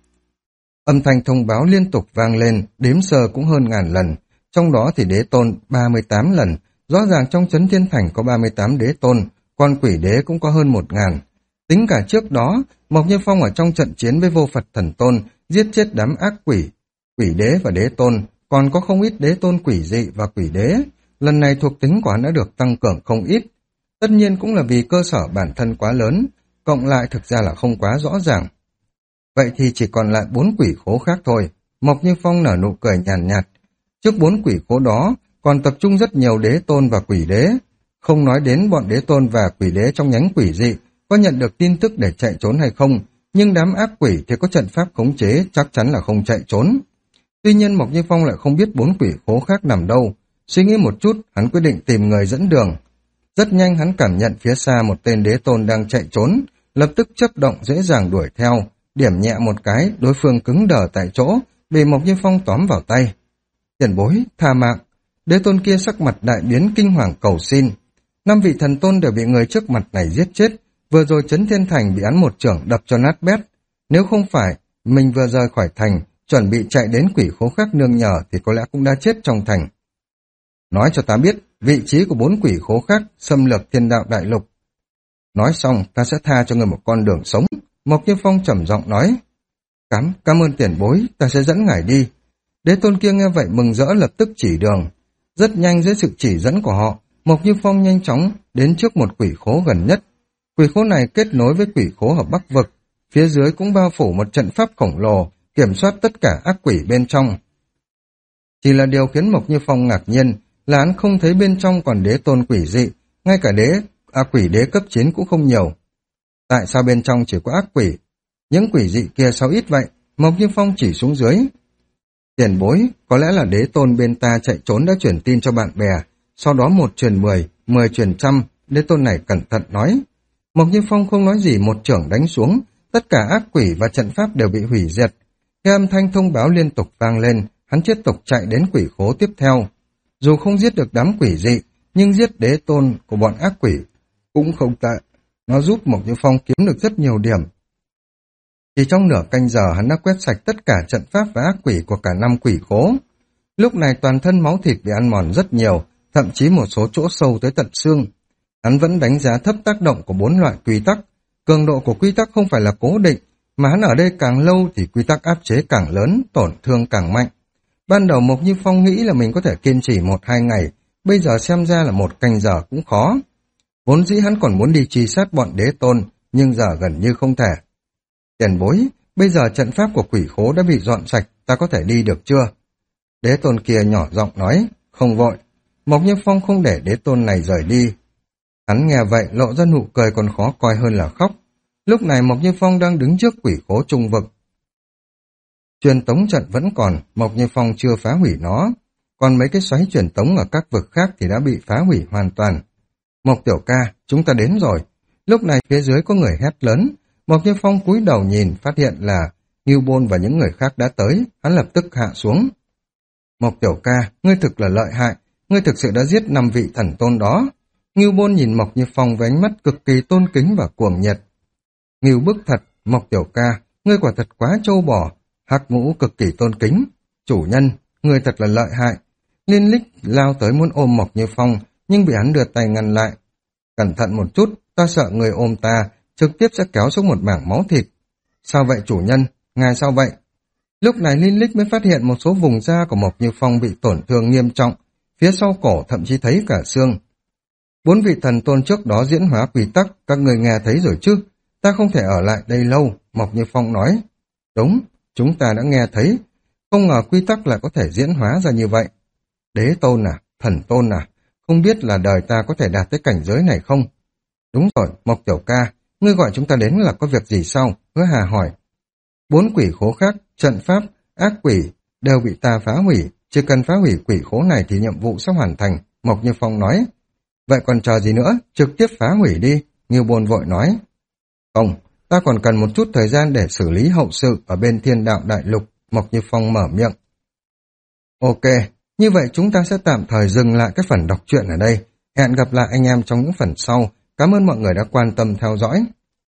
Âm thanh thông báo liên tục vang lên, đếm sơ cũng hơn ngàn lần, trong đó thì đế tôn ba mươi tám lần, rõ ràng trong Trấn Thiên Thành có ba mươi tám đế tôn, còn quỷ đế cũng có hơn một ngàn. Tính cả trước đó, Mộc Như Phong ở trong trận chiến với vô Phật thần tôn, giết chết đám ác quỷ, quỷ đế và đế tôn, còn có không ít đế tôn quỷ dị và quỷ đế. Lần này thuộc tính của hắn đã được tăng cường không ít. Tất nhiên cũng là vì cơ sở bản thân quá lớn, cộng lại thực ra là không quá rõ ràng. Vậy thì chỉ còn lại bốn quỷ khố khác thôi. Mộc Như Phong nở nụ cười nhàn nhạt, nhạt. Trước bốn quỷ khố đó, còn tập trung rất nhiều đế tôn và quỷ đế. Không nói đến bọn đế tôn và quỷ đế trong nhánh quỷ dị, có nhận được tin tức để chạy trốn hay không, nhưng đám ác quỷ thì có trận pháp khống chế, chắc chắn là không chạy trốn. Tuy nhiên Mộc Như Phong lại không biết bốn quỷ khố khác nằm đâu. Suy nghĩ một chút, hắn quyết định tìm người dẫn đường. Rất nhanh hắn cảm nhận phía xa một tên đế tôn đang chạy trốn, lập tức chớp động dễ dàng đuổi theo, điểm nhẹ một cái, đối phương cứng đờ tại chỗ, bị Mộc Như Phong tóm vào tay. Tiền bối, tha mạng. Đế tôn kia sắc mặt đại biến kinh hoàng cầu xin. Năm vị thần tôn đều bị người trước mặt này giết chết, vừa rồi Trấn Thiên Thành bị hắn một chưởng đập cho nát bét. Nếu không phải mình vừa rời khỏi thành, chuẩn bị chạy đến quỷ khố khác nương nhờ thì có lẽ cũng đã chết trong thành. Nói cho ta biết vị trí của bốn quỷ khố khác xâm lược thiên đạo đại lục. Nói xong ta sẽ tha cho người một con đường sống. Mộc Như Phong trầm giọng nói. Cảm, cảm ơn tiền bối, ta sẽ dẫn ngài đi. Đế tôn kia nghe vậy mừng rỡ lập tức chỉ đường. Rất nhanh dưới sự chỉ dẫn của họ, Mộc Như Phong nhanh chóng đến trước một quỷ khố gần nhất. Quỷ khố này kết nối với quỷ khố ở Bắc Vực, phía dưới cũng bao phủ một trận pháp khổng lồ, kiểm soát tất cả ác quỷ bên trong. Chỉ là điều khiến Mộc Như Phong ngạc nhiên là hắn không thấy bên trong còn đế tôn quỷ dị, ngay cả đế, à, quỷ đế cấp chín cũng không nhiều. Tại sao bên trong chỉ có ác quỷ? Những quỷ dị kia sao ít vậy? Mộc Như Phong chỉ xuống dưới. Tiền bối, có lẽ là đế tôn bên ta chạy trốn đã chuyển tin cho bạn bè, sau đó một truyền mười, mười truyền trăm, đế tôn này cẩn thận nói. Mộc Như Phong không nói gì một chưởng đánh xuống, tất cả ác quỷ và trận pháp đều bị hủy diệt. Khi âm thanh thông báo liên tục vang lên, hắn tiếp tục chạy đến quỷ khố tiếp theo. Dù không giết được đám quỷ dị, nhưng giết đế tôn của bọn ác quỷ cũng không tệ. Nó giúp Mộc Như Phong kiếm được rất nhiều điểm. Chỉ trong nửa canh giờ hắn đã quét sạch tất cả trận pháp và ác quỷ của cả năm quỷ khố. Lúc này toàn thân máu thịt bị ăn mòn rất nhiều, thậm chí một số chỗ sâu tới tận xương. Hắn vẫn đánh giá thấp tác động của bốn loại quy tắc. Cường độ của quy tắc không phải là cố định, mà hắn ở đây càng lâu thì quy tắc áp chế càng lớn, tổn thương càng mạnh. Ban đầu Mộc Như Phong nghĩ là mình có thể kiên trì một hai ngày, bây giờ xem ra là một canh giờ cũng khó. Vốn dĩ hắn còn muốn đi truy sát bọn đế tôn, nhưng giờ gần như không thể. Tiền bối, bây giờ trận pháp của quỷ khố đã bị dọn sạch, ta có thể đi được chưa? Đế tôn kia nhỏ giọng nói, không vội. Mộc Như Phong không để đế tôn này rời đi. Hắn nghe vậy lộ ra nụ cười còn khó coi hơn là khóc. Lúc này Mộc Như Phong đang đứng trước quỷ khố trung vực. Truyền tống trận vẫn còn, Mộc Như Phong chưa phá hủy nó. Còn mấy cái xoáy truyền tống ở các vực khác thì đã bị phá hủy hoàn toàn. Mộc tiểu ca, chúng ta đến rồi. Lúc này phía dưới có người hét lớn. Mộc Như Phong cúi đầu nhìn phát hiện là Ngưu Bôn và những người khác đã tới. Hắn lập tức hạ xuống. Mộc tiểu ca, ngươi thực là lợi hại. Ngươi thực sự đã giết năm vị thần tôn đó. Ngưu Bôn nhìn Mộc Như Phong với ánh mắt cực kỳ tôn kính và cuồng nhiệt. Ngưu bức thật, Mộc tiểu ca, ngươi quả thật quá trâu bò. Hắc Ngũ cực kỳ tôn kính. Chủ nhân, ngươi thật là lợi hại. Liên Lích lao tới muốn ôm Mộc Như Phong, nhưng bị hắn đưa tay ngăn lại. Cẩn thận một chút, ta sợ người ôm ta, trực tiếp sẽ kéo xuống một mảng máu thịt. Sao vậy chủ nhân? Ngài sao vậy? Lúc này Liên Lích mới phát hiện một số vùng da của Mộc Như Phong bị tổn thương nghiêm trọng, phía sau cổ thậm chí thấy cả xương. Bốn vị thần tôn trước đó diễn hóa quy tắc, các người nghe thấy rồi chứ? Ta không thể ở lại đây lâu, Mộc Như Phong nói. Đúng, chúng ta đã nghe thấy. Không ngờ quy tắc lại có thể diễn hóa ra như vậy. Đế tôn à, thần tôn à, không biết là đời ta có thể đạt tới cảnh giới này không? Đúng rồi, Mộc tiểu ca, ngươi gọi chúng ta đến là có việc gì sao? Hứa Hà hỏi. Bốn quỷ khố khác, trận pháp, ác quỷ đều bị ta phá hủy, chỉ cần phá hủy quỷ khố này thì nhiệm vụ sẽ hoàn thành, Mộc Như Phong nói. Vậy còn chờ gì nữa, trực tiếp phá hủy đi, Ngưu Bôn vội nói. Không, ta còn cần một chút thời gian để xử lý hậu sự ở bên Thiên Đạo Đại Lục, Mộc Như Phong mở miệng. Ok, như vậy chúng ta sẽ tạm thời dừng lại cái phần đọc truyện ở đây. Hẹn gặp lại anh em trong những phần sau. Cảm ơn mọi người đã quan tâm theo dõi.